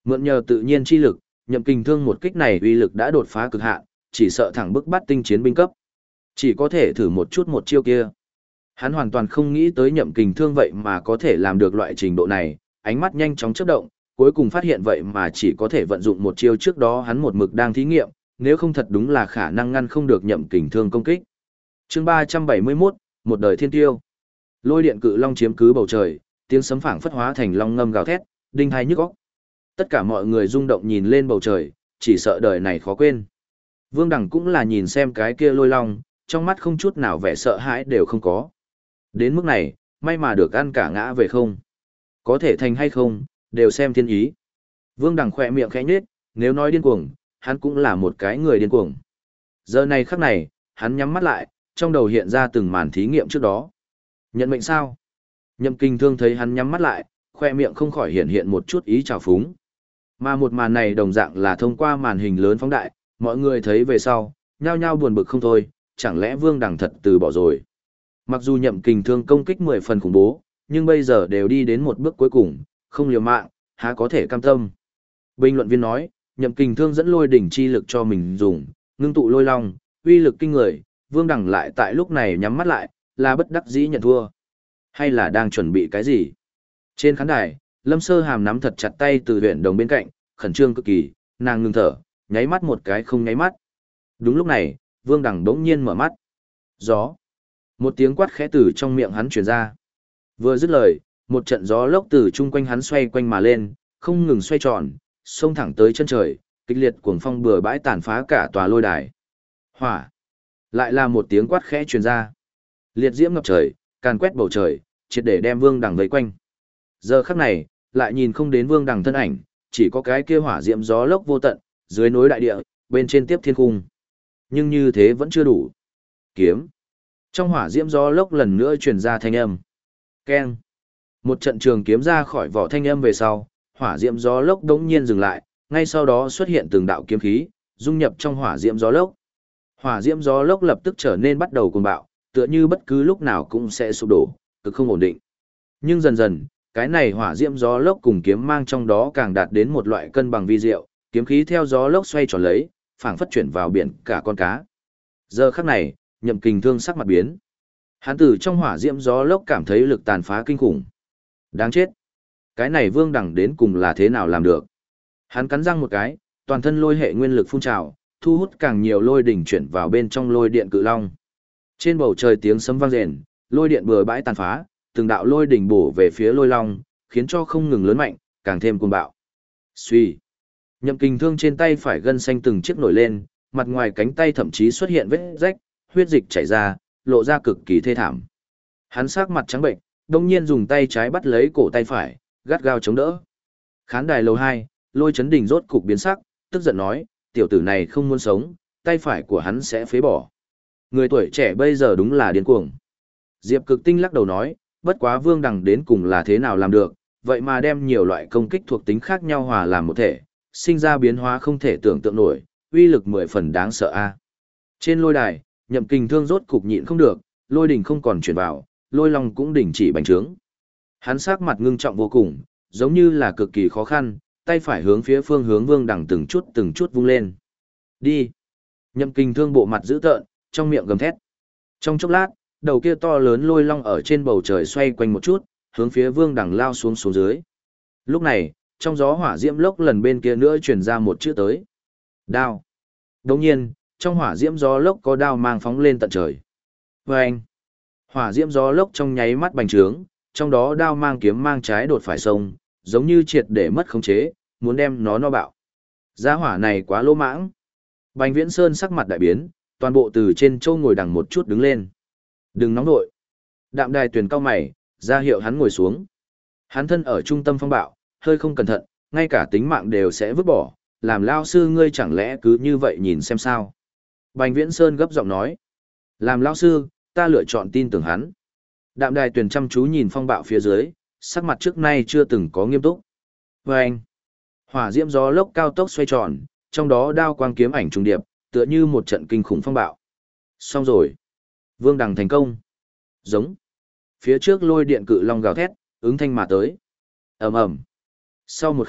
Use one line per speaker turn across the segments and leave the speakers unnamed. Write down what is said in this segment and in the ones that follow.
Mượn nhờ tự nhiên chi lực, Nhậm Kình Thương một kích này uy lực đã đột phá cực hạn, chỉ sợ thẳng bức bắt tinh chiến binh cấp. Chỉ có thể thử một chút một chiêu kia. Hắn hoàn toàn không nghĩ tới Nhậm Kình Thương vậy mà có thể làm được loại trình độ này, ánh mắt nhanh chóng chớp động, cuối cùng phát hiện vậy mà chỉ có thể vận dụng một chiêu trước đó hắn một mực đang thí nghiệm, nếu không thật đúng là khả năng ngăn không được Nhậm Kình Thương công kích. Chương 371, một đời thiên tiêu. Lôi điện cự long chiếm cứ bầu trời, tiếng sấm phảng phất hóa thành long ngâm gào thét, đinh tai nhức óc. Tất cả mọi người rung động nhìn lên bầu trời, chỉ sợ đời này khó quên. Vương Đằng cũng là nhìn xem cái kia lôi long, trong mắt không chút nào vẻ sợ hãi đều không có. Đến mức này, may mà được ăn cả ngã về không. Có thể thành hay không, đều xem thiên ý. Vương Đằng khỏe miệng khẽ nhếch, nếu nói điên cuồng, hắn cũng là một cái người điên cuồng. Giờ này khắc này, hắn nhắm mắt lại, trong đầu hiện ra từng màn thí nghiệm trước đó. Nhận mệnh sao? Nhậm Kình Thương thấy hắn nhắm mắt lại, khoe miệng không khỏi hiện một chút ý trào phúng. Mà một màn này đồng dạng là thông qua màn hình lớn phóng đại, mọi người thấy về sau, nhao nhao buồn bực không thôi, chẳng lẽ Vương Đằng thật từ bỏ rồi. Mặc dù Nhậm Kình Thương công kích 10 phần khủng bố, nhưng bây giờ đều đi đến một bước cuối cùng, không liều mạng, há có thể cam tâm. Bình luận viên nói, Nhậm Kình Thương dẫn lôi đỉnh chi lực cho mình dùng, ngưng tụ lôi long, uy lực kinh người, Vương Đằng lại tại lúc này nhắm mắt lại, là bất đắc dĩ nhận thua. Hay là đang chuẩn bị cái gì? Trên khán đài, Lâm Sơ Hàm nắm thật chặt tay Từ Huyền Đồng bên cạnh, khẩn trương cực kỳ, nàng ngừng thở, nháy mắt một cái không nháy mắt. Đúng lúc này, Vương Đằng đống nhiên mở mắt. Gió. Một tiếng quát khẽ từ trong miệng hắn truyền ra. Vừa dứt lời, một trận gió lốc từ chung quanh hắn xoay quanh mà lên, không ngừng xoay tròn, xông thẳng tới chân trời, kịch liệt cuồng phong bừa bãi tàn phá cả tòa lôi đài. Hỏa. Lại là một tiếng quát khẽ truyền ra. Liệt diễm ngập trời, càn quét bầu trời, triệt để đem Vương Đằng vây quanh. Giờ khắc này, lại nhìn không đến Vương Đằng thân ảnh, chỉ có cái kia hỏa diễm gió lốc vô tận, dưới núi đại địa, bên trên tiếp thiên cung. Nhưng như thế vẫn chưa đủ. Kiếm. Trong hỏa diễm gió lốc lần nữa truyền ra thanh âm. Keng. Một trận trường kiếm ra khỏi vỏ thanh âm về sau, hỏa diễm gió lốc đống nhiên dừng lại, ngay sau đó xuất hiện từng đạo kiếm khí, dung nhập trong hỏa diễm gió lốc. Hỏa diễm gió lốc lập tức trở nên bắt đầu cuồng bạo, tựa như bất cứ lúc nào cũng sẽ sụp đổ, cực không ổn định. Nhưng dần dần, cái này hỏa diễm gió lốc cùng kiếm mang trong đó càng đạt đến một loại cân bằng vi diệu, kiếm khí theo gió lốc xoay tròn lấy, phảng phất chuyển vào biển cả con cá. Giờ khắc này, Nhậm Kình Thương sắc mặt biến. Hắn từ trong hỏa diễm gió lốc cảm thấy lực tàn phá kinh khủng. Đáng chết. Cái này Vương Đằng đến cùng là thế nào làm được? Hắn cắn răng một cái, toàn thân lôi hệ nguyên lực phun trào, thu hút càng nhiều lôi đỉnh chuyển vào bên trong lôi điện cự long. Trên bầu trời tiếng sấm vang rền, lôi điện bừa bãi tàn phá, từng đạo lôi đỉnh bổ về phía lôi long, khiến cho không ngừng lớn mạnh, càng thêm cuồng bạo. Suy. Nhậm Kình Thương trên tay phải gân xanh từng chiếc nổi lên, mặt ngoài cánh tay thậm chí xuất hiện vết rách, huyết dịch chảy ra, lộ ra cực kỳ thê thảm. Hắn sắc mặt trắng bệnh, đông nhiên dùng tay trái bắt lấy cổ tay phải, gắt gao chống đỡ. Khán đài lầu 2, Lôi Chấn Đình rốt cục biến sắc, tức giận nói, tiểu tử này không muốn sống, tay phải của hắn sẽ phế bỏ. Người tuổi trẻ bây giờ đúng là điên cuồng. Diệp Cực Tinh lắc đầu nói, bất quá Vương Đằng đến cùng là thế nào làm được, vậy mà đem nhiều loại công kích thuộc tính khác nhau hòa làm một thể, sinh ra biến hóa không thể tưởng tượng nổi, uy lực 10 phần đáng sợ a. Trên lôi đài, Nhậm Kình Thương rốt cục nhịn không được, lôi đỉnh không còn chuyển vào, lôi long cũng đình chỉ bành trướng. Hắn sắc mặt ngưng trọng vô cùng, giống như là cực kỳ khó khăn, tay phải hướng phía phương hướng Vương Đằng từng chút vung lên. Đi. Nhậm Kình Thương bộ mặt dữ tợn, trong miệng gầm thét. Trong chốc lát, đầu kia to lớn lôi long ở trên bầu trời xoay quanh một chút, hướng phía Vương Đằng lao xuống dưới. Lúc này, trong gió hỏa diễm lốc lần bên kia nữa truyền ra một chữ tới. Đao. Đồng nhiên, trong hỏa diễm gió lốc có đao mang phóng lên tận trời. Vâng! Hỏa diễm gió lốc trong nháy mắt bành trướng, trong đó đao mang kiếm mang trái đột phải sông, giống như triệt để mất khống chế, muốn đem nó no bạo. Giá hỏa này quá lỗ mãng. Bành Viễn Sơn sắc mặt đại biến, toàn bộ từ trên châu ngồi đằng một chút đứng lên. Đừng nóng nội. Đạm Đài Tuyền cao mày, ra hiệu hắn ngồi xuống. Hắn thân ở trung tâm phong bạo, hơi không cẩn thận, ngay cả tính mạng đều sẽ vứt bỏ, làm lao sư ngươi chẳng lẽ cứ như vậy nhìn xem sao. Bành Viễn Sơn gấp giọng nói. Làm lao sư, ta lựa chọn tin tưởng hắn. Đạm Đài Tuyền chăm chú nhìn phong bạo phía dưới, sắc mặt trước nay chưa từng có nghiêm túc. Và anh, hỏa diễm gió lốc cao tốc xoay tròn, trong đó đao quang kiếm ảnh trùng điệp, tựa như một trận kinh khủng phong bạo. Xong rồi. Vương Đằng thành công. Giống. Phía trước lôi điện cự long gào thét, ứng thanh mà tới. Ầm ầm. Sau một khắc,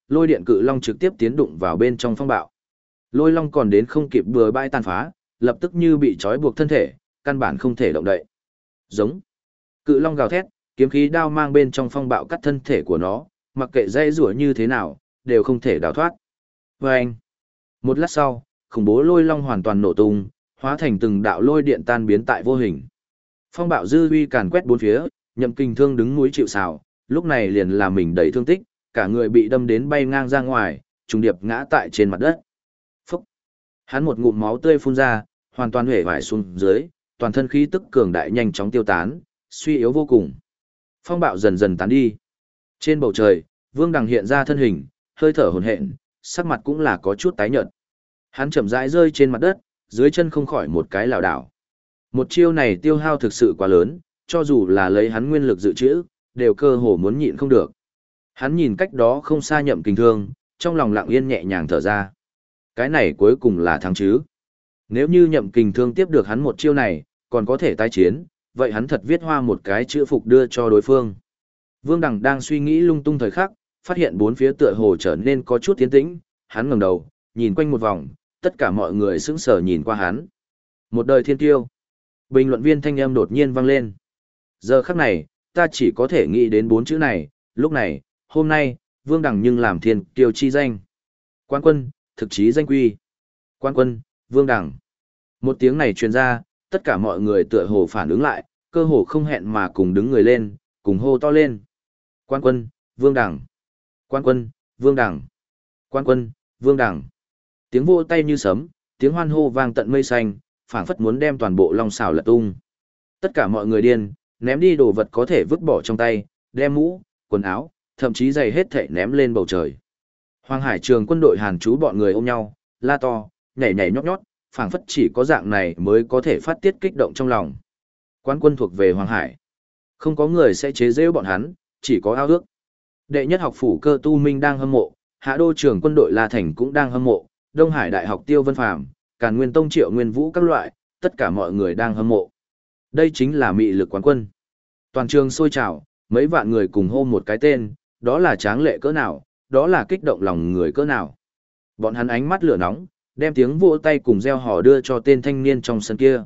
lôi điện cự long trực tiếp tiến đụng vào bên trong phong bạo. Lôi long còn đến không kịp bừa bãi tàn phá, lập tức như bị trói buộc thân thể, căn bản không thể động đậy. Giống. Cự long gào thét, kiếm khí đao mang bên trong phong bạo cắt thân thể của nó, mặc kệ dây rủa như thế nào, đều không thể đào thoát. Và anh. Một lát sau, khủng bố lôi long hoàn toàn nổ tung, hóa thành từng đạo lôi điện tan biến tại vô hình. Phong bạo dư uy càn quét bốn phía, Nhậm Kình Thương đứng núi chịu sào, lúc này liền làm mình đầy thương tích, cả người bị đâm đến bay ngang ra ngoài, trùng điệp ngã tại trên mặt đất. Phúc! Hắn một ngụm máu tươi phun ra, hoàn toàn huệ vải xuống dưới, toàn thân khí tức cường đại nhanh chóng tiêu tán, suy yếu vô cùng. Phong bạo dần dần tán đi. Trên bầu trời, Vương Đằng hiện ra thân hình, hơi thở hổn hển, sắc mặt cũng là có chút tái nhợt. Hắn chậm rãi rơi trên mặt đất, dưới chân không khỏi một cái lảo đảo. Một chiêu này tiêu hao thực sự quá lớn, cho dù là lấy hắn nguyên lực dự trữ, đều cơ hồ muốn nhịn không được. Hắn nhìn cách đó không xa Nhậm Kình Thương, trong lòng lặng yên nhẹ nhàng thở ra. Cái này cuối cùng là thắng chứ. Nếu như Nhậm Kình Thương tiếp được hắn một chiêu này, còn có thể tái chiến, vậy hắn thật viết hoa một cái chữ phục đưa cho đối phương. Vương Đằng đang suy nghĩ lung tung thời khắc, phát hiện bốn phía tựa hồ trở nên có chút tiến tĩnh, hắn ngẩng đầu, nhìn quanh một vòng, tất cả mọi người sững sờ nhìn qua hắn. Một đời thiên tiêu. Bình luận viên thanh âm đột nhiên vang lên. Giờ khắc này, ta chỉ có thể nghĩ đến bốn chữ này, lúc này, hôm nay, Vương Đằng nhưng làm thiên tiêu chi danh. Quán quân, thực chí danh quy. Quán quân, Vương Đằng. Một tiếng này truyền ra, tất cả mọi người tựa hồ phản ứng lại, cơ hồ không hẹn mà cùng đứng người lên, cùng hô to lên. Quán quân, Vương Đằng. Quán quân, Vương Đằng. Quán quân, Vương Đằng. Tiếng vỗ tay như sấm, tiếng hoan hô vang tận mây xanh, phảng phất muốn đem toàn bộ long xào lật tung. Tất cả mọi người điên, ném đi đồ vật có thể vứt bỏ trong tay, đem mũ, quần áo, thậm chí giày hết thảy ném lên bầu trời. Hoàng Hải Trường quân đội Hàn Chú bọn người ôm nhau, la to, nhảy nhảy nhót nhót, phảng phất chỉ có dạng này mới có thể phát tiết kích động trong lòng. Quán quân thuộc về Hoàng Hải. Không có người sẽ chế giễu bọn hắn, chỉ có ao ước. Đệ nhất học phủ Cơ Tu Minh đang hâm mộ, Hạ Đô Trường quân đội La Thành cũng đang hâm mộ, Đông Hải Đại học Tiêu Vân Phàm, Càn Nguyên Tông Triệu Nguyên Vũ các loại, tất cả mọi người đang hâm mộ. Đây chính là mị lực quán quân. Toàn trường sôi trào, mấy vạn người cùng hô một cái tên, đó là tráng lệ cỡ nào, đó là kích động lòng người cỡ nào. Bọn hắn ánh mắt lửa nóng, đem tiếng vỗ tay cùng reo hò đưa cho tên thanh niên trong sân kia.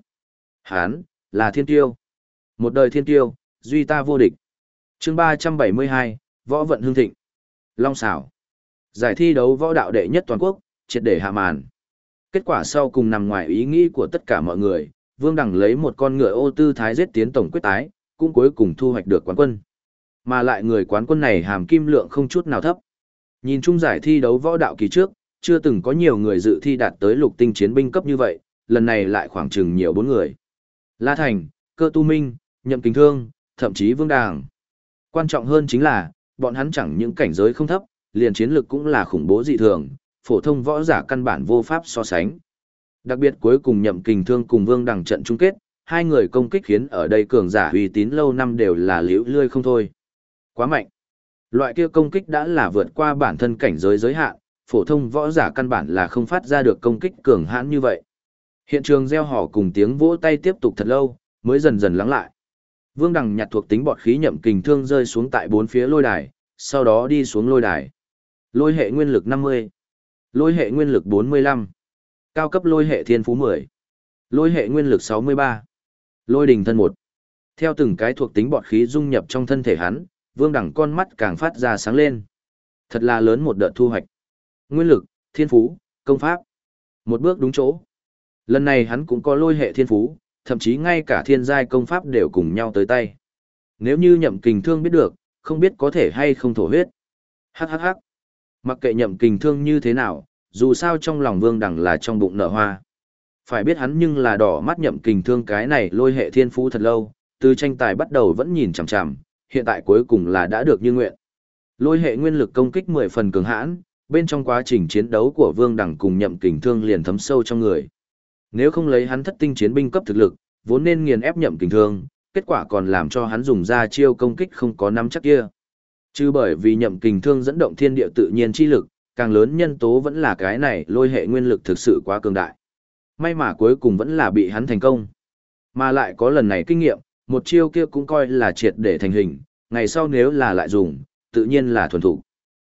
Hắn là thiên tiêu. Một đời thiên tiêu, duy ta vô địch. Chương 372, Võ vận hưng thịnh. Long xảo. Giải thi đấu võ đạo đệ nhất toàn quốc, triệt để hạ màn. Kết quả sau cùng nằm ngoài ý nghĩ của tất cả mọi người, Vương Đằng lấy một con ngựa ô tư thái giết tiến tổng quyết tái, cũng cuối cùng thu hoạch được quán quân. Mà lại người quán quân này hàm kim lượng không chút nào thấp. Nhìn chung giải thi đấu võ đạo kỳ trước, chưa từng có nhiều người dự thi đạt tới lục tinh chiến binh cấp như vậy, lần này lại khoảng chừng nhiều 4 người. La Thành, Cơ Tu Minh, Nhậm Kình Thương, thậm chí Vương Đằng. Quan trọng hơn chính là, bọn hắn chẳng những cảnh giới không thấp, liền chiến lực cũng là khủng bố dị thường, phổ thông võ giả căn bản vô pháp so sánh. Đặc biệt cuối cùng Nhậm Kình Thương cùng Vương Đằng trận chung kết, hai người công kích khiến ở đây cường giả uy tín lâu năm đều là liễu lươi không thôi. Quá mạnh. Loại kia công kích đã là vượt qua bản thân cảnh giới giới hạn, phổ thông võ giả căn bản là không phát ra được công kích cường hãn như vậy. Hiện trường reo hò cùng tiếng vỗ tay tiếp tục thật lâu, mới dần dần lắng lại. Vương Đằng nhặt thuộc tính bọt khí Nhậm Kình Thương rơi xuống tại bốn phía lôi đài, sau đó đi xuống lôi đài. Lôi hệ nguyên lực 50, lôi hệ nguyên lực 45, cao cấp lôi hệ thiên phú 10, lôi hệ nguyên lực 63, lôi đình thân 1. Theo từng cái thuộc tính bọt khí dung nhập trong thân thể hắn, Vương Đằng con mắt càng phát ra sáng lên. Thật là lớn một đợt thu hoạch. Nguyên lực, thiên phú, công pháp. Một bước đúng chỗ. Lần này hắn cũng có lôi hệ thiên phú, thậm chí ngay cả thiên giai công pháp đều cùng nhau tới tay. Nếu như Nhậm Kình Thương biết được, không biết có thể hay không thổ huyết. Hắc hắc hắc. Mặc kệ Nhậm Kình Thương như thế nào, dù sao trong lòng Vương Đằng là trong bụng nở hoa. Phải biết hắn nhưng là đỏ mắt Nhậm Kình Thương cái này lôi hệ thiên phú thật lâu, từ tranh tài bắt đầu vẫn nhìn chằm chằm, hiện tại cuối cùng là đã được như nguyện. Lôi hệ nguyên lực công kích 10 phần cường hãn, bên trong quá trình chiến đấu của Vương Đằng cùng Nhậm Kình Thương liền thấm sâu trong người. Nếu không lấy hắn thất tinh chiến binh cấp thực lực, vốn nên nghiền ép Nhậm Kình Thương, kết quả còn làm cho hắn dùng ra chiêu công kích không có nắm chắc kia. Chứ bởi vì Nhậm Kình Thương dẫn động thiên địa tự nhiên chi lực, càng lớn nhân tố vẫn là cái này lôi hệ nguyên lực thực sự quá cường đại. May mà cuối cùng vẫn là bị hắn thành công. Mà lại có lần này kinh nghiệm, một chiêu kia cũng coi là triệt để thành hình, ngày sau nếu là lại dùng, tự nhiên là thuần thủ.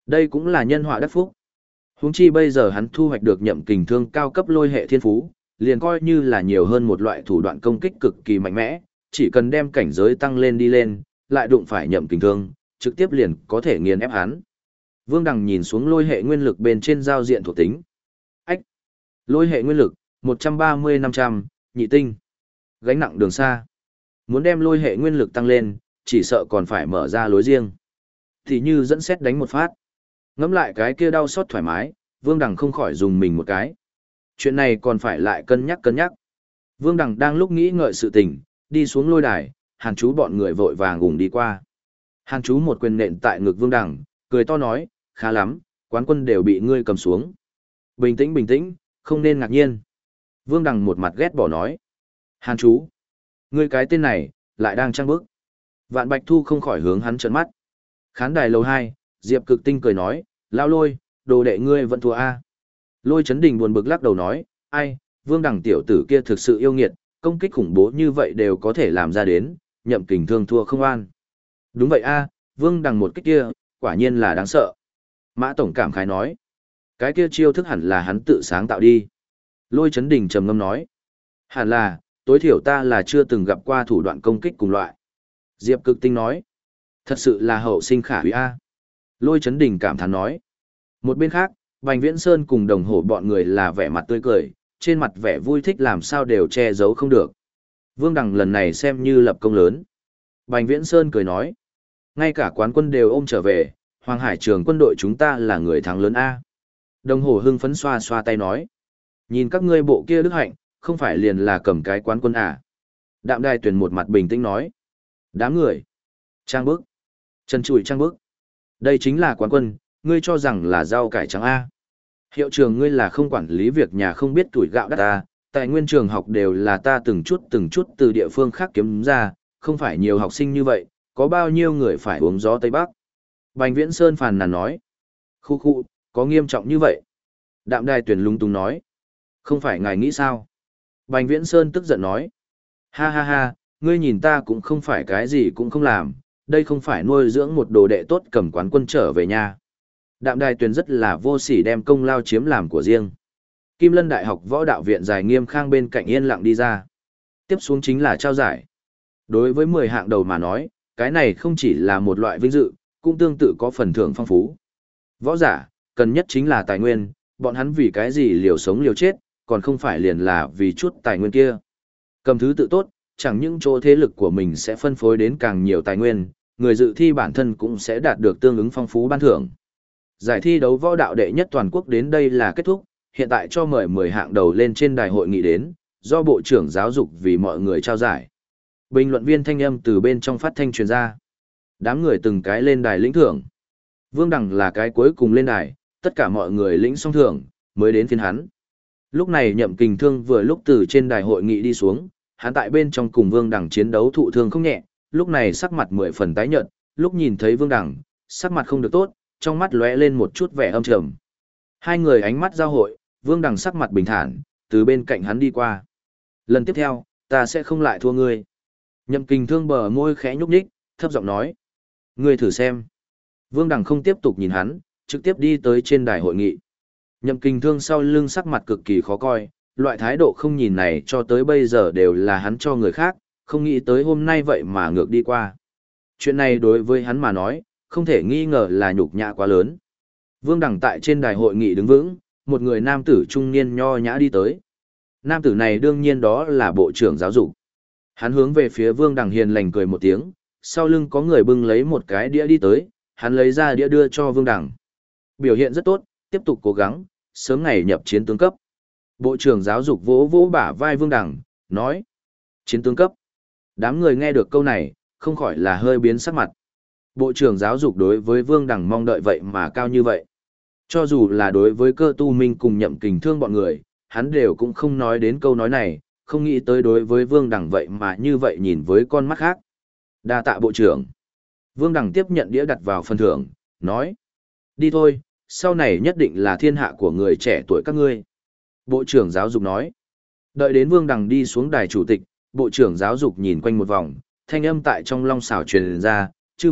Đây cũng là nhân họa đắc phúc. Huống chi bây giờ hắn thu hoạch được nhậm kình thương cao cấp lôi hệ thiên phú, liền coi như là nhiều hơn một loại thủ đoạn công kích cực kỳ mạnh mẽ, chỉ cần đem cảnh giới tăng lên đi lên, lại đụng phải nhậm kình thương, trực tiếp liền có thể nghiền ép hắn. Vương Đằng nhìn xuống lôi hệ nguyên lực bên trên giao diện thuộc tính. Ách! Lôi hệ nguyên lực, 130-500, nhị tinh. Gánh nặng đường xa. Muốn đem lôi hệ nguyên lực tăng lên, chỉ sợ còn phải mở ra lối riêng. Thì như dẫn xét đánh một phát. Ngẫm lại cái kia đau xót thoải mái, Vương Đằng không khỏi dùng mình một cái. Chuyện này còn phải lại cân nhắc cân nhắc. Vương Đằng đang lúc nghĩ ngợi sự tình, đi xuống lôi đài, Hàn Chú bọn người vội vàng gùng đi qua. Hàn Chú một quyền nện tại ngực Vương Đằng, cười to nói, khá lắm, quán quân đều bị ngươi cầm xuống. Bình tĩnh bình tĩnh, không nên ngạc nhiên. Vương Đằng một mặt ghét bỏ nói. Hàn Chú, ngươi cái tên này, lại đang trăng bức. Vạn Bạch Thu không khỏi hướng hắn trợn mắt. Khán đài lầu 2, Diệp Cực Tinh cười nói, lao lôi, đồ đệ ngươi vẫn thua a. Lôi Chấn Đình buồn bực lắc đầu nói, ai, Vương Đằng tiểu tử kia thực sự yêu nghiệt, công kích khủng bố như vậy đều có thể làm ra đến, nhậm kình thương thua không an. Đúng vậy a, Vương Đằng một kích kia, quả nhiên là đáng sợ. Mã Tổng cảm khái nói, cái kia chiêu thức hẳn là hắn tự sáng tạo đi. Lôi Chấn Đình trầm ngâm nói, hẳn là, tối thiểu ta là chưa từng gặp qua thủ đoạn công kích cùng loại. Diệp Cực Tinh nói, thật sự là hậu sinh khả úy a. Lôi Chấn Đình cảm thán nói. Một bên khác, Bành Viễn Sơn cùng đồng hồ bọn người là vẻ mặt tươi cười, trên mặt vẻ vui thích làm sao đều che giấu không được. Vương Đằng lần này xem như lập công lớn. Bành Viễn Sơn cười nói, ngay cả quán quân đều ôm trở về, Hoàng Hải Trường quân đội chúng ta là người thắng lớn a. Đồng hồ hưng phấn xoa xoa tay nói, nhìn các ngươi bộ kia đức hạnh, không phải liền là cầm cái quán quân à. Đạm Đài Tuyền một mặt bình tĩnh nói, đám người, trang bức, chân chùi trang bức. Đây chính là quán quân, ngươi cho rằng là rau cải trắng A. Hiệu trường ngươi là không quản lý việc nhà không biết tuổi gạo đắt ta, tài nguyên trường học đều là ta từng chút từ địa phương khác kiếm ra, không phải nhiều học sinh như vậy, có bao nhiêu người phải uống gió Tây Bắc. Bành Viễn Sơn phàn nàn nói, khu khu, có nghiêm trọng như vậy. Đạm Đài Tuyền lung tung nói, không phải ngài nghĩ sao. Bành Viễn Sơn tức giận nói, ha ha ha, ngươi nhìn ta cũng không phải cái gì cũng không làm, đây không phải nuôi dưỡng một đồ đệ tốt cầm quán quân trở về nhà. Đạm Đài Tuyền rất là vô sỉ đem công lao chiếm làm của riêng. Kim Lân Đại học Võ Đạo Viện Giải Nghiêm Khang bên cạnh yên lặng đi ra. Tiếp xuống chính là trao giải. Đối với 10 hạng đầu mà nói, cái này không chỉ là một loại vinh dự, cũng tương tự có phần thưởng phong phú. Võ giả, cần nhất chính là tài nguyên, bọn hắn vì cái gì liều sống liều chết, còn không phải liền là vì chút tài nguyên kia. Cầm thứ tự tốt, chẳng những chỗ thế lực của mình sẽ phân phối đến càng nhiều tài nguyên, người dự thi bản thân cũng sẽ đạt được tương ứng phong phú ban thưởng. Giải thi đấu võ đạo đệ nhất toàn quốc đến đây là kết thúc, hiện tại cho mời 10 hạng đầu lên trên đài hội nghị đến, do Bộ trưởng Giáo dục vì mọi người trao giải. Bình luận viên thanh âm từ bên trong phát thanh truyền ra. Đám người từng cái lên đài lĩnh thưởng. Vương Đằng là cái cuối cùng lên đài, tất cả mọi người lĩnh xong thưởng, mới đến phiên hắn. Lúc này Nhậm Kình Thương vừa lúc từ trên đài hội nghị đi xuống, hắn tại bên trong cùng Vương Đằng chiến đấu thụ thương không nhẹ, lúc này sắc mặt 10 phần tái nhợt, lúc nhìn thấy Vương Đằng, sắc mặt không được tốt, trong mắt lóe lên một chút vẻ âm trầm. Hai người ánh mắt giao hội, Vương Đằng sắc mặt bình thản, từ bên cạnh hắn đi qua. Lần tiếp theo, ta sẽ không lại thua ngươi. Nhậm Kình Thương bờ môi khẽ nhúc nhích, thấp giọng nói. Ngươi thử xem. Vương Đằng không tiếp tục nhìn hắn, trực tiếp đi tới trên đài hội nghị. Nhậm Kình Thương sau lưng sắc mặt cực kỳ khó coi, loại thái độ không nhìn này cho tới bây giờ đều là hắn cho người khác, không nghĩ tới hôm nay vậy mà ngược đi qua. Chuyện này đối với hắn mà nói, không thể nghi ngờ là nhục nhã quá lớn. Vương Đằng tại trên đài hội nghị đứng vững, một người nam tử trung niên nho nhã đi tới. Nam tử này đương nhiên đó là Bộ trưởng Giáo dục. Hắn hướng về phía Vương Đằng hiền lành cười một tiếng, sau lưng có người bưng lấy một cái đĩa đi tới, hắn lấy ra đĩa đưa cho Vương Đằng. Biểu hiện rất tốt, tiếp tục cố gắng, sớm ngày nhập chiến tướng cấp. Bộ trưởng Giáo dục vỗ vỗ bả vai Vương Đằng, nói. Chiến tướng cấp. Đám người nghe được câu này, không khỏi là hơi biến sắc mặt. Bộ trưởng Giáo dục đối với Vương Đằng mong đợi vậy mà cao như vậy. Cho dù là đối với Cơ Tu Minh cùng Nhậm Kình Thương bọn người, hắn đều cũng không nói đến câu nói này, không nghĩ tới đối với Vương Đằng vậy mà như vậy nhìn với con mắt khác. Đa tạ bộ trưởng. Vương Đằng tiếp nhận đĩa đặt vào phần thưởng, nói. Đi thôi, sau này nhất định là thiên hạ của người trẻ tuổi các ngươi. Bộ trưởng Giáo dục nói. Đợi đến Vương Đằng đi xuống đài chủ tịch, Bộ trưởng Giáo dục nhìn quanh một vòng, thanh âm tại trong long xảo truyền ra, chư vị,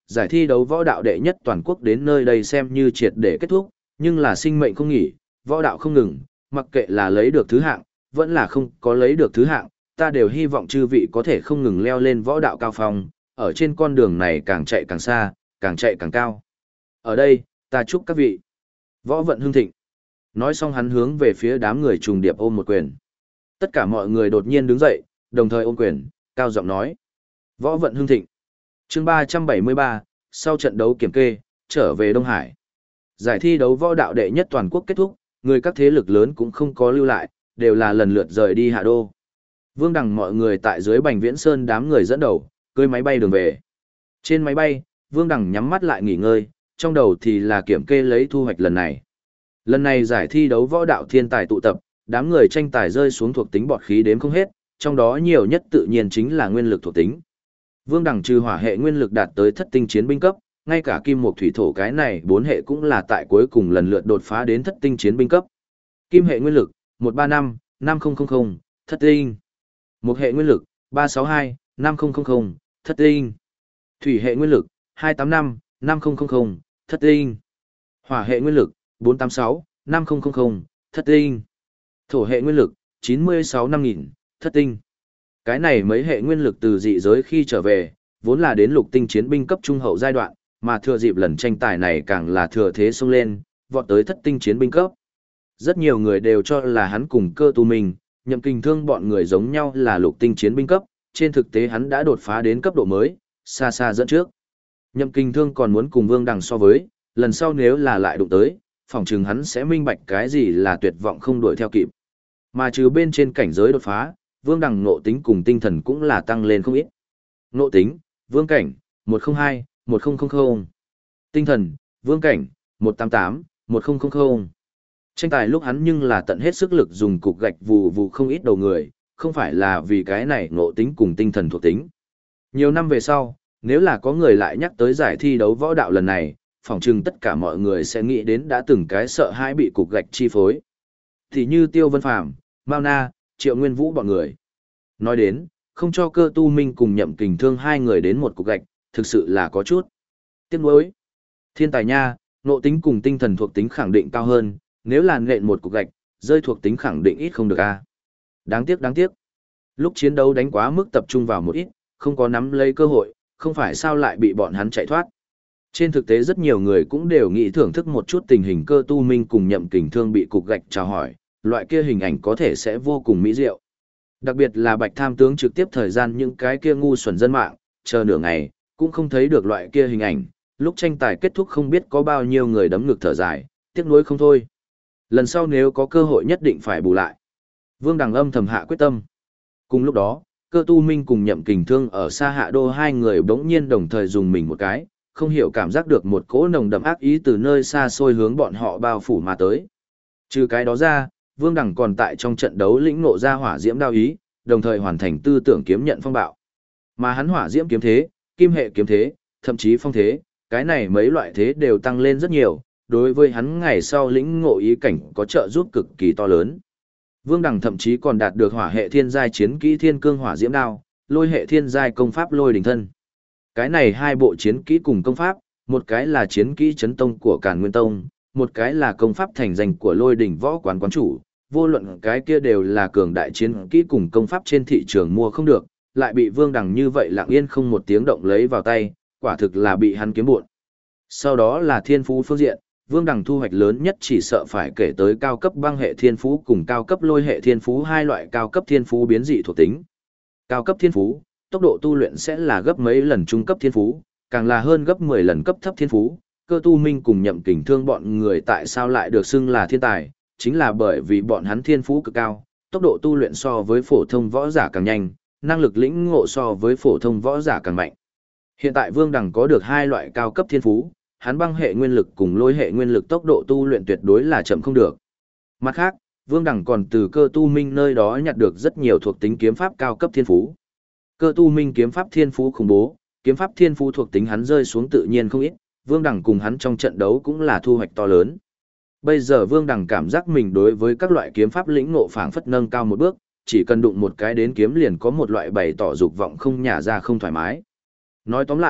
giải thi đấu võ đạo đệ nhất toàn quốc đến nơi đây xem như triệt để kết thúc, nhưng là sinh mệnh không nghỉ, võ đạo không ngừng, mặc kệ là lấy được thứ hạng, vẫn là không có lấy được thứ hạng, ta đều hy vọng chư vị có thể không ngừng leo lên võ đạo cao phong, ở trên con đường này càng chạy càng xa, càng chạy càng cao. Ở đây, ta chúc các vị võ vận hưng thịnh. Nói xong hắn hướng về phía đám người trùng điệp ôm một quyền. Tất cả mọi người đột nhiên đứng dậy, đồng thời ôm quyền, cao giọng nói. Võ vận hưng thịnh. Chương 373, sau trận đấu kiểm kê, trở về Đông Hải. Giải thi đấu võ đạo đệ nhất toàn quốc kết thúc, người các thế lực lớn cũng không có lưu lại, đều là lần lượt rời đi Hạ Đô. Vương Đằng mọi người tại dưới Bành Viễn Sơn đám người dẫn đầu, cưỡi máy bay đường về. Trên máy bay, Vương Đằng nhắm mắt lại nghỉ ngơi, trong đầu thì là kiểm kê lấy thu hoạch lần này. Lần này giải thi đấu võ đạo thiên tài tụ tập, đám người tranh tài rơi xuống thuộc tính bọt khí đếm không hết, trong đó nhiều nhất tự nhiên chính là nguyên lực thuộc tính. Vương Đằng trừ hỏa hệ nguyên lực đạt tới thất tinh chiến binh cấp, ngay cả kim mộc thủy thổ cái này 4 hệ cũng là tại cuối cùng lần lượt đột phá đến thất tinh chiến binh cấp. Kim hệ nguyên lực 135 5000 thất tinh. Mộc hệ nguyên lực 362 5000 thất tinh. Thủy hệ nguyên lực 285 5000 thất tinh. Hỏa hệ nguyên lực 486 5000 thất tinh. Thổ hệ nguyên lực 96 5000 thất tinh. Cái này mấy hệ nguyên lực từ dị giới khi trở về, vốn là đến lục tinh chiến binh cấp trung hậu giai đoạn, mà thừa dịp lần tranh tài này càng là thừa thế xông lên, vọt tới thất tinh chiến binh cấp. Rất nhiều người đều cho là hắn cùng Cơ Tu Minh, Nhậm Kình Thương bọn người giống nhau là lục tinh chiến binh cấp, trên thực tế hắn đã đột phá đến cấp độ mới, xa xa dẫn trước. Nhậm Kình Thương còn muốn cùng Vương Đằng so với, lần sau nếu là lại đụng tới, phỏng chừng hắn sẽ minh bạch cái gì là tuyệt vọng không đuổi theo kịp. Mà trừ bên trên cảnh giới đột phá, Vương Đằng ngộ tính cùng tinh thần cũng là tăng lên không ít. Ngộ tính, Vương cảnh, 102, 1000. Tinh thần, Vương cảnh, 188, 1000. Tranh tài lúc hắn nhưng là tận hết sức lực dùng cục gạch vù vù không ít đầu người, không phải là vì cái này ngộ tính cùng tinh thần thuộc tính. Nhiều năm về sau, nếu là có người lại nhắc tới giải thi đấu võ đạo lần này, phỏng chừng tất cả mọi người sẽ nghĩ đến đã từng cái sợ hãi bị cục gạch chi phối. Thì như Tiêu Vân Phàm, Mao Na, Triệu Nguyên Vũ bọn người. Nói đến, không cho Cơ Tu Minh cùng Nhậm Kình Thương hai người đến một cục gạch, thực sự là có chút tiếc nuối. Thiên tài nha, ngộ tính cùng tinh thần thuộc tính khẳng định cao hơn, nếu là nện một cục gạch, rơi thuộc tính khẳng định ít không được a. Đáng tiếc. Lúc chiến đấu đánh quá mức tập trung vào một ít, không có nắm lấy cơ hội, không phải sao lại bị bọn hắn chạy thoát. Trên thực tế rất nhiều người cũng đều nghĩ thưởng thức một chút tình hình Cơ Tu Minh cùng Nhậm Kình Thương bị cục gạch chào hỏi, loại kia hình ảnh có thể sẽ vô cùng mỹ diệu. Đặc biệt là Bạch Tham tướng trực tiếp thời gian những cái kia ngu xuẩn dân mạng, chờ nửa ngày, cũng không thấy được loại kia hình ảnh, lúc tranh tài kết thúc không biết có bao nhiêu người đấm ngực thở dài, tiếc nuối không thôi. Lần sau nếu có cơ hội nhất định phải bù lại. Vương Đằng âm thầm hạ quyết tâm. Cùng lúc đó, Cơ Tu Minh cùng Nhậm Kình Thương ở xa Hạ Đô hai người bỗng nhiên đồng thời dùng mình một cái, không hiểu cảm giác được một cỗ nồng đậm ác ý từ nơi xa xôi hướng bọn họ bao phủ mà tới. Trừ cái đó ra, Vương Đằng còn tại trong trận đấu lĩnh ngộ ra hỏa diễm đao ý, đồng thời hoàn thành tư tưởng kiếm nhận phong bạo. Mà hắn hỏa diễm kiếm thế, kim hệ kiếm thế, thậm chí phong thế, cái này mấy loại thế đều tăng lên rất nhiều, đối với hắn ngày sau lĩnh ngộ ý cảnh có trợ giúp cực kỳ to lớn. Vương Đằng thậm chí còn đạt được hỏa hệ thiên giai chiến kỹ Thiên Cương Hỏa Diễm Đao, lôi hệ thiên giai công pháp Lôi Đình Thân. Cái này hai bộ chiến kỹ cùng công pháp, một cái là chiến kỹ chấn tông của Càn Nguyên Tông, một cái là công pháp thành danh của Lôi Đỉnh Võ Quán quán chủ, vô luận cái kia đều là cường đại chiến kỹ cùng công pháp trên thị trường mua không được, lại bị Vương Đằng như vậy lặng yên không một tiếng động lấy vào tay, quả thực là bị hắn kiếm buồn. Sau đó là thiên phú phương diện, Vương Đằng thu hoạch lớn nhất chỉ sợ phải kể tới cao cấp băng hệ thiên phú cùng cao cấp lôi hệ thiên phú, hai loại cao cấp thiên phú biến dị thuộc tính. Cao cấp thiên phú, tốc độ tu luyện sẽ là gấp mấy lần trung cấp thiên phú, càng là hơn gấp 10 lần cấp thấp thiên phú. Cơ Tu Minh cùng Nhậm Kình Thương bọn người tại sao lại được xưng là thiên tài, chính là bởi vì bọn hắn thiên phú cực cao, tốc độ tu luyện so với phổ thông võ giả càng nhanh, năng lực lĩnh ngộ so với phổ thông võ giả càng mạnh. Hiện tại Vương Đằng có được hai loại cao cấp thiên phú, hắn băng hệ nguyên lực cùng lôi hệ nguyên lực tốc độ tu luyện tuyệt đối là chậm không được. Mặt khác, Vương Đằng còn từ Cơ Tu Minh nơi đó nhặt được rất nhiều thuộc tính kiếm pháp cao cấp thiên phú. Cơ Tu Minh kiếm pháp thiên phú khủng bố, kiếm pháp thiên phú thuộc tính hắn rơi xuống tự nhiên không ít, Vương Đằng cùng hắn trong trận đấu cũng là thu hoạch to lớn. Bây giờ Vương Đằng cảm giác mình đối với các loại kiếm pháp lĩnh ngộ phảng phất nâng cao một bước, chỉ cần đụng một cái đến kiếm liền có một loại bày tỏ dục vọng không nhả ra không thoải mái. Nói tóm lại,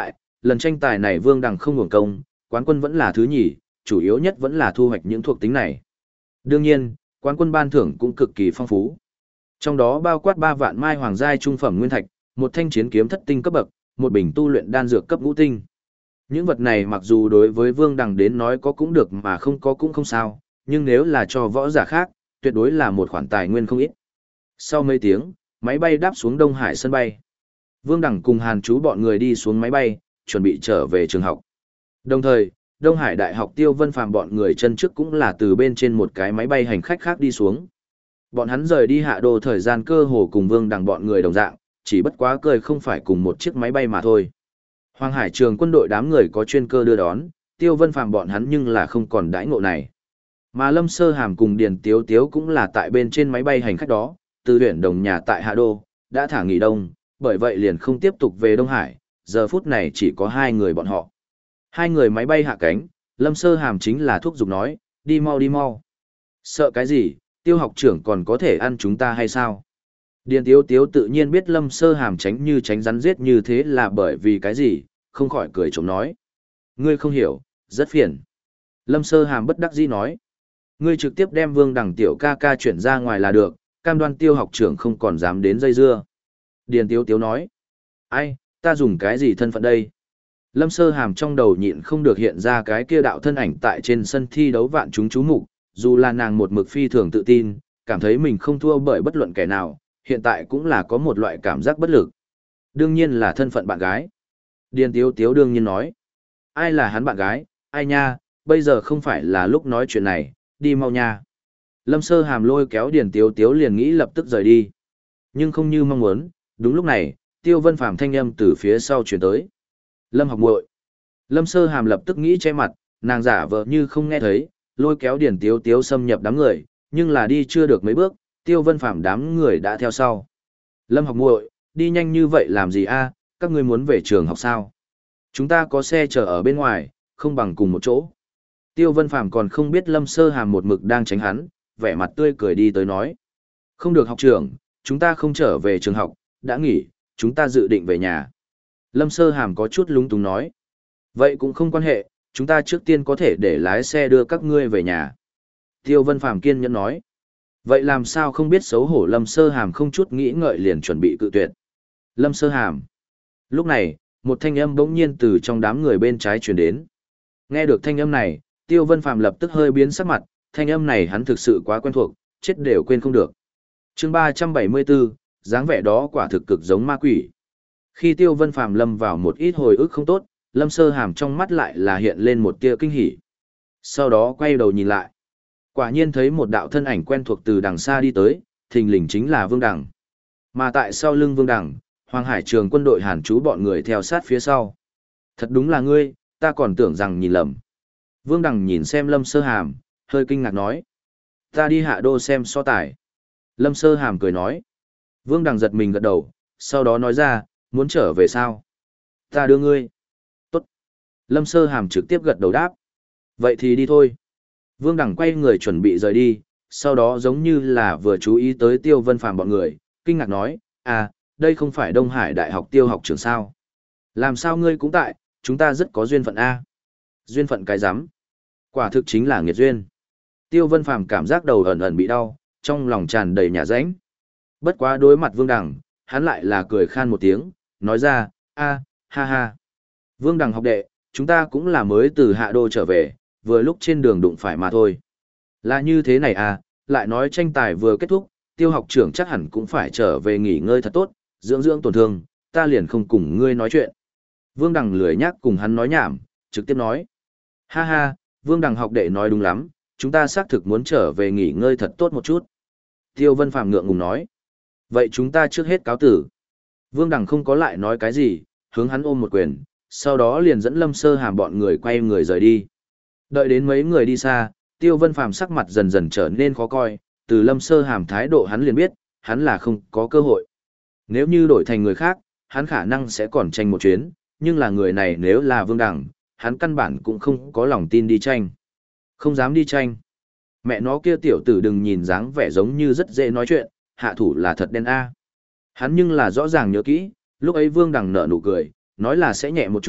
lần tranh tài này Vương Đằng không hưởng công, quán quân vẫn là thứ nhì, chủ yếu nhất vẫn là thu hoạch những thuộc tính này. Đương nhiên, quán quân ban thưởng cũng cực kỳ phong phú. Trong đó bao quát 3 vạn mai hoàng giai trung phẩm nguyên thạch, một thanh chiến kiếm thất tinh cấp bậc, một bình tu luyện đan dược cấp ngũ tinh. Những vật này mặc dù đối với Vương Đằng đến nói có cũng được mà không có cũng không sao, nhưng nếu là cho võ giả khác, tuyệt đối là một khoản tài nguyên không ít. Sau mấy tiếng, máy bay đáp xuống Đông Hải sân bay. Vương Đằng cùng Hàn Chú bọn người đi xuống máy bay, chuẩn bị trở về trường học. Đồng thời, Đông Hải Đại học Tiêu Vân Phàm bọn người chân trước cũng là từ bên trên một cái máy bay hành khách khác đi xuống. Bọn hắn rời đi Hạ Đô thời gian cơ hồ cùng Vương Đằng bọn người đồng dạng, chỉ bất quá cười không phải cùng một chiếc máy bay mà thôi. Hoàng Hải trường quân đội đám người có chuyên cơ đưa đón, Tiêu Vân Phàm bọn hắn nhưng là không còn đãi ngộ này. Mà Lâm Sơ Hàm cùng Điền Tiếu Tiếu cũng là tại bên trên máy bay hành khách đó, từ huyện đồng nhà tại Hạ Đô, đã thả nghỉ đông, bởi vậy liền không tiếp tục về Đông Hải, giờ phút này chỉ có 2 người bọn họ. 2 người máy bay hạ cánh, Lâm Sơ Hàm chính là thúc giục nói, đi mau đi mau. Sợ cái gì, Tiêu học trưởng còn có thể ăn chúng ta hay sao? Điền Tiếu Tiếu tự nhiên biết Lâm Sơ Hàm tránh như tránh rắn giết như thế là bởi vì cái gì, không khỏi cười trộm nói. Ngươi không hiểu, rất phiền. Lâm Sơ Hàm bất đắc dĩ nói. Ngươi trực tiếp đem Vương Đằng tiểu ca ca chuyển ra ngoài là được, cam đoan Tiêu học trưởng không còn dám đến dây dưa. Điền Tiếu Tiếu nói. Ai, ta dùng cái gì thân phận đây? Lâm Sơ Hàm trong đầu nhịn không được hiện ra cái kia đạo thân ảnh tại trên sân thi đấu vạn chúng chú mục, dù là nàng một mực phi thường tự tin, cảm thấy mình không thua bởi bất luận kẻ nào, hiện tại cũng là có một loại cảm giác bất lực. Đương nhiên là thân phận bạn gái. Điền Tiếu Tiếu đương nhiên nói. Ai là hắn bạn gái, ai nha, bây giờ không phải là lúc nói chuyện này, đi mau nha. Lâm Sơ Hàm lôi kéo Điền Tiếu Tiếu liền nghĩ lập tức rời đi. Nhưng không như mong muốn, đúng lúc này, Tiêu Vân Phàm thanh âm từ phía sau chuyển tới. Lâm học muội. Lâm Sơ Hàm lập tức nghĩ che mặt, nàng giả vờ như không nghe thấy, lôi kéo Điền Tiếu Tiếu xâm nhập đám người, nhưng là đi chưa được mấy bước, Tiêu Vân Phàm đám người đã theo sau. Lâm học muội, đi nhanh như vậy làm gì a? Các ngươi muốn về trường học sao? Chúng ta có xe chờ ở bên ngoài, không bằng cùng một chỗ. Tiêu Vân Phàm còn không biết Lâm Sơ Hàm một mực đang tránh hắn, vẻ mặt tươi cười đi tới nói. Không được học trưởng, chúng ta không trở về trường học, đã nghỉ, chúng ta dự định về nhà. Lâm Sơ Hàm có chút lúng túng nói. Vậy cũng không quan hệ, chúng ta trước tiên có thể để lái xe đưa các ngươi về nhà. Tiêu Vân Phàm kiên nhẫn nói. Vậy làm sao không biết xấu hổ Lâm Sơ Hàm không chút nghĩ ngợi liền chuẩn bị cự tuyệt. Lâm Sơ Hàm. Lúc này, một thanh âm bỗng nhiên từ trong đám người bên trái truyền đến. Nghe được thanh âm này, Tiêu Vân Phàm lập tức hơi biến sắc mặt, thanh âm này hắn thực sự quá quen thuộc, chết đều quên không được. Chương 374, dáng vẻ đó quả thực cực giống ma quỷ. Khi Tiêu Vân Phàm lâm vào một ít hồi ức không tốt, Lâm Sơ Hàm trong mắt lại là hiện lên một tia kinh hỉ. Sau đó quay đầu nhìn lại. Quả nhiên thấy một đạo thân ảnh quen thuộc từ đằng xa đi tới, thình lình chính là Vương Đằng. Mà tại sau lưng Vương Đằng, Hoàng Hải trường quân đội Hàn Chú bọn người theo sát phía sau. Thật đúng là ngươi, ta còn tưởng rằng nhìn lầm. Vương Đằng nhìn xem Lâm Sơ Hàm, hơi kinh ngạc nói. Ta đi Hạ Đô xem so tài. Lâm Sơ Hàm cười nói. Vương Đằng giật mình gật đầu, sau đó nói ra, muốn trở về sao? Ta đưa ngươi. Tốt. Lâm Sơ Hàm trực tiếp gật đầu đáp. Vậy thì đi thôi. Vương Đằng quay người chuẩn bị rời đi, sau đó giống như là vừa chú ý tới Tiêu Vân Phàm bọn người, kinh ngạc nói, à, đây không phải Đông Hải Đại học Tiêu học trưởng sao? Làm sao ngươi cũng tại, chúng ta rất có duyên phận A. Duyên phận cái rắm. Quả thực chính là nghiệt duyên. Tiêu Vân Phàm cảm giác đầu ẩn ẩn bị đau, trong lòng tràn đầy nhà rãnh. Bất quá đối mặt Vương Đằng, hắn lại là cười khan một tiếng, nói ra, a, ha ha. Vương Đằng học đệ, chúng ta cũng là mới từ Hạ Đô trở về, vừa lúc trên đường đụng phải mà thôi. Là như thế này à, lại nói tranh tài vừa kết thúc, Tiêu học trưởng chắc hẳn cũng phải trở về nghỉ ngơi thật tốt, dưỡng dưỡng tổn thương, ta liền không cùng ngươi nói chuyện. Vương Đằng lười nhác cùng hắn nói nhảm, trực tiếp nói. Ha ha, Vương Đằng học đệ nói đúng lắm, chúng ta xác thực muốn trở về nghỉ ngơi thật tốt một chút. Tiêu Vân Phàm ngượng ngùng nói. Vậy chúng ta trước hết cáo tử. Vương Đằng không có lại nói cái gì, hướng hắn ôm một quyền, sau đó liền dẫn Lâm Sơ Hàm bọn người quay người rời đi. Đợi đến mấy người đi xa, Tiêu Vân Phàm sắc mặt dần dần trở nên khó coi, từ Lâm Sơ Hàm thái độ hắn liền biết, hắn là không có cơ hội. Nếu như đổi thành người khác, hắn khả năng sẽ còn tranh một chuyến, nhưng là người này nếu là Vương Đằng, hắn căn bản cũng không có lòng tin đi tranh. Không dám đi tranh. Mẹ nó kia tiểu tử đừng nhìn dáng vẻ giống như rất dễ nói chuyện, hạ thủ là thật đen a. Hắn nhưng là rõ ràng nhớ kỹ, lúc ấy Vương Đằng nở nụ cười, nói là sẽ nhẹ một chút,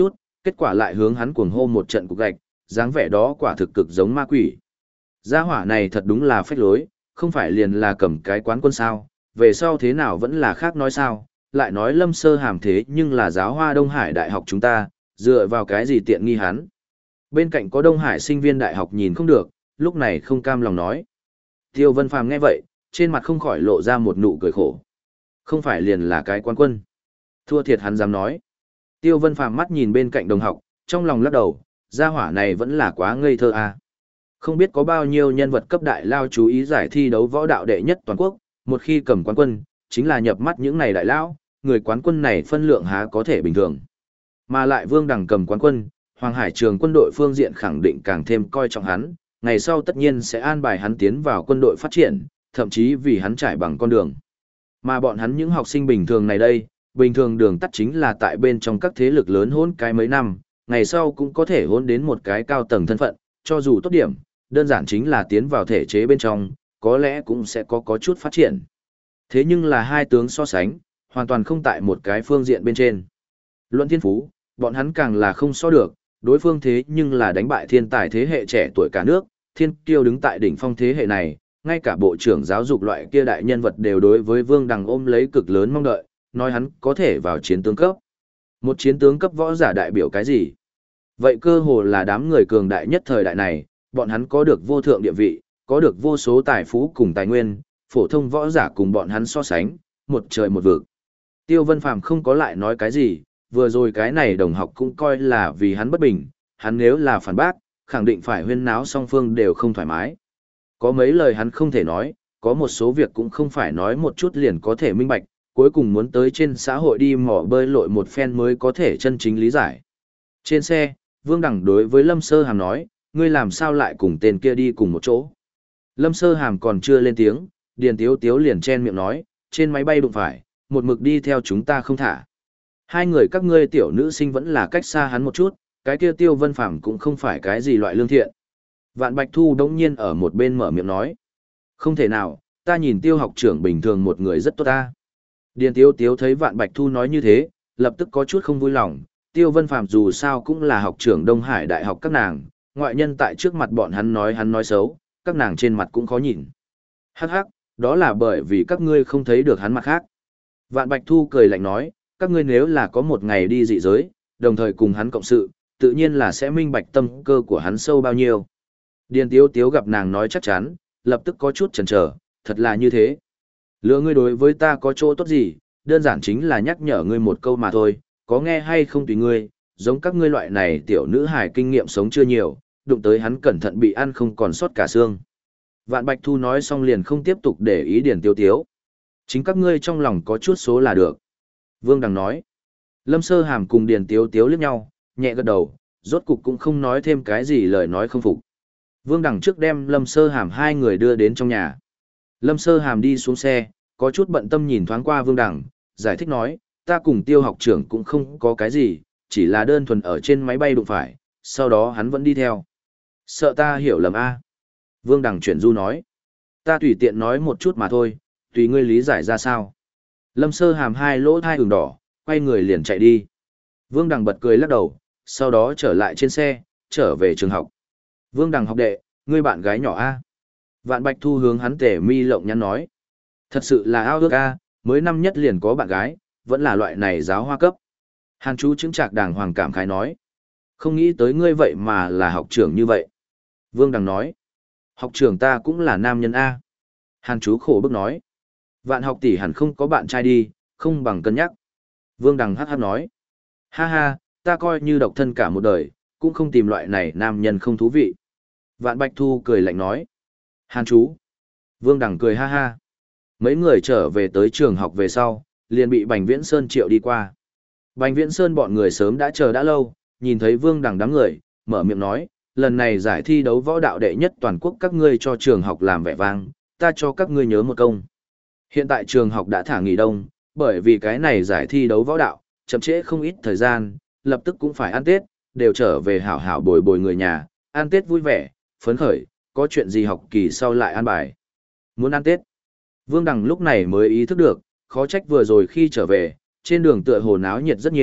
Kết quả lại hướng hắn cuồng hô một trận cục gạch, dáng vẻ đó quả thực cực giống ma quỷ. Gia hỏa này thật đúng là phách lối, không phải liền là cầm cái quán quân sao, về sau thế nào vẫn là khác nói sao, lại nói Lâm Sơ Hàm thế nhưng là giáo hoa Đông Hải Đại học chúng ta, dựa vào cái gì tiện nghi hắn. Bên cạnh có Đông Hải sinh viên đại học nhìn không được, lúc này không cam lòng nói. Tiêu Vân Phàm nghe vậy, trên mặt không khỏi lộ ra một nụ cười khổ. Không phải liền là cái quán quân. Thua thiệt hắn dám nói. Tiêu Vân Phàm mắt nhìn bên cạnh đồng học, trong lòng lắc đầu, gia hỏa này vẫn là quá ngây thơ à. Không biết có bao nhiêu nhân vật cấp đại lao chú ý giải thi đấu võ đạo đệ nhất toàn quốc, một khi cầm quán quân, chính là nhập mắt những này đại lao, người quán quân này phân lượng há có thể bình thường. Mà lại Vương Đằng cầm quán quân, Hoàng Hải Trường quân đội phương diện khẳng định càng thêm coi trọng hắn, ngày sau tất nhiên sẽ an bài hắn tiến vào quân đội phát triển, thậm chí vì hắn trải bằng con đường. Mà bọn hắn những học sinh bình thường này đây, bình thường đường tắt chính là tại bên trong các thế lực lớn hôn cái mấy năm, ngày sau cũng có thể hôn đến một cái cao tầng thân phận, cho dù tốt điểm, đơn giản chính là tiến vào thể chế bên trong, có lẽ cũng sẽ có chút phát triển. Thế nhưng là hai tướng so sánh, hoàn toàn không tại một cái phương diện bên trên. Luận thiên phú, bọn hắn càng là không so được, đối phương thế nhưng là đánh bại thiên tài thế hệ trẻ tuổi cả nước, thiên kiêu đứng tại đỉnh phong thế hệ này, ngay cả bộ trưởng giáo dục loại kia đại nhân vật đều đối với Vương Đằng ôm lấy cực lớn mong đợi, nói hắn có thể vào chiến tướng cấp. Một chiến tướng cấp võ giả đại biểu cái gì? Vậy cơ hồ là đám người cường đại nhất thời đại này, bọn hắn có được vô thượng địa vị, có được vô số tài phú cùng tài nguyên, phổ thông võ giả cùng bọn hắn so sánh, một trời một vực. Tiêu Vân Phàm không có lại nói cái gì, vừa rồi cái này đồng học cũng coi là vì hắn bất bình, hắn nếu là phản bác, khẳng định phải huyên náo song phương đều không thoải mái. Có mấy lời hắn không thể nói, có một số việc cũng không phải nói một chút liền có thể minh bạch, cuối cùng muốn tới trên xã hội đi mò bơi lội một phen mới có thể chân chính lý giải. Trên xe, Vương Đằng đối với Lâm Sơ Hàm nói, ngươi làm sao lại cùng tên kia đi cùng một chỗ. Lâm Sơ Hàm còn chưa lên tiếng, Điền Tiếu Tiếu liền chen miệng nói, trên máy bay đụng phải, một mực đi theo chúng ta không thả. Hai người các ngươi tiểu nữ sinh vẫn là cách xa hắn một chút, cái kia Tiêu Vân Phàm cũng không phải cái gì loại lương thiện. Vạn Bạch Thu đống nhiên ở một bên mở miệng nói, không thể nào, ta nhìn Tiêu học trưởng bình thường một người rất tốt ta. Điền Tiếu Tiếu thấy Vạn Bạch Thu nói như thế, lập tức có chút không vui lòng, Tiêu Vân Phàm dù sao cũng là học trưởng Đông Hải Đại học các nàng, ngoại nhân tại trước mặt bọn hắn nói xấu, các nàng trên mặt cũng khó nhìn. Hắc hắc, đó là bởi vì các ngươi không thấy được hắn mặt khác. Vạn Bạch Thu cười lạnh nói, các ngươi nếu là có một ngày đi dị giới, đồng thời cùng hắn cộng sự, tự nhiên là sẽ minh bạch tâm cơ của hắn sâu bao nhiêu. Điền Tiếu Tiếu gặp nàng nói chắc chắn, lập tức có chút chần chờ, thật là như thế. Lựa ngươi đối với ta có chỗ tốt gì, đơn giản chính là nhắc nhở ngươi một câu mà thôi, có nghe hay không tùy ngươi, giống các ngươi loại này tiểu nữ hài kinh nghiệm sống chưa nhiều, đụng tới hắn cẩn thận bị ăn không còn sót cả xương. Vạn Bạch Thu nói xong liền không tiếp tục để ý Điền Tiếu Tiếu. Chính các ngươi trong lòng có chút số là được. Vương Đằng nói. Lâm Sơ Hàm cùng Điền Tiếu Tiếu liếc nhau, nhẹ gật đầu, rốt cục cũng không nói thêm cái gì lời nói không phục. Vương Đằng trước đem Lâm Sơ Hàm hai người đưa đến trong nhà. Lâm Sơ Hàm đi xuống xe, có chút bận tâm nhìn thoáng qua Vương Đằng, giải thích nói, ta cùng Tiêu học trưởng cũng không có cái gì, chỉ là đơn thuần ở trên máy bay đụng phải, sau đó hắn vẫn đi theo. Sợ ta hiểu lầm a? Vương Đằng chuyển du nói. Ta tùy tiện nói một chút mà thôi, tùy ngươi lý giải ra sao. Lâm Sơ Hàm hai lỗ thai ửng đỏ, quay người liền chạy đi. Vương Đằng bật cười lắc đầu, sau đó trở lại trên xe, trở về trường học. Vương Đằng học đệ, ngươi bạn gái nhỏ a? Vạn Bạch Thu hướng hắn tể mi lộng nhắn nói. Thật sự là ao ước a, mới năm nhất liền có bạn gái, vẫn là loại này giáo hoa cấp. Hàn chú chứng trạc đàng hoàng cảm khái nói. Không nghĩ tới ngươi vậy mà là học trưởng như vậy. Vương Đằng nói. Học trưởng ta cũng là nam nhân A. Hàn chú khổ bức nói. Vạn học tỷ hẳn không có bạn trai đi, không bằng cân nhắc. Vương Đằng hắc hắc nói. Ha ha, ta coi như độc thân cả một đời, cũng không tìm loại này nam nhân không thú vị. Vạn Bạch Thu cười lạnh nói. Hàn chú. Vương Đằng cười ha ha. Mấy người trở về tới trường học về sau, liền bị Bành Viễn Sơn triệu đi qua. Bành Viễn Sơn bọn người sớm đã chờ đã lâu, nhìn thấy Vương Đằng đám người, mở miệng nói, lần này giải thi đấu võ đạo đệ nhất toàn quốc các ngươi cho trường học làm vẻ vang, ta cho các ngươi nhớ một công. Hiện tại trường học đã thả nghỉ đông, bởi vì cái này giải thi đấu võ đạo, chậm trễ không ít thời gian, lập tức cũng phải ăn Tết, đều trở về hảo hảo bồi bồi người nhà, ăn Tết vui vẻ, phấn khởi, có chuyện gì học kỳ sau lại ăn bài. Muốn ăn Tết. Vương Đằng lúc này mới ý thức được, khó trách vừa rồi khi trở về, trên đường tựa hồ náo nhiệt rất nhiều,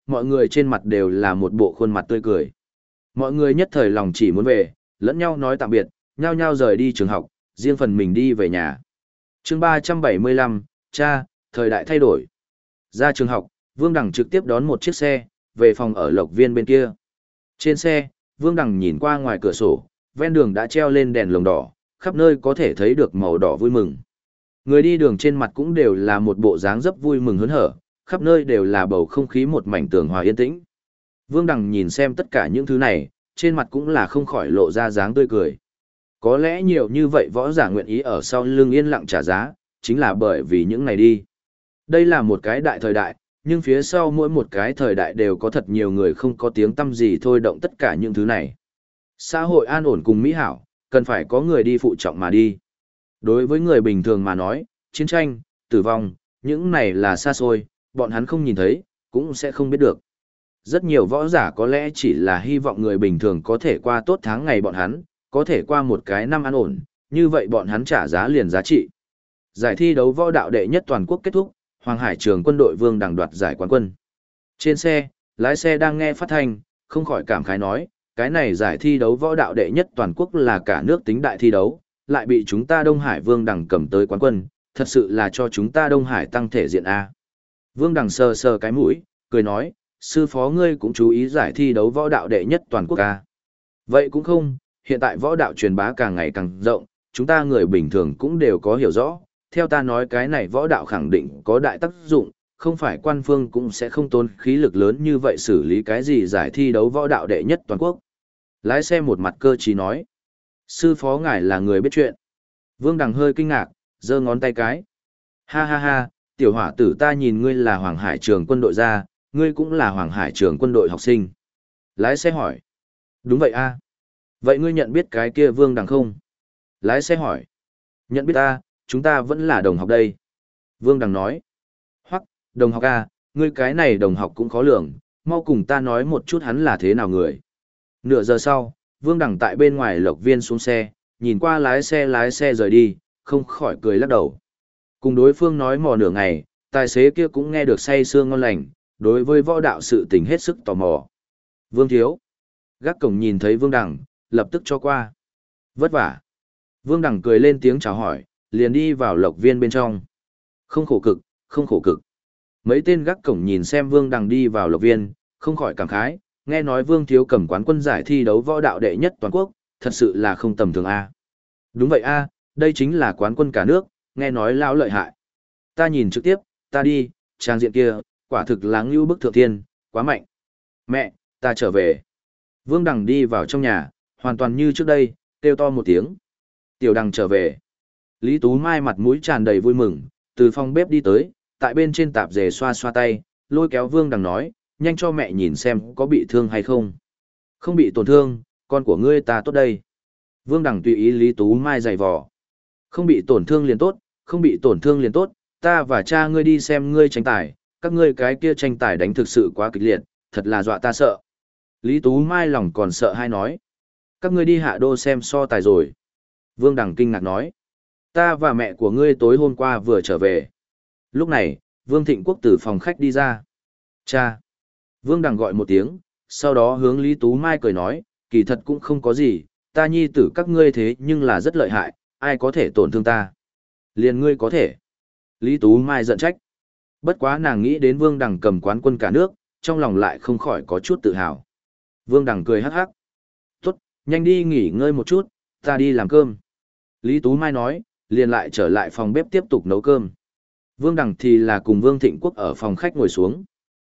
mọi người trên mặt đều là một bộ khuôn mặt tươi cười. Mọi người nhất thời lòng chỉ muốn về, lẫn nhau nói tạm biệt, nhao nhao rời đi trường học, riêng phần mình đi về nhà. Chương 375, cha, thời đại thay đổi. Ra trường học, Vương Đằng trực tiếp đón một chiếc xe, về phòng ở Lộc Viên bên kia. Trên xe, Vương Đằng nhìn qua ngoài cửa sổ, ven đường đã treo lên đèn lồng đỏ, khắp nơi có thể thấy được màu đỏ vui mừng. Người đi đường trên mặt cũng đều là một bộ dáng rất vui mừng hớn hở, khắp nơi đều là bầu không khí một mảnh tường hòa yên tĩnh. Vương Đằng nhìn xem tất cả những thứ này, trên mặt cũng là không khỏi lộ ra dáng tươi cười. Có lẽ nhiều như vậy võ giả nguyện ý ở sau lưng yên lặng trả giá, chính là bởi vì những này đi. Đây là một cái đại thời đại, nhưng phía sau mỗi một cái thời đại đều có thật nhiều người không có tiếng tăm gì thôi động tất cả những thứ này. Xã hội an ổn cùng mỹ hảo, cần phải có người đi phụ trọng mà đi. Đối với người bình thường mà nói, chiến tranh, tử vong, những này là xa xôi, bọn hắn không nhìn thấy, cũng sẽ không biết được. Rất nhiều võ giả có lẽ chỉ là hy vọng người bình thường có thể qua tốt tháng ngày bọn hắn, có thể qua một cái năm an ổn, như vậy bọn hắn trả giá liền giá trị. Giải thi đấu võ đạo đệ nhất toàn quốc kết thúc, Hoàng Hải Trường Quân đội Vương Đằng đoạt giải quán quân. Trên xe, lái xe đang nghe phát thanh, không khỏi cảm khái nói, cái này giải thi đấu võ đạo đệ nhất toàn quốc là cả nước tính đại thi đấu, lại bị chúng ta Đông Hải Vương Đằng cầm tới quán quân, thật sự là cho chúng ta Đông Hải tăng thể diện A. Vương Đằng sờ sờ cái mũi, cười nói, sư phó ngươi cũng chú ý giải thi đấu võ đạo đệ nhất toàn quốc A. Vậy cũng không, hiện tại võ đạo truyền bá càng ngày càng rộng, chúng ta người bình thường cũng đều có hiểu rõ, theo ta nói cái này võ đạo khẳng định có đại tác dụng, không phải quan phương cũng sẽ không tốn khí lực lớn như vậy xử lý cái gì giải thi đấu võ đạo đệ nhất toàn quốc. Lái xe một mặt cơ trí nói, sư phó ngài là người biết chuyện. Vương Đằng hơi kinh ngạc, giơ ngón tay cái. Ha ha ha, tiểu hỏa tử ta nhìn ngươi là Hoàng Hải Trường Quân đội ra, ngươi cũng là Hoàng Hải Trường Quân đội học sinh. Lái xe hỏi, đúng vậy a. Vậy ngươi nhận biết cái kia Vương Đằng không? Lái xe hỏi, nhận biết ta, chúng ta vẫn là đồng học đây. Vương Đằng nói, hoặc, đồng học a, ngươi cái này đồng học cũng khó lường, mau cùng ta nói một chút hắn là thế nào người. Nửa giờ sau, Vương Đằng tại bên ngoài Lộc Viên xuống xe, nhìn qua lái xe rời đi, không khỏi cười lắc đầu. Cùng đối phương nói mò nửa ngày, tài xế kia cũng nghe được say sưa ngon lành, đối với võ đạo sự tình hết sức tò mò. Vương Thiếu. Gác cổng nhìn thấy Vương Đằng, lập tức cho qua. Vất vả. Vương Đằng cười lên tiếng chào hỏi, liền đi vào Lộc Viên bên trong. Không khổ cực, không khổ cực. Mấy tên gác cổng nhìn xem Vương Đằng đi vào Lộc Viên, không khỏi cảm khái, nghe nói Vương Thiếu cầm quán quân giải thi đấu võ đạo đệ nhất toàn quốc, thật sự là không tầm thường a. Đúng vậy a, đây chính là quán quân cả nước, nghe nói lão lợi hại. Ta nhìn trực tiếp, ta đi, trang diện kia, quả thực là ngưu bức thượng thiên, quá mạnh. Mẹ, ta trở về. Vương Đằng đi vào trong nhà, hoàn toàn như trước đây, kêu to một tiếng. Tiểu Đằng trở về. Lý Tú Mai mặt mũi tràn đầy vui mừng, từ phòng bếp đi tới, tại bên trên tạp dề xoa xoa tay, lôi kéo Vương Đằng nói, nhanh cho mẹ nhìn xem có bị thương hay không. Không bị tổn thương, con của ngươi ta tốt đây. Vương Đằng tùy ý Lý Tú Mai giày vò. Không bị tổn thương liền tốt, không bị tổn thương liền tốt, ta và cha ngươi đi xem ngươi tranh tài, các ngươi cái kia tranh tài đánh thực sự quá kịch liệt, thật là dọa ta sợ. Lý Tú Mai lòng còn sợ hay nói. Các ngươi đi hạ đô xem so tài rồi. Vương Đằng kinh ngạc nói. Ta và mẹ của ngươi tối hôm qua vừa trở về. Lúc này, Vương Thịnh Quốc từ phòng khách đi ra. Cha. Vương Đằng gọi một tiếng, sau đó hướng Lý Tú Mai cười nói, kỳ thật cũng không có gì, ta nhi tử các ngươi thế nhưng là rất lợi hại, ai có thể tổn thương ta. Liền ngươi có thể. Lý Tú Mai giận trách. Bất quá nàng nghĩ đến Vương Đằng cầm quán quân cả nước, trong lòng lại không khỏi có chút tự hào. Vương Đằng cười hắc hắc. Tốt, nhanh đi nghỉ ngơi một chút, ta đi làm cơm. Lý Tú Mai nói, liền lại trở lại phòng bếp tiếp tục nấu cơm. Vương Đằng thì là cùng Vương Thịnh Quốc ở phòng khách ngồi xuống.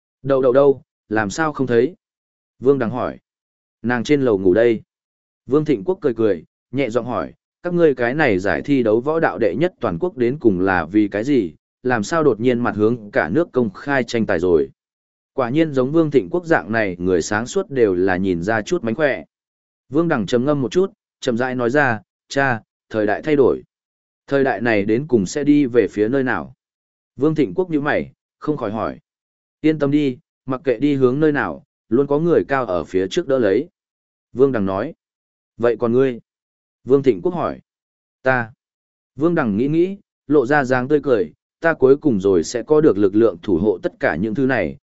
Đâu, làm sao không thấy? Vương Đằng hỏi. Nàng trên lầu ngủ đây. Vương Thịnh Quốc cười, nhẹ giọng hỏi, các ngươi cái này giải thi đấu võ đạo đệ nhất toàn quốc đến cùng là vì cái gì, làm sao đột nhiên mặt hướng cả nước công khai tranh tài rồi. Quả nhiên giống Vương Thịnh Quốc dạng này, người sáng suốt đều là nhìn ra chút mánh khỏe. Vương Đằng trầm ngâm một chút, chậm rãi nói ra, cha, thời đại thay đổi. Thời đại này đến cùng sẽ đi về phía nơi nào? Vương Thịnh Quốc nhíu mày, không khỏi hỏi. Yên tâm đi, mặc kệ đi hướng nơi nào, luôn có người cao ở phía trước đỡ lấy. Vương Đằng nói. Vậy còn ngươi? Vương Thịnh Quốc hỏi. Ta. Vương Đằng nghĩ, lộ ra dáng tươi cười, ta cuối cùng rồi sẽ có được lực lượng thủ hộ tất cả những thứ này,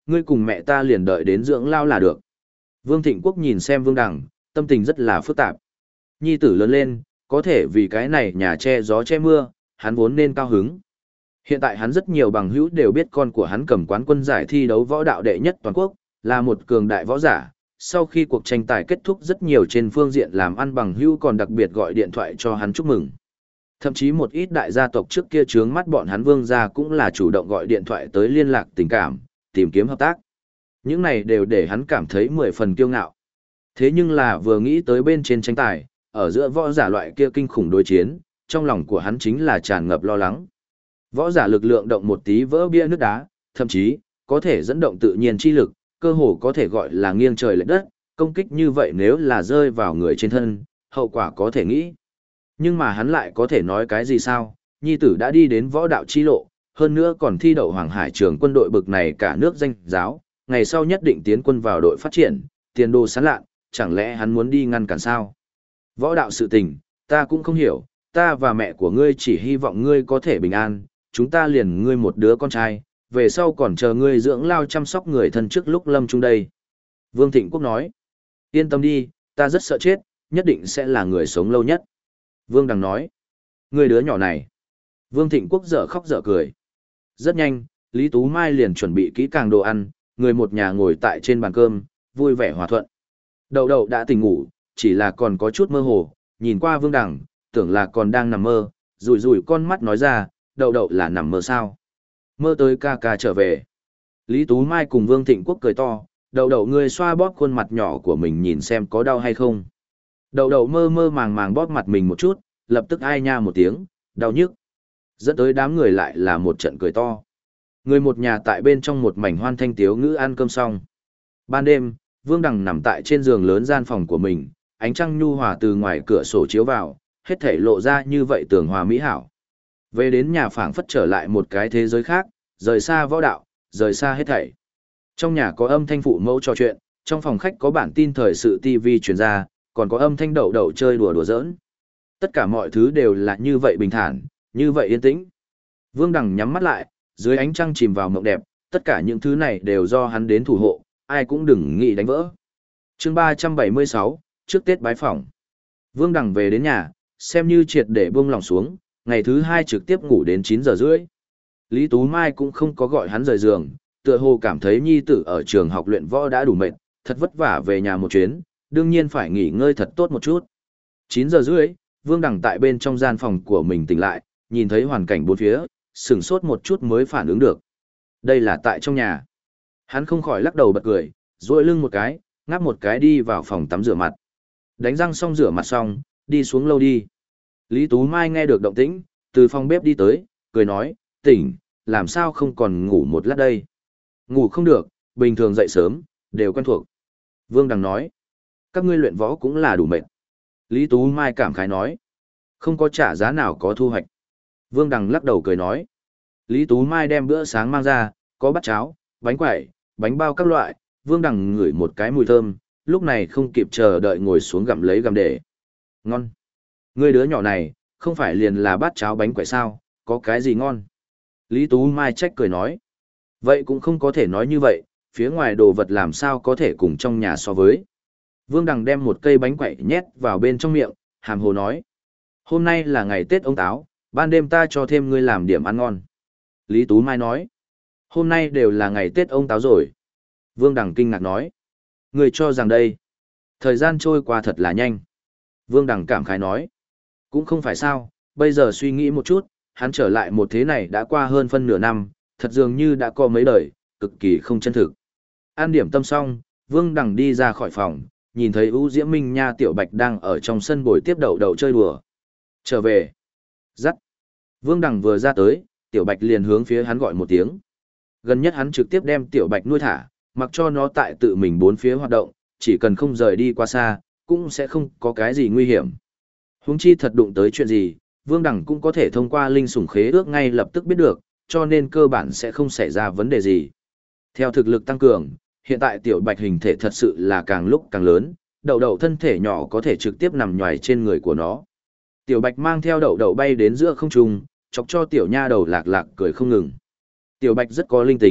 ngươi cùng mẹ ta liền đợi đến dưỡng lao là được. Vương Thịnh Quốc nhìn xem Vương Đằng, tâm tình rất là phức tạp. Nhi tử lớn lên, có thể vì cái này nhà che gió che mưa, hắn vốn nên cao hứng. Hiện tại hắn rất nhiều bằng hữu đều biết con của hắn cầm quán quân giải thi đấu võ đạo đệ nhất toàn quốc, là một cường đại võ giả. Sau khi cuộc tranh tài kết thúc, rất nhiều trên phương diện làm ăn bằng hữu còn đặc biệt gọi điện thoại cho hắn chúc mừng. Thậm chí một ít đại gia tộc trước kia trướng mắt bọn hắn Vương gia cũng là chủ động gọi điện thoại tới liên lạc tình cảm, tìm kiếm hợp tác. Những này đều để hắn cảm thấy 10 phần kiêu ngạo. Thế nhưng là vừa nghĩ tới bên trên tranh tài, ở giữa võ giả loại kia kinh khủng đối chiến, trong lòng của hắn chính là tràn ngập lo lắng. Võ giả lực lượng động một tí vỡ bia nước đá, thậm chí có thể dẫn động tự nhiên chi lực, cơ hồ có thể gọi là nghiêng trời lệch đất, công kích như vậy nếu là rơi vào người trên thân, hậu quả có thể nghĩ. Nhưng mà hắn lại có thể nói cái gì sao, nhi tử đã đi đến võ đạo chi lộ, hơn nữa còn thi đậu Hoàng Hải trường quân đội bực này cả nước danh giáo, ngày sau nhất định tiến quân vào đội phát triển, tiền đồ sáng lạn, chẳng lẽ hắn muốn đi ngăn cản sao? Võ đạo sự tình, ta cũng không hiểu, ta và mẹ của ngươi chỉ hy vọng ngươi có thể bình an, chúng ta liền ngươi một đứa con trai, về sau còn chờ ngươi dưỡng lao chăm sóc người thân trước lúc lâm chung đây. Vương Thịnh Quốc nói, yên tâm đi, ta rất sợ chết, nhất định sẽ là người sống lâu nhất. Vương Đằng nói, ngươi đứa nhỏ này. Vương Thịnh Quốc dở khóc dở cười. Rất nhanh, Lý Tú Mai liền chuẩn bị kỹ càng đồ ăn, người một nhà ngồi tại trên bàn cơm, vui vẻ hòa thuận. Đậu đậu đã tỉnh ngủ, chỉ là còn có chút mơ hồ, nhìn qua Vương Đằng, tưởng là còn đang nằm mơ, rủi rủi con mắt nói ra, đậu đậu là nằm mơ sao? Mơ tới ca ca trở về. Lý Tú Mai cùng Vương Thịnh Quốc cười to, đậu đậu ngươi xoa bóp khuôn mặt nhỏ của mình nhìn xem có đau hay không. Đậu đậu mơ mơ màng màng bóp mặt mình một chút, lập tức ai nha một tiếng, đau nhức. Dẫn tới đám người lại là một trận cười to. Người một nhà tại bên trong một mảnh hoan thanh tiếu ngữ ăn cơm xong. Ban đêm, Vương Đằng nằm tại trên giường lớn gian phòng của mình, ánh trăng nhu hòa từ ngoài cửa sổ chiếu vào, hết thảy lộ ra như vậy tường hòa mỹ hảo. Về đến nhà phảng phất trở lại một cái thế giới khác, rời xa võ đạo, rời xa hết thảy. Trong nhà có âm thanh phụ mẫu trò chuyện, trong phòng khách có bản tin thời sự TV truyền ra, còn có âm thanh đậu đậu chơi đùa đùa giỡn. Tất cả mọi thứ đều là như vậy bình thản, như vậy yên tĩnh. Vương Đằng nhắm mắt lại, dưới ánh trăng chìm vào mộng đẹp, tất cả những thứ này đều do hắn đến thủ hộ, ai cũng đừng nghĩ đánh vỡ. Chương 376, trước Tết bái phỏng. Vương Đằng về đến nhà, xem như triệt để buông lòng xuống, ngày thứ 2 trực tiếp ngủ đến 9 giờ rưỡi. Lý Tú Mai cũng không có gọi hắn rời giường, tựa hồ cảm thấy nhi tử ở trường học luyện võ đã đủ mệt, thật vất vả về nhà một chuyến, đương nhiên phải nghỉ ngơi thật tốt một chút. 9 giờ rưỡi, Vương Đằng tại bên trong gian phòng của mình tỉnh lại, nhìn thấy hoàn cảnh bốn phía, sửng sốt một chút mới phản ứng được. Đây là tại trong nhà. Hắn không khỏi lắc đầu bật cười, duỗi lưng một cái, ngáp một cái đi vào phòng tắm rửa mặt. Đánh răng xong rửa mặt xong, đi xuống lâu đi. Lý Tú Mai nghe được động tĩnh, từ phòng bếp đi tới, cười nói, tỉnh, làm sao không còn ngủ một lát đây. Ngủ không được, bình thường dậy sớm, đều quen thuộc. Vương Đằng nói, các ngươi luyện võ cũng là đủ mệt. Lý Tú Mai cảm khái nói, không có trả giá nào có thu hoạch. Vương Đằng lắc đầu cười nói, Lý Tú Mai đem bữa sáng mang ra, có bát cháo, bánh quẩy, bánh bao các loại, Vương Đằng ngửi một cái mùi thơm, lúc này không kịp chờ đợi ngồi xuống gặm lấy gặm để. Ngon. Ngươi đứa nhỏ này, không phải liền là bát cháo bánh quẩy sao, có cái gì ngon? Lý Tú Mai trách cười nói. Vậy cũng không có thể nói như vậy, phía ngoài đồ vật làm sao có thể cùng trong nhà so với. Vương Đằng đem một cây bánh quẩy nhét vào bên trong miệng, hàm hồ nói. Hôm nay là ngày Tết ông Táo, ban đêm ta cho thêm ngươi làm điểm ăn ngon. Lý Tú Mai nói. Hôm nay đều là ngày Tết ông Táo rồi. Vương Đằng kinh ngạc nói. Ngươi cho rằng đây. Thời gian trôi qua thật là nhanh. Vương Đằng cảm khái nói. Cũng không phải sao, bây giờ suy nghĩ một chút, hắn trở lại một thế này đã qua hơn phân nửa năm, thật dường như đã có mấy đời, cực kỳ không chân thực. An điểm tâm xong, Vương Đằng đi ra khỏi phòng, nhìn thấy U Diễm Minh Nha Tiểu Bạch đang ở trong sân bồi tiếp đậu đậu chơi đùa. Trở về. Dắt. Vương Đằng vừa ra tới, Tiểu Bạch liền hướng phía hắn gọi một tiếng. Gần nhất hắn trực tiếp đem Tiểu Bạch nuôi thả, mặc cho nó tại tự mình bốn phía hoạt động, chỉ cần không rời đi quá xa, cũng sẽ không có cái gì nguy hiểm. Huống chi thật đụng tới chuyện gì, Vương Đằng cũng có thể thông qua linh sủng khế ước ngay lập tức biết được, cho nên cơ bản sẽ không xảy ra vấn đề gì. Theo thực lực tăng cường, hiện tại Tiểu Bạch hình thể thật sự là càng lúc càng lớn, đậu đậu thân thể nhỏ có thể trực tiếp nằm nhoài trên người của nó. Tiểu Bạch mang theo đậu đậu bay đến giữa không trung, chọc cho Tiểu Nha đầu lạc lạc cười không ngừng. Tiểu Bạch rất có linh tính,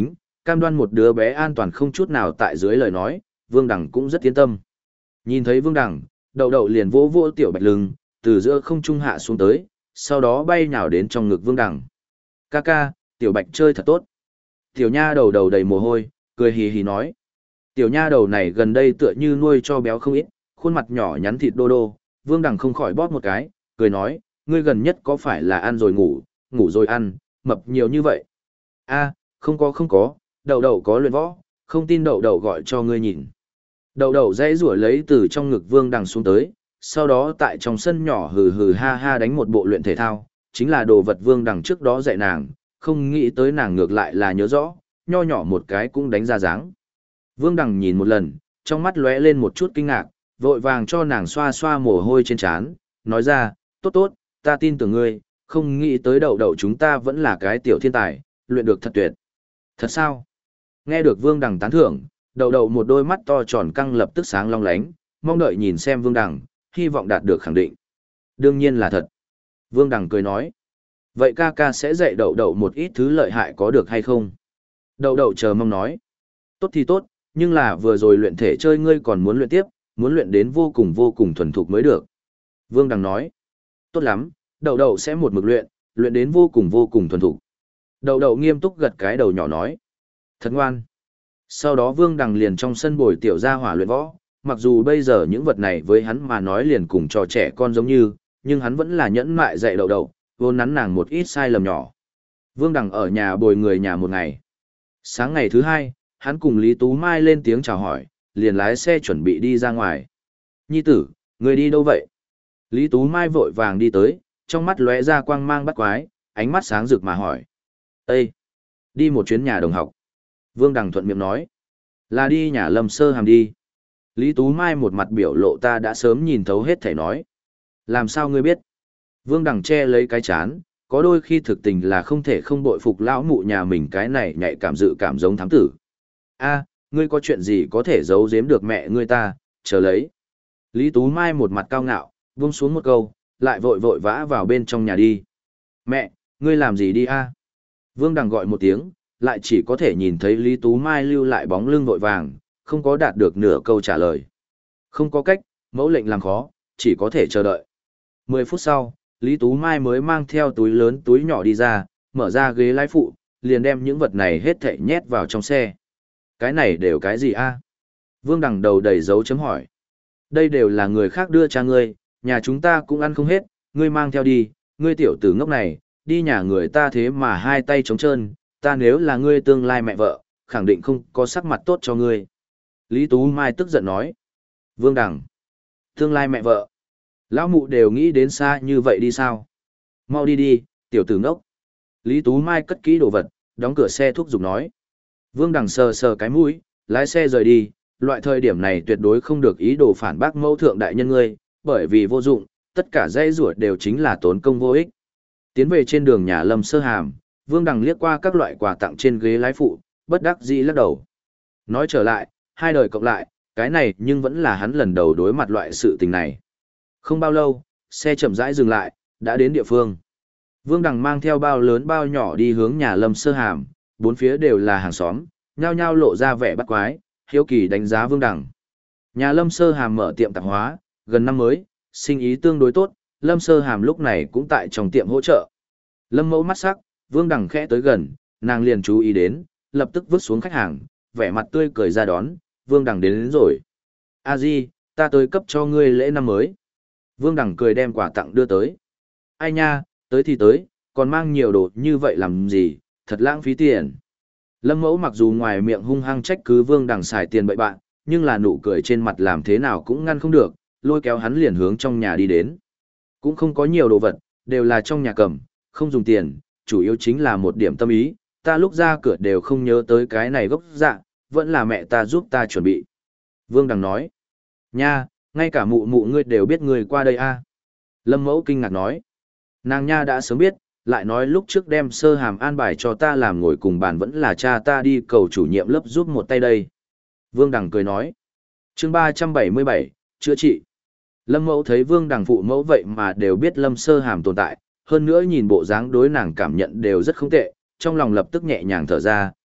cam đoan một đứa bé an toàn không chút nào tại dưới lời nói, Vương Đằng cũng rất yên tâm. Nhìn thấy Vương Đằng, đậu đậu liền vỗ vỗ tiểu bạch lưng, từ giữa không trung hạ xuống tới, sau đó bay nhào đến trong ngực Vương Đằng. Ca ca, tiểu bạch chơi thật tốt. Tiểu nha đầu đầu đầy mồ hôi, cười hì hì nói. Tiểu nha đầu này gần đây tựa như nuôi cho béo không ít, khuôn mặt nhỏ nhắn thịt đô đô, Vương Đằng không khỏi bóp một cái, cười nói, ngươi gần nhất có phải là ăn rồi ngủ, ngủ rồi ăn, mập nhiều như vậy. A, không có, đậu đậu có luyện võ, không tin đậu đậu gọi cho ngươi nhìn. Đậu đậu dãy rủa lấy từ trong ngực Vương Đằng xuống tới, sau đó tại trong sân nhỏ hừ hừ ha ha đánh một bộ luyện thể thao, chính là đồ vật Vương Đằng trước đó dạy nàng, không nghĩ tới nàng ngược lại là nhớ rõ, nho nhỏ một cái cũng đánh ra dáng. Vương Đằng nhìn một lần, trong mắt lóe lên một chút kinh ngạc, vội vàng cho nàng xoa xoa mồ hôi trên trán, nói ra, tốt tốt, ta tin tưởng ngươi, không nghĩ tới đậu đậu chúng ta vẫn là cái tiểu thiên tài, luyện được thật tuyệt. Thật sao? Nghe được Vương Đằng tán thưởng, đậu đậu một đôi mắt to tròn căng lập tức sáng long lánh, mong đợi nhìn xem Vương Đằng, hy vọng đạt được khẳng định. Đương nhiên là thật. Vương Đằng cười nói. Vậy ca ca sẽ dạy đậu đậu một ít thứ lợi hại có được hay không? Đậu đậu chờ mong nói. Tốt thì tốt, nhưng là vừa rồi luyện thể chơi ngươi còn muốn luyện tiếp, muốn luyện đến vô cùng thuần thục mới được. Vương Đằng nói. Tốt lắm, đậu đậu sẽ một mực luyện, luyện đến vô cùng thuần thục. Đậu đậu nghiêm túc gật cái đầu nhỏ nói. Thật ngoan. Sau đó Vương Đằng liền trong sân bồi tiểu gia hỏa luyện võ, mặc dù bây giờ những vật này với hắn mà nói liền cùng trò trẻ con giống như, nhưng hắn vẫn là nhẫn mại dạy đậu đậu, vốn nắn nàng một ít sai lầm nhỏ. Vương Đằng ở nhà bồi người nhà một ngày. Sáng ngày thứ hai, hắn cùng Lý Tú Mai lên tiếng chào hỏi, liền lái xe chuẩn bị đi ra ngoài. Nhi tử, người đi đâu vậy? Lý Tú Mai vội vàng đi tới, trong mắt lóe ra quang mang bắt quái, ánh mắt sáng rực mà hỏi. Ê! Đi một chuyến nhà đồng học. Vương Đằng thuận miệng nói. Là đi nhà Lâm Sơ Hàm đi. Lý Tú Mai một mặt biểu lộ ta đã sớm nhìn thấu hết thảy nói. Làm sao ngươi biết? Vương Đằng che lấy cái chán, có đôi khi thực tình là không thể không bội phục lão mụ nhà mình cái này nhạy cảm dự cảm giống thám tử. A, ngươi có chuyện gì có thể giấu giếm được mẹ ngươi ta, chờ lấy. Lý Tú Mai một mặt cao ngạo, buông xuống một câu, lại vội vội vã vào bên trong nhà đi. Mẹ, ngươi làm gì đi a? Vương Đằng gọi một tiếng, lại chỉ có thể nhìn thấy Lý Tú Mai lưu lại bóng lưng vội vàng, không có đạt được nửa câu trả lời. Không có cách, mẫu lệnh làm khó, chỉ có thể chờ đợi. 10 phút sau, Lý Tú Mai mới mang theo túi lớn túi nhỏ đi ra, mở ra ghế lái phụ, liền đem những vật này hết thảy nhét vào trong xe. Cái này đều cái gì a? Vương Đằng đầu đầy dấu chấm hỏi. Đây đều là người khác đưa cha ngươi, nhà chúng ta cũng ăn không hết, ngươi mang theo đi, ngươi tiểu tử ngốc này, đi nhà người ta thế mà hai tay trống trơn, ta nếu là ngươi tương lai mẹ vợ, khẳng định không có sắc mặt tốt cho ngươi. Lý Tú Mai tức giận nói. Vương Đằng, tương lai mẹ vợ. Lão mụ đều nghĩ đến xa như vậy đi sao? Mau đi đi, tiểu tử ngốc. Lý Tú Mai cất kỹ đồ vật, đóng cửa xe thúc giục nói. Vương Đằng sờ sờ cái mũi, lái xe rời đi, loại thời điểm này tuyệt đối không được ý đồ phản bác mẫu thượng đại nhân ngươi, bởi vì vô dụng, tất cả dây rủa đều chính là tốn công vô ích. Tiến về trên đường nhà Lâm Sơ Hàm, Vương Đằng liếc qua các loại quà tặng trên ghế lái phụ, bất đắc dĩ lắc đầu. Nói trở lại, hai đời cộng lại, cái này nhưng vẫn là hắn lần đầu đối mặt loại sự tình này. Không bao lâu, xe chậm rãi dừng lại, đã đến địa phương. Vương Đằng mang theo bao lớn bao nhỏ đi hướng nhà Lâm Sơ Hàm, bốn phía đều là hàng xóm, nhao nhao lộ ra vẻ bắt quái, hiếu kỳ đánh giá Vương Đằng. Nhà Lâm Sơ Hàm mở tiệm tạp hóa, gần năm mới, sinh ý tương đối tốt, Lâm Sơ Hàm lúc này cũng tại trong tiệm hỗ trợ. Lâm Mẫu mắt sắc, Vương Đằng khẽ tới gần, nàng liền chú ý đến, lập tức vứt xuống khách hàng, vẻ mặt tươi cười ra đón, Vương Đằng đến rồi. A Di, ta tới cấp cho ngươi lễ năm mới. Vương Đằng cười đem quà tặng đưa tới. Ai nha, tới thì tới, còn mang nhiều đồ như vậy làm gì, thật lãng phí tiền. Lâm Mẫu mặc dù ngoài miệng hung hăng trách cứ Vương Đằng xài tiền bậy bạn, nhưng là nụ cười trên mặt làm thế nào cũng ngăn không được, lôi kéo hắn liền hướng trong nhà đi đến. Cũng không có nhiều đồ vật, đều là trong nhà cầm, không dùng tiền, chủ yếu chính là một điểm tâm ý, ta lúc ra cửa đều không nhớ tới cái này gốc dạ, vẫn là mẹ ta giúp ta chuẩn bị. Vương Đằng nói, nha, ngay cả mụ mụ ngươi đều biết ngươi qua đây a. Lâm Mẫu kinh ngạc nói, nàng nha đã sớm biết, lại nói lúc trước đem Sơ Hàm an bài cho ta làm ngồi cùng bàn vẫn là cha ta đi cầu chủ nhiệm lớp giúp một tay đây. Vương Đằng cười nói, chương 377, chữa trị. Lâm Mẫu thấy Vương Đằng phụ mẫu vậy mà đều biết Lâm Sơ Hàm tồn tại, hơn nữa nhìn bộ dáng đối nàng cảm nhận đều rất không tệ, trong lòng lập tức nhẹ nhàng thở ra,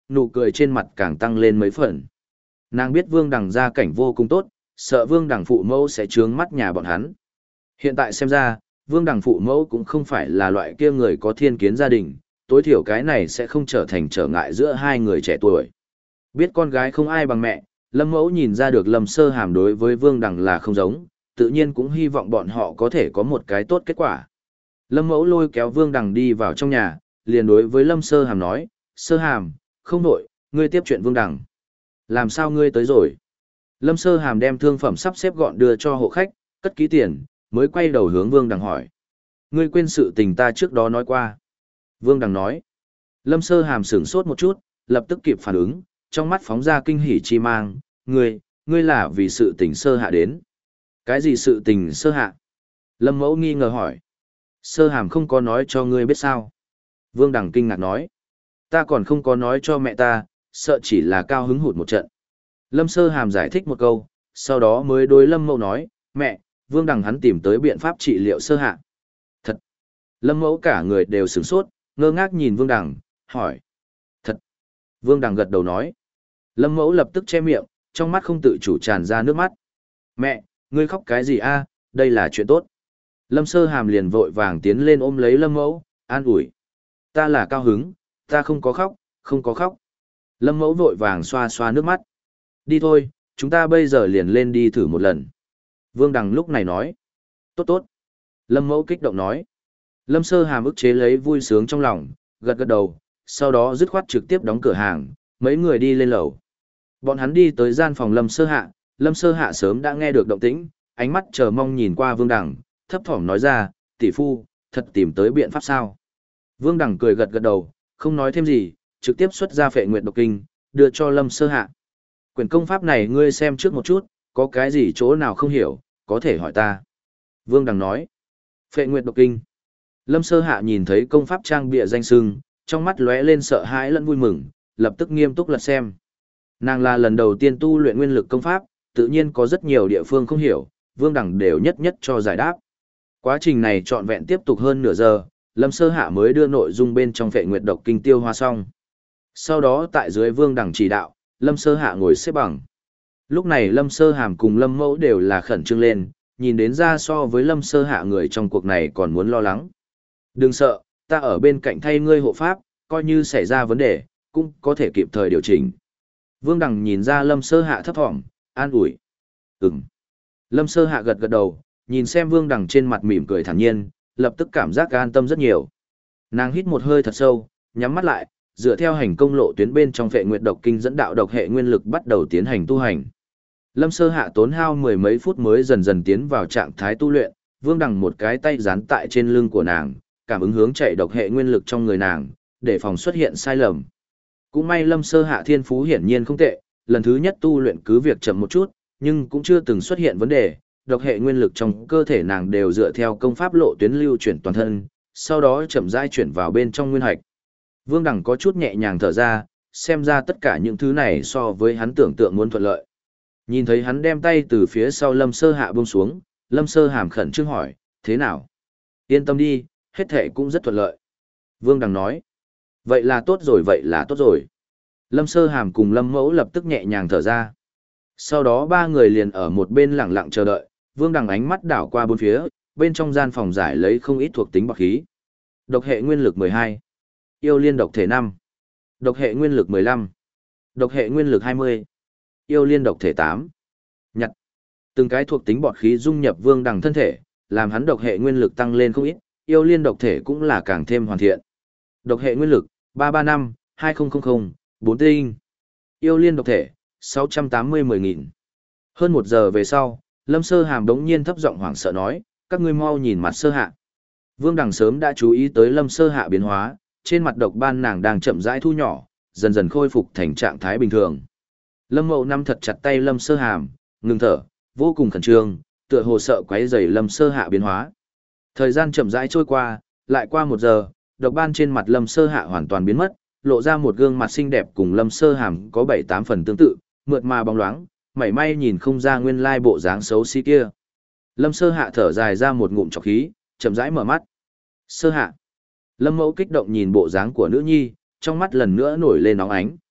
nụ cười trên mặt càng tăng lên mấy phần. Nàng biết Vương Đằng gia cảnh vô cùng tốt, sợ Vương Đằng phụ mẫu sẽ trướng mắt nhà bọn hắn. Hiện tại xem ra, Vương Đằng phụ mẫu cũng không phải là loại kia người có thiên kiến gia đình, tối thiểu cái này sẽ không trở thành trở ngại giữa hai người trẻ tuổi. Biết con gái không ai bằng mẹ, Lâm Mẫu nhìn ra được Lâm Sơ Hàm đối với Vương Đằng là không giống, tự nhiên cũng hy vọng bọn họ có thể có một cái tốt kết quả. Lâm Mẫu lôi kéo Vương Đằng đi vào trong nhà, liền đối với Lâm Sơ Hàm nói, Sơ Hàm, không nổi, ngươi tiếp chuyện Vương Đằng. Làm sao ngươi tới rồi? Lâm Sơ Hàm đem thương phẩm sắp xếp gọn đưa cho hộ khách, cất kỹ tiền, mới quay đầu hướng Vương Đằng hỏi. Ngươi quên sự tình ta trước đó nói qua. Vương Đằng nói. Lâm Sơ Hàm sửng sốt một chút, lập tức kịp phản ứng, trong mắt phóng ra kinh hỉ chi mang. Ngươi là vì sự tình Sơ Hạ đến. Cái gì sự tình Sơ Hạ? Lâm Mẫu nghi ngờ hỏi. Sơ Hàm không có nói cho ngươi biết sao? Vương Đằng kinh ngạc nói. Ta còn không có nói cho mẹ ta, sợ chỉ là cao hứng hụt một trận. Lâm Sơ Hàm giải thích một câu, sau đó mới đối Lâm Mẫu nói, mẹ, Vương Đằng hắn tìm tới biện pháp trị liệu Sơ Hạ. Thật! Lâm Mẫu cả người đều sửng sốt, ngơ ngác nhìn Vương Đằng, hỏi. Thật! Vương Đằng gật đầu nói. Lâm Mẫu lập tức che miệng, trong mắt không tự chủ tràn ra nước mắt. Mẹ, ngươi khóc cái gì a? Đây là chuyện tốt. Lâm Sơ Hàm liền vội vàng tiến lên ôm lấy Lâm Mẫu, an ủi. Ta là cao hứng, ta không có khóc, không có khóc. Lâm Mẫu vội vàng xoa xoa nước mắt. Đi thôi, chúng ta bây giờ liền lên đi thử một lần. Vương Đằng lúc này nói. Tốt tốt. Lâm Mẫu kích động nói. Lâm Sơ Hàm ức chế lấy vui sướng trong lòng, gật gật đầu, sau đó dứt khoát trực tiếp đóng cửa hàng, mấy người đi lên lầu. Bọn hắn đi tới gian phòng Lâm Sơ Hạ sớm đã nghe được động tĩnh, ánh mắt chờ mong nhìn qua Vương Đằng, thấp thỏm nói ra, tỷ phu, thật tìm tới biện pháp sao? Vương Đằng cười gật gật đầu, không nói thêm gì, trực tiếp xuất ra Phệ Nguyệt Độc Kinh, đưa cho Lâm Sơ Hạ. Quyển công pháp này ngươi xem trước một chút, có cái gì chỗ nào không hiểu, có thể hỏi ta. Vương Đằng nói, Phệ Nguyệt Độc Kinh. Lâm Sơ Hạ nhìn thấy công pháp trang bìa danh sưng, trong mắt lóe lên sợ hãi lẫn vui mừng, lập tức nghiêm túc lật xem. Nàng là lần đầu tiên tu luyện nguyên lực công pháp, tự nhiên có rất nhiều địa phương không hiểu, Vương Đằng đều nhất nhất cho giải đáp. Quá trình này trọn vẹn tiếp tục hơn nửa giờ, Lâm Sơ Hạ mới đưa nội dung bên trong Phệ Nguyệt Độc Kinh tiêu hóa xong. Sau đó tại dưới Vương Đằng chỉ đạo, Lâm Sơ Hạ ngồi xếp bằng. Lúc này Lâm Sơ Hàm cùng Lâm Mẫu đều là khẩn trương lên, nhìn đến ra so với Lâm Sơ Hạ người trong cuộc này còn muốn lo lắng. Đừng sợ, ta ở bên cạnh thay ngươi hộ pháp, coi như xảy ra vấn đề, cũng có thể kịp thời điều chỉnh. Vương Đằng nhìn ra Lâm Sơ Hạ thấp thỏm, an ủi. Ừm. Lâm Sơ Hạ gật gật đầu, nhìn xem Vương Đằng trên mặt mỉm cười thản nhiên, lập tức cảm giác an tâm rất nhiều. Nàng hít một hơi thật sâu, nhắm mắt lại, dựa theo hành công lộ tuyến bên trong Phệ Nguyệt Độc Kinh dẫn đạo độc hệ nguyên lực bắt đầu tiến hành tu hành. Lâm Sơ Hạ tốn hao mười mấy phút mới dần dần tiến vào trạng thái tu luyện, Vương Đằng một cái tay dán tại trên lưng của nàng, cảm ứng hướng chạy độc hệ nguyên lực trong người nàng, để phòng xuất hiện sai lầm. Cũng may Lâm Sơ Hạ thiên phú hiển nhiên không tệ, lần thứ nhất tu luyện cứ việc chậm một chút, nhưng cũng chưa từng xuất hiện vấn đề, độc hệ nguyên lực trong cơ thể nàng đều dựa theo công pháp lộ tuyến lưu chuyển toàn thân, sau đó chậm rãi chuyển vào bên trong nguyên hạch. Vương Đằng có chút nhẹ nhàng thở ra, xem ra tất cả những thứ này so với hắn tưởng tượng muốn thuận lợi. Nhìn thấy hắn đem tay từ phía sau Lâm Sơ Hạ buông xuống, Lâm Sơ Hàm khẩn trương hỏi, thế nào? Yên tâm đi, hết thể cũng rất thuận lợi. Vương Đằng nói, vậy là tốt rồi, vậy là tốt rồi. Lâm Sơ Hàm cùng Lâm Mẫu lập tức nhẹ nhàng thở ra. Sau đó ba người liền ở một bên lặng lặng chờ đợi, Vương Đằng ánh mắt đảo qua bốn phía, bên trong gian phòng giải lấy không ít thuộc tính bạc khí. Độc hệ nguyên lực 12, yêu liên độc thể 5, độc hệ nguyên lực 15, độc hệ nguyên lực 20, yêu liên độc thể 8. Nhặt. Từng cái thuộc tính bọt khí dung nhập Vương Đằng thân thể, làm hắn độc hệ nguyên lực tăng lên không ít, yêu liên độc thể cũng là càng thêm hoàn thiện. Độc hệ nguyên lực 335, 2000, 4 tinh. Yêu liên độc thể 680-10.000. Hơn một giờ về sau, Lâm Sơ Hàm đống nhiên thấp giọng hoảng sợ nói, các ngươi mau nhìn mặt Sơ Hạ. Vương Đằng sớm đã chú ý tới Lâm Sơ Hạ biến hóa, trên mặt độc ban nàng đang chậm rãi thu nhỏ, dần dần khôi phục thành trạng thái bình thường. Lâm Mậu nắm thật chặt tay Lâm Sơ Hàm, ngừng thở, vô cùng khẩn trương, tựa hồ sợ quấy rầy Lâm Sơ Hạ biến hóa. Thời gian chậm rãi trôi qua, lại qua một giờ, độc ban trên mặt Lâm Sơ Hạ hoàn toàn biến mất, lộ ra một gương mặt xinh đẹp cùng Lâm Sơ Hàm có 7-8 phần tương tự, mượt mà bóng loáng, mảy may nhìn không ra nguyên lai bộ dáng xấu xí kia. Lâm Sơ Hạ thở dài ra một ngụm trọc khí, chậm rãi mở mắt. Sơ Hạ. Lâm Mẫu kích động nhìn bộ dáng của nữ nhi, trong mắt lần nữa nổi lên nóng ánh.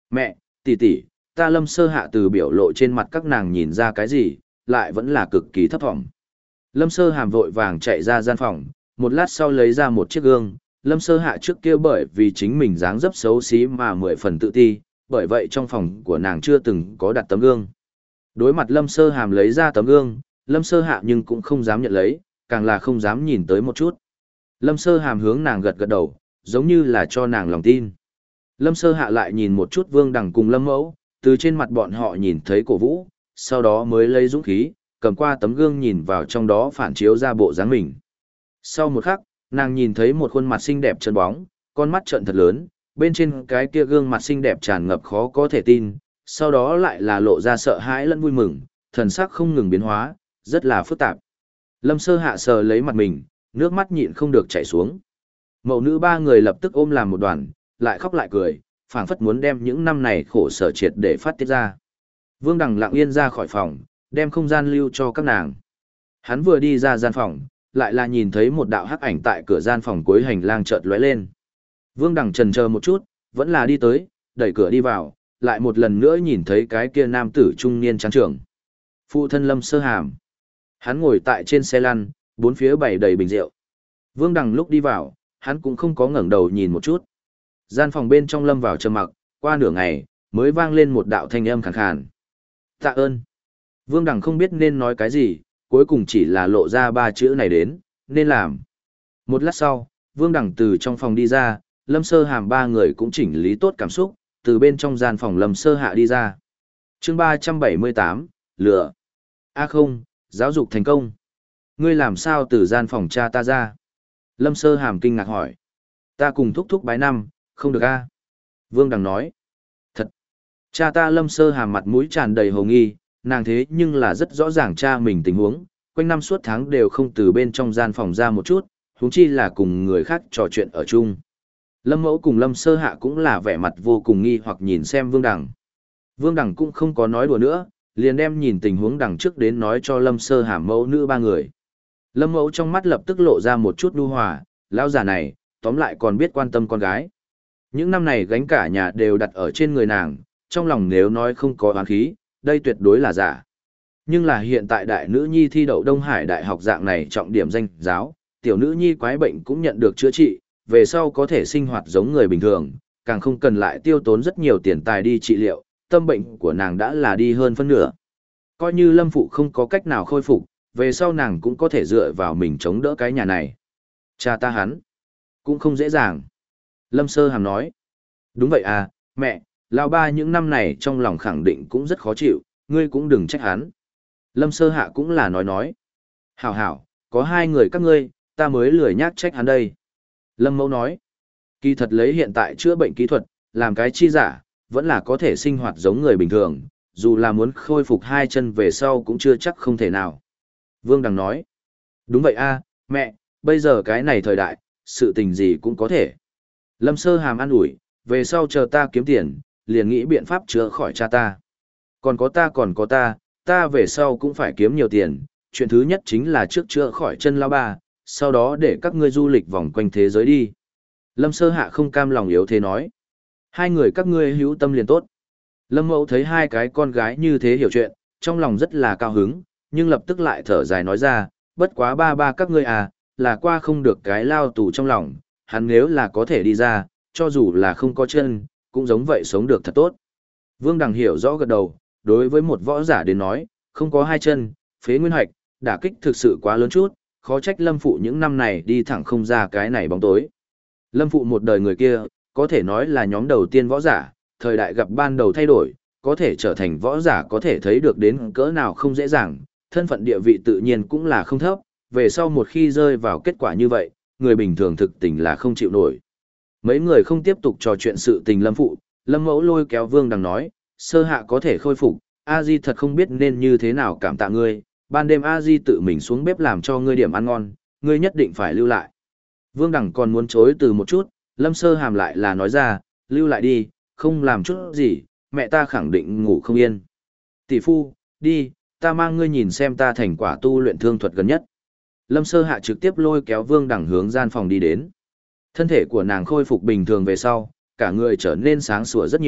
Mẹ, tỷ tỷ, ta Lâm Sơ Hạ từ biểu lộ trên mặt các nàng nhìn ra cái gì, lại vẫn là cực kỳ thấp thỏm. Lâm Sơ Hàm vội vàng chạy ra gian phòng, một lát sau lấy ra một chiếc gương. Lâm Sơ Hạ trước kia bởi vì chính mình dáng dấp xấu xí mà 10 phần tự ti, bởi vậy trong phòng của nàng chưa từng có đặt tấm gương. Đối mặt Lâm Sơ Hàm lấy ra tấm gương, Lâm Sơ Hạ nhưng cũng không dám nhận lấy, càng là không dám nhìn tới một chút. Lâm Sơ Hàm hướng nàng gật gật đầu, giống như là cho nàng lòng tin. Lâm Sơ Hạ lại nhìn một chút Vương Đằng cùng Lâm Mẫu, từ trên mặt bọn họ nhìn thấy cổ vũ, sau đó mới lấy dũng khí, cầm qua tấm gương nhìn vào trong đó phản chiếu ra bộ dáng mình. Sau một khắc, nàng nhìn thấy một khuôn mặt xinh đẹp chân bóng, con mắt trợn thật lớn, bên trên cái kia gương mặt xinh đẹp tràn ngập khó có thể tin, sau đó lại là lộ ra sợ hãi lẫn vui mừng, thần sắc không ngừng biến hóa, rất là phức tạp. Lâm Sơ Hạ sờ lấy mặt mình, nước mắt nhịn không được chảy xuống. Mẫu nữ ba người lập tức ôm làm một đoàn, lại khóc lại cười, phảng phất muốn đem những năm này khổ sở triệt để phát tiết ra. Vương Đằng lặng yên ra khỏi phòng, đem không gian lưu cho các nàng. Hắn vừa đi ra gian phòng, lại là nhìn thấy một đạo hắc ảnh tại cửa gian phòng cuối hành lang chợt lóe lên. Vương Đằng chần chờ một chút, vẫn là đi tới, đẩy cửa đi vào, lại một lần nữa nhìn thấy cái kia nam tử trung niên trắng trưởng. Phụ thân Lâm Sơ Hàm. Hắn ngồi tại trên xe lăn, bốn phía bày đầy bình rượu. Vương Đằng lúc đi vào, hắn cũng không có ngẩng đầu nhìn một chút. Gian phòng bên trong lâm vào trầm mặc, qua nửa ngày, mới vang lên một đạo thanh âm khàn khàn. Tạ ơn. Vương Đằng không biết nên nói cái gì, cuối cùng chỉ là lộ ra ba chữ này đến, nên làm. Một lát sau, Vương Đằng từ trong phòng đi ra, Lâm Sơ Hàm ba người cũng chỉnh lý tốt cảm xúc, từ bên trong gian phòng Lâm Sơ Hạ đi ra. Chương 378, lửa. A không, giáo dục thành công. Ngươi làm sao từ gian phòng cha ta ra? Lâm Sơ Hàm kinh ngạc hỏi. Ta cùng thúc thúc bái năm, không được a. Vương Đằng nói. Thật. Cha ta Lâm Sơ Hàm mặt mũi tràn đầy hồ nghi, nàng thế nhưng là rất rõ ràng cha mình tình huống, quanh năm suốt tháng đều không từ bên trong gian phòng ra một chút, huống chi là cùng người khác trò chuyện ở chung. Lâm Mẫu cùng Lâm Sơ Hạ cũng là vẻ mặt vô cùng nghi hoặc nhìn xem Vương Đằng. Vương Đằng cũng không có nói đùa nữa, liền đem nhìn tình huống đằng trước đến nói cho Lâm Sơ Hàm mẫu nữ ba người. Lâm Mẫu trong mắt lập tức lộ ra một chút nhu hòa, lão già này, tóm lại còn biết quan tâm con gái. Những năm này gánh cả nhà đều đặt ở trên người nàng, trong lòng nếu nói không có oán khí, đây tuyệt đối là giả. Nhưng là hiện tại đại nữ nhi thi đậu Đông Hải Đại học dạng này trọng điểm danh giáo, tiểu nữ nhi quái bệnh cũng nhận được chữa trị, về sau có thể sinh hoạt giống người bình thường, càng không cần lại tiêu tốn rất nhiều tiền tài đi trị liệu, tâm bệnh của nàng đã là đi hơn phân nửa. Coi như Lâm phụ không có cách nào khôi phục, về sau nàng cũng có thể dựa vào mình chống đỡ cái nhà này. Cha ta hắn, cũng không dễ dàng. Lâm Sơ Hàm nói, đúng vậy à, mẹ, lão ba những năm này trong lòng khẳng định cũng rất khó chịu, ngươi cũng đừng trách hắn. Lâm Sơ Hạ cũng là nói. Hảo hảo, có hai người các ngươi, ta mới lười nhác trách hắn đây. Lâm Mẫu nói, kỳ thật lấy hiện tại chữa bệnh kỹ thuật, làm cái chi giả, vẫn là có thể sinh hoạt giống người bình thường, dù là muốn khôi phục hai chân về sau cũng chưa chắc không thể nào. Vương Đằng nói, đúng vậy a, mẹ, bây giờ cái này thời đại, sự tình gì cũng có thể. Lâm Sơ Hàm an ủi, về sau chờ ta kiếm tiền, liền nghĩ biện pháp chữa khỏi cha ta. Còn có ta về sau cũng phải kiếm nhiều tiền, chuyện thứ nhất chính là trước chữa khỏi chân lão ba, sau đó để các ngươi du lịch vòng quanh thế giới đi. Lâm Sơ Hạ không cam lòng yếu thế nói. Hai người các ngươi hữu tâm liền tốt. Lâm Mẫu thấy hai cái con gái như thế hiểu chuyện, trong lòng rất là cao hứng, nhưng lập tức lại thở dài nói ra, bất quá ba các ngươi à, là qua không được cái lao tù trong lòng, hắn nếu là có thể đi ra, cho dù là không có chân, cũng giống vậy sống được thật tốt. Vương Đằng hiểu rõ gật đầu, đối với một võ giả đến nói, không có hai chân, phế nguyên hoạch, đả kích thực sự quá lớn chút, khó trách Lâm phụ những năm này đi thẳng không ra cái này bóng tối. Lâm phụ một đời người kia, có thể nói là nhóm đầu tiên võ giả, thời đại gặp ban đầu thay đổi, có thể trở thành võ giả có thể thấy được đến cỡ nào không dễ dàng, thân phận địa vị tự nhiên cũng là không thấp, về sau một khi rơi vào kết quả như vậy, người bình thường thực tình là không chịu nổi. Mấy người không tiếp tục trò chuyện sự tình Lâm phụ, Lâm Mẫu lôi kéo Vương Đằng nói, Sơ Hạ có thể khôi phục, A Di thật không biết nên như thế nào cảm tạ ngươi, ban đêm A Di tự mình xuống bếp làm cho ngươi điểm ăn ngon, ngươi nhất định phải lưu lại. Vương Đằng còn muốn chối từ một chút, Lâm Sơ Hàm lại là nói ra, lưu lại đi, không làm chút gì, mẹ ta khẳng định ngủ không yên. Tỷ phu, đi, ta mang ngươi nhìn xem ta thành quả tu luyện thương thuật gần nhất. Lâm Sơ Hạ trực tiếp lôi kéo Vương Đằng hướng gian phòng đi đến. Thân thể của nàng khôi phục bình thường về sau, cả người trở nên sáng sủa rất nhiều,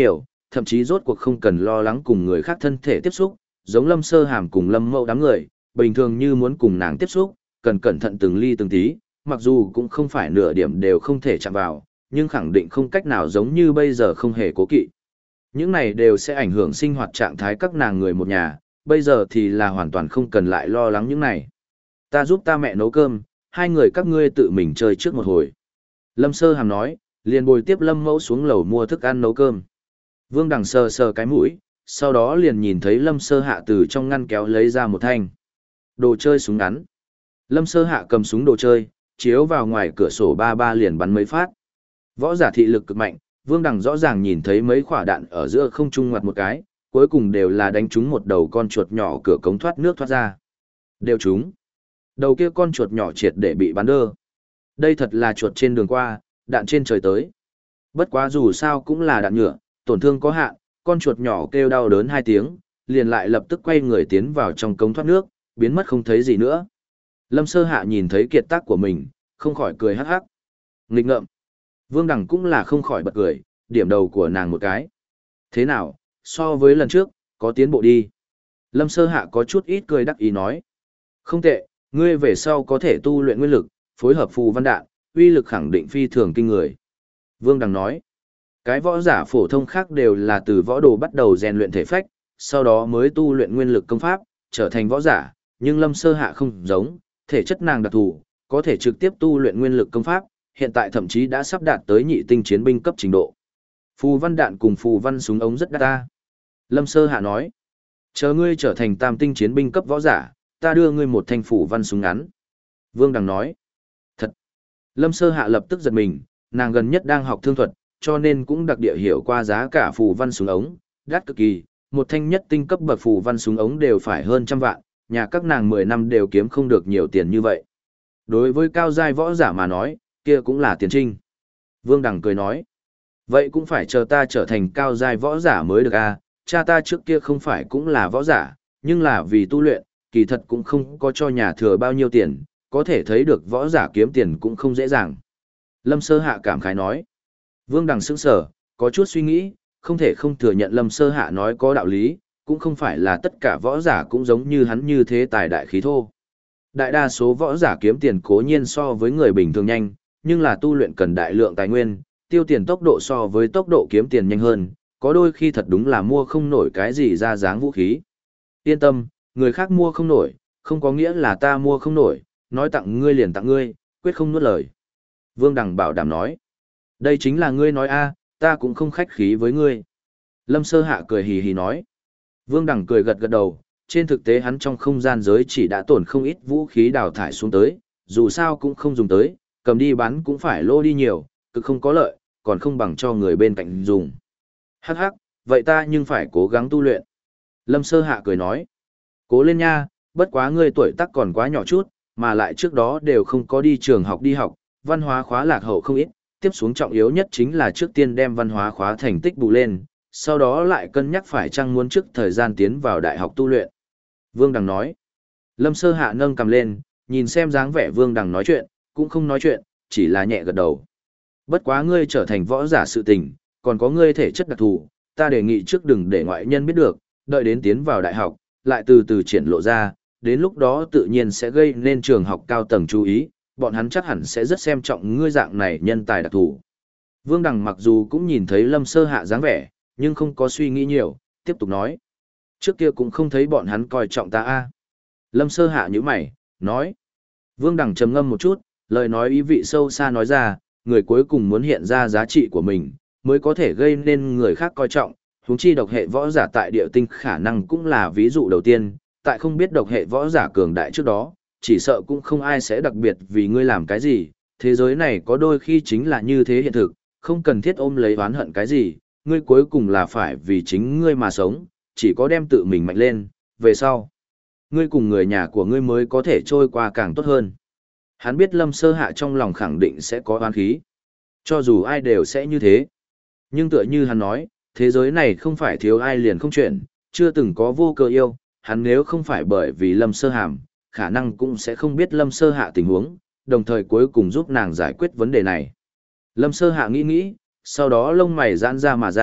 thậm chí rốt cuộc không cần lo lắng cùng người khác thân thể tiếp xúc, giống Lâm Sơ Hàm cùng Lâm Mậu đám người, bình thường như muốn cùng nàng tiếp xúc, cần cẩn thận từng ly từng tí, mặc dù cũng không phải nửa điểm đều không thể chạm vào, nhưng khẳng định không cách nào giống như bây giờ không hề cố kỵ. Những này đều sẽ ảnh hưởng sinh hoạt trạng thái các nàng người một nhà, bây giờ thì là hoàn toàn không cần lại lo lắng những này. Ta giúp ta mẹ nấu cơm, hai người các ngươi tự mình chơi trước một hồi. Lâm Sơ Hàm nói, liền bồi tiếp Lâm Mẫu xuống lầu mua thức ăn nấu cơm. Vương Đằng sờ sờ cái mũi, sau đó liền nhìn thấy Lâm Sơ Hạ từ trong ngăn kéo lấy ra một thanh đồ chơi súng ngắn. Lâm Sơ Hạ cầm súng đồ chơi, chiếu vào ngoài cửa sổ ba ba liền bắn mấy phát. Võ giả thị lực cực mạnh, Vương Đằng rõ ràng nhìn thấy mấy quả đạn ở giữa không trung ngoặt một cái, cuối cùng đều là đánh trúng một đầu con chuột nhỏ cửa cống thoát nước thoát ra. Đều trúng. Đầu kia con chuột nhỏ triệt để bị bắn đơ. Đây thật là chuột trên đường qua, đạn trên trời tới. Bất quá dù sao cũng là đạn nhựa, tổn thương có hạn, con chuột nhỏ kêu đau đớn 2 tiếng, liền lại lập tức quay người tiến vào trong cống thoát nước, biến mất không thấy gì nữa. Lâm Sơ Hạ nhìn thấy kiệt tác của mình, không khỏi cười hắc hắc. Nghịch ngợm. Vương Đằng cũng là không khỏi bật cười, điểm đầu của nàng một cái. Thế nào, so với lần trước, có tiến bộ đi. Lâm Sơ Hạ có chút ít cười đắc ý nói. Không tệ, ngươi về sau có thể tu luyện nguyên lực, phối hợp phù văn đạn, uy lực khẳng định phi thường kinh người. Vương Đằng nói. Cái võ giả phổ thông khác đều là từ võ đồ bắt đầu rèn luyện thể phách, sau đó mới tu luyện nguyên lực công pháp, trở thành võ giả, nhưng Lâm Sơ Hạ không giống, thể chất nàng đặc thù, có thể trực tiếp tu luyện nguyên lực công pháp, hiện tại thậm chí đã sắp đạt tới nhị tinh chiến binh cấp trình độ. Phù văn đạn cùng phù văn súng ống rất đắt ta. Lâm Sơ Hạ nói, chờ ngươi trở thành tam tinh chiến binh cấp võ giả, ta đưa ngươi một thanh phù văn súng ngắn. Vương Đằng nói, thật. Lâm Sơ Hạ lập tức giật mình, nàng gần nhất đang học thương thuật, cho nên cũng đặc địa hiểu qua giá cả phù văn súng ống, đắt cực kỳ, một thanh nhất tinh cấp bậc phù văn súng ống đều phải hơn 100 vạn, nhà các nàng 10 năm đều kiếm không được nhiều tiền như vậy. Đối với cao giai võ giả mà nói, kia cũng là tiền trinh. Vương Đằng cười nói, vậy cũng phải chờ ta trở thành cao giai võ giả mới được a. Cha ta trước kia không phải cũng là võ giả, nhưng là vì tu luyện, kỳ thật cũng không có cho nhà thừa bao nhiêu tiền, có thể thấy được võ giả kiếm tiền cũng không dễ dàng. Lâm Sơ Hạ cảm khái nói, Vương Đằng sững sờ, có chút suy nghĩ, không thể không thừa nhận Lâm Sơ Hạ nói có đạo lý, cũng không phải là tất cả võ giả cũng giống như hắn như thế tài đại khí thô. Đại đa số võ giả kiếm tiền cố nhiên so với người bình thường nhanh, nhưng là tu luyện cần đại lượng tài nguyên, tiêu tiền tốc độ so với tốc độ kiếm tiền nhanh hơn, có đôi khi thật đúng là mua không nổi cái gì ra dáng vũ khí. Yên tâm, người khác mua không nổi, không có nghĩa là ta mua không nổi, nói tặng ngươi liền tặng ngươi, quyết không nuốt lời. Vương Đằng bảo đảm nói, đây chính là ngươi nói a, ta cũng không khách khí với ngươi. Lâm Sơ Hạ cười hì hì nói. Vương Đằng cười gật gật đầu, trên thực tế hắn trong không gian giới chỉ đã tổn không ít vũ khí đào thải xuống tới, dù sao cũng không dùng tới, cầm đi bán cũng phải lô đi nhiều, cực không có lợi, còn không bằng cho người bên cạnh dùng. Hắc hắc, vậy ta nhưng phải cố gắng tu luyện. Lâm Sơ Hạ cười nói. Cố lên nha, bất quá ngươi tuổi tác còn quá nhỏ chút, mà lại trước đó đều không có đi trường học đi học, văn hóa khóa lạc hậu không ít, tiếp xuống trọng yếu nhất chính là trước tiên đem văn hóa khóa thành tích bù lên, sau đó lại cân nhắc phải chăng muốn trước thời gian tiến vào đại học tu luyện. Vương Đằng nói. Lâm Sơ Hạ nâng cầm lên, nhìn xem dáng vẻ Vương Đằng nói chuyện, cũng không nói chuyện, chỉ là nhẹ gật đầu. Bất quá ngươi trở thành võ giả sự tình, còn có ngươi thể chất đặc thù, ta đề nghị trước đừng để ngoại nhân biết được, đợi đến tiến vào đại học, lại từ từ triển lộ ra, đến lúc đó tự nhiên sẽ gây nên trường học cao tầng chú ý, bọn hắn chắc hẳn sẽ rất xem trọng ngươi dạng này nhân tài đặc thù. Vương Đằng mặc dù cũng nhìn thấy Lâm Sơ Hạ dáng vẻ, nhưng không có suy nghĩ nhiều, tiếp tục nói. Trước kia cũng không thấy bọn hắn coi trọng ta a. Lâm Sơ Hạ nhíu mày, nói. Vương Đằng trầm ngâm một chút, lời nói ý vị sâu xa nói ra, người cuối cùng muốn hiện ra giá trị của mình, mới có thể gây nên người khác coi trọng, huống chi độc hệ võ giả tại địa tinh khả năng cũng là ví dụ đầu tiên, tại không biết độc hệ võ giả cường đại trước đó, chỉ sợ cũng không ai sẽ đặc biệt vì ngươi làm cái gì, thế giới này có đôi khi chính là như thế hiện thực, không cần thiết ôm lấy oán hận cái gì, ngươi cuối cùng là phải vì chính ngươi mà sống, chỉ có đem tự mình mạnh lên, về sau. Ngươi cùng người nhà của ngươi mới có thể trôi qua càng tốt hơn. Hắn biết Lâm Sơ Hạ trong lòng khẳng định sẽ có oán khí. Cho dù ai đều sẽ như thế. Nhưng tựa như hắn nói, thế giới này không phải thiếu ai liền không chuyện, chưa từng có vô cơ yêu, hắn nếu không phải bởi vì Lâm Sơ Hàm, khả năng cũng sẽ không biết Lâm Sơ Hạ tình huống, đồng thời cuối cùng giúp nàng giải quyết vấn đề này. Lâm Sơ Hạ nghĩ nghĩ, sau đó lông mày giãn ra mà ra,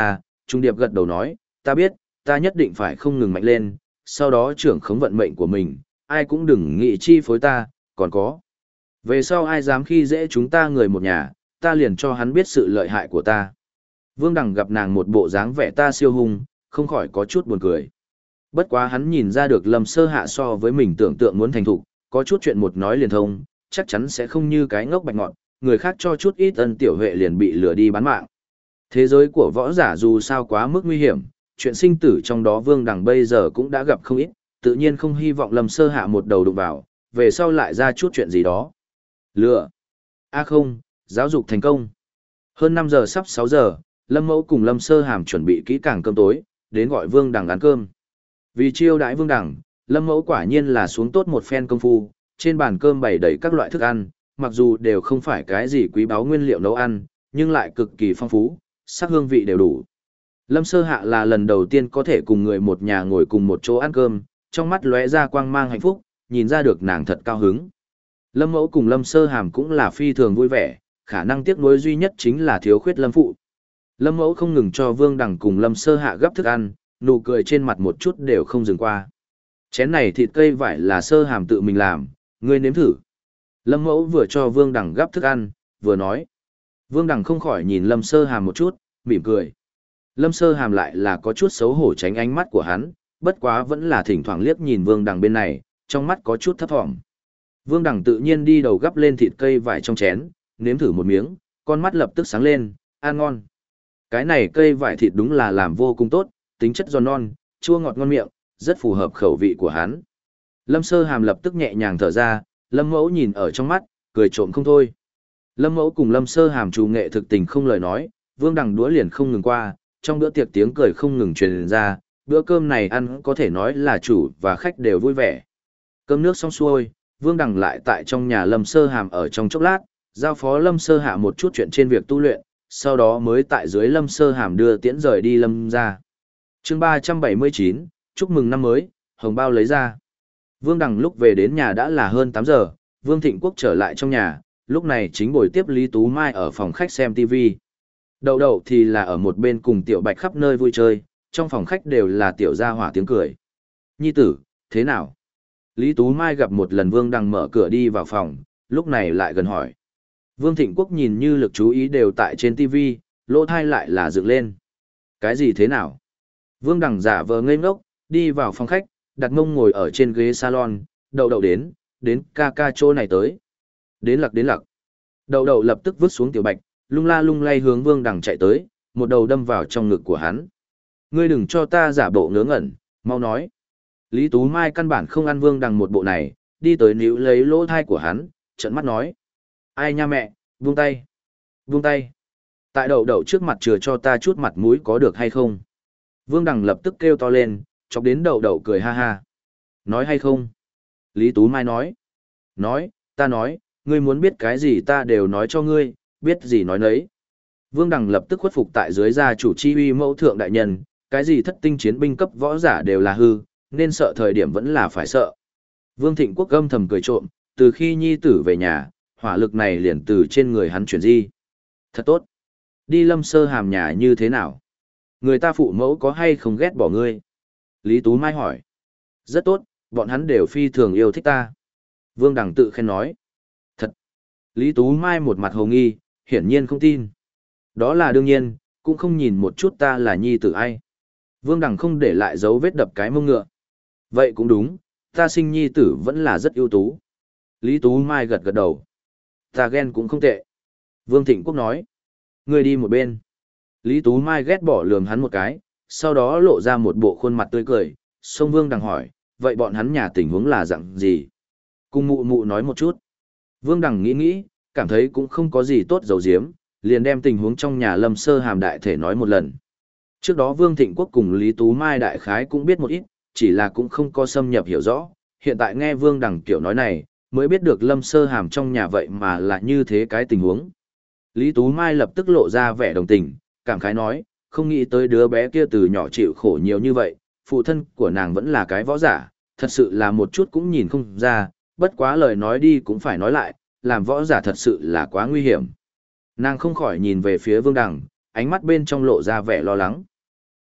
Trung điệp gật đầu nói, ta biết, ta nhất định phải không ngừng mạnh lên, sau đó trưởng khống vận mệnh của mình, ai cũng đừng nghĩ chi phối ta, còn có. Về sau ai dám khi dễ chúng ta người một nhà, ta liền cho hắn biết sự lợi hại của ta. Vương Đằng gặp nàng một bộ dáng vẻ ta siêu hung, không khỏi có chút buồn cười. Bất quá hắn nhìn ra được Lâm Sơ Hạ so với mình tưởng tượng muốn thành thục, có chút chuyện một nói liền thông, chắc chắn sẽ không như cái ngốc bạch ngọn, người khác cho chút ít ân tiểu huệ liền bị lừa đi bán mạng. Thế giới của võ giả dù sao quá mức nguy hiểm, chuyện sinh tử trong đó Vương Đằng bây giờ cũng đã gặp không ít, tự nhiên không hy vọng Lâm Sơ Hạ một đầu đụng vào, về sau lại ra chút chuyện gì đó. Lừa. Không, giáo dục thành công. Hơn 5 giờ sắp 6 giờ, Lâm Mẫu cùng Lâm Sơ Hàm chuẩn bị kỹ càng cơm tối, đến gọi Vương Đằng ăn cơm. Vì chiêu đãi Vương Đằng, Lâm Mẫu quả nhiên là xuống tốt một phen công phu, trên bàn cơm bày đầy các loại thức ăn, mặc dù đều không phải cái gì quý báu nguyên liệu nấu ăn, nhưng lại cực kỳ phong phú, sắc hương vị đều đủ. Lâm Sơ Hạ là lần đầu tiên có thể cùng người một nhà ngồi cùng một chỗ ăn cơm, trong mắt lóe ra quang mang hạnh phúc, nhìn ra được nàng thật cao hứng. Lâm Mẫu cùng Lâm Sơ Hàm cũng là phi thường vui vẻ, khả năng tiếc nuối duy nhất chính là thiếu khuyết Lâm Phụ. Lâm Mẫu không ngừng cho Vương Đằng cùng Lâm Sơ Hạ gấp thức ăn, nụ cười trên mặt một chút đều không dừng qua. Chén này thịt cây vải là Sơ Hàm tự mình làm, ngươi nếm thử. Lâm Mẫu vừa cho Vương Đằng gấp thức ăn, vừa nói. Vương Đằng không khỏi nhìn Lâm Sơ Hàm một chút, mỉm cười. Lâm Sơ Hàm lại là có chút xấu hổ tránh ánh mắt của hắn, bất quá vẫn là thỉnh thoảng liếc nhìn Vương Đằng bên này, trong mắt có chút thấp thỏm. Vương Đằng tự nhiên đi đầu gắp lên thịt cây vải trong chén, nếm thử một miếng, con mắt lập tức sáng lên, ăn ngon. Cái này cây vải thịt đúng là làm vô cùng tốt, tính chất giòn non, chua ngọt ngon miệng, rất phù hợp khẩu vị của hắn. Lâm Sơ Hàm lập tức nhẹ nhàng thở ra, Lâm Mẫu nhìn ở trong mắt, cười trộm không thôi. Lâm Mẫu cùng Lâm Sơ Hàm trù nghệ thực tình không lời nói, Vương Đằng đũa liền không ngừng qua, trong bữa tiệc tiếng cười không ngừng truyền ra, bữa cơm này ăn có thể nói là chủ và khách đều vui vẻ. Cơm nước xong xuôi, Vương Đằng lại tại trong nhà Lâm Sơ Hàm ở trong chốc lát, giao phó Lâm Sơ Hạ một chút chuyện trên việc tu luyện, sau đó mới tại dưới Lâm Sơ Hàm đưa tiễn rời đi Lâm ra. Chương 379, chúc mừng năm mới, hồng bao lấy ra. Vương Đằng lúc về đến nhà đã là hơn 8 giờ, Vương Thịnh Quốc trở lại trong nhà, lúc này chính buổi tiếp Lý Tú Mai ở phòng khách xem TV. Đậu đậu thì là ở một bên cùng Tiểu Bạch khắp nơi vui chơi, trong phòng khách đều là Tiểu gia hỏa tiếng cười. Nhi tử, thế nào? Lý Tú Mai gặp một lần Vương Đằng mở cửa đi vào phòng, lúc này lại gần hỏi. Vương Thịnh Quốc nhìn như lực chú ý đều tại trên TV, lỗ thai lại là dựng lên. Cái gì thế nào? Vương Đằng giả vờ ngây ngốc, đi vào phòng khách, đặt mông ngồi ở trên ghế salon, đậu đậu đến ca ca chỗ này tới. Đến lặc. Đậu đậu lập tức vứt xuống Tiểu Bạch, lung la lung lay hướng Vương Đằng chạy tới, một đầu đâm vào trong ngực của hắn. Ngươi đừng cho ta giả bộ ngớ ngẩn, mau nói. Lý Tú Mai căn bản không ăn Vương Đằng một bộ này, đi tới níu lấy lỗ thai của hắn, trợn mắt nói. Ai nha mẹ, buông tay. Buông tay. Tại đậu đậu trước mặt chừa cho ta chút mặt mũi có được hay không? Vương Đằng lập tức kêu to lên, chọc đến đậu đậu cười ha ha. Nói hay không? Lý Tú Mai nói. Nói, ta nói, ngươi muốn biết cái gì ta đều nói cho ngươi, biết gì nói nấy. Vương Đằng lập tức khuất phục tại dưới gia chủ chi uy mẫu thượng đại nhân, cái gì thất tinh chiến binh cấp võ giả đều là hư, nên sợ thời điểm vẫn là phải sợ. Vương Thịnh Quốc âm thầm cười trộm, từ khi nhi tử về nhà, hỏa lực này liền từ trên người hắn chuyển di. Thật tốt. Đi Lâm Sơ Hàm nhà như thế nào? Người ta phụ mẫu có hay không ghét bỏ ngươi? Lý Tú Mai hỏi. Rất tốt, bọn hắn đều phi thường yêu thích ta. Vương Đằng tự khen nói. Thật. Lý Tú Mai một mặt hồ nghi, hiển nhiên không tin. Đó là đương nhiên, cũng không nhìn một chút ta là nhi tử ai. Vương Đằng không để lại dấu vết đập cái mông ngựa. Vậy cũng đúng, ta sinh nhi tử vẫn là rất ưu tú. Lý Tú Mai gật gật đầu. Ta ghen cũng không tệ. Vương Thịnh Quốc nói. Ngươi đi một bên. Lý Tú Mai ghét bỏ lườm hắn một cái, sau đó lộ ra một bộ khuôn mặt tươi cười. Sông Vương Đằng hỏi, vậy bọn hắn nhà tình huống là dạng gì? Cùng mụ mụ nói một chút. Vương Đằng nghĩ, cảm thấy cũng không có gì tốt dầu diếm, liền đem tình huống trong nhà Lâm Sơ Hàm đại thể nói một lần. Trước đó Vương Thịnh Quốc cùng Lý Tú Mai đại khái cũng biết một ít, chỉ là cũng không có xâm nhập hiểu rõ. Hiện tại nghe Vương Đằng kiểu nói này, mới biết được Lâm Sơ Hàm trong nhà vậy mà là như thế cái tình huống. Lý Tú Mai lập tức lộ ra vẻ đồng tình, cảm khái nói, không nghĩ tới đứa bé kia từ nhỏ chịu khổ nhiều như vậy, phụ thân của nàng vẫn là cái võ giả, thật sự là một chút cũng nhìn không ra, bất quá lời nói đi cũng phải nói lại, làm võ giả thật sự là quá nguy hiểm. Nàng không khỏi nhìn về phía Vương Đằng, ánh mắt bên trong lộ ra vẻ lo lắng.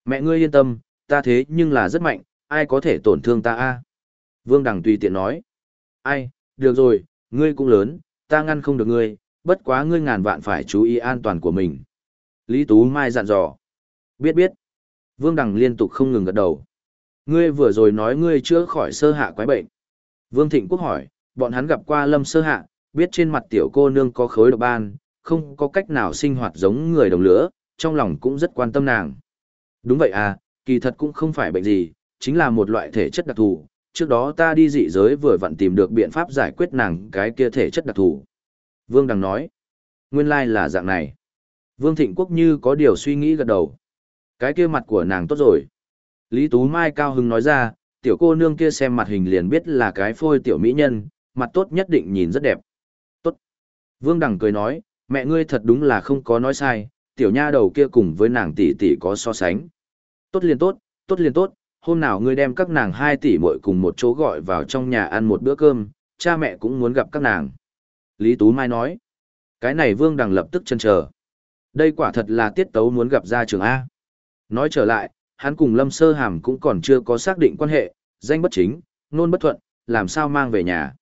Mẹ ngươi yên tâm, ta thế nhưng là rất mạnh, ai có thể tổn thương ta a? Vương Đằng tùy tiện nói. Ai, được rồi, ngươi cũng lớn, ta ngăn không được ngươi, bất quá ngươi ngàn vạn phải chú ý an toàn của mình. Lý Tú Mai dặn dò. Biết biết. Vương Đằng liên tục không ngừng gật đầu. Ngươi vừa rồi nói ngươi chữa khỏi sơ hạ quái bệnh. Vương Thịnh Quốc hỏi, bọn hắn gặp qua Lâm sơ hạ, biết trên mặt tiểu cô nương có khối độc ban, không có cách nào sinh hoạt giống người đồng lứa, trong lòng cũng rất quan tâm nàng. Đúng vậy à, kỳ thật cũng không phải bệnh gì, chính là một loại thể chất đặc thù. Trước đó ta đi dị giới vừa vặn tìm được biện pháp giải quyết nàng cái kia thể chất đặc thù. Vương Đằng nói, nguyên lai là dạng này. Vương Thịnh Quốc như có điều suy nghĩ gật đầu. Cái kia mặt của nàng tốt rồi. Lý Tú Mai cao hứng nói ra, tiểu cô nương kia xem mặt hình liền biết là cái phôi tiểu mỹ nhân, mặt tốt nhất định nhìn rất đẹp. Tốt. Vương Đằng cười nói, mẹ ngươi thật đúng là không có nói sai, tiểu nha đầu kia cùng với nàng tỷ tỷ có so sánh. Tốt liền tốt, tốt liền tốt, hôm nào ngươi đem các nàng 2 tỷ muội cùng một chỗ gọi vào trong nhà ăn một bữa cơm, cha mẹ cũng muốn gặp các nàng. Lý Tú Mai nói, cái này Vương Đằng lập tức chần chờ. Đây quả thật là tiết tấu muốn gặp gia trưởng A. Nói trở lại, hắn cùng Lâm Sơ Hàm cũng còn chưa có xác định quan hệ, danh bất chính, nôn bất thuận, làm sao mang về nhà.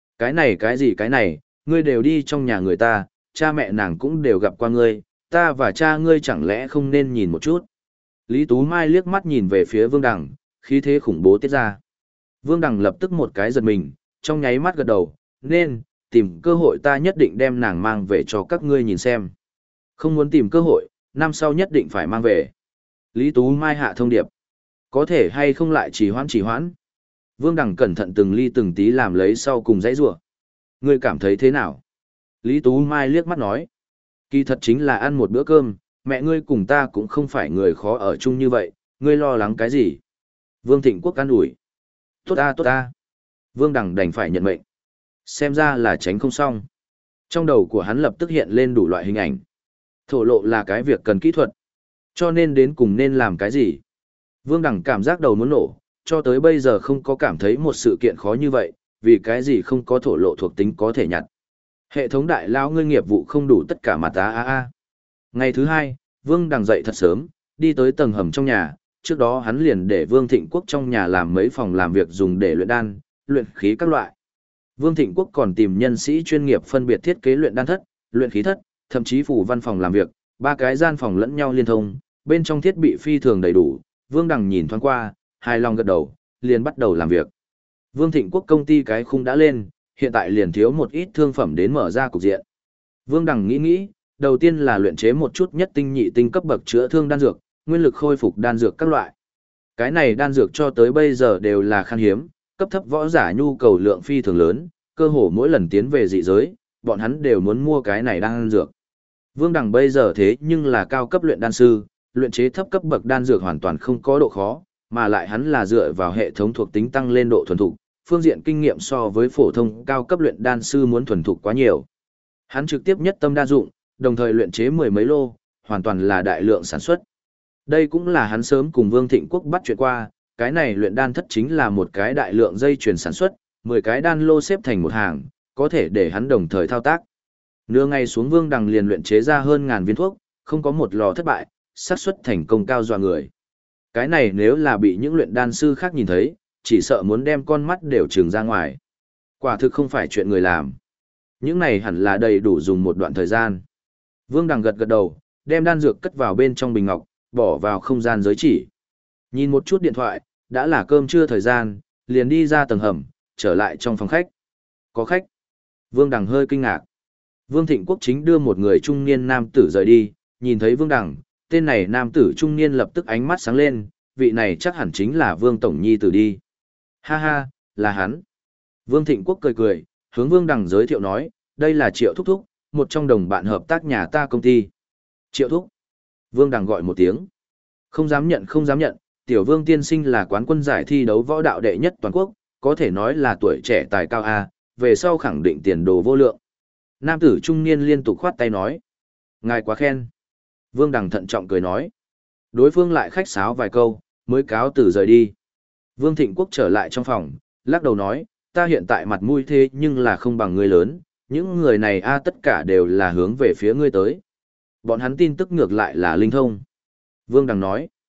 Cái gì cái này, ngươi đều đi trong nhà người ta, cha mẹ nàng cũng đều gặp qua ngươi, ta và cha ngươi chẳng lẽ không nên nhìn một chút. Lý Tú Mai liếc mắt nhìn về phía Vương Đằng, khí thế khủng bố tiết ra. Vương Đằng lập tức một cái giật mình, trong nháy mắt gật đầu, nên, tìm cơ hội ta nhất định đem nàng mang về cho các ngươi nhìn xem. Không muốn tìm cơ hội, năm sau nhất định phải mang về. Lý Tú Mai hạ thông điệp. Có thể hay không lại trì hoãn. Vương Đằng cẩn thận từng ly từng tí làm lấy sau cùng dãy rủa. Ngươi cảm thấy thế nào? Lý Tú Mai liếc mắt nói. Kỳ thật chính là ăn một bữa cơm, mẹ ngươi cùng ta cũng không phải người khó ở chung như vậy, ngươi lo lắng cái gì? Vương Thịnh Quốc an ủi. Tốt ta tốt ta. Vương Đằng đành phải nhận mệnh. Xem ra là tránh không xong. Trong đầu của hắn lập tức hiện lên đủ loại hình ảnh. Thổ lộ là cái việc cần kỹ thuật. Cho nên đến cùng nên làm cái gì? Vương Đằng cảm giác đầu muốn nổ, cho tới bây giờ không có cảm thấy một sự kiện khó như vậy, vì cái gì không có thổ lộ thuộc tính có thể nhặt. Hệ thống đại lao ngươi nghiệp vụ không đủ tất cả mà ta a. Ngày thứ 2, Vương Đằng dậy thật sớm, đi tới tầng hầm trong nhà, trước đó hắn liền để Vương Thịnh Quốc trong nhà làm mấy phòng làm việc dùng để luyện đan, luyện khí các loại. Vương Thịnh Quốc còn tìm nhân sĩ chuyên nghiệp phân biệt thiết kế luyện đan thất, luyện khí thất, thậm chí phủ văn phòng làm việc, 3 cái gian phòng lẫn nhau liên thông, bên trong thiết bị phi thường đầy đủ. Vương Đằng nhìn thoáng qua, hài lòng gật đầu, liền bắt đầu làm việc. Vương Thịnh Quốc công ty cái khung đã lên, hiện tại liền thiếu một ít thương phẩm đến mở ra cục diện. Vương Đằng nghĩ, đầu tiên là luyện chế một chút nhất tinh nhị tinh cấp bậc chữa thương đan dược, nguyên lực khôi phục đan dược các loại. Cái này đan dược cho tới bây giờ đều là khan hiếm, cấp thấp võ giả nhu cầu lượng phi thường lớn, cơ hồ mỗi lần tiến về dị giới, bọn hắn đều muốn mua cái này đan dược. Vương Đằng bây giờ thế nhưng là cao cấp luyện đan sư, luyện chế thấp cấp bậc đan dược hoàn toàn không có độ khó, mà lại hắn là dựa vào hệ thống thuộc tính tăng lên độ thuần thục, phương diện kinh nghiệm so với phổ thông cao cấp luyện đan sư muốn thuần thục quá nhiều. Hắn trực tiếp nhất tâm đa dụng, đồng thời luyện chế 10 mấy lô, hoàn toàn là đại lượng sản xuất. Đây cũng là hắn sớm cùng Vương Thịnh Quốc bắt chuyện qua, cái này luyện đan thất chính là một cái đại lượng dây chuyền sản xuất, 10 cái đan lô xếp thành một hàng, có thể để hắn đồng thời thao tác. Nửa ngày xuống Vương Đằng liền luyện chế ra hơn ngàn viên thuốc, không có một lò thất bại, xác suất thành công cao dọa người. Cái này nếu là bị những luyện đan sư khác nhìn thấy, chỉ sợ muốn đem con mắt đều trừng ra ngoài. Quả thực không phải chuyện người làm. Những này hẳn là đầy đủ dùng một đoạn thời gian. Vương Đằng gật gật đầu, đem đan dược cất vào bên trong bình ngọc, bỏ vào không gian giới chỉ. Nhìn một chút điện thoại, đã là cơm trưa thời gian, liền đi ra tầng hầm, trở lại trong phòng khách. Có khách. Vương Đằng hơi kinh ngạc. Vương Thịnh Quốc chính đưa một người trung niên nam tử rời đi, nhìn thấy Vương Đằng, tên này nam tử trung niên lập tức ánh mắt sáng lên, vị này chắc hẳn chính là Vương Tổng Nhi tử đi. Ha ha, là hắn. Vương Thịnh Quốc cười cười, hướng Vương Đằng giới thiệu nói, đây là Triệu Thúc Thúc, một trong đồng bạn hợp tác nhà ta công ty. Triệu Thúc. Vương Đằng gọi một tiếng. Không dám nhận không dám nhận, tiểu Vương tiên sinh là quán quân giải thi đấu võ đạo đệ nhất toàn quốc, có thể nói là tuổi trẻ tài cao A, về sau khẳng định tiền đồ vô lượng. Nam tử trung niên liên tục khoát tay nói. Ngài quá khen. Vương Đằng thận trọng cười nói. Đối phương lại khách sáo vài câu, mới cáo từ rời đi. Vương Thịnh Quốc trở lại trong phòng, lắc đầu nói, ta hiện tại mặt mũi thế nhưng là không bằng ngươi lớn, những người này a tất cả đều là hướng về phía ngươi tới. Bọn hắn tin tức ngược lại là linh thông. Vương Đằng nói,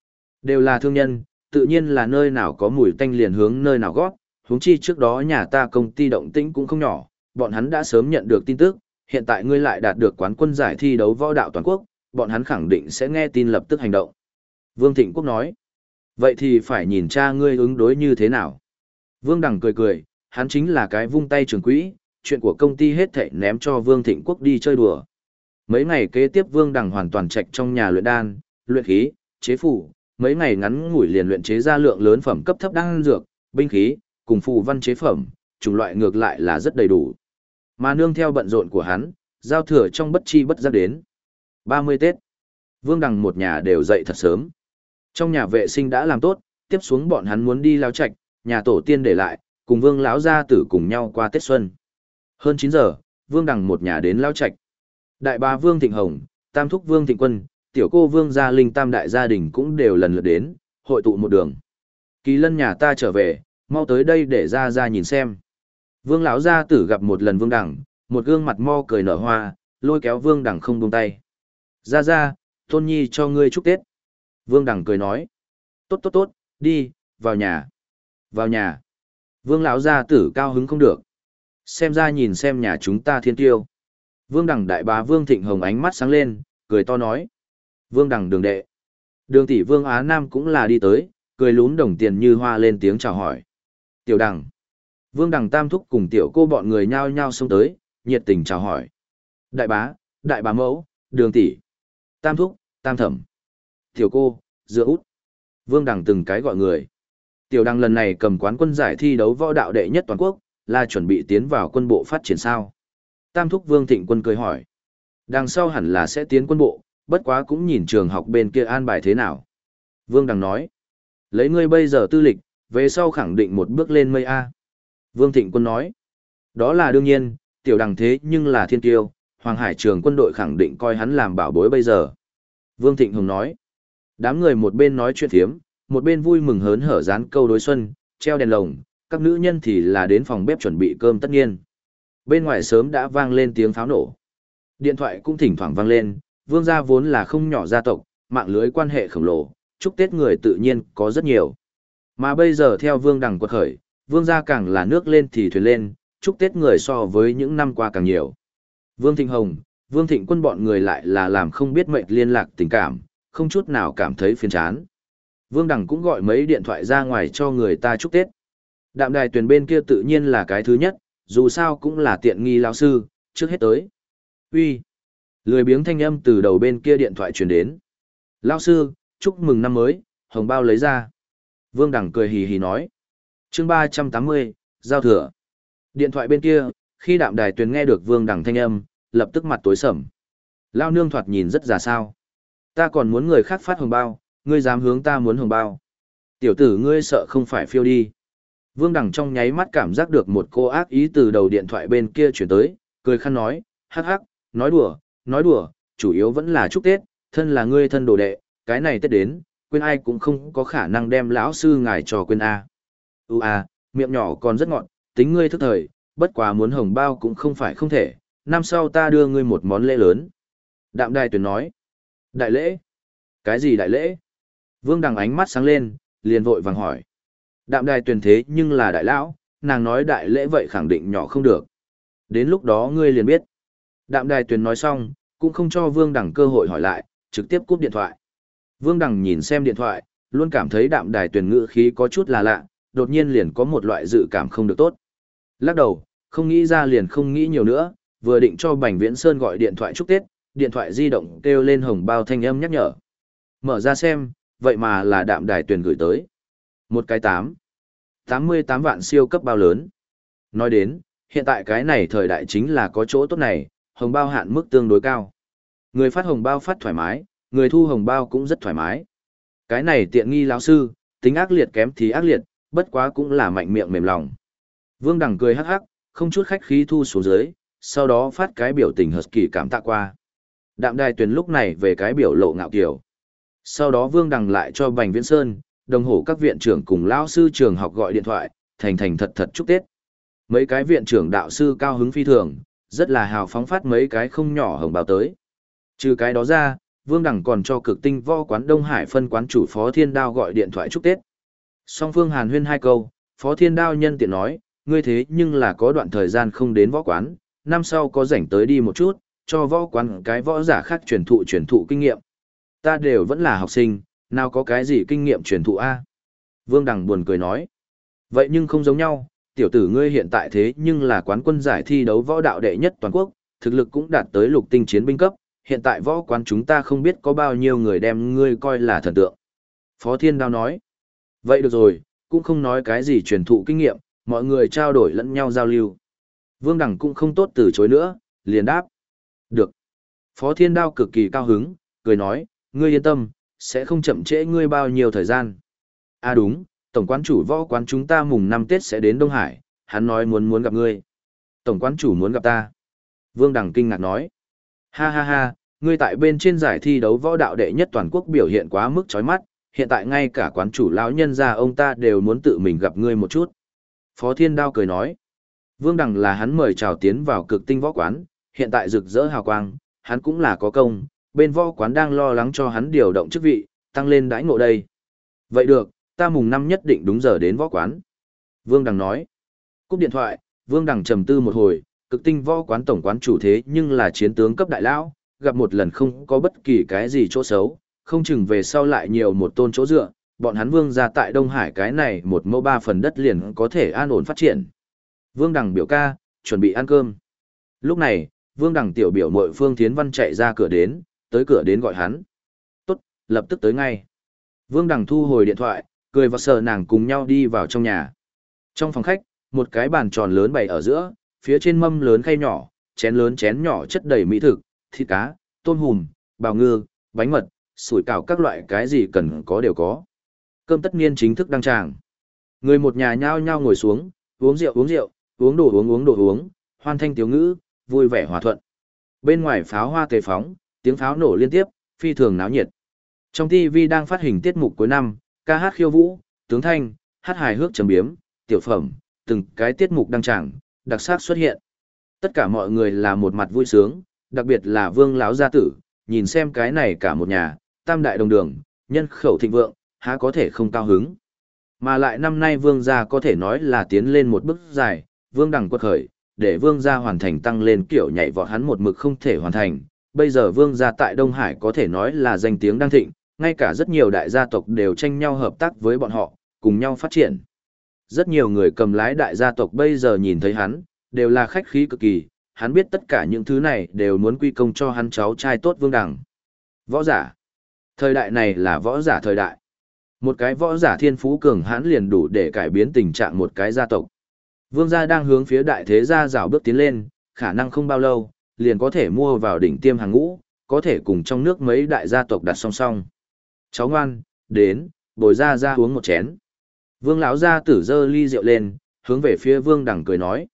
Đều là thương nhân, tự nhiên là nơi nào có mùi tanh liền hướng nơi nào gót, huống chi trước đó nhà ta công ty động tĩnh cũng không nhỏ, bọn hắn đã sớm nhận được tin tức, hiện tại ngươi lại đạt được quán quân giải thi đấu võ đạo toàn quốc, bọn hắn khẳng định sẽ nghe tin lập tức hành động. Vương Thịnh Quốc nói, vậy thì phải nhìn cha ngươi ứng đối như thế nào. Vương Đằng cười cười, hắn chính là cái vung tay trường quỹ, chuyện của công ty hết thảy ném cho Vương Thịnh Quốc đi chơi đùa. Mấy ngày kế tiếp Vương Đằng hoàn toàn trạch trong nhà luyện đan, luyện khí, chế phù, mấy ngày ngắn ngủi liền luyện chế ra lượng lớn phẩm cấp thấp đan dược, binh khí, cùng phù văn chế phẩm, chủng loại ngược lại là rất đầy đủ. Mà nương theo bận rộn của hắn, giao thừa trong bất chi bất giác đến. 30 Tết, Vương Đằng một nhà đều dậy thật sớm. Trong nhà vệ sinh đã làm tốt, tiếp xuống bọn hắn muốn đi lao trạch, nhà tổ tiên để lại, cùng Vương lão gia tử cùng nhau qua Tết xuân. Hơn 9 giờ, Vương Đằng một nhà đến lao trạch. Đại bá Vương Thịnh Hồng, tam thúc Vương Thịnh Quân, tiểu cô Vương Gia Linh tam đại gia đình cũng đều lần lượt đến, hội tụ một đường. Kỳ Lân nhà ta trở về, mau tới đây để ra nhìn xem. Vương lão gia tử gặp một lần Vương Đằng, một gương mặt mo cười nở hoa, lôi kéo Vương Đằng không buông tay. Ra, Tôn Nhi cho ngươi chúc Tết. Vương Đằng cười nói. Tốt, đi, vào nhà. Vào nhà. Vương lão gia tử cao hứng không được. Xem ra nhìn xem nhà chúng ta thiên tiêu. Vương Đằng đại bá Vương Thịnh Hồng ánh mắt sáng lên, cười to nói. Vương Đằng đường đệ. Đường tỷ Vương Á Nam cũng là đi tới, cười lún đồng tiền như hoa lên tiếng chào hỏi. Tiểu Đằng. Vương Đằng tam thúc cùng tiểu cô bọn người nhao nhao xông tới, nhiệt tình chào hỏi. Đại bá mẫu, đường tỷ, tam thúc, tam thẩm, tiểu cô, dựa út. Vương Đằng từng cái gọi người. Tiểu Đằng lần này cầm quán quân giải thi đấu võ đạo đệ nhất toàn quốc, là chuẩn bị tiến vào quân bộ phát triển sao? Tam thúc Vương Thịnh Quân cười hỏi. Đằng sau hẳn là sẽ tiến quân bộ, bất quá cũng nhìn trường học bên kia an bài thế nào. Vương Đằng nói. Lấy ngươi bây giờ tư lịch, về sau khẳng định một bước lên mây A. Vương Thịnh Quân nói. Đó là đương nhiên, Tiểu Đằng thế nhưng là thiên tiêu, Hoàng Hải trường quân đội khẳng định coi hắn làm bảo bối bây giờ. Vương Thịnh Hùng nói. Đám người một bên nói chuyện thiếm, một bên vui mừng hớn hở dán câu đối xuân, treo đèn lồng, các nữ nhân thì là đến phòng bếp chuẩn bị cơm tất nhiên. Bên ngoài sớm đã vang lên tiếng pháo nổ. Điện thoại cũng thỉnh thoảng vang lên, Vương gia vốn là không nhỏ gia tộc, mạng lưới quan hệ khổng lồ, chúc Tết người tự nhiên có rất nhiều. Mà bây giờ theo Vương Đằng quật khởi, Vương gia càng là nước lên thì thuyền lên, chúc Tết người so với những năm qua càng nhiều. Vương Thịnh Hồng, Vương Thịnh Quân bọn người lại là làm không biết mệnh liên lạc tình cảm, không chút nào cảm thấy phiền chán. Vương Đằng cũng gọi mấy điện thoại ra ngoài cho người ta chúc Tết. Đạm đài tuyển bên kia tự nhiên là cái thứ nhất, dù sao cũng là tiện nghi lão sư, trước hết tới. Uy, lười biếng thanh âm từ đầu bên kia điện thoại truyền đến. Lão sư, chúc mừng năm mới, hồng bao lấy ra. Vương Đằng cười hì hì nói. Chương 380, giao thừa. Điện thoại bên kia, khi đạm đài tuyển nghe được Vương Đằng thanh âm, lập tức mặt tối sầm. Lao nương thoạt nhìn rất già sao. Ta còn muốn người khác phát hồng bao, ngươi dám hướng ta muốn hồng bao. Tiểu tử ngươi sợ không phải phiêu đi. Vương Đằng trong nháy mắt cảm giác được một cô ác ý từ đầu điện thoại bên kia chuyển tới, cười khăn nói, hắc hắc, nói đùa, chủ yếu vẫn là chúc Tết, thân là ngươi thân đồ đệ, cái này Tết đến, quên ai cũng không có khả năng đem lão sư ngài cho quên a. Miệng nhỏ còn rất ngọt, tính ngươi thức thời, bất quá muốn hồng bao cũng không phải không thể, năm sau ta đưa ngươi một món lễ lớn. Đạm đài tuyển nói, đại lễ? Cái gì đại lễ? Vương Đằng ánh mắt sáng lên, liền vội vàng hỏi. Đạm đài tuyển thế nhưng là đại lão, nàng nói đại lễ vậy khẳng định nhỏ không được. Đến lúc đó ngươi liền biết. Đạm đài tuyển nói xong, cũng không cho Vương Đằng cơ hội hỏi lại, trực tiếp cúp điện thoại. Vương Đằng nhìn xem điện thoại, luôn cảm thấy đạm đài tuyển ngữ khí có chút là lạ, đột nhiên liền có một loại dự cảm không được tốt. Lắc đầu, không nghĩ ra liền không nghĩ nhiều nữa, vừa định cho Bành Viễn Sơn gọi điện thoại chúc Tết, điện thoại di động kêu lên hồng bao thanh âm nhắc nhở. Mở ra xem, vậy mà là đạm đài tuyển gửi tới. Một cái 88 vạn siêu cấp bao lớn. Nói đến, hiện tại cái này thời đại chính là có chỗ tốt này, hồng bao hạn mức tương đối cao. Người phát hồng bao phát thoải mái, người thu hồng bao cũng rất thoải mái. Cái này tiện nghi lão sư, tính ác liệt kém thì ác liệt, bất quá cũng là mạnh miệng mềm lòng. Vương Đằng cười hắc hắc, không chút khách khí thu xuống dưới, sau đó phát cái biểu tình hợp kỳ cảm tạ qua. Đạm đài tuyển lúc này về cái biểu lộ ngạo kiều. Sau đó Vương Đằng lại cho Bành Viễn Sơn, đồng hồ các viện trưởng cùng lão sư trường học gọi điện thoại, thành thật chúc Tết. Mấy cái viện trưởng đạo sư cao hứng phi thường, rất là hào phóng phát mấy cái không nhỏ hồng bao tới. Trừ cái đó ra, Vương Đằng còn cho Cực Tinh Võ quán Đông Hải phân quán chủ Phó Thiên Đao gọi điện thoại chúc Tết. Song phương hàn huyên hai câu, Phó Thiên Đao nhân tiện nói, ngươi thế nhưng là có đoạn thời gian không đến võ quán, năm sau có rảnh tới đi một chút, cho võ quán cái võ giả khác truyền thụ kinh nghiệm. Ta đều vẫn là học sinh, nào có cái gì kinh nghiệm truyền thụ a? Vương Đằng buồn cười nói. Vậy nhưng không giống nhau, tiểu tử ngươi hiện tại thế nhưng là quán quân giải thi đấu võ đạo đệ nhất toàn quốc, thực lực cũng đạt tới lục tinh chiến binh cấp, hiện tại võ quán chúng ta không biết có bao nhiêu người đem ngươi coi là thần tượng. Phó Thiên Đao nói. Vậy được rồi, cũng không nói cái gì truyền thụ kinh nghiệm, mọi người trao đổi lẫn nhau giao lưu. Vương Đằng cũng không tốt từ chối nữa, liền đáp. Được. Phó Thiên Đao cực kỳ cao hứng, cười nói, ngươi yên tâm, sẽ không chậm trễ ngươi bao nhiêu thời gian. À đúng, tổng quán chủ võ quán chúng ta mùng 5 Tết sẽ đến Đông Hải, hắn nói muốn gặp ngươi. Tổng quán chủ muốn gặp ta. Vương Đằng kinh ngạc nói. Ha ha ha, ngươi tại bên trên giải thi đấu võ đạo đệ nhất toàn quốc biểu hiện quá mức chói mắt, hiện tại ngay cả quán chủ lão nhân gia ông ta đều muốn tự mình gặp ngươi một chút. Phó Thiên Đao cười nói. Vương Đằng là hắn mời chào tiến vào Cực Tinh Võ quán, hiện tại rực rỡ hào quang, hắn cũng là có công, bên võ quán đang lo lắng cho hắn điều động chức vị, tăng lên đãi ngộ đây. Vậy được, ta mùng 5 nhất định đúng giờ đến võ quán. Vương Đằng nói. Cúp điện thoại, Vương Đằng trầm tư một hồi, Cực Tinh Võ quán tổng quán chủ thế nhưng là chiến tướng cấp đại lão, gặp một lần không có bất kỳ cái gì chỗ xấu, không chừng về sau lại nhiều một tôn chỗ dựa, bọn hắn Vương gia tại Đông Hải cái này một mẫu 3 phần đất liền có thể an ổn phát triển. Vương Đằng biểu ca, chuẩn bị ăn cơm. Lúc này, Vương Đằng tiểu biểu muội Phương Thiến Văn chạy ra cửa đến, tới cửa đến gọi hắn. Tốt, lập tức tới ngay. Vương Đằng thu hồi điện thoại, cười và sờ nàng cùng nhau đi vào trong nhà. Trong phòng khách, một cái bàn tròn lớn bày ở giữa, phía trên mâm lớn khay nhỏ, chén lớn chén nhỏ chất đầy mỹ thực, thịt cá, tôm hùm, bào ngư, bánh mật, sủi cảo các loại cái gì cần có đều có. Cơm tất niên chính thức đăng tràng. Người một nhà nhao nhao ngồi xuống, uống rượu, uống đồ uống, hoan thanh tiếu ngữ, vui vẻ hòa thuận. Bên ngoài pháo hoa tề phóng, tiếng pháo nổ liên tiếp, phi thường náo nhiệt. Trong TV đang phát hình tiết mục cuối năm, ca hát khiêu vũ, tướng thanh, hát hài hước trầm biếm, tiểu phẩm, từng cái tiết mục đăng tràng, đặc sắc xuất hiện. Tất cả mọi người là một mặt vui sướng, đặc biệt là Vương lão gia tử, nhìn xem cái này cả một nhà, tam đại đồng đường, nhân khẩu thịnh vượng, há có thể không cao hứng. Mà lại năm nay Vương gia có thể nói là tiến lên một bước dài, Vương Đằng quật khởi, để Vương gia hoàn thành tăng lên kiểu nhảy vọt hắn một mực không thể hoàn thành. Bây giờ Vương gia tại Đông Hải có thể nói là danh tiếng đang thịnh, ngay cả rất nhiều đại gia tộc đều tranh nhau hợp tác với bọn họ, cùng nhau phát triển. Rất nhiều người cầm lái đại gia tộc bây giờ nhìn thấy hắn, đều là khách khí cực kỳ, hắn biết tất cả những thứ này đều muốn quy công cho hắn cháu trai tốt Vương Đằng. Võ giả. Thời đại này là võ giả thời đại. Một cái võ giả thiên phú cường hãn liền đủ để cải biến tình trạng một cái gia tộc. Vương gia đang hướng phía đại thế gia rào bước tiến lên, khả năng không bao lâu, liền có thể mua vào đỉnh tiêm hàng ngũ, có thể cùng trong nước mấy đại gia tộc đặt song song. Cháu ngoan, đến, bồi ra uống một chén. Vương lão gia tử dơ ly rượu lên, hướng về phía Vương Đằng cười nói.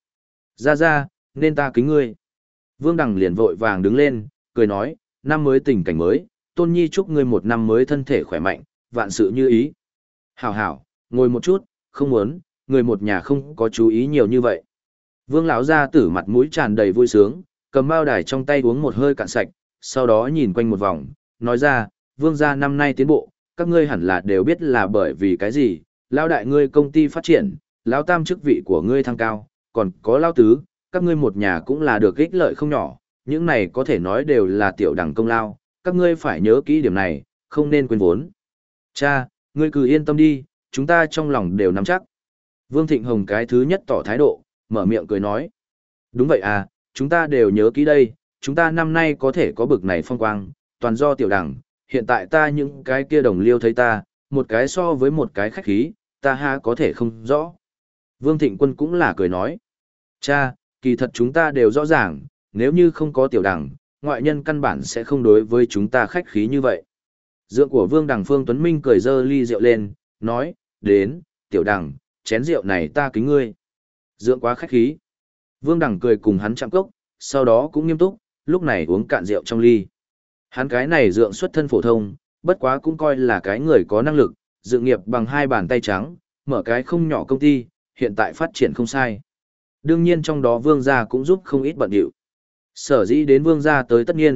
Ra, nên ta kính ngươi. Vương Đằng liền vội vàng đứng lên, cười nói, năm mới tình cảnh mới, Tôn Nhi chúc ngươi một năm mới thân thể khỏe mạnh, vạn sự như ý. Hảo, ngồi một chút, không muốn, người một nhà không có chú ý nhiều như vậy. Vương lão gia tử mặt mũi tràn đầy vui sướng, cầm bao đài trong tay uống một hơi cạn sạch, sau đó nhìn quanh một vòng, nói ra, Vương gia năm nay tiến bộ, các ngươi hẳn là đều biết là bởi vì cái gì, lão đại ngươi công ty phát triển, lão tam chức vị của ngươi thăng cao, còn có lão tứ, các ngươi một nhà cũng là được ích lợi không nhỏ, những này có thể nói đều là tiểu đẳng công lao, các ngươi phải nhớ kỹ điểm này, không nên quên vốn. Cha, ngươi cứ yên tâm đi, chúng ta trong lòng đều nắm chắc. Vương Thịnh Hồng cái thứ nhất tỏ thái độ, mở miệng cười nói. Đúng vậy à, chúng ta đều nhớ kỹ đây, chúng ta năm nay có thể có bực này phong quang, toàn do tiểu đẳng, hiện tại ta những cái kia đồng liêu thấy ta, một cái so với một cái khách khí, ta ha có thể không rõ. Vương Thịnh Quân cũng là cười nói. Cha, kỳ thật chúng ta đều rõ ràng, nếu như không có tiểu đẳng, ngoại nhân căn bản sẽ không đối với chúng ta khách khí như vậy. Dượng của Vương Đằng Phương Tuấn Minh cười dơ ly rượu lên, nói, đến, tiểu đằng, chén rượu này ta kính ngươi. Dượng quá khách khí. Vương Đằng cười cùng hắn chạm cốc, sau đó cũng nghiêm túc, lúc này uống cạn rượu trong ly. Hắn cái này dượng xuất thân phổ thông, bất quá cũng coi là cái người có năng lực, dự nghiệp bằng hai bàn tay trắng, mở cái không nhỏ công ty, hiện tại phát triển không sai. Đương nhiên trong đó Vương gia cũng giúp không ít bận điệu. Sở dĩ đến Vương gia tới tất nhiên,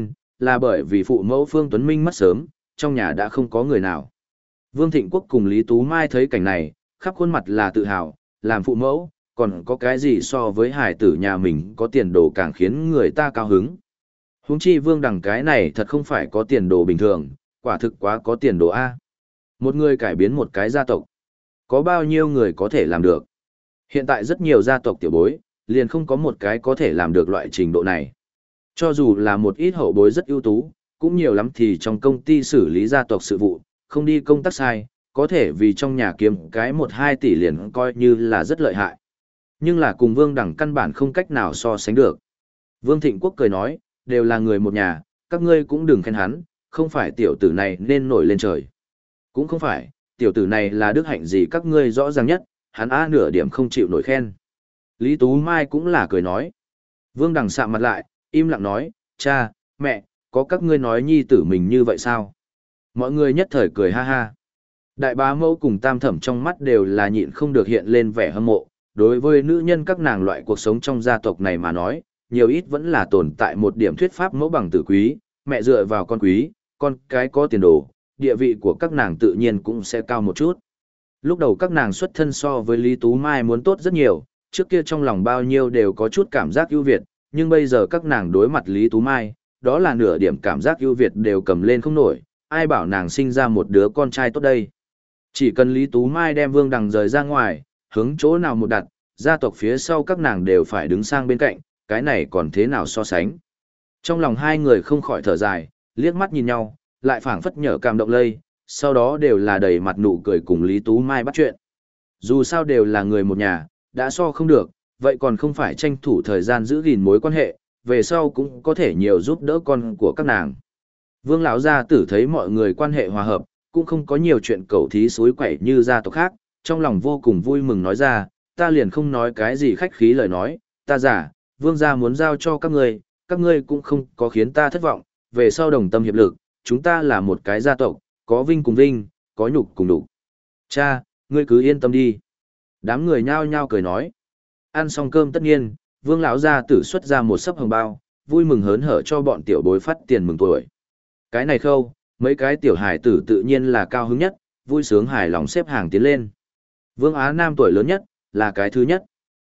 là bởi vì phụ mẫu Phương Tuấn Minh mất sớm, trong nhà đã không có người nào. Vương Thịnh Quốc cùng Lý Tú Mai thấy cảnh này, khắp khuôn mặt là tự hào, làm phụ mẫu, còn có cái gì so với hài tử nhà mình có tiền đồ càng khiến người ta cao hứng. Huống chi Vương Đằng cái này thật không phải có tiền đồ bình thường, quả thực quá có tiền đồ A. Một người cải biến một cái gia tộc. Có bao nhiêu người có thể làm được? Hiện tại rất nhiều gia tộc tiểu bối, liền không có một cái có thể làm được loại trình độ này. Cho dù là một ít hậu bối rất ưu tú, cũng nhiều lắm thì trong công ty xử lý gia tộc sự vụ, không đi công tác sai, có thể vì trong nhà kiếm cái 1-2 tỷ liền coi như là rất lợi hại. Nhưng là cùng Vương Đằng căn bản không cách nào so sánh được. Vương Thịnh Quốc cười nói, đều là người một nhà, các ngươi cũng đừng khen hắn, không phải tiểu tử này nên nổi lên trời. Cũng không phải, tiểu tử này là đức hạnh gì các ngươi rõ ràng nhất, hắn á nửa điểm không chịu nổi khen. Lý Tú Mai cũng là cười nói. Vương Đằng sạm mặt lại, im lặng nói, cha, mẹ, có các ngươi nói nhi tử mình như vậy sao? Mọi người nhất thời cười ha ha. Đại bá mẫu cùng tam thẩm trong mắt đều là nhịn không được hiện lên vẻ hâm mộ. Đối với nữ nhân các nàng loại cuộc sống trong gia tộc này mà nói, nhiều ít vẫn là tồn tại một điểm thuyết pháp mẫu bằng tử quý, mẹ dựa vào con quý, con cái có tiền đồ, địa vị của các nàng tự nhiên cũng sẽ cao một chút. Lúc đầu các nàng xuất thân so với Lý Tú Mai muốn tốt rất nhiều, trước kia trong lòng bao nhiêu đều có chút cảm giác ưu việt, nhưng bây giờ các nàng đối mặt Lý Tú Mai, đó là nửa điểm cảm giác ưu việt đều cầm lên không nổi, ai bảo nàng sinh ra một đứa con trai tốt đây. Chỉ cần Lý Tú Mai đem Vương Đằng rời ra ngoài, hướng chỗ nào một đặt, gia tộc phía sau các nàng đều phải đứng sang bên cạnh, cái này còn thế nào so sánh. Trong lòng hai người không khỏi thở dài, liếc mắt nhìn nhau, lại phảng phất nhở cảm động lây, sau đó đều là đầy mặt nụ cười cùng Lý Tú Mai bắt chuyện. Dù sao đều là người một nhà, đã so không được, vậy còn không phải tranh thủ thời gian giữ gìn mối quan hệ, về sau cũng có thể nhiều giúp đỡ con của các nàng. Vương lão gia tử thấy mọi người quan hệ hòa hợp, cũng không có nhiều chuyện cầu thí suối quẩy như gia tộc khác, trong lòng vô cùng vui mừng nói ra, ta liền không nói cái gì khách khí lời nói, ta giả, Vương gia muốn giao cho các ngươi cũng không có khiến ta thất vọng, về sau đồng tâm hiệp lực, chúng ta là một cái gia tộc, có vinh cùng vinh, có nhục cùng nhục. Cha, ngươi cứ yên tâm đi. Đám người nhao nhao cười nói. Ăn xong cơm tất nhiên, Vương lão gia tử xuất ra một sấp hồng bao, vui mừng hớn hở cho bọn tiểu bối phát tiền mừng tuổi. Cái này khâu, mấy cái tiểu hài tử tự nhiên là cao hứng nhất, vui sướng hài lòng xếp hàng tiến lên. Vương Á Nam tuổi lớn nhất, là cái thứ nhất.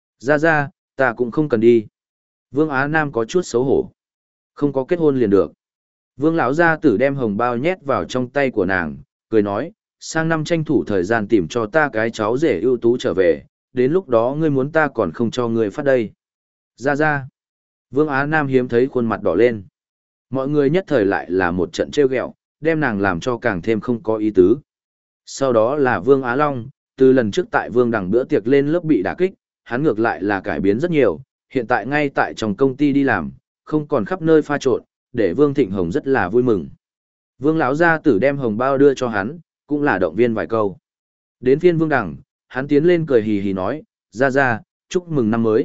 Ra, ta cũng không cần đi. Vương Á Nam có chút xấu hổ. Không có kết hôn liền được. Vương lão gia tử đem hồng bao nhét vào trong tay của nàng, cười nói, sang năm tranh thủ thời gian tìm cho ta cái cháu rể ưu tú trở về, đến lúc đó ngươi muốn ta còn không cho ngươi phát đây. Ra. Vương Á Nam hiếm thấy khuôn mặt đỏ lên. Mọi người nhất thời lại là một trận trêu ghẹo, đem nàng làm cho càng thêm không có ý tứ. Sau đó là Vương Á Long, từ lần trước tại Vương Đằng bữa tiệc lên lớp bị đả kích, hắn ngược lại là cải biến rất nhiều, hiện tại ngay tại trong công ty đi làm, không còn khắp nơi pha trộn, để Vương Thịnh Hồng rất là vui mừng. Vương lão gia tử đem hồng bao đưa cho hắn, cũng là động viên vài câu. Đến phiên Vương Đằng, hắn tiến lên cười hì hì nói, ra, chúc mừng năm mới.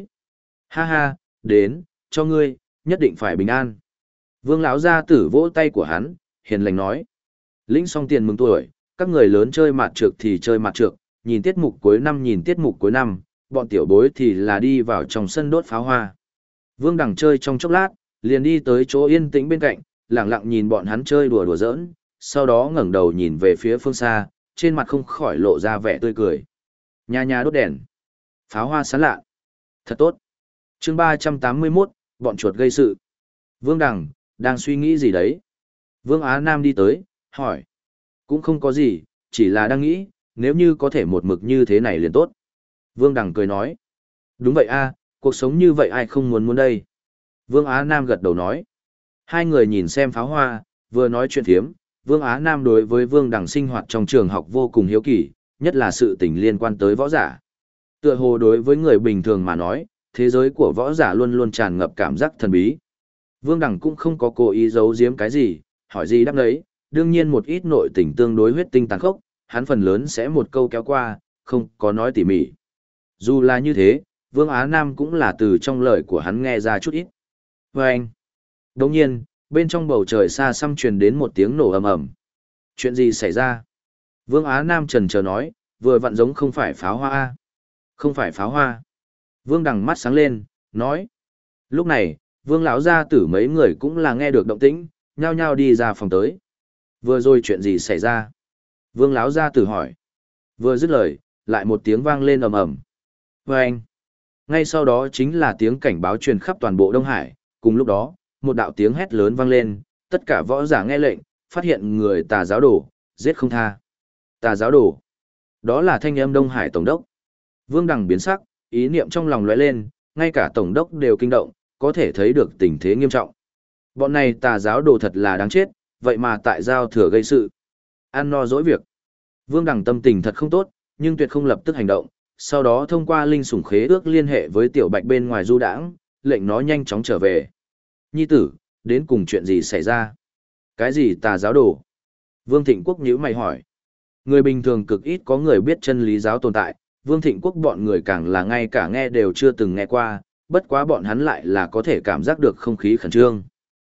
Ha, đến, cho ngươi, nhất định phải bình an. Vương lão gia tử vỗ tay của hắn, hiền lành nói. Lĩnh xong tiền mừng tuổi, các người lớn chơi mạt trược thì chơi mạt trược, nhìn tiết mục cuối năm, bọn tiểu bối thì là đi vào trong sân đốt pháo hoa. Vương Đằng chơi trong chốc lát, liền đi tới chỗ yên tĩnh bên cạnh, lặng lặng nhìn bọn hắn chơi đùa giỡn, sau đó ngẩng đầu nhìn về phía phương xa, trên mặt không khỏi lộ ra vẻ tươi cười. Nhà đốt đèn, pháo hoa sáng lạ. Thật tốt. Chương 381, bọn chuột gây sự. Vương Đằng, đang suy nghĩ gì đấy? Vương Á Nam đi tới, hỏi. Cũng không có gì, chỉ là đang nghĩ, nếu như có thể một mực như thế này liền tốt. Vương Đằng cười nói. Đúng vậy a, cuộc sống như vậy ai không muốn đây. Vương Á Nam gật đầu nói. Hai người nhìn xem pháo hoa, vừa nói chuyện thiếm, Vương Á Nam đối với Vương Đằng sinh hoạt trong trường học vô cùng hiếu kỳ, nhất là sự tình liên quan tới võ giả. Tựa hồ đối với người bình thường mà nói, thế giới của võ giả luôn luôn tràn ngập cảm giác thần bí. Vương Đằng cũng không có cố ý giấu giếm cái gì, hỏi gì đáp đấy, đương nhiên một ít nội tình tương đối huyết tinh tàn khốc, hắn phần lớn sẽ một câu kéo qua, không có nói tỉ mỉ. Dù là như thế, Vương Á Nam cũng là từ trong lời của hắn nghe ra chút ít. Vâng! Đồng nhiên, bên trong bầu trời xa xăm truyền đến một tiếng nổ ầm ầm. Chuyện gì xảy ra? Vương Á Nam trần chờ nói, vừa vặn giống không phải pháo hoa a. Không phải pháo hoa. Vương Đằng mắt sáng lên, nói. Lúc này, Vương lão gia tử mấy người cũng là nghe được động tĩnh, nhao nhao đi ra phòng tới. Vừa rồi chuyện gì xảy ra? Vương Láo gia tử hỏi. Vừa dứt lời, lại một tiếng vang lên ầm ầm. Vâng! Ngay sau đó chính là tiếng cảnh báo truyền khắp toàn bộ Đông Hải, cùng lúc đó, một đạo tiếng hét lớn vang lên, tất cả võ giả nghe lệnh, phát hiện người tà giáo đồ, giết không tha. Tà giáo đồ. Đó là thanh âm Đông Hải Tổng đốc. Vương Đằng biến sắc, ý niệm trong lòng lóe lên, ngay cả Tổng đốc đều kinh động, có thể thấy được tình thế nghiêm trọng. Bọn này tà giáo đồ thật là đáng chết, vậy mà tại giao thừa gây sự. Ăn no dỗi việc. Vương Đằng tâm tình thật không tốt, nhưng tuyệt không lập tức hành động, sau đó thông qua linh sủng khế ước liên hệ với tiểu bạch bên ngoài du đãng, lệnh nó nhanh chóng trở về. Nhi tử, đến cùng chuyện gì xảy ra? Cái gì tà giáo đồ? Vương Thịnh Quốc nhíu mày hỏi. Người bình thường cực ít có người biết chân lý giáo tồn tại, Vương Thịnh Quốc bọn người càng là ngay cả nghe đều chưa từng nghe qua, bất quá bọn hắn lại là có thể cảm giác được không khí khẩn trương.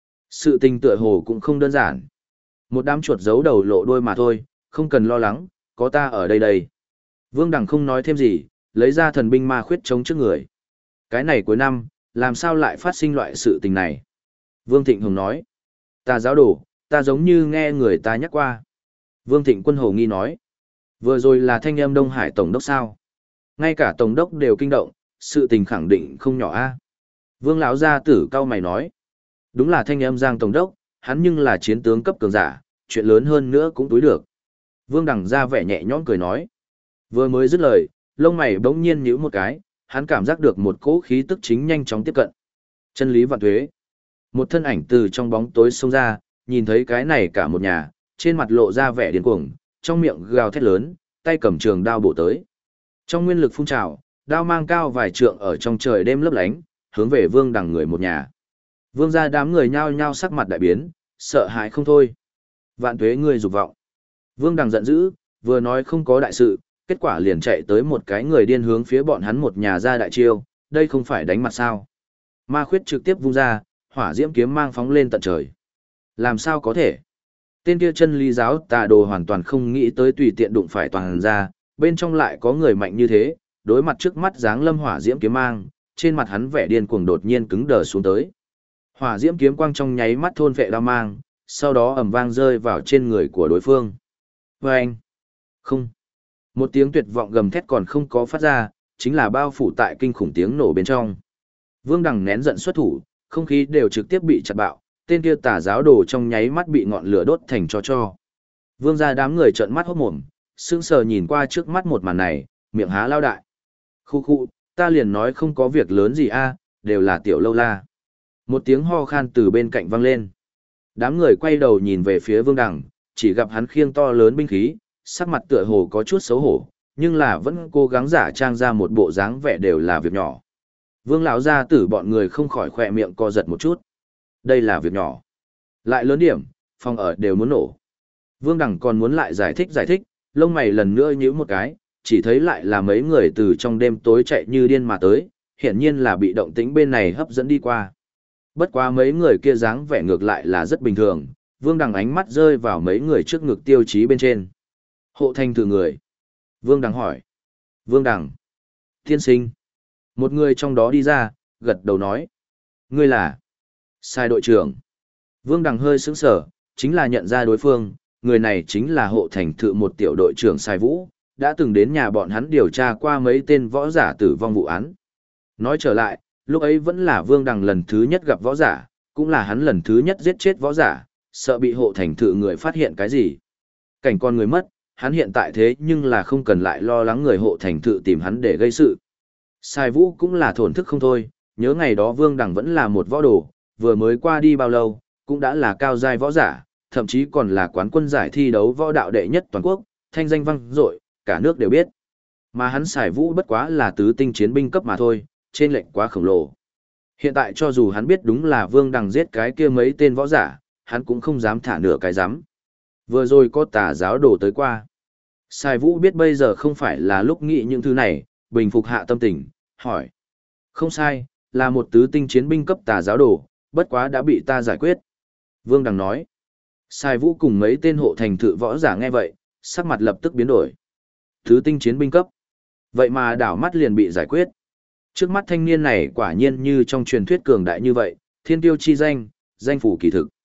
Sự tình tựa hồ cũng không đơn giản. Một đám chuột giấu đầu lộ đuôi mà thôi, không cần lo lắng, có ta ở đây đây. Vương Đằng không nói thêm gì, lấy ra thần binh ma khuyết chống trước người. Cái này cuối năm, làm sao lại phát sinh loại sự tình này? Vương Thịnh Hồng nói. Ta giáo đồ, ta giống như nghe người ta nhắc qua. Vương Thịnh Quân hồ nghi nói. Vừa rồi là thanh âm Đông Hải Tổng đốc sao? Ngay cả Tổng đốc đều kinh động, sự tình khẳng định không nhỏ a. Vương lão gia tử cao mày nói. Đúng là thanh âm Giang Tổng đốc, hắn nhưng là chiến tướng cấp cường giả, chuyện lớn hơn nữa cũng túi được. Vương Đằng ra vẻ nhẹ nhõm cười nói. Vừa mới dứt lời, lông mày bỗng nhiên nhíu một cái, hắn cảm giác được một cỗ khí tức chính nhanh chóng tiếp cận. Chân lý vạn tuế. Một thân ảnh từ trong bóng tối xông ra, nhìn thấy cái này cả một nhà, trên mặt lộ ra vẻ điên cuồng, trong miệng gào thét lớn, tay cầm trường đao bổ tới. Trong nguyên lực phun trào, đao mang cao vài trượng ở trong trời đêm lấp lánh, hướng về Vương Đằng người một nhà. Vương gia đám người nhao nhao sắc mặt đại biến, sợ hãi không thôi. Vạn tuế ngươi dục vọng. Vương Đằng giận dữ, vừa nói không có đại sự, kết quả liền chạy tới một cái người điên hướng phía bọn hắn một nhà ra đại chiêu, đây không phải đánh mặt sao. Ma khuyết trực tiếp vung ra, hỏa diễm kiếm mang phóng lên tận trời. Làm sao có thể? Tên kia chân lý giáo tà đồ hoàn toàn không nghĩ tới tùy tiện đụng phải toàn ra, bên trong lại có người mạnh như thế, đối mặt trước mắt dáng lâm hỏa diễm kiếm mang, trên mặt hắn vẻ điên cuồng đột nhiên cứng đờ xuống tới. Hỏa diễm kiếm quang trong nháy mắt thôn vệ đao mang, sau đó ầm vang rơi vào trên người của đối phương. Vâng! Không! Một tiếng tuyệt vọng gầm thét còn không có phát ra, chính là bao phủ tại kinh khủng tiếng nổ bên trong. Vương Đằng nén giận xuất thủ, không khí đều trực tiếp bị chặt bạo, tên kia tà giáo đồ trong nháy mắt bị ngọn lửa đốt thành cho. Vương gia đám người trợn mắt hốt mồm, sững sờ nhìn qua trước mắt một màn này, miệng há lao đại. Khu khu, ta liền nói không có việc lớn gì a, đều là tiểu lâu la. Một tiếng ho khan từ bên cạnh vang lên. Đám người quay đầu nhìn về phía Vương Đằng, chỉ gặp hắn khiêng to lớn binh khí, sắc mặt tựa hồ có chút xấu hổ, nhưng là vẫn cố gắng giả trang ra một bộ dáng vẻ đều là việc nhỏ. Vương lão gia tử bọn người không khỏi khỏe miệng co giật một chút. Đây là việc nhỏ. Lại lớn điểm, phòng ở đều muốn nổ. Vương Đằng còn muốn lại giải thích, lông mày lần nữa nhíu một cái, chỉ thấy lại là mấy người từ trong đêm tối chạy như điên mà tới, hiển nhiên là bị động tĩnh bên này hấp dẫn đi qua. Bất quá mấy người kia dáng vẻ ngược lại là rất bình thường, Vương Đằng ánh mắt rơi vào mấy người trước ngực tiêu chí bên trên. Hộ thành thử người. Vương Đằng hỏi. Vương Đằng. Tiên sinh. Một người trong đó đi ra, gật đầu nói. Ngươi là. Sai đội trưởng. Vương Đằng hơi sững sờ, chính là nhận ra đối phương, người này chính là hộ thành thự một tiểu đội trưởng Sai Vũ, đã từng đến nhà bọn hắn điều tra qua mấy tên võ giả tử vong vụ án. Nói trở lại, lúc ấy vẫn là Vương Đằng lần thứ nhất gặp võ giả, cũng là hắn lần thứ nhất giết chết võ giả, sợ bị hộ thành thự người phát hiện cái gì. Cảnh con người mất, hắn hiện tại thế nhưng là không cần lại lo lắng người hộ thành thự tìm hắn để gây sự. Sai Vũ cũng là thổn thức không thôi, nhớ ngày đó Vương Đằng vẫn là một võ đồ, vừa mới qua đi bao lâu, cũng đã là cao giai võ giả, thậm chí còn là quán quân giải thi đấu võ đạo đệ nhất toàn quốc, thanh danh vang dội, cả nước đều biết. Mà hắn Sai Vũ bất quá là tứ tinh chiến binh cấp mà thôi, trên lệnh quá khổng lồ. Hiện tại cho dù hắn biết đúng là Vương Đằng giết cái kia mấy tên võ giả, hắn cũng không dám thả nửa cái dám. Vừa rồi có tà giáo đổ tới qua. Sai Vũ biết bây giờ không phải là lúc nghĩ những thứ này, bình phục hạ tâm tình, hỏi. Không sai, là một tứ tinh chiến binh cấp tà giáo đổ, bất quá đã bị ta giải quyết. Vương Đằng nói. Sai Vũ cùng mấy tên hộ thành thự võ giả nghe vậy, sắc mặt lập tức biến đổi. Tứ tinh chiến binh cấp. Vậy mà đảo mắt liền bị giải quyết. Trước mắt thanh niên này quả nhiên như trong truyền thuyết cường đại như vậy, thiên tiêu chi danh, danh phủ kỳ thực.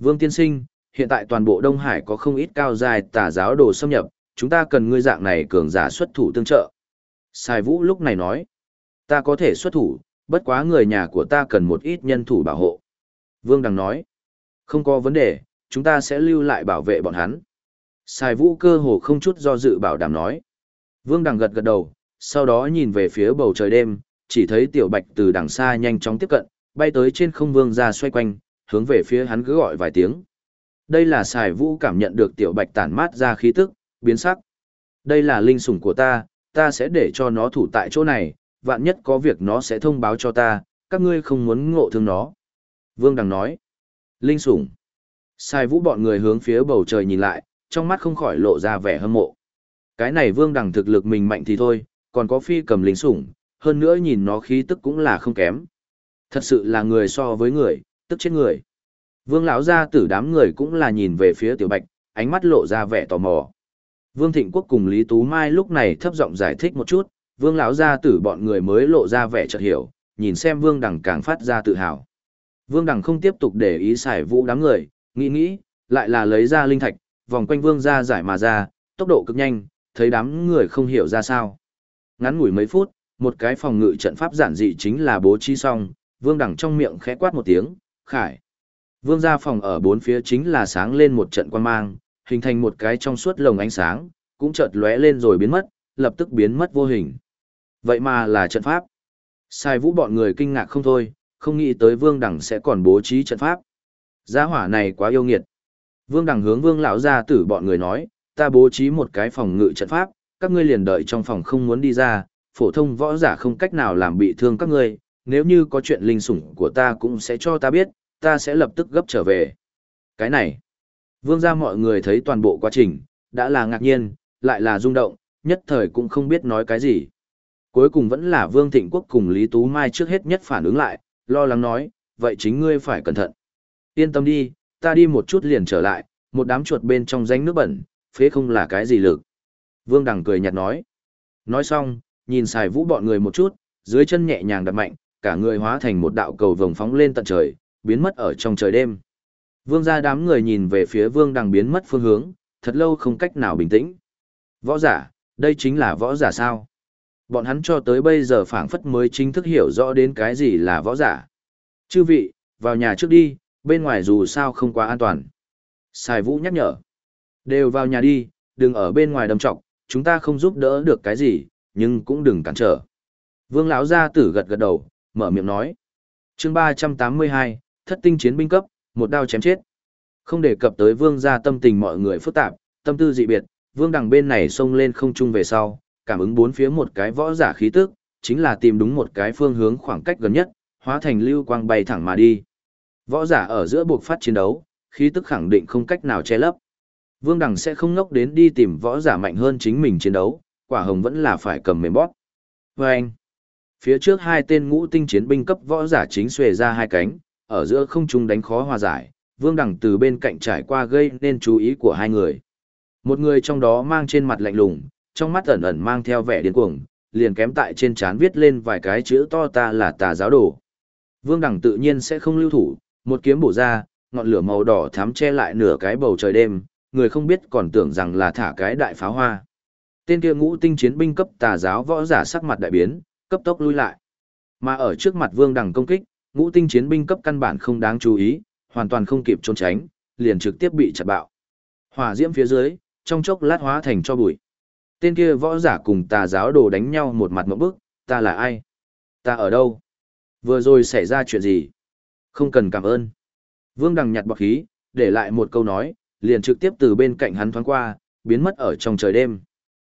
Vương tiên sinh, hiện tại toàn bộ Đông Hải có không ít cao dài tà giáo đồ xâm nhập, chúng ta cần ngươi dạng này cường giả xuất thủ tương trợ. Sai Vũ lúc này nói, ta có thể xuất thủ, bất quá người nhà của ta cần một ít nhân thủ bảo hộ. Vương Đằng nói, không có vấn đề, chúng ta sẽ lưu lại bảo vệ bọn hắn. Sai Vũ cơ hồ không chút do dự bảo đảm nói. Vương Đằng gật gật đầu, sau đó nhìn về phía bầu trời đêm, chỉ thấy Tiểu Bạch từ đằng xa nhanh chóng tiếp cận, bay tới trên không Vương ra xoay quanh, hướng về phía hắn cứ gọi vài tiếng. Đây là Sai Vũ cảm nhận được Tiểu Bạch tản mát ra khí tức, biến sắc. Đây là linh sủng của ta sẽ để cho nó thủ tại chỗ này, vạn nhất có việc nó sẽ thông báo cho ta, các ngươi không muốn ngộ thương nó. Vương Đằng nói, linh sủng. Sai Vũ bọn người hướng phía bầu trời nhìn lại, trong mắt không khỏi lộ ra vẻ hâm mộ. Cái này Vương Đằng thực lực mình mạnh thì thôi, còn có phi cầm linh sủng, hơn nữa nhìn nó khí tức cũng là không kém. Thật sự là người so với người, tức chết người. Vương lão gia tử đám người cũng là nhìn về phía Tiểu Bạch, ánh mắt lộ ra vẻ tò mò. Vương Thịnh Quốc cùng Lý Tú Mai lúc này thấp giọng giải thích một chút, Vương lão gia tử bọn người mới lộ ra vẻ chợt hiểu, nhìn xem Vương Đằng càng phát ra tự hào. Vương Đằng không tiếp tục để ý Sải Vũ đám người, nghĩ, lại là lấy ra linh thạch, vòng quanh Vương gia giải mà ra, tốc độ cực nhanh, thấy đám người không hiểu ra sao. Ngắn ngủi mấy phút, một cái phòng ngự trận pháp giản dị chính là bố trí xong, Vương Đằng trong miệng khẽ quát một tiếng, khải. Vương gia phòng ở bốn phía chính là sáng lên một trận quang mang, hình thành một cái trong suốt lồng ánh sáng, cũng chợt lóe lên rồi biến mất, lập tức biến mất vô hình. Vậy mà là trận pháp. Sai Vũ bọn người kinh ngạc không thôi, không nghĩ tới Vương Đằng sẽ còn bố trí trận pháp. Gia hỏa này quá yêu nghiệt. Vương Đằng hướng Vương lão gia tử bọn người nói, ta bố trí một cái phòng ngự trận pháp, các ngươi liền đợi trong phòng không muốn đi ra, phổ thông võ giả không cách nào làm bị thương các ngươi, nếu như có chuyện linh sủng của ta cũng sẽ cho ta biết, ta sẽ lập tức gấp trở về. Cái này, Vương gia mọi người thấy toàn bộ quá trình, đã là ngạc nhiên, lại là rung động, nhất thời cũng không biết nói cái gì. Cuối cùng vẫn là Vương Thịnh Quốc cùng Lý Tú Mai trước hết nhất phản ứng lại, lo lắng nói, vậy chính ngươi phải cẩn thận. Yên tâm đi, ta đi một chút liền trở lại, một đám chuột bên trong rãnh nước bẩn, phế không là cái gì lực. Vương Đằng cười nhạt nói. Nói xong, nhìn Sài Vũ bọn người một chút, dưới chân nhẹ nhàng đập mạnh, cả người hóa thành một đạo cầu vồng phóng lên tận trời, biến mất ở trong trời đêm. Vương gia đám người nhìn về phía Vương Đằng biến mất phương hướng, thật lâu không cách nào bình tĩnh. Võ giả, đây chính là võ giả sao? Bọn hắn cho tới bây giờ phảng phất mới chính thức hiểu rõ đến cái gì là võ giả. Chư vị, vào nhà trước đi, bên ngoài dù sao không quá an toàn. Sài Vũ nhắc nhở. Đều vào nhà đi, đừng ở bên ngoài đâm trọng, chúng ta không giúp đỡ được cái gì, nhưng cũng đừng cản trở. Vương lão gia tử gật gật đầu, mở miệng nói. Chương 382, Thất tinh chiến binh cấp, một đao chém chết. Không đề cập tới Vương gia tâm tình mọi người phức tạp, tâm tư dị biệt, Vương Đằng bên này xông lên không trung về sau, cảm ứng bốn phía một cái võ giả khí tức, chính là tìm đúng một cái phương hướng khoảng cách gần nhất, hóa thành lưu quang bay thẳng mà đi. Võ giả ở giữa buộc phát chiến đấu, khí tức khẳng định không cách nào che lấp. Vương Đằng sẽ không ngốc đến đi tìm võ giả mạnh hơn chính mình chiến đấu, quả hồng vẫn là phải cầm mềm bóp. Và anh, phía trước hai tên ngũ tinh chiến binh cấp võ giả chính xuề ra hai cánh, ở giữa không trung đánh khó hòa giải, Vương Đằng từ bên cạnh trải qua gây nên chú ý của hai người. Một người trong đó mang trên mặt lạnh lùng, trong mắt ẩn ẩn mang theo vẻ điên cuồng, liền kém tại trên trán viết lên vài cái chữ to ta là tà giáo đồ. Vương Đằng tự nhiên sẽ không lưu thủ, một kiếm bổ ra, ngọn lửa màu đỏ thắm che lại nửa cái bầu trời đêm, người không biết còn tưởng rằng là thả cái đại pháo hoa. Tên kia ngũ tinh chiến binh cấp tà giáo võ giả sắc mặt đại biến, cấp tốc lui lại. Mà ở trước mặt Vương Đằng công kích, ngũ tinh chiến binh cấp căn bản không đáng chú ý, hoàn toàn không kịp trốn tránh, liền trực tiếp bị chặt bạo. Hỏa diễm phía dưới, trong chốc lát hóa thành cho bụi. Tên kia võ giả cùng tà giáo đồ đánh nhau một mặt ngộp bức, ta là ai? Ta ở đâu? Vừa rồi xảy ra chuyện gì? Không cần cảm ơn. Vương Đằng nhặt bọc khí, để lại một câu nói, liền trực tiếp từ bên cạnh hắn thoáng qua, biến mất ở trong trời đêm.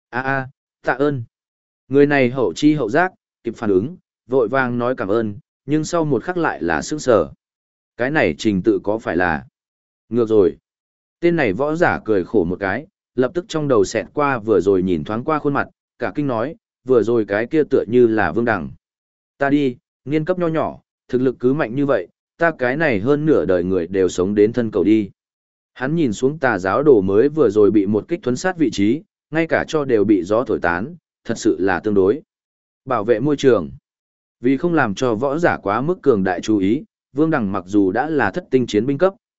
Tạ ơn. Người này hậu chi hậu giác, kịp phản ứng, vội vàng nói cảm ơn, nhưng sau một khắc lại là sững sờ. Cái này trình tự có phải là... Ngược rồi. Tên này võ giả cười khổ một cái, lập tức trong đầu xẹt qua vừa rồi nhìn thoáng qua khuôn mặt, cả kinh nói, vừa rồi cái kia tựa như là Vương Đằng. Ta đi, niên cấp nho nhỏ, thực lực cứ mạnh như vậy, ta cái này hơn nửa đời người đều sống đến thân cầu đi. Hắn nhìn xuống tà giáo đồ mới vừa rồi bị một kích thuấn sát vị trí, ngay cả cho đều bị gió thổi tán, thật sự là tương đối. Bảo vệ môi trường. Vì không làm cho võ giả quá mức cường đại chú ý, Vương Đằng mặc dù đã là thất tinh chiến binh cấp,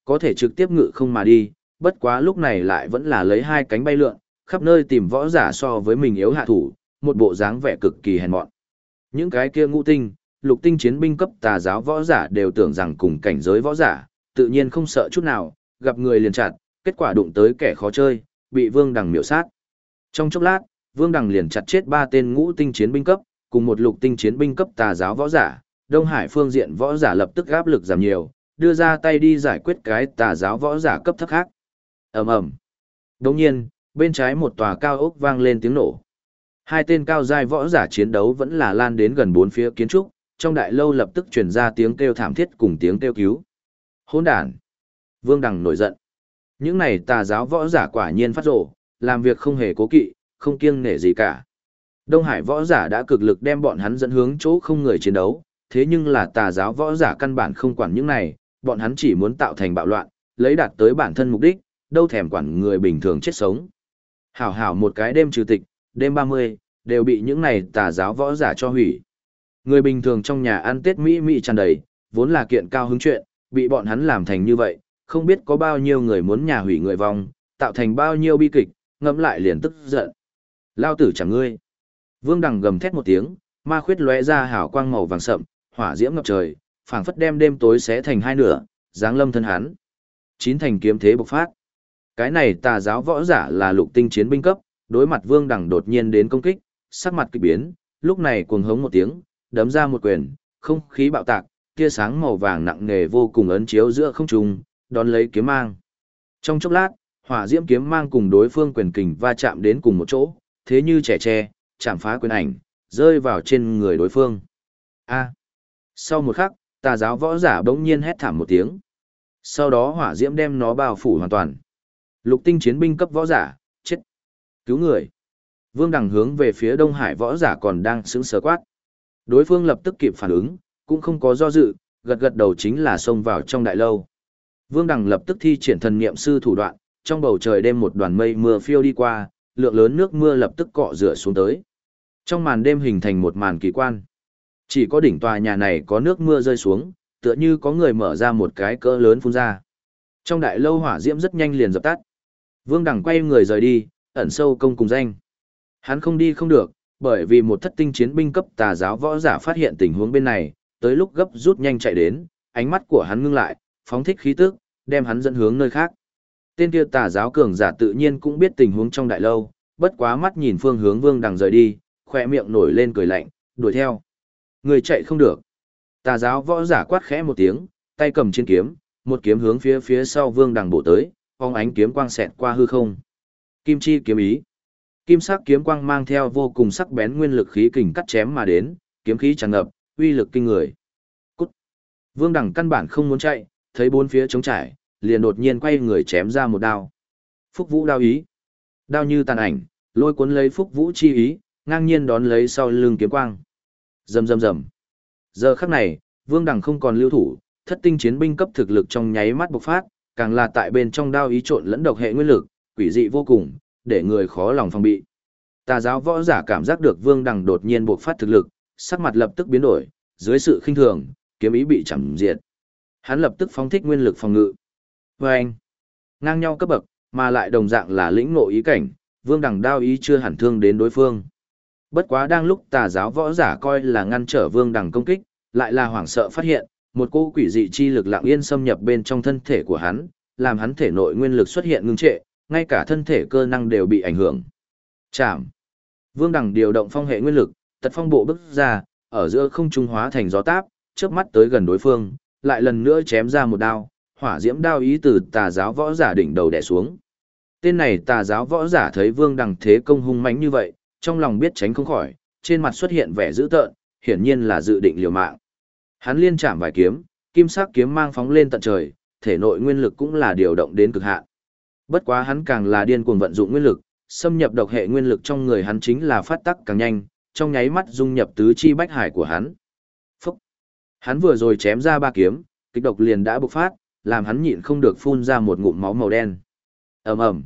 có thể trực tiếp ngự không mà đi, bất quá lúc này lại vẫn là lấy hai cánh bay lượn, khắp nơi tìm võ giả so với mình yếu hạ thủ, một bộ dáng vẻ cực kỳ hèn mọn. Những cái kia ngũ tinh, lục tinh chiến binh cấp tà giáo võ giả đều tưởng rằng cùng cảnh giới võ giả, tự nhiên không sợ chút nào, gặp người liền chặt, kết quả đụng tới kẻ khó chơi, bị Vương Đằng miểu sát. Trong chốc lát, Vương Đằng liền chặt chết 3 tên ngũ tinh chiến binh cấp, cùng một lục tinh chiến binh cấp tà giáo võ giả, Đông Hải phương diện võ giả lập tức áp lực giảm nhiều, đưa ra tay đi giải quyết cái tà giáo võ giả cấp thấp khác. Ầm ầm. Đột nhiên, bên trái một tòa cao ốc vang lên tiếng nổ. Hai tên cao giai võ giả chiến đấu vẫn là lan đến gần 4 phía kiến trúc, trong đại lâu lập tức truyền ra tiếng kêu thảm thiết cùng tiếng kêu cứu. Hỗn đản! Vương Đằng nổi giận. Những này tà giáo võ giả quả nhiên phát rồ, làm việc không hề cố kỵ, không kiêng nể gì cả. Đông Hải võ giả đã cực lực đem bọn hắn dẫn hướng chỗ không người chiến đấu, thế nhưng là tà giáo võ giả căn bản không quản những này, bọn hắn chỉ muốn tạo thành bạo loạn, lấy đạt tới bản thân mục đích, đâu thèm quản người bình thường chết sống. Hảo hảo một cái đêm trừ tịch, đêm 30, đều bị những này tà giáo võ giả cho hủy. Người bình thường trong nhà ăn Tết Mỹ Mỹ tràn đầy, vốn là kiện cao hứng chuyện, bị bọn hắn làm thành như vậy, không biết có bao nhiêu người muốn nhà hủy người vong, tạo thành bao nhiêu bi kịch, ngẫm lại liền tức giận. Lao tử chẳng ngươi. Vương Đằng gầm thét một tiếng, ma khuyết lóe ra hào quang màu vàng sậm, hỏa diễm ngập trời, phảng phất đem đêm tối xé thành hai nửa, giáng lâm thân hắn. Chín thành kiếm thế bộc phát. Cái này tà giáo võ giả là lục tinh chiến binh cấp, đối mặt Vương Đằng đột nhiên đến công kích, sắc mặt kỳ biến, lúc này cuồng hống một tiếng, đấm ra một quyền, không khí bạo tạc, tia sáng màu vàng nặng nề vô cùng ấn chiếu giữa không trung, đón lấy kiếm mang. Trong chốc lát, hỏa diễm kiếm mang cùng đối phương quyền kình va chạm đến cùng một chỗ, thế như trẻ tre, chạm phá quyền ảnh, rơi vào trên người đối phương. A. Sau một khắc, tà giáo võ giả bỗng nhiên hét thảm một tiếng. Sau đó hỏa diễm đem nó bao phủ hoàn toàn. Lục tinh chiến binh cấp võ giả, chết. Cứu người. Vương Đằng hướng về phía Đông Hải võ giả còn đang sững sờ quát. Đối phương lập tức kịp phản ứng, cũng không có do dự, gật gật đầu chính là xông vào trong đại lâu. Vương Đằng lập tức thi triển thần niệm sư thủ đoạn, trong bầu trời đêm một đoàn mây mưa phiêu đi qua, lượng lớn nước mưa lập tức cọ rửa xuống tới. Trong màn đêm hình thành một màn kỳ quan. Chỉ có đỉnh tòa nhà này có nước mưa rơi xuống, tựa như có người mở ra một cái cỡ lớn phun ra. Trong đại lâu hỏa diễm rất nhanh liền dập tắt. Vương Đằng quay người rời đi, ẩn sâu công cùng danh. Hắn không đi không được, bởi vì một thất tinh chiến binh cấp tà giáo võ giả phát hiện tình huống bên này, tới lúc gấp rút nhanh chạy đến, ánh mắt của hắn ngưng lại, phóng thích khí tức, đem hắn dẫn hướng nơi khác. Tên kia tà giáo cường giả tự nhiên cũng biết tình huống trong đại lâu, bất quá mắt nhìn phương hướng Vương Đằng rời đi, khỏe miệng nổi lên cười lạnh, đuổi theo. Người chạy không được. Tà giáo võ giả quát khẽ một tiếng, tay cầm trên kiếm, một kiếm hướng phía sau Vương Đằng bổ tới, phóng ánh kiếm quang xẹt qua hư không. Kim chi kiếm ý. Kim sắc kiếm quang mang theo vô cùng sắc bén nguyên lực khí kình cắt chém mà đến, kiếm khí tràn ngập, uy lực kinh người. Cút. Vương Đằng căn bản không muốn chạy, thấy bốn phía trống trải, liền đột nhiên quay người chém ra một đao. Phúc Vũ đao ý. Đao như tàn ảnh, lôi cuốn lấy Phúc Vũ chi ý, ngang nhiên đón lấy sau lưng kiếm quang. Rầm rầm rầm. Giờ khắc này, Vương Đằng không còn lưu thủ, thất tinh chiến binh cấp thực lực trong nháy mắt bộc phát, càng là tại bên trong đao ý trộn lẫn độc hệ nguyên lực, quỷ dị vô cùng, để người khó lòng phòng bị. Tà giáo võ giả cảm giác được Vương Đằng đột nhiên bộc phát thực lực, sắc mặt lập tức biến đổi, dưới sự khinh thường, kiếm ý bị chằm diệt. Hắn lập tức phóng thích nguyên lực phòng ngự. Vâng! Ngang nhau cấp bậc, mà lại đồng dạng là lĩnh ngộ ý cảnh, Vương Đằng đao ý chưa hẳn thương đến đối phương. Bất quá đang lúc tà giáo võ giả coi là ngăn trở Vương Đằng công kích, lại là hoảng sợ phát hiện, một cô quỷ dị chi lực lặng yên xâm nhập bên trong thân thể của hắn, làm hắn thể nội nguyên lực xuất hiện ngưng trệ, ngay cả thân thể cơ năng đều bị ảnh hưởng. Chạm. Vương Đằng điều động phong hệ nguyên lực, tật phong bộ bức ra, ở giữa không trung hóa thành gió táp, chớp mắt tới gần đối phương, lại lần nữa chém ra một đao, hỏa diễm đao ý từ tà giáo võ giả đỉnh đầu đè xuống. Tên này tà giáo võ giả thấy Vương Đằng thế công hung mãnh như vậy, trong lòng biết tránh không khỏi, trên mặt xuất hiện vẻ dữ tợn, hiển nhiên là dự định liều mạng. Hắn liên chạm vài kiếm, kim sắc kiếm mang phóng lên tận trời, thể nội nguyên lực cũng là điều động đến cực hạn. Bất quá hắn càng là điên cuồng vận dụng nguyên lực, xâm nhập độc hệ nguyên lực trong người hắn chính là phát tắc càng nhanh, trong nháy mắt dung nhập tứ chi bách hải của hắn. Phúc! Hắn vừa rồi chém ra 3 kiếm, kịch độc liền đã bộc phát, làm hắn nhịn không được phun ra một ngụm máu màu đen. Ầm ầm!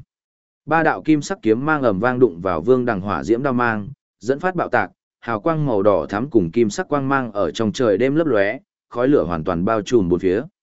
3 đạo kim sắc kiếm mang ầm vang đụng vào Vương Đằng hỏa diễm đao mang, dẫn phát bạo tạc, hào quang màu đỏ thắm cùng kim sắc quang mang ở trong trời đêm lấp lóe, khói lửa hoàn toàn bao trùm bốn phía.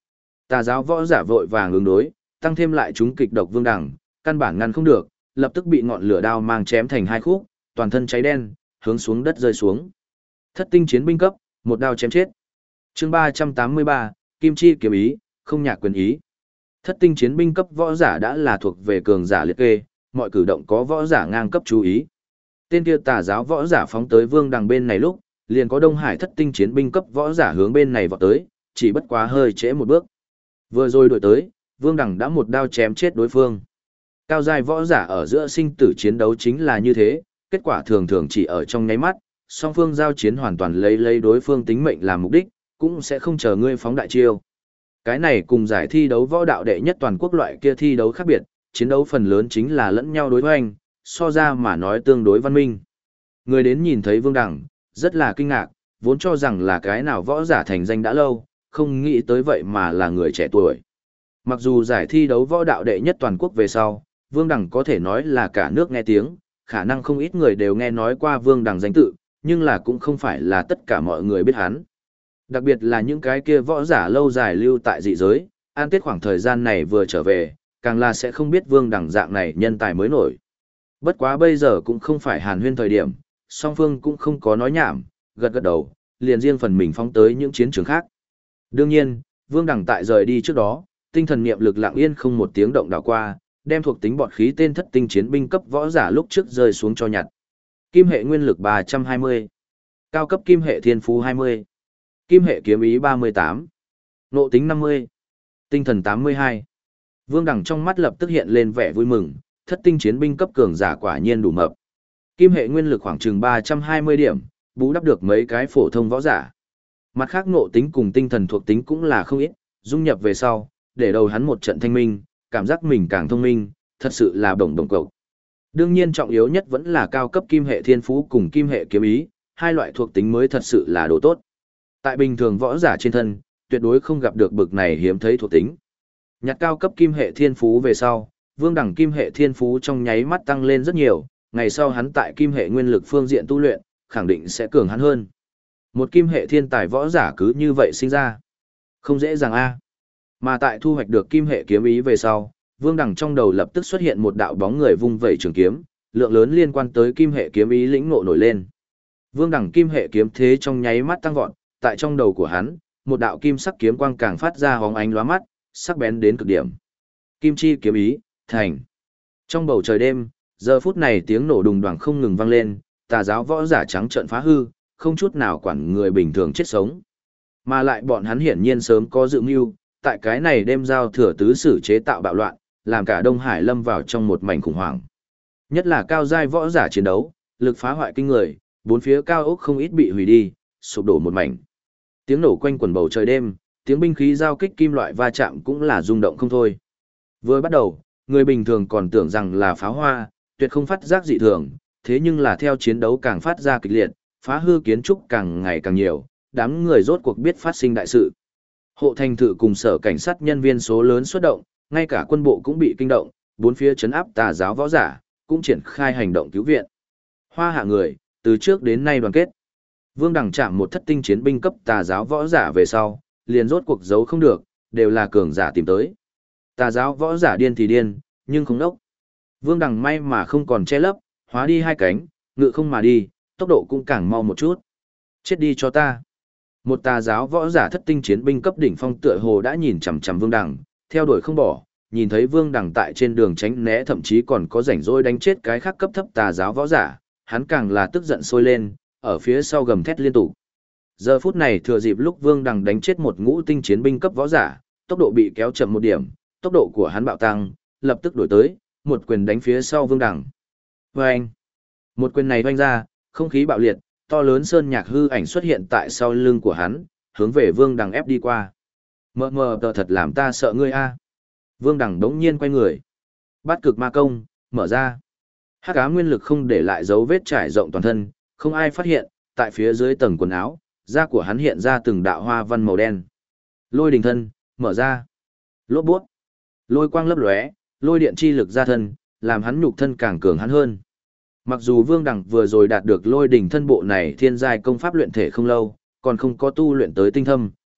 Tà giáo võ giả vội vàng ứng đối, tăng thêm lại chúng kịch độc Vương Đằng, căn bản ngăn không được, lập tức bị ngọn lửa đao mang chém thành hai khúc, toàn thân cháy đen, hướng xuống đất rơi xuống. Thất tinh chiến binh cấp, một đao chém chết. Chương 383, Kim chi kiếm ý, không nhạc quyền ý. Thất tinh chiến binh cấp võ giả đã là thuộc về cường giả liệt kê, mọi cử động có võ giả ngang cấp chú ý. Tên kia tà giáo võ giả phóng tới Vương Đằng bên này lúc, liền có Đông Hải thất tinh chiến binh cấp võ giả hướng bên này vọt tới, chỉ bất quá hơi trễ một bước. Vừa rồi đuổi tới, Vương Đằng đã một đao chém chết đối phương. Cao giai võ giả ở giữa sinh tử chiến đấu chính là như thế, kết quả thường thường chỉ ở trong nháy mắt, song phương giao chiến hoàn toàn lấy đối phương tính mệnh làm mục đích, cũng sẽ không chờ ngươi phóng đại chiêu. Cái này cùng giải thi đấu võ đạo đệ nhất toàn quốc loại kia thi đấu khác biệt, chiến đấu phần lớn chính là lẫn nhau đối hoành, so ra mà nói tương đối văn minh. Người đến nhìn thấy Vương Đằng, rất là kinh ngạc, vốn cho rằng là cái nào võ giả thành danh đã lâu, không nghĩ tới vậy mà là người trẻ tuổi. Mặc dù giải thi đấu võ đạo đệ nhất toàn quốc về sau, Vương Đằng có thể nói là cả nước nghe tiếng, khả năng không ít người đều nghe nói qua Vương Đằng danh tự, nhưng là cũng không phải là tất cả mọi người biết hắn. Đặc biệt là những cái kia võ giả lâu dài lưu tại dị giới, an tết khoảng thời gian này vừa trở về, càng là sẽ không biết Vương Đằng dạng này nhân tài mới nổi. Bất quá bây giờ cũng không phải hàn huyên thời điểm, song phương cũng không có nói nhảm, gật gật đầu, liền riêng phần mình phóng tới những chiến trường khác. Đương nhiên, Vương Đằng tại rời đi trước đó, tinh thần niệm lực lặng yên không một tiếng động đảo qua, đem thuộc tính bọt khí tên thất tinh chiến binh cấp võ giả lúc trước rơi xuống cho nhặt. Kim hệ nguyên lực 320, cao cấp kim hệ thiên phú 20, kim hệ kiếm ý 38, nộ tính 50, tinh thần 82. Vương Đằng trong mắt lập tức hiện lên vẻ vui mừng, thất tinh chiến binh cấp cường giả quả nhiên đủ mập. Kim hệ nguyên lực khoảng chừng 320 điểm, bù đắp được mấy cái phổ thông võ giả. Mặt khác nộ tính cùng tinh thần thuộc tính cũng là không ít, dung nhập về sau, để đầu hắn một trận thanh minh, cảm giác mình càng thông minh, thật sự là đồng đồng cậu. Đương nhiên trọng yếu nhất vẫn là cao cấp kim hệ thiên phú cùng kim hệ kiếm ý, hai loại thuộc tính mới thật sự là đồ tốt. Tại bình thường võ giả trên thân, tuyệt đối không gặp được bực này hiếm thấy thuộc tính. Nhặt cao cấp kim hệ thiên phú về sau, Vương Đằng kim hệ thiên phú trong nháy mắt tăng lên rất nhiều, ngày sau hắn tại kim hệ nguyên lực phương diện tu luyện, khẳng định sẽ cường hắn hơn. Một kim hệ thiên tài võ giả cứ như vậy sinh ra. Không dễ dàng a. Mà tại thu hoạch được kim hệ kiếm ý về sau, Vương Đằng trong đầu lập tức xuất hiện một đạo bóng người vung vẩy trường kiếm, lượng lớn liên quan tới kim hệ kiếm ý lĩnh ngộ nổi lên. Vương Đằng kim hệ kiếm thế trong nháy mắt tăng vọt, tại trong đầu của hắn, một đạo kim sắc kiếm quang càng phát ra hóng ánh lóa mắt, sắc bén đến cực điểm. Kim chi kiếm ý, thành. Trong bầu trời đêm, giờ phút này tiếng nổ đùng đoàng không ngừng vang lên, tà giáo võ giả trắng trợn phá hư, không chút nào quản người bình thường chết sống. Mà lại bọn hắn hiển nhiên sớm có dự mưu, tại cái này đêm giao thừa tứ sử chế tạo bạo loạn, làm cả Đông Hải lâm vào trong một mảnh khủng hoảng. Nhất là cao giai võ giả chiến đấu, lực phá hoại kinh người, bốn phía cao ốc không ít bị hủy đi, sụp đổ một mảnh. Tiếng nổ quanh quần bầu trời đêm, tiếng binh khí giao kích kim loại va chạm cũng là rung động không thôi. Vừa bắt đầu, người bình thường còn tưởng rằng là pháo hoa, tuyệt không phát giác dị thường, thế nhưng là theo chiến đấu càng phát ra kịch liệt, phá hư kiến trúc càng ngày càng nhiều, đám người rốt cuộc biết phát sinh đại sự. Hộ thành thự cùng sở cảnh sát nhân viên số lớn xuất động, ngay cả quân bộ cũng bị kinh động, bốn phía trấn áp tà giáo võ giả, cũng triển khai hành động cứu viện. Hoa hạ người, từ trước đến nay đoàn kết. Vương Đằng chạm một thất tinh chiến binh cấp tà giáo võ giả về sau, liền rốt cuộc giấu không được, đều là cường giả tìm tới. Tà giáo võ giả điên thì điên, nhưng không đốc. Vương Đằng may mà không còn che lấp, hóa đi hai cánh, ngự không mà đi, tốc độ cũng càng mau một chút. Chết đi cho ta. Một tà giáo võ giả thất tinh chiến binh cấp đỉnh phong tựa hồ đã nhìn chằm chằm Vương Đằng, theo đuổi không bỏ, nhìn thấy Vương Đằng tại trên đường tránh né thậm chí còn có rảnh rỗi đánh chết cái khác cấp thấp tà giáo võ giả, hắn càng là tức giận sôi lên, ở phía sau gầm thét liên tục. Giờ phút này thừa dịp lúc Vương Đằng đánh chết một ngũ tinh chiến binh cấp võ giả, tốc độ bị kéo chậm một điểm, tốc độ của hắn bạo tăng, lập tức đổi tới, một quyền đánh phía sau Vương Đằng. Vâng! Một quyền này vang ra, không khí bạo liệt, to lớn sơn nhạc hư ảnh xuất hiện tại sau lưng của hắn, hướng về Vương Đằng ép đi qua. Mờ mờ tờ thật làm ta sợ ngươi a. Vương Đằng đống nhiên quay người. Bát cực ma công, mở ra. Hắc ám nguyên lực không để lại dấu vết trải rộng toàn thân, không ai phát hiện, tại phía dưới tầng quần áo, da của hắn hiện ra từng đạo hoa văn màu đen. Lôi đình thân, mở ra. Lốp bút. Lôi quang lấp lóe, lôi điện chi lực ra thân, làm hắn nhục thân càng cường hắn hơn. Mặc dù Vương Đằng vừa rồi đạt được lôi đỉnh thân bộ này thiên giai công pháp luyện thể không lâu, còn không có tu luyện tới tinh thâm,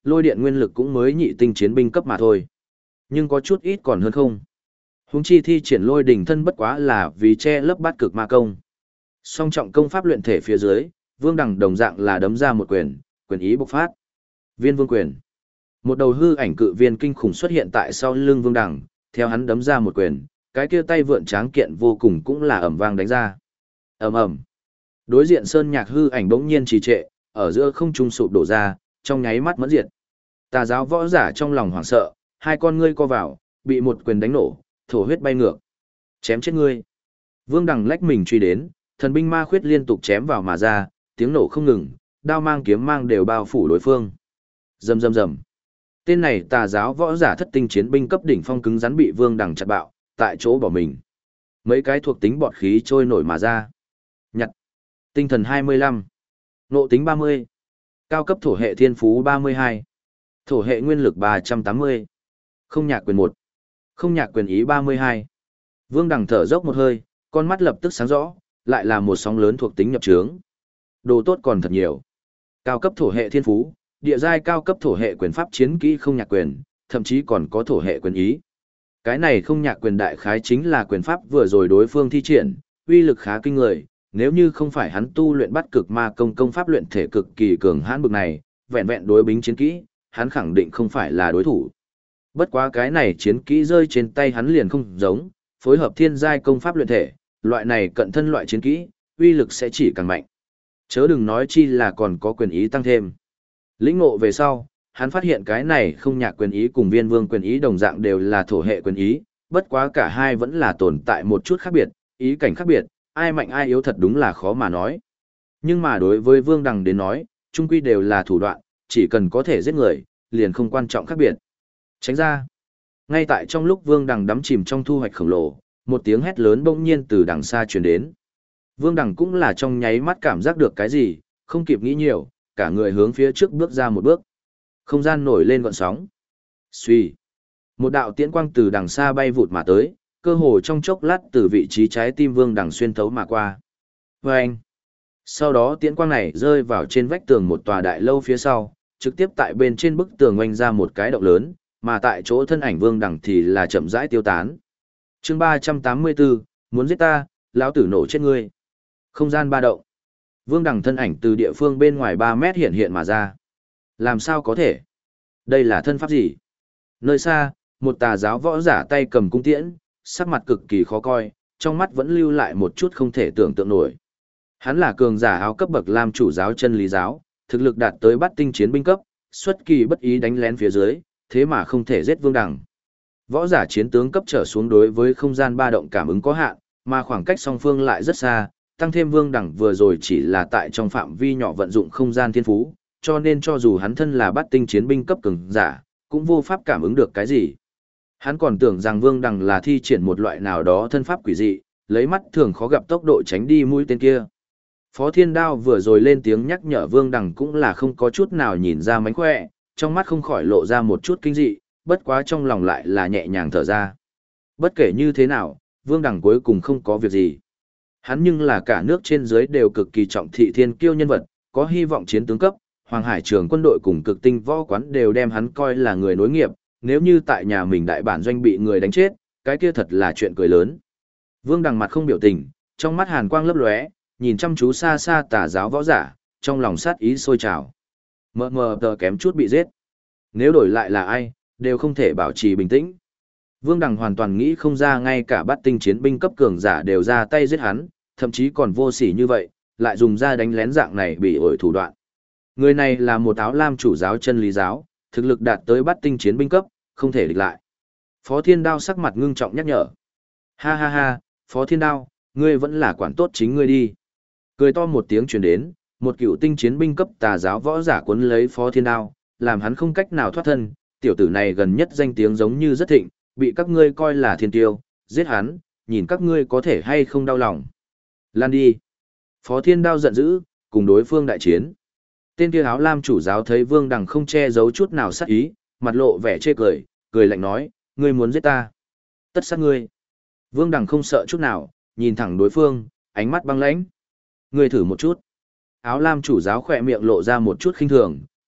lôi điện nguyên lực cũng mới nhị tinh chiến binh cấp mà thôi. Nhưng có chút ít còn hơn không. Huống chi thi triển lôi đỉnh thân bất quá là vì che lấp bát cực ma công. Song trọng công pháp luyện thể phía dưới, Vương Đằng đồng dạng là đấm ra một quyền, quyền ý bộc phát. Viên Vương quyền. Một đầu hư ảnh cự viên kinh khủng xuất hiện tại sau lưng Vương Đằng, theo hắn đấm ra một quyền, cái kia tay vượn tráng kiện vô cùng cũng là ầm vang đánh ra. Ầm ầm. Đối diện sơn nhạc hư ảnh bỗng nhiên trì trệ, ở giữa không trung sụp đổ ra, trong nháy mắt mẫn diệt. Tà giáo võ giả trong lòng hoảng sợ, hai con ngươi co vào, bị một quyền đánh nổ, thổ huyết bay ngược. Chém chết ngươi. Vương Đằng lách mình truy đến, thần binh ma khuyết liên tục chém vào mà ra, tiếng nổ không ngừng, đao mang kiếm mang đều bao phủ đối phương. Rầm rầm rầm. Tên này tà giáo võ giả thất tinh chiến binh cấp đỉnh phong cứng rắn bị Vương Đằng chặt bạo, tại chỗ bỏ mình. Mấy cái thuộc tính bọt khí trôi nổi mà ra. Nhặt. Tinh thần 25. Nộ tính 30. Cao cấp thổ hệ thiên phú 32. Thổ hệ nguyên lực 380. Không nhạc quyền 1. Không nhạc quyền ý 32. Vương Đằng thở dốc một hơi, con mắt lập tức sáng rõ, lại là một sóng lớn thuộc tính nhập trướng. Đồ tốt còn thật nhiều. Cao cấp thổ hệ thiên phú, địa giai cao cấp thổ hệ quyền pháp chiến kỹ không nhạc quyền, thậm chí còn có thổ hệ quyền ý. Cái này không nhạc quyền đại khái chính là quyền pháp vừa rồi đối phương thi triển, uy lực khá kinh người, nếu như không phải hắn tu luyện bắt cực ma công pháp luyện thể cực kỳ cường hãn bực này, vẹn vẹn đối bính chiến kỹ, hắn khẳng định không phải là đối thủ. Bất quá cái này chiến kỹ rơi trên tay hắn liền không giống, phối hợp thiên giai công pháp luyện thể, loại này cận thân loại chiến kỹ, uy lực sẽ chỉ càng mạnh. Chớ đừng nói chi là còn có quyền ý tăng thêm. Lĩnh ngộ về sau, hắn phát hiện cái này không nhạc quyền ý cùng viên vương quyền ý đồng dạng đều là thổ hệ quyền ý, bất quá cả hai vẫn là tồn tại một chút khác biệt, ý cảnh khác biệt, ai mạnh ai yếu thật đúng là khó mà nói. Nhưng mà đối với Vương Đằng đến nói, chung quy đều là thủ đoạn, chỉ cần có thể giết người, liền không quan trọng khác biệt. Tránh ra. Ngay tại trong lúc Vương Đằng đắm chìm trong thu hoạch khổng lồ, một tiếng hét lớn bỗng nhiên từ đằng xa truyền đến. Vương Đằng cũng là trong nháy mắt cảm giác được cái gì, không kịp nghĩ nhiều, cả người hướng phía trước bước ra một bước. Không gian nổi lên gợn sóng. Xuy. Một đạo tiễn quang từ đằng xa bay vụt mà tới, cơ hồ trong chốc lát từ vị trí trái tim Vương Đằng xuyên thấu mà qua. Vâng! Sau đó tiễn quang này rơi vào trên vách tường một tòa đại lâu phía sau, trực tiếp tại bên trên bức tường oanh ra một cái động lớn, mà tại chỗ thân ảnh Vương Đằng thì là chậm rãi tiêu tán. Chương 384, muốn giết ta, lão tử nổ chết ngươi. Không gian ba động. Vương Đằng thân ảnh từ địa phương bên ngoài 3 mét hiện hiện mà ra. Làm sao có thể? Đây là thân pháp gì? Nơi xa, một tà giáo võ giả tay cầm cung tiễn, sắc mặt cực kỳ khó coi, trong mắt vẫn lưu lại một chút không thể tưởng tượng nổi. Hắn là cường giả áo cấp bậc làm chủ giáo chân lý giáo, thực lực đạt tới bát tinh chiến binh cấp, xuất kỳ bất ý đánh lén phía dưới, thế mà không thể giết Vương Đằng. Võ giả chiến tướng cấp trở xuống đối với không gian ba động cảm ứng có hạn, mà khoảng cách song phương lại rất xa, tăng thêm Vương Đằng vừa rồi chỉ là tại trong phạm vi nhỏ vận dụng không gian thiên phú, cho nên cho dù hắn thân là bát tinh chiến binh cấp cường giả, cũng vô pháp cảm ứng được cái gì. Hắn còn tưởng rằng Vương Đằng là thi triển một loại nào đó thân pháp quỷ dị, lấy mắt thường khó gặp tốc độ tránh đi mũi tên kia. Phó Thiên Đao vừa rồi lên tiếng nhắc nhở Vương Đằng cũng là không có chút nào nhìn ra mánh khỏe, trong mắt không khỏi lộ ra một chút kinh dị, bất quá trong lòng lại là nhẹ nhàng thở ra. Bất kể như thế nào, Vương Đằng cuối cùng không có việc gì. Hắn nhưng là cả nước trên dưới đều cực kỳ trọng thị thiên kiêu nhân vật, có hy vọng chiến tướng cấp, Hoàng Hải trường quân đội cùng cực tinh võ quán đều đem hắn coi là người nối nghiệp, nếu như tại nhà mình đại bản doanh bị người đánh chết, cái kia thật là chuyện cười lớn. Vương Đằng mặt không biểu tình, trong mắt hàn quang lấp lóe, nhìn chăm chú xa xa tà giáo võ giả, trong lòng sát ý sôi trào. Mờ mờ tờ kém chút bị giết. Nếu đổi lại là ai, đều không thể bảo trì bình tĩnh. Vương Đằng hoàn toàn nghĩ không ra ngay cả bát tinh chiến binh cấp cường giả đều ra tay giết hắn, thậm chí còn vô sỉ như vậy, lại dùng ra đánh lén dạng này bị ổi thủ đoạn. Người này là một áo lam chủ giáo chân lý giáo, thực lực đạt tới bát tinh chiến binh cấp, không thể địch lại. Phó Thiên Đao sắc mặt ngưng trọng nhắc nhở. Ha ha ha, Phó Thiên Đao, ngươi vẫn là quản tốt chính ngươi đi. Cười to một tiếng truyền đến, một cựu tinh chiến binh cấp tà giáo võ giả cuốn lấy Phó Thiên Đao, làm hắn không cách nào thoát thân, tiểu tử này gần nhất danh tiếng giống như rất thịnh, bị các ngươi coi là thiên tiêu, giết hắn, nhìn các ngươi có thể hay không đau lòng. Lan đi. Phó Thiên Đao giận dữ, cùng đối phương đại chiến. Tên kia áo lam chủ giáo thấy Vương Đằng không che giấu chút nào sát ý, mặt lộ vẻ chê cười, cười lạnh nói, ngươi muốn giết ta. Tất sát ngươi. Vương Đằng không sợ chút nào, nhìn thẳng đối phương, ánh mắt băng lãnh. Ngươi thử một chút. Áo lam chủ giáo khỏe miệng lộ ra một chút khinh thường,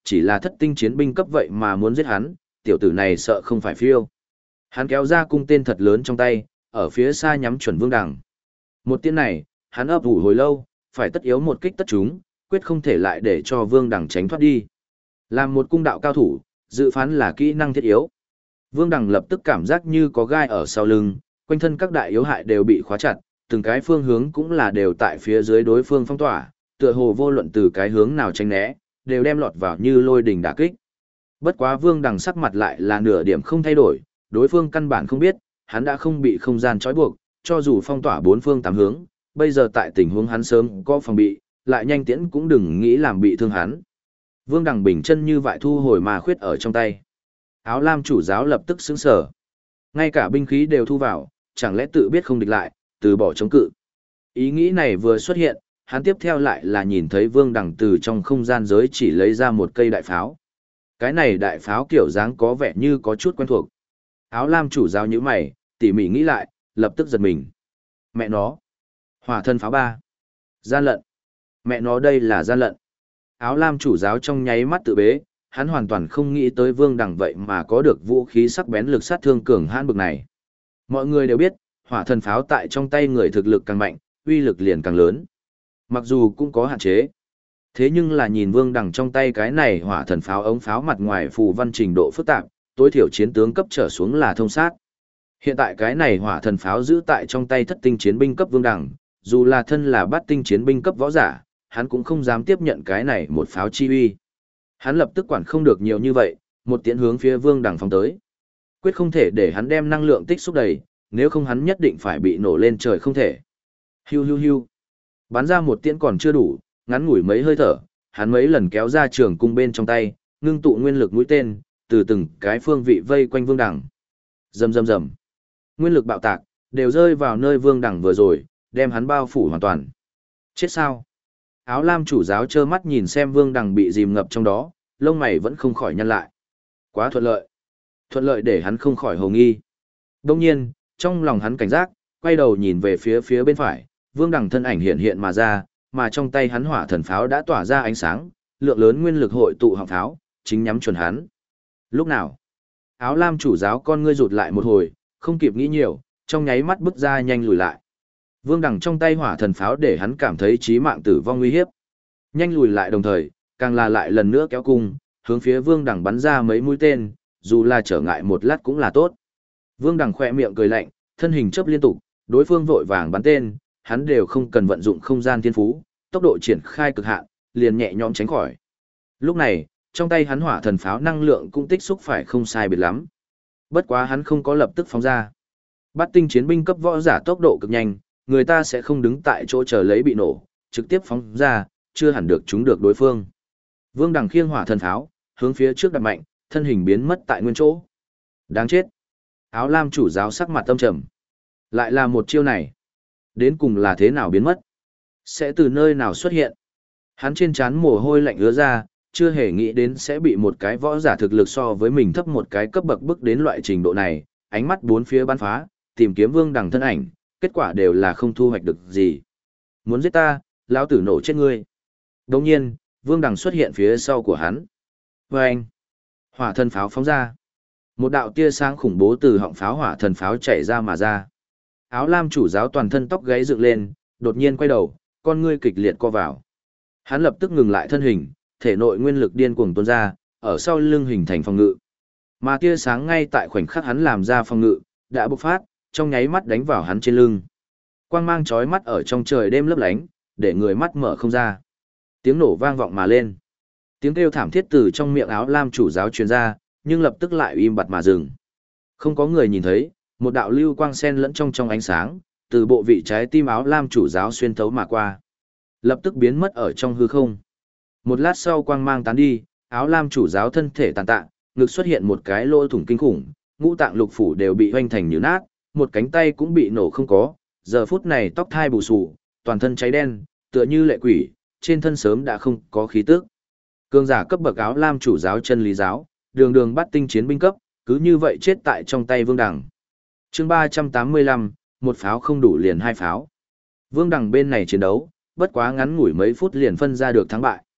chỉ là thất tinh chiến binh cấp vậy mà muốn giết hắn, tiểu tử này sợ không phải phiêu. Hắn kéo ra cung tên thật lớn trong tay, ở phía xa nhắm chuẩn Vương Đằng. Một tiếng này, hắn ấp ủ hồi lâu, phải tất yếu một kích tất chúng, quyết không thể lại để cho Vương Đằng tránh thoát đi. Làm một cung đạo cao thủ, dự phán là kỹ năng thiết yếu. Vương Đằng lập tức cảm giác như có gai ở sau lưng, quanh thân các đại yếu hại đều bị khóa chặt, từng cái phương hướng cũng là đều tại phía dưới đối phương phong tỏa, tựa hồ vô luận từ cái hướng nào tránh né, đều đem lọt vào như lôi đình đả kích. Bất quá Vương Đằng sắc mặt lại là nửa điểm không thay đổi, đối phương căn bản không biết, hắn đã không bị không gian trói buộc, cho dù phong tỏa bốn phương tám hướng, bây giờ tại tình huống hắn sớm có phòng bị, lại nhanh tiễn cũng đừng nghĩ làm bị thương hắn. Vương Đằng bình chân như vại thu hồi mà khuyết ở trong tay. Áo lam chủ giáo lập tức sững sờ. Ngay cả binh khí đều thu vào, chẳng lẽ tự biết không địch lại, từ bỏ chống cự. Ý nghĩ này vừa xuất hiện, hắn tiếp theo lại là nhìn thấy Vương Đằng từ trong không gian giới chỉ lấy ra một cây đại pháo. Cái này đại pháo kiểu dáng có vẻ như có chút quen thuộc. Áo lam chủ giáo nhíu mày, tỉ mỉ nghĩ lại, lập tức giật mình. Mẹ nó. Hỏa thân pháo 3. Gian lận. Mẹ nó đây là gian lận. Áo lam chủ giáo trong nháy mắt tự bế, hắn hoàn toàn không nghĩ tới Vương Đằng vậy mà có được vũ khí sắc bén lực sát thương cường hãn bực này. Mọi người đều biết, hỏa thần pháo tại trong tay người thực lực càng mạnh, uy lực liền càng lớn. Mặc dù cũng có hạn chế. Thế nhưng là nhìn Vương Đằng trong tay cái này hỏa thần pháo ống pháo mặt ngoài phù văn trình độ phức tạp, tối thiểu chiến tướng cấp trở xuống là thông sát. Hiện tại cái này hỏa thần pháo giữ tại trong tay thất tinh chiến binh cấp Vương Đằng, dù là thân là bát tinh chiến binh cấp võ giả, hắn cũng không dám tiếp nhận cái này một pháo chi uy. Hắn lập tức quản không được nhiều như vậy, một tiễn hướng phía Vương Đằng phóng tới. Quyết không thể để hắn đem năng lượng tích xúc đầy, nếu không hắn nhất định phải bị nổ lên trời không thể. Hiu hiu hiu. Bắn ra một tiễn còn chưa đủ, ngắn ngủi mấy hơi thở, hắn mấy lần kéo ra trường cung bên trong tay, ngưng tụ nguyên lực mũi tên, từ từng cái phương vị vây quanh Vương Đằng. Rầm rầm rầm. Nguyên lực bạo tạc, đều rơi vào nơi Vương Đằng vừa rồi, đem hắn bao phủ hoàn toàn. Chết sao? Áo lam chủ giáo trơ mắt nhìn xem Vương Đằng bị dìm ngập trong đó, lông mày vẫn không khỏi nhăn lại. Quá thuận lợi. Thuận lợi để hắn không khỏi hồ nghi. Đông nhiên, trong lòng hắn cảnh giác, quay đầu nhìn về phía bên phải, Vương Đằng thân ảnh hiện hiện mà ra, mà trong tay hắn hỏa thần pháo đã tỏa ra ánh sáng, lượng lớn nguyên lực hội tụ họng pháo, chính nhắm chuẩn hắn. Lúc nào? Áo lam chủ giáo con ngươi rụt lại một hồi, không kịp nghĩ nhiều, trong nháy mắt bước ra nhanh lùi lại. Vương Đằng trong tay hỏa thần pháo để hắn cảm thấy chí mạng tử vong nguy hiếp. Nhanh lùi lại đồng thời, càng là lại lần nữa kéo cung, hướng phía Vương Đằng bắn ra mấy mũi tên, dù là trở ngại một lát cũng là tốt. Vương Đằng khẽ miệng cười lạnh, thân hình chớp liên tục, đối phương vội vàng bắn tên, hắn đều không cần vận dụng không gian thiên phú, tốc độ triển khai cực hạn, liền nhẹ nhõm tránh khỏi. Lúc này, trong tay hắn hỏa thần pháo năng lượng cũng tích xúc phải không sai biệt lắm. Bất quá hắn không có lập tức phóng ra. Bát tinh chiến binh cấp võ giả tốc độ cực nhanh, người ta sẽ không đứng tại chỗ chờ lấy bị nổ, trực tiếp phóng ra, chưa hẳn được chúng được đối phương. Vương Đằng khiêng hỏa thần pháo, hướng phía trước đặt mạnh, thân hình biến mất tại nguyên chỗ. Đáng chết. Áo lam chủ giáo sắc mặt âm trầm. Lại là một chiêu này. Đến cùng là thế nào biến mất? Sẽ từ nơi nào xuất hiện? Hắn trên trán mồ hôi lạnh ứa ra, chưa hề nghĩ đến sẽ bị một cái võ giả thực lực so với mình thấp một cái cấp bậc bước đến loại trình độ này, ánh mắt bốn phía bắn phá, tìm kiếm Vương Đằng thân ảnh, kết quả đều là không thu hoạch được gì. Muốn giết ta, lão tử nổ chết ngươi. Đồng nhiên, Vương Đằng xuất hiện phía sau của hắn. Vâng! Hỏa thần pháo phóng ra. Một đạo tia sáng khủng bố từ họng pháo hỏa thần pháo chảy ra mà ra. Áo lam chủ giáo toàn thân tóc gáy dựng lên, đột nhiên quay đầu, con ngươi kịch liệt co vào. Hắn lập tức ngừng lại thân hình, thể nội nguyên lực điên cuồng tuôn ra, ở sau lưng hình thành phòng ngự. Mà tia sáng ngay tại khoảnh khắc hắn làm ra phòng ngự, đã bộc phát, trong nháy mắt đánh vào hắn trên lưng. Quang mang chói mắt ở trong trời đêm lấp lánh, để người mắt mở không ra. Tiếng nổ vang vọng mà lên. Tiếng kêu thảm thiết từ trong miệng áo lam chủ giáo truyền ra, nhưng lập tức lại im bặt mà dừng. Không có người nhìn thấy, một đạo lưu quang sen lẫn trong ánh sáng, từ bộ vị trái tim áo lam chủ giáo xuyên thấu mà qua. Lập tức biến mất ở trong hư không. Một lát sau quang mang tán đi, áo lam chủ giáo thân thể tàn tạ, ngực xuất hiện một cái lỗ thủng kinh khủng, ngũ tạng lục phủ đều bị hoanh thành như nát, một cánh tay cũng bị nổ không có, giờ phút này tóc thai bù xù, toàn thân cháy đen, tựa như lệ quỷ, trên thân sớm đã không có khí tức. Cường giả cấp bậc áo lam chủ giáo chân lý giáo, đường đường bắt tinh chiến binh cấp, cứ như vậy chết tại trong tay Vương Đằng. Chương 385, một pháo không đủ liền hai pháo. Vương Đằng bên này chiến đấu, bất quá ngắn ngủi mấy phút liền phân ra được thắng bại.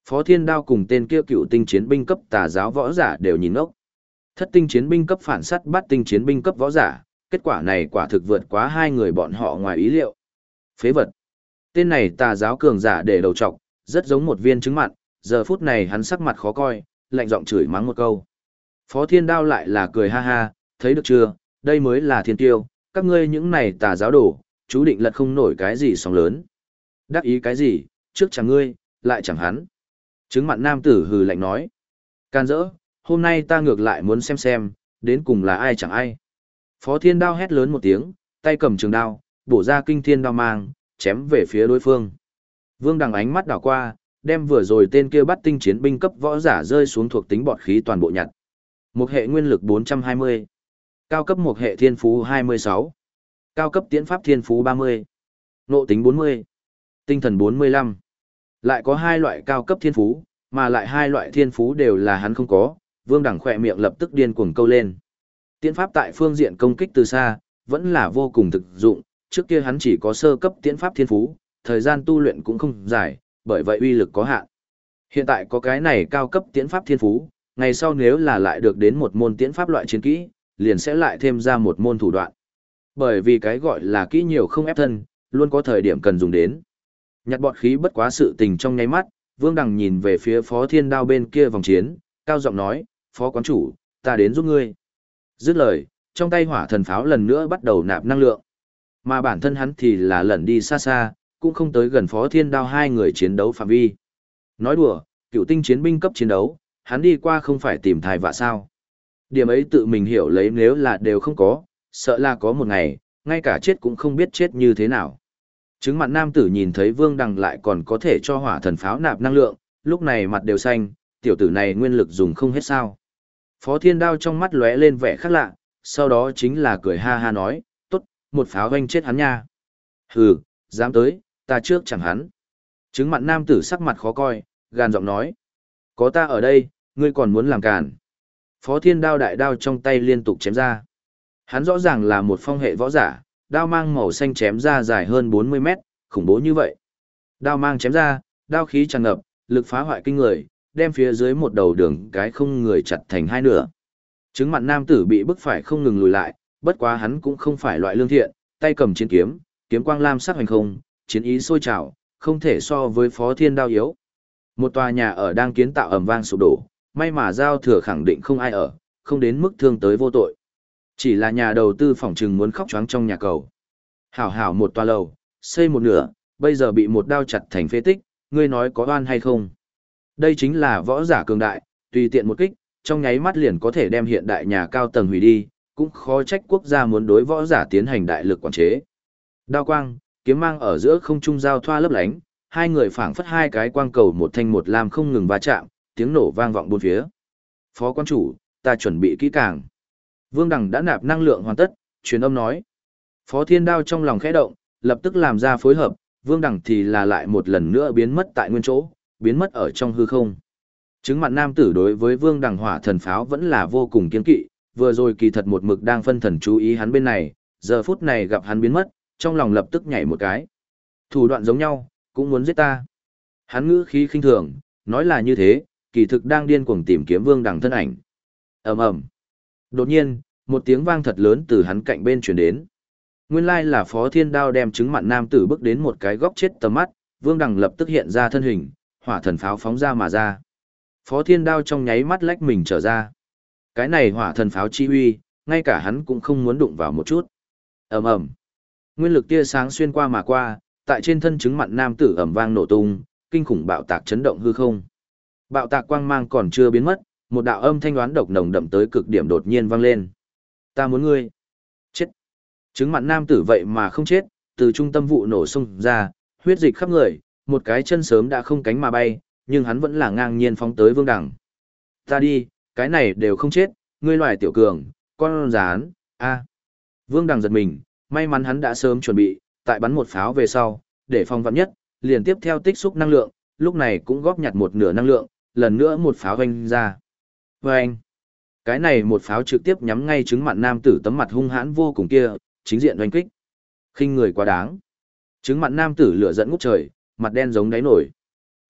Phó Thiên Đao cùng tên kia cựu tinh chiến binh cấp tà giáo võ giả đều nhìn ngốc. Thất tinh chiến binh cấp phản sát bát tinh chiến binh cấp võ giả, kết quả này quả thực vượt quá hai người bọn họ ngoài ý liệu. Phế vật. Tên này tà giáo cường giả để đầu trọc, rất giống một viên trứng mặn, giờ phút này hắn sắc mặt khó coi, lạnh giọng chửi mắng một câu. Phó Thiên Đao lại là cười ha ha, thấy được chưa, đây mới là thiên tiêu, các ngươi những này tà giáo đồ, chú định lật không nổi cái gì sóng lớn. Đắc ý cái gì, trước chẳng ngươi, lại chẳng hắn. Trứng mặn nam tử hừ lạnh nói. Can dỡ, hôm nay ta ngược lại muốn xem, đến cùng là ai chẳng ai. Phó Thiên Đao hét lớn một tiếng, tay cầm trường đao, bổ ra kinh thiên đao mang, chém về phía đối phương. Vương Đằng ánh mắt đảo qua, đem vừa rồi tên kia bắt tinh chiến binh cấp võ giả rơi xuống thuộc tính bọt khí toàn bộ nhặt. Một hệ nguyên lực 420, cao cấp một hệ thiên phú 26, cao cấp tiễn pháp thiên phú 30, nộ tính 40, tinh thần 45. Lại có hai loại cao cấp thiên phú, mà lại hai loại thiên phú đều là hắn không có, Vương Đằng khỏe miệng lập tức điên cuồng câu lên. Tiễn pháp tại phương diện công kích từ xa, vẫn là vô cùng thực dụng, trước kia hắn chỉ có sơ cấp tiễn pháp thiên phú, thời gian tu luyện cũng không dài, bởi vậy uy lực có hạn. Hiện tại có cái này cao cấp tiễn pháp thiên phú, ngày sau nếu là lại được đến một môn tiễn pháp loại chiến kỹ, liền sẽ lại thêm ra một môn thủ đoạn. Bởi vì cái gọi là kỹ nhiều không ép thân, luôn có thời điểm cần dùng đến. Nhặt bọt khí bất quá sự tình trong nháy mắt, Vương Đằng nhìn về phía Phó Thiên Đao bên kia vòng chiến, cao giọng nói, Phó quán chủ, ta đến giúp ngươi. Dứt lời, trong tay hỏa thần pháo lần nữa bắt đầu nạp năng lượng. Mà bản thân hắn thì là lẩn đi xa xa, cũng không tới gần Phó Thiên Đao hai người chiến đấu phạm vi. Nói đùa, cựu tinh chiến binh cấp chiến đấu, hắn đi qua không phải tìm thai vạ sao. Điểm ấy tự mình hiểu lấy nếu là đều không có, sợ là có một ngày, ngay cả chết cũng không biết chết như thế nào. Trứng mặt nam tử nhìn thấy Vương Đằng lại còn có thể cho hỏa thần pháo nạp năng lượng, lúc này mặt đều xanh, tiểu tử này nguyên lực dùng không hết sao. Phó Thiên Đao trong mắt lóe lên vẻ khác lạ, sau đó chính là cười ha ha nói, tốt, một pháo hoanh chết hắn nha. Hừ, dám tới, ta trước chẳng hắn. Trứng mặt nam tử sắc mặt khó coi, gàn giọng nói, có ta ở đây, ngươi còn muốn làm càn. Phó Thiên Đao đại đao trong tay liên tục chém ra. Hắn rõ ràng là một phong hệ võ giả, đao mang màu xanh chém ra dài hơn 40 mét, khủng bố như vậy. Đao mang chém ra, đao khí tràn ngập, lực phá hoại kinh người, đem phía dưới một đầu đường cái không người chặt thành hai nửa. Trứng mặt nam tử bị bức phải không ngừng lùi lại, bất quá hắn cũng không phải loại lương thiện, tay cầm chiến kiếm, kiếm quang lam sắc hoành không, chiến ý sôi trào, không thể so với Phó Thiên Đao yếu. Một tòa nhà ở đang kiến tạo ầm vang sụp đổ, may mà giao thừa khẳng định không ai ở, không đến mức thương tới vô tội. Chỉ là nhà đầu tư phỏng trừng muốn khóc choáng trong nhà cầu. Hảo hảo một tòa lầu, xây một nửa, bây giờ bị một đao chặt thành phế tích, ngươi nói có oan hay không? Đây chính là võ giả cường đại, tùy tiện một kích, trong nháy mắt liền có thể đem hiện đại nhà cao tầng hủy đi, cũng khó trách quốc gia muốn đối võ giả tiến hành đại lực quản chế. Đao quang, kiếm mang ở giữa không trung giao thoa lấp lánh, hai người phảng phất hai cái quang cầu một thanh một lam không ngừng va chạm, tiếng nổ vang vọng bốn phía. Phó quan chủ, ta chuẩn bị kỹ càng. Vương Đằng đã nạp năng lượng hoàn tất, truyền âm nói. Phó Thiên Đao trong lòng khẽ động, lập tức làm ra phối hợp, Vương Đằng thì là lại một lần nữa biến mất tại nguyên chỗ, biến mất ở trong hư không. Trứng mặt nam tử đối với Vương Đằng hỏa thần pháo vẫn là vô cùng kiên kỵ, vừa rồi kỳ thật một mực đang phân thần chú ý hắn bên này, giờ phút này gặp hắn biến mất, trong lòng lập tức nhảy một cái. Thủ đoạn giống nhau, cũng muốn giết ta. Hắn ngữ khí khinh thường, nói là như thế, kỳ thực đang điên cuồng tìm kiếm Vương Đằng thân ảnh. Ầm ầm. Đột nhiên, một tiếng vang thật lớn từ hắn cạnh bên truyền đến. Nguyên lai là Phó Thiên Đao đem trứng mặn nam tử bước đến một cái góc chết tầm mắt, Vương Đằng lập tức hiện ra thân hình, hỏa thần pháo phóng ra mà ra. Phó Thiên Đao trong nháy mắt lách mình trở ra. Cái này hỏa thần pháo chi uy, ngay cả hắn cũng không muốn đụng vào một chút. Ầm ầm. Nguyên lực tia sáng xuyên qua mà qua, tại trên thân trứng mặn nam tử ầm vang nổ tung, kinh khủng bạo tạc chấn động hư không. Bạo tạc quang mang còn chưa biến mất, một đạo âm thanh đoán độc nồng đậm tới cực điểm đột nhiên vang lên. Ta muốn ngươi. Chết. Trứng mặn nam tử vậy mà không chết, từ trung tâm vụ nổ xông ra, huyết dịch khắp người, một cái chân sớm đã không cánh mà bay, nhưng hắn vẫn là ngang nhiên phóng tới Vương Đằng. Ta đi, cái này đều không chết, ngươi loài tiểu cường, con rán, a. Vương Đằng giật mình, may mắn hắn đã sớm chuẩn bị, tại bắn một pháo về sau, để phòng vạn nhất, liền tiếp theo tích xúc năng lượng, lúc này cũng góp nhặt một nửa năng lượng, lần nữa một pháo vanh ra. Vâng! Cái này một pháo trực tiếp nhắm ngay trứng mặn nam tử tấm mặt hung hãn vô cùng kia, chính diện oanh kích. Khinh người quá đáng. Trứng mặn nam tử lửa dẫn ngút trời, mặt đen giống đáy nổi.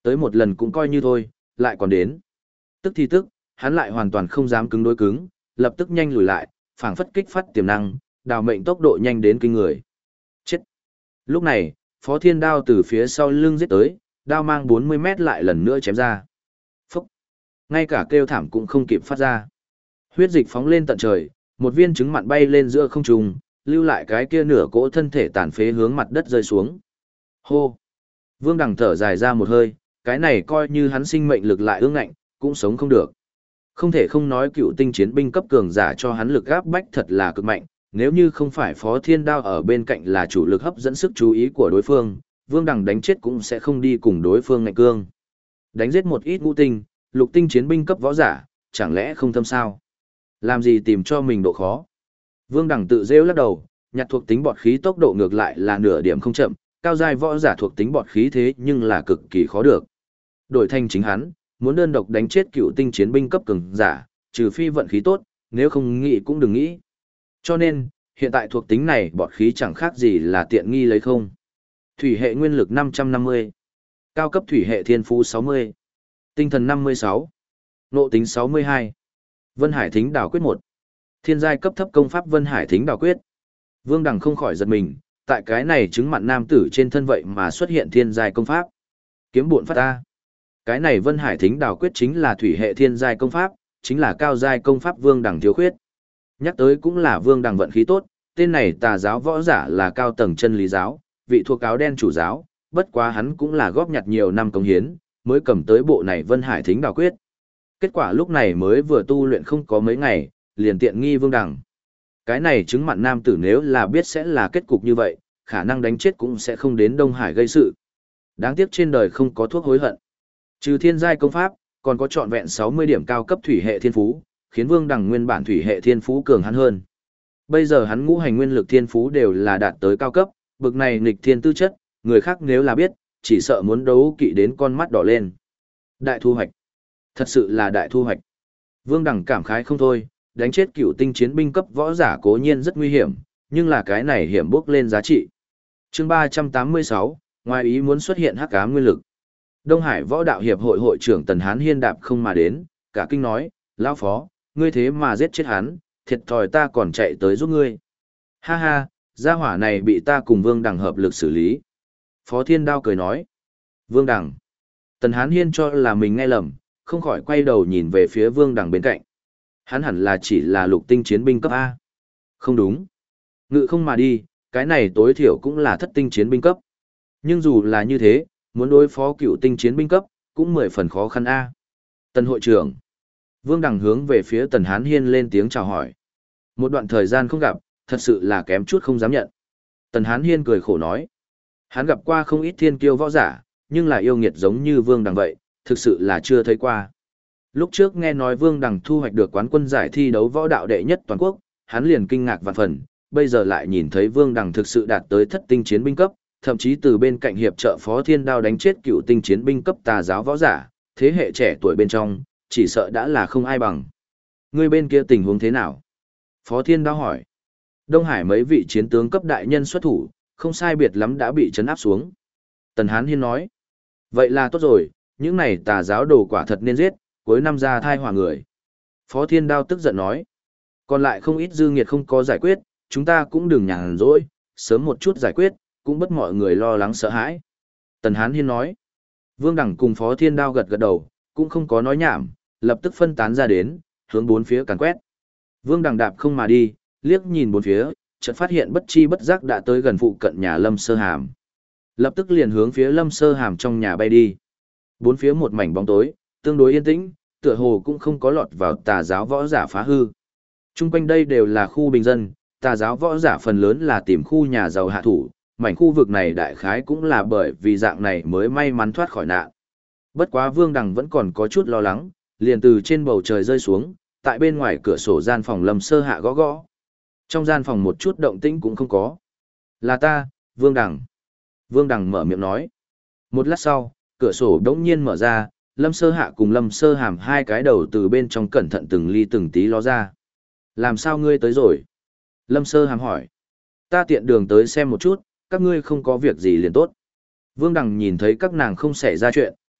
Tới một lần cũng coi như thôi, lại còn đến. Tức thì tức, hắn lại hoàn toàn không dám cứng đối cứng, lập tức nhanh lùi lại, phảng phất kích phát tiềm năng, đào mệnh tốc độ nhanh đến kinh người. Chết! Lúc này, Phó Thiên Đao từ phía sau lưng giết tới, đao mang 40 mét lại lần nữa chém ra. Phúc! Ngay cả kêu thảm cũng không kịp phát ra. Huyết dịch phóng lên tận trời, một viên trứng mặn bay lên giữa không trung, lưu lại cái kia nửa cỗ thân thể tàn phế hướng mặt đất rơi xuống. Hô! Vương Đằng thở dài ra một hơi, cái này coi như hắn sinh mệnh lực lại ương ngạnh, cũng sống không được. Không thể không nói cựu tinh chiến binh cấp cường giả cho hắn lực áp bách thật là cực mạnh, nếu như không phải Phó Thiên Đao ở bên cạnh là chủ lực hấp dẫn sức chú ý của đối phương, Vương Đằng đánh chết cũng sẽ không đi cùng đối phương ngạnh cương. Đánh giết một ít ngũ tinh, lục tinh chiến binh cấp võ giả, chẳng lẽ không thâm sao? Làm gì tìm cho mình độ khó? Vương Đằng tự rêu lắc đầu, nhặt thuộc tính bọt khí tốc độ ngược lại là nửa điểm không chậm, cao giai võ giả thuộc tính bọt khí thế nhưng là cực kỳ khó được. Đổi thành chính hắn, muốn đơn độc đánh chết cựu tinh chiến binh cấp cường giả, trừ phi vận khí tốt, nếu không nghĩ cũng đừng nghĩ. Cho nên, hiện tại thuộc tính này bọt khí chẳng khác gì là tiện nghi lấy không. Thủy hệ nguyên lực 550, cao cấp thủy hệ thiên phú 60, tinh thần 56, nộ tính 62. Vân Hải Thính Đào Quyết 1. Thiên giai cấp thấp công pháp Vân Hải Thính Đào Quyết. Vương Đằng không khỏi giật mình, tại cái này chứng mặn nam tử trên thân vậy mà xuất hiện thiên giai công pháp. Kiếm bộn phát ta. Cái này Vân Hải Thính Đào Quyết chính là thủy hệ thiên giai công pháp, chính là cao giai công pháp Vương Đằng thiếu khuyết. Nhắc tới cũng là Vương Đằng vận khí tốt, tên này tà giáo võ giả là cao tầng chân lý giáo, vị thuộc áo đen chủ giáo, bất quá hắn cũng là góp nhặt nhiều năm công hiến, mới cầm tới bộ này Vân Hải Thính Đào Quyết. Kết quả lúc này mới vừa tu luyện không có mấy ngày, liền tiện nghi Vương Đằng. Cái này chứng mặn nam tử nếu là biết sẽ là kết cục như vậy, khả năng đánh chết cũng sẽ không đến Đông Hải gây sự. Đáng tiếc trên đời không có thuốc hối hận. Trừ thiên giai công pháp, còn có trọn vẹn 60 điểm cao cấp thủy hệ thiên phú, khiến Vương Đằng nguyên bản thủy hệ thiên phú cường hắn hơn. Bây giờ hắn ngũ hành nguyên lực thiên phú đều là đạt tới cao cấp, bực này nghịch thiên tư chất, người khác nếu là biết, chỉ sợ muốn đấu kỵ đến con mắt đỏ lên. Đại thu hoạch. Thật sự là đại thu hoạch. Vương Đằng cảm khái không thôi, đánh chết cựu tinh chiến binh cấp võ giả cố nhiên rất nguy hiểm, nhưng là cái này hiểm bước lên giá trị. Chương 386, ngoài ý muốn xuất hiện hắc ám nguyên lực. Đông Hải Võ Đạo Hiệp hội hội trưởng Tần Hán Hiên đạp không mà đến, cả kinh nói, lão phó, ngươi thế mà giết chết hắn, thiệt thòi ta còn chạy tới giúp ngươi. Ha ha, gia hỏa này bị ta cùng Vương Đằng hợp lực xử lý. Phó Thiên Đao cười nói, Vương Đằng. Tần Hán Hiên cho là mình nghe lầm, không khỏi quay đầu nhìn về phía Vương Đằng bên cạnh. Hắn hẳn là chỉ là lục tinh chiến binh cấp A. Không đúng. Ngự không mà đi, cái này tối thiểu cũng là thất tinh chiến binh cấp. Nhưng dù là như thế, muốn đối phó cựu tinh chiến binh cấp, cũng 10 phần khó khăn A. Tần hội trưởng. Vương Đằng hướng về phía Tần Hán Hiên lên tiếng chào hỏi. Một đoạn thời gian không gặp, thật sự là kém chút không dám nhận. Tần Hán Hiên cười khổ nói. Hắn gặp qua không ít thiên kiêu võ giả, nhưng là yêu nghiệt giống như Vương Đằng vậy, thực sự là chưa thấy qua. Lúc trước nghe nói Vương Đằng thu hoạch được quán quân giải thi đấu võ đạo đệ nhất toàn quốc, hắn liền kinh ngạc vạn phần, bây giờ lại nhìn thấy Vương Đằng thực sự đạt tới thất tinh chiến binh cấp, thậm chí từ bên cạnh hiệp trợ Phó Thiên Đao đánh chết cựu tinh chiến binh cấp tà giáo võ giả, thế hệ trẻ tuổi bên trong, chỉ sợ đã là không ai bằng. Người bên kia tình huống thế nào? Phó Thiên Đao hỏi. Đông Hải mấy vị chiến tướng cấp đại nhân xuất thủ, không sai biệt lắm đã bị trấn áp xuống. Tần Hán Hiên nói. Vậy là tốt rồi, những này tà giáo đồ quả thật nên giết, cuối năm ra thai hỏa người. Phó Thiên Đao tức giận nói. Còn lại không ít dư nghiệt không có giải quyết, chúng ta cũng đừng nhàn rỗi, sớm một chút giải quyết, cũng bất mọi người lo lắng sợ hãi. Tần Hán Hiên nói. Vương Đằng cùng Phó Thiên Đao gật gật đầu, cũng không có nói nhảm, lập tức phân tán ra đến, hướng bốn phía càn quét. Vương Đằng đạp không mà đi, liếc nhìn bốn phía, chợt phát hiện bất chi bất giác đã tới gần phụ cận nhà Lâm Sơ Hàm. Lập tức liền hướng phía Lâm Sơ Hàm trong nhà bay đi. Bốn phía một mảnh bóng tối, tương đối yên tĩnh, tựa hồ cũng không có lọt vào tà giáo võ giả phá hư. Trung quanh đây đều là khu bình dân, tà giáo võ giả phần lớn là tìm khu nhà giàu hạ thủ, mảnh khu vực này đại khái cũng là bởi vì dạng này mới may mắn thoát khỏi nạn. Bất quá Vương Đằng vẫn còn có chút lo lắng, liền từ trên bầu trời rơi xuống, tại bên ngoài cửa sổ gian phòng Lâm Sơ Hạ gõ gõ. Trong gian phòng một chút động tĩnh cũng không có. Là ta, Vương Đằng. Vương Đằng mở miệng nói. Một lát sau, cửa sổ đống nhiên mở ra, Lâm Sơ Hạ cùng Lâm Sơ Hàm hai cái đầu từ bên trong cẩn thận từng ly từng tí ló ra. Làm sao ngươi tới rồi? Lâm Sơ Hàm hỏi. Ta tiện đường tới xem một chút, các ngươi không có việc gì liền tốt. Vương Đằng nhìn thấy các nàng không xảy ra chuyện,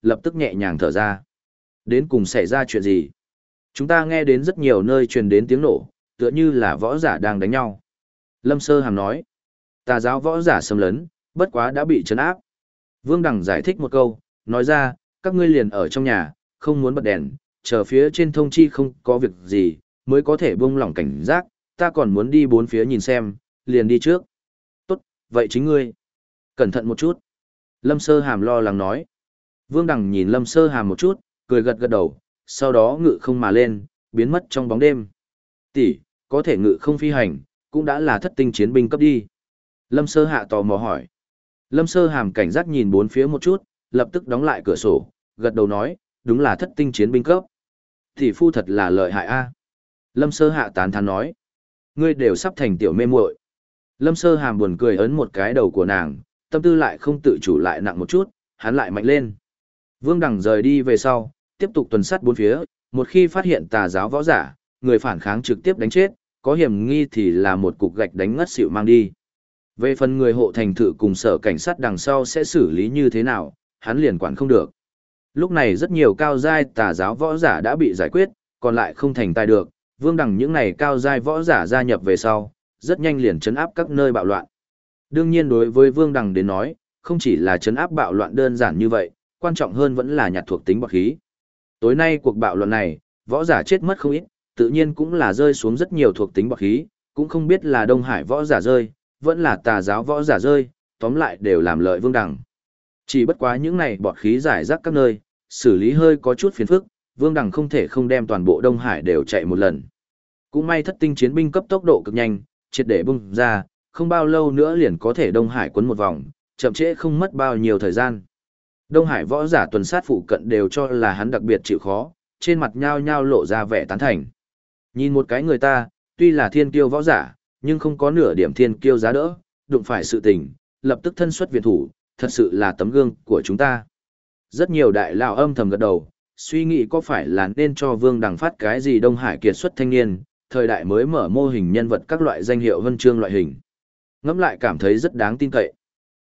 lập tức nhẹ nhàng thở ra. Đến cùng xảy ra chuyện gì? Chúng ta nghe đến rất nhiều nơi truyền đến tiếng nổ, tựa như là võ giả đang đánh nhau. Lâm Sơ Hàm nói, tà giáo võ giả xâm lấn, bất quá đã bị trấn áp. Vương Đằng giải thích một câu, nói ra, các ngươi liền ở trong nhà, không muốn bật đèn, chờ phía trên thông chi không có việc gì, mới có thể buông lỏng cảnh giác, ta còn muốn đi bốn phía nhìn xem, liền đi trước. Tốt, vậy chính ngươi. Cẩn thận một chút. Lâm Sơ Hàm lo lắng nói. Vương Đằng nhìn Lâm Sơ Hàm một chút, cười gật gật đầu, sau đó ngự không mà lên, biến mất trong bóng đêm. Tỷ, có thể ngự không phi hành, cũng đã là thất tinh chiến binh cấp đi. Lâm Sơ Hạ tò mò hỏi. Lâm Sơ Hàm cảnh giác nhìn bốn phía một chút, lập tức đóng lại cửa sổ, gật đầu nói, đúng là thất tinh chiến binh cấp. Tỷ phu thật là lợi hại a. Lâm Sơ Hạ tán thán nói. Ngươi đều sắp thành tiểu mê muội. Lâm Sơ Hàm buồn cười ấn một cái đầu của nàng, tâm tư lại không tự chủ lại nặng một chút, hắn lại mạnh lên. Vương Đằng rời đi về sau, tiếp tục tuần sát bốn phía, một khi phát hiện tà giáo võ giả, người phản kháng trực tiếp đánh chết, có hiểm nghi thì là một cục gạch đánh ngất xỉu mang đi. Về phần người hộ thành thự cùng sở cảnh sát đằng sau sẽ xử lý như thế nào, hắn liền quản không được. Lúc này rất nhiều cao giai tà giáo võ giả đã bị giải quyết, còn lại không thành tài được, Vương Đằng những này cao giai võ giả gia nhập về sau, rất nhanh liền trấn áp các nơi bạo loạn. Đương nhiên đối với Vương Đằng đến nói, không chỉ là trấn áp bạo loạn đơn giản như vậy, quan trọng hơn vẫn là nhặt thuộc tính bọt khí. Tối nay cuộc bạo loạn này, võ giả chết mất không ít, tự nhiên cũng là rơi xuống rất nhiều thuộc tính bọt khí, cũng không biết là Đông Hải võ giả rơi, vẫn là tà giáo võ giả rơi, tóm lại đều làm lợi Vương Đằng. Chỉ bất quá những này bọt khí giải rác các nơi, xử lý hơi có chút phiền phức, Vương Đằng không thể không đem toàn bộ Đông Hải đều chạy một lần. Cũng may thất tinh chiến binh cấp tốc độ cực nhanh, triệt để bung ra, không bao lâu nữa liền có thể Đông Hải quấn một vòng, chậm trễ không mất bao nhiêu thời gian. Đông Hải võ giả tuần sát phụ cận đều cho là hắn đặc biệt chịu khó, trên mặt nhao nhao lộ ra vẻ tán thành. Nhìn một cái người ta, tuy là thiên kiêu võ giả, nhưng không có nửa điểm thiên kiêu giá đỡ, đụng phải sự tình, lập tức thân xuất viện thủ, thật sự là tấm gương của chúng ta. Rất nhiều đại lão âm thầm gật đầu, suy nghĩ có phải là nên cho Vương Đằng phát cái gì Đông Hải kiệt xuất thanh niên, thời đại mới mở mô hình nhân vật các loại danh hiệu huân chương loại hình. Ngẫm lại cảm thấy rất đáng tin cậy.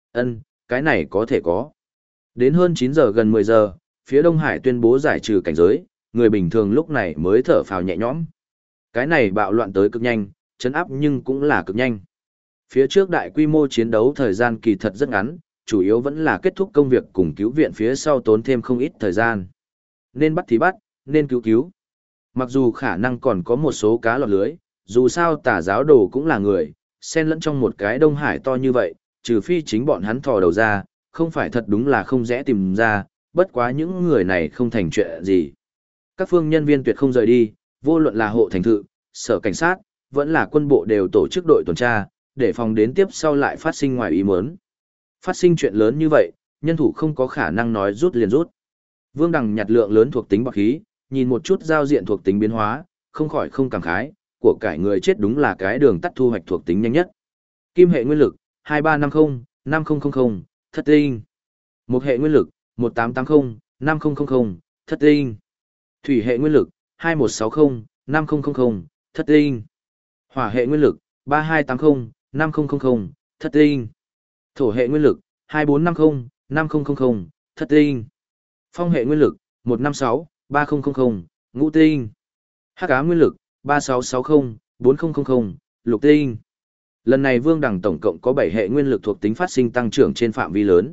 Cái này có thể có. Đến hơn 9 giờ gần 10 giờ, phía Đông Hải tuyên bố giải trừ cảnh giới, người bình thường lúc này mới thở phào nhẹ nhõm. Cái này bạo loạn tới cực nhanh, chấn áp nhưng cũng là cực nhanh. Phía trước đại quy mô chiến đấu thời gian kỳ thật rất ngắn, chủ yếu vẫn là kết thúc công việc cùng cứu viện phía sau tốn thêm không ít thời gian. Nên bắt thì bắt, nên cứu cứu. Mặc dù khả năng còn có một số cá lọt lưới, dù sao tà giáo đồ cũng là người, xen lẫn trong một cái Đông Hải to như vậy, trừ phi chính bọn hắn thò đầu ra, không phải thật đúng là không dễ tìm ra, bất quá những người này không thành chuyện gì. Các phương nhân viên tuyệt không rời đi, vô luận là hộ thành thự, sở cảnh sát, vẫn là quân bộ đều tổ chức đội tuần tra, để phòng đến tiếp sau lại phát sinh ngoài ý muốn. Phát sinh chuyện lớn như vậy, nhân thủ không có khả năng nói rút liền rút. Vương Đằng nhặt lượng lớn thuộc tính bạc khí, nhìn một chút giao diện thuộc tính biến hóa, không khỏi không cảm khái, của cải người chết đúng là cái đường tắt thu hoạch thuộc tính nhanh nhất. Kim hệ nguyên lực, 2350, 5000, thất tinh. Mộc hệ nguyên lực, 1880, 5000, thất tinh. Thủy hệ nguyên lực, 2160, 5000, thất tinh. Hỏa hệ nguyên lực, 3280, 5000, thất tinh. Thổ hệ nguyên lực, 2450, 5000, thất tinh. Phong hệ nguyên lực, 156, 3000, ngũ tinh. Hắc ám nguyên lực, 3660, 4000, lục tinh. Lần này Vương Đằng tổng cộng có 7 hệ nguyên lực thuộc tính phát sinh tăng trưởng trên phạm vi lớn.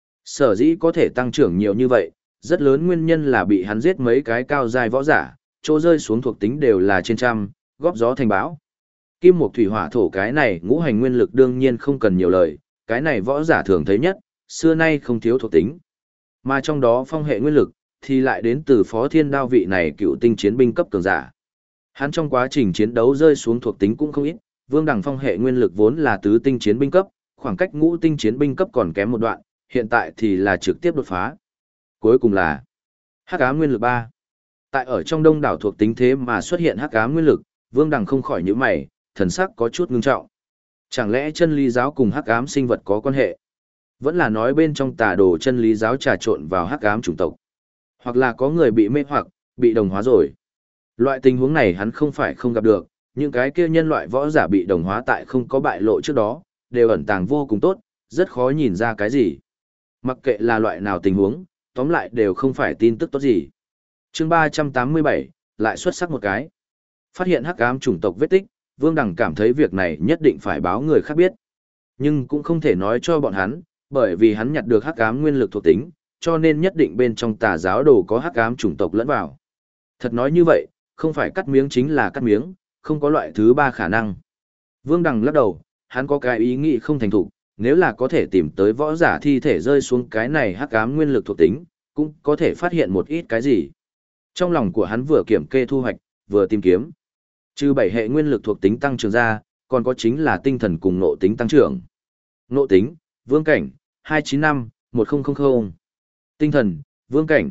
Sở dĩ có thể tăng trưởng nhiều như vậy, rất lớn nguyên nhân là bị hắn giết mấy cái cao giai võ giả, chỗ rơi xuống thuộc tính đều là trên trăm, góp gió thành bão. Kim mộc thủy hỏa thổ cái này ngũ hành nguyên lực đương nhiên không cần nhiều lời, cái này võ giả thường thấy nhất, xưa nay không thiếu thuộc tính. Mà trong đó phong hệ nguyên lực, thì lại đến từ Phó Thiên Đao vị này cựu tinh chiến binh cấp cường giả. Hắn trong quá trình chiến đấu rơi xuống thuộc tính cũng không ít, Vương Đằng phong hệ nguyên lực vốn là tứ tinh chiến binh cấp, khoảng cách ngũ tinh chiến binh cấp còn kém một đoạn, hiện tại thì là trực tiếp đột phá. Cuối cùng là Hắc ám nguyên lực 3. Tại ở trong đông đảo thuộc tính thế mà xuất hiện Hắc ám nguyên lực, Vương Đằng không khỏi nhíu mày, thần sắc có chút ngưng trọng. Chẳng lẽ chân lý giáo cùng Hắc ám sinh vật có quan hệ? Vẫn là nói bên trong tà đồ chân lý giáo trà trộn vào Hắc ám chủng tộc? Hoặc là có người bị mê hoặc, bị đồng hóa rồi? Loại tình huống này hắn không phải không gặp được, những cái kia nhân loại võ giả bị đồng hóa tại không có bại lộ trước đó, đều ẩn tàng vô cùng tốt, rất khó nhìn ra cái gì. Mặc kệ là loại nào tình huống, tóm lại đều không phải tin tức tốt gì. Chương 387, lại xuất sắc một cái. Phát hiện hắc ám chủng tộc vết tích, Vương Đằng cảm thấy việc này nhất định phải báo người khác biết. Nhưng cũng không thể nói cho bọn hắn, bởi vì hắn nhặt được hắc ám nguyên lực thuộc tính, cho nên nhất định bên trong tà giáo đồ có hắc ám chủng tộc lẫn vào. Thật nói như vậy, không phải cắt miếng chính là cắt miếng, không có loại thứ ba khả năng. Vương Đằng lắc đầu, hắn có cái ý nghĩ không thành thục, nếu là có thể tìm tới võ giả thi thể rơi xuống cái này hắc ám nguyên lực thuộc tính, cũng có thể phát hiện một ít cái gì. Trong lòng của hắn vừa kiểm kê thu hoạch, vừa tìm kiếm. Trừ 7 hệ nguyên lực thuộc tính tăng trưởng ra, còn có chính là tinh thần cùng nộ tính tăng trưởng. Nộ tính, vương cảnh, 295-1000. Tinh thần, vương cảnh,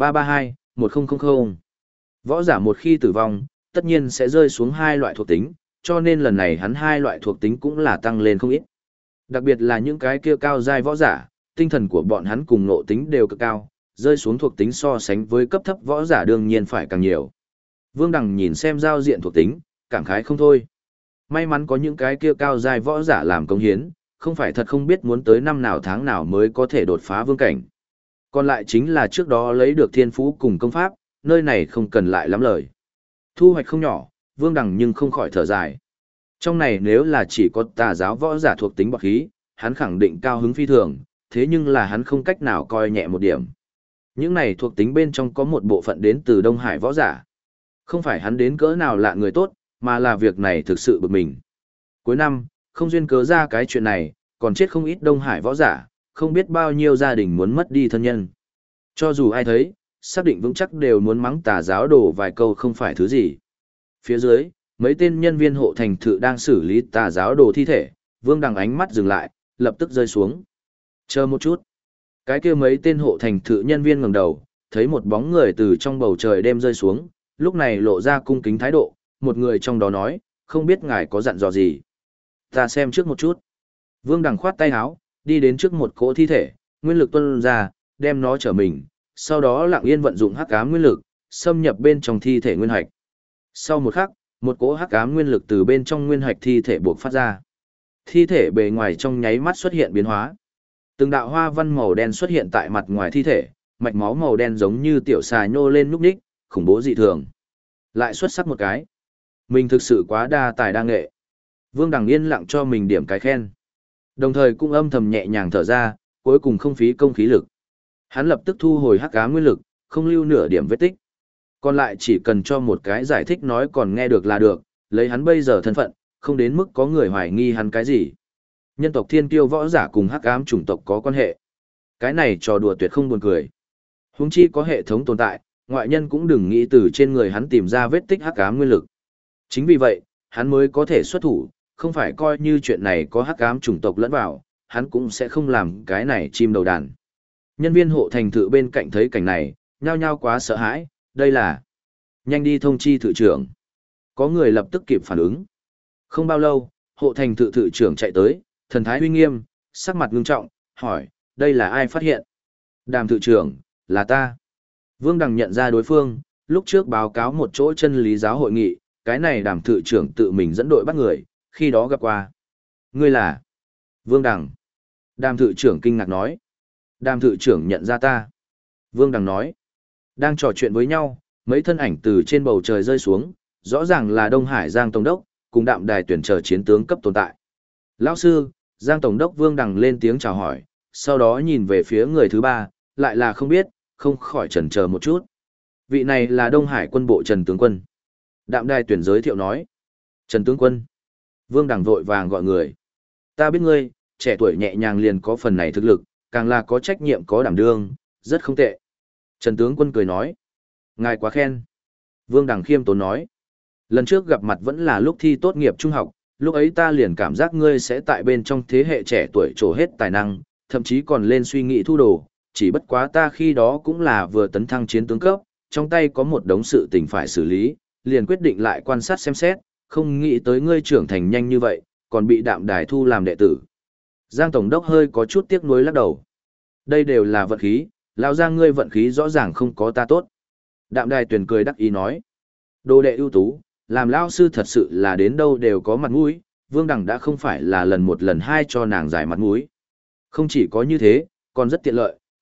332-1000. Võ giả một khi tử vong, tất nhiên sẽ rơi xuống hai loại thuộc tính, cho nên lần này hắn hai loại thuộc tính cũng là tăng lên không ít. Đặc biệt là những cái kia cao giai võ giả, tinh thần của bọn hắn cùng nộ tính đều cực cao, rơi xuống thuộc tính so sánh với cấp thấp võ giả đương nhiên phải càng nhiều. Vương Đằng nhìn xem giao diện thuộc tính, cảm khái không thôi. May mắn có những cái kia cao giai võ giả làm công hiến, không phải thật không biết muốn tới năm nào tháng nào mới có thể đột phá vương cảnh. Còn lại chính là trước đó lấy được thiên phú cùng công pháp, nơi này không cần lại lắm lời. Thu hoạch không nhỏ, Vương Đằng nhưng không khỏi thở dài. Trong này nếu là chỉ có tà giáo võ giả thuộc tính bậc khí, hắn khẳng định cao hứng phi thường, thế nhưng là hắn không cách nào coi nhẹ một điểm. Những này thuộc tính bên trong có một bộ phận đến từ Đông Hải võ giả. Không phải hắn đến cỡ nào lạ người tốt, mà là việc này thực sự bực mình. Cuối năm, không duyên cớ ra cái chuyện này, còn chết không ít Đông Hải võ giả, không biết bao nhiêu gia đình muốn mất đi thân nhân. Cho dù ai thấy, xác định vững chắc đều muốn mắng tà giáo đồ vài câu không phải thứ gì. Phía dưới, mấy tên nhân viên hộ thành thự đang xử lý tà giáo đồ thi thể, Vương Đằng ánh mắt dừng lại, lập tức rơi xuống. Chờ một chút. Cái kia mấy tên hộ thành thự nhân viên ngẩng đầu, thấy một bóng người từ trong bầu trời đêm rơi xuống, lúc này lộ ra cung kính thái độ, một người trong đó nói, không biết ngài có dặn dò gì. Ta xem trước một chút. Vương Đằng khoát tay áo, đi đến trước một cỗ thi thể, nguyên lực tuôn ra, đem nó trở mình, sau đó lặng yên vận dụng hắc ám nguyên lực, xâm nhập bên trong thi thể nguyên hạch. Sau một khắc, một cỗ hắc ám nguyên lực từ bên trong nguyên hạch thi thể buộc phát ra. Thi thể bề ngoài trong nháy mắt xuất hiện biến hóa. Từng đạo hoa văn màu đen xuất hiện tại mặt ngoài thi thể, mạch máu màu đen giống như tiểu xà nhô lên nhúc nhích, khủng bố dị thường. Lại xuất sắc một cái. Mình thực sự quá đa tài đa nghệ. Vương Đằng yên lặng cho mình điểm cái khen. Đồng thời cũng âm thầm nhẹ nhàng thở ra, cuối cùng không phí công khí lực. Hắn lập tức thu hồi hắc ám nguyên lực, không lưu nửa điểm vết tích. Còn lại chỉ cần cho một cái giải thích nói còn nghe được là được, lấy hắn bây giờ thân phận, không đến mức có người hoài nghi hắn cái gì. Nhân tộc thiên kiêu võ giả cùng hắc ám chủng tộc có quan hệ. Cái này trò đùa tuyệt không buồn cười. Huống chi có hệ thống tồn tại, ngoại nhân cũng đừng nghĩ từ trên người hắn tìm ra vết tích hắc ám nguyên lực. Chính vì vậy, hắn mới có thể xuất thủ, không phải coi như chuyện này có hắc ám chủng tộc lẫn vào, hắn cũng sẽ không làm cái này chim đầu đàn. Nhân viên hộ thành thự bên cạnh thấy cảnh này, nhao nhao quá sợ hãi, đây là... Nhanh đi thông chi thự trưởng. Có người lập tức kịp phản ứng. Không bao lâu, hộ thành thự thự trưởng chạy tới, thần thái uy nghiêm, sắc mặt ngưng trọng, hỏi, đây là ai phát hiện? Đàm thự trưởng, là ta. Vương Đằng nhận ra đối phương, lúc trước báo cáo một chỗ chân lý giáo hội nghị, cái này đàm thự trưởng tự mình dẫn đội bắt người, khi đó gặp qua. Ngươi là? Vương Đằng. Đàm thự trưởng kinh ngạc nói. Đàm thự trưởng nhận ra ta. Vương Đằng nói. Đang trò chuyện với nhau, mấy thân ảnh từ trên bầu trời rơi xuống, rõ ràng là Đông Hải Giang Tổng đốc, cùng đạm đài tuyển chờ chiến tướng cấp tồn tại. Lão sư, Giang Tổng đốc Vương Đằng lên tiếng chào hỏi, sau đó nhìn về phía người thứ ba, lại là không biết, không khỏi chần chờ một chút. Vị này là Đông Hải quân bộ Trần Tướng Quân. Đạm đài tuyển giới thiệu nói. Trần Tướng Quân. Vương Đằng vội vàng gọi người. Ta biết ngươi, trẻ tuổi nhẹ nhàng liền có phần này thực lực, càng là có trách nhiệm có đảm đương, rất không tệ. Trần Tướng Quân cười nói. Ngài quá khen. Vương Đằng khiêm tốn nói. Lần trước gặp mặt vẫn là lúc thi tốt nghiệp trung học, lúc ấy ta liền cảm giác ngươi sẽ tại bên trong thế hệ trẻ tuổi trổ hết tài năng, thậm chí còn lên suy nghĩ thu đồ, chỉ bất quá ta khi đó cũng là vừa tấn thăng chiến tướng cấp, trong tay có một đống sự tình phải xử lý, liền quyết định lại quan sát xem xét, không nghĩ tới ngươi trưởng thành nhanh như vậy, còn bị đạm đài thu làm đệ tử. Giang Tổng đốc hơi có chút tiếc nuối lắc đầu. Đây đều là vận khí, lão Giang ngươi vận khí rõ ràng không có ta tốt. Đạm đài tuyển cười đắc ý nói. Đồ đệ ưu tú, làm lão sư thật sự là đến đâu đều có mặt mũi, Vương Đằng đã không phải là lần một lần hai cho nàng giải mặt mũi. Không chỉ có như thế, còn rất tiện lợi,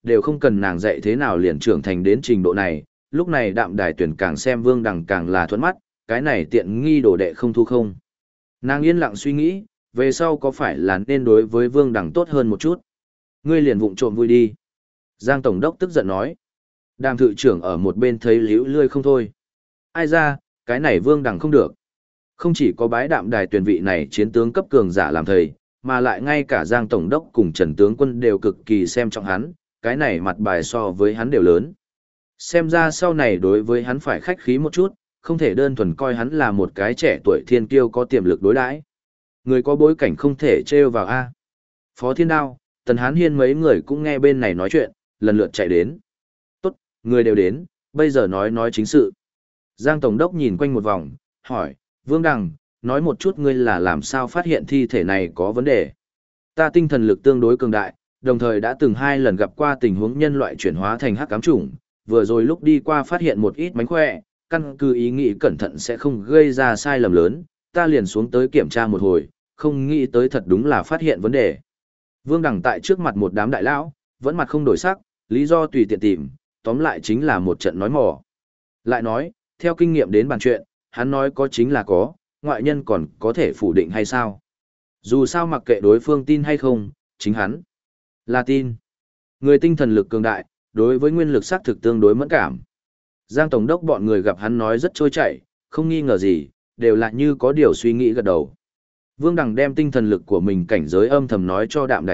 đều không cần nàng dạy thế nào liền trưởng thành đến trình độ này, lúc này Đạm Đài Tuyển càng xem Vương Đằng càng là thuận mắt, cái này tiện nghi đồ đệ không thu không. Nàng yên lặng suy nghĩ, về sau có phải là nên đối với Vương Đằng tốt hơn một chút. Ngươi liền vụng trộm vui đi. Giang Tổng đốc tức giận nói. Đàm thự trưởng ở một bên thấy liễu lươi không thôi. Ai ra, cái này Vương Đằng không được. Không chỉ có bái Đạm Đài Tuyển vị này chiến tướng cấp cường giả làm thầy, mà lại ngay cả Giang Tổng đốc cùng Trần tướng quân đều cực kỳ xem trọng hắn, cái này mặt bài so với hắn đều lớn. Xem ra sau này đối với hắn phải khách khí một chút, không thể đơn thuần coi hắn là một cái trẻ tuổi thiên kiêu có tiềm lực đối đãi. Người có bối cảnh không thể trêu vào a. Phó Thiên Đao, Tần Hán Hiên mấy người cũng nghe bên này nói chuyện, lần lượt chạy đến. Tốt, người đều đến, bây giờ nói chính sự. Giang Tổng đốc nhìn quanh một vòng, hỏi, Vương Đằng, nói một chút ngươi là làm sao phát hiện thi thể này có vấn đề. Ta tinh thần lực tương đối cường đại, đồng thời đã từng 2 lần gặp qua tình huống nhân loại chuyển hóa thành hắc ám chủng, vừa rồi lúc đi qua phát hiện một ít mánh khỏe, căn cứ ý nghĩ cẩn thận sẽ không gây ra sai lầm lớn, ta liền xuống tới kiểm tra một hồi, không nghĩ tới thật đúng là phát hiện vấn đề. Vương Đằng tại trước mặt một đám đại lão, vẫn mặt không đổi sắc, lý do tùy tiện tìm, tóm lại chính là một trận nói mỏ. Lại nói, theo kinh nghiệm đến bàn chuyện, hắn nói có chính là có, ngoại nhân còn có thể phủ định hay sao? Dù sao mặc kệ đối phương tin hay không, chính hắn là tin. Người tinh thần lực cường đại, đối với nguyên lực xác thực tương đối mẫn cảm. Giang Tổng đốc bọn người gặp hắn nói rất trôi chảy, không nghi ngờ gì, đều là như có điều suy nghĩ gật đầu. Vương Đằng đem tinh thần lực của mình cảnh giới âm thầm nói cho Đạm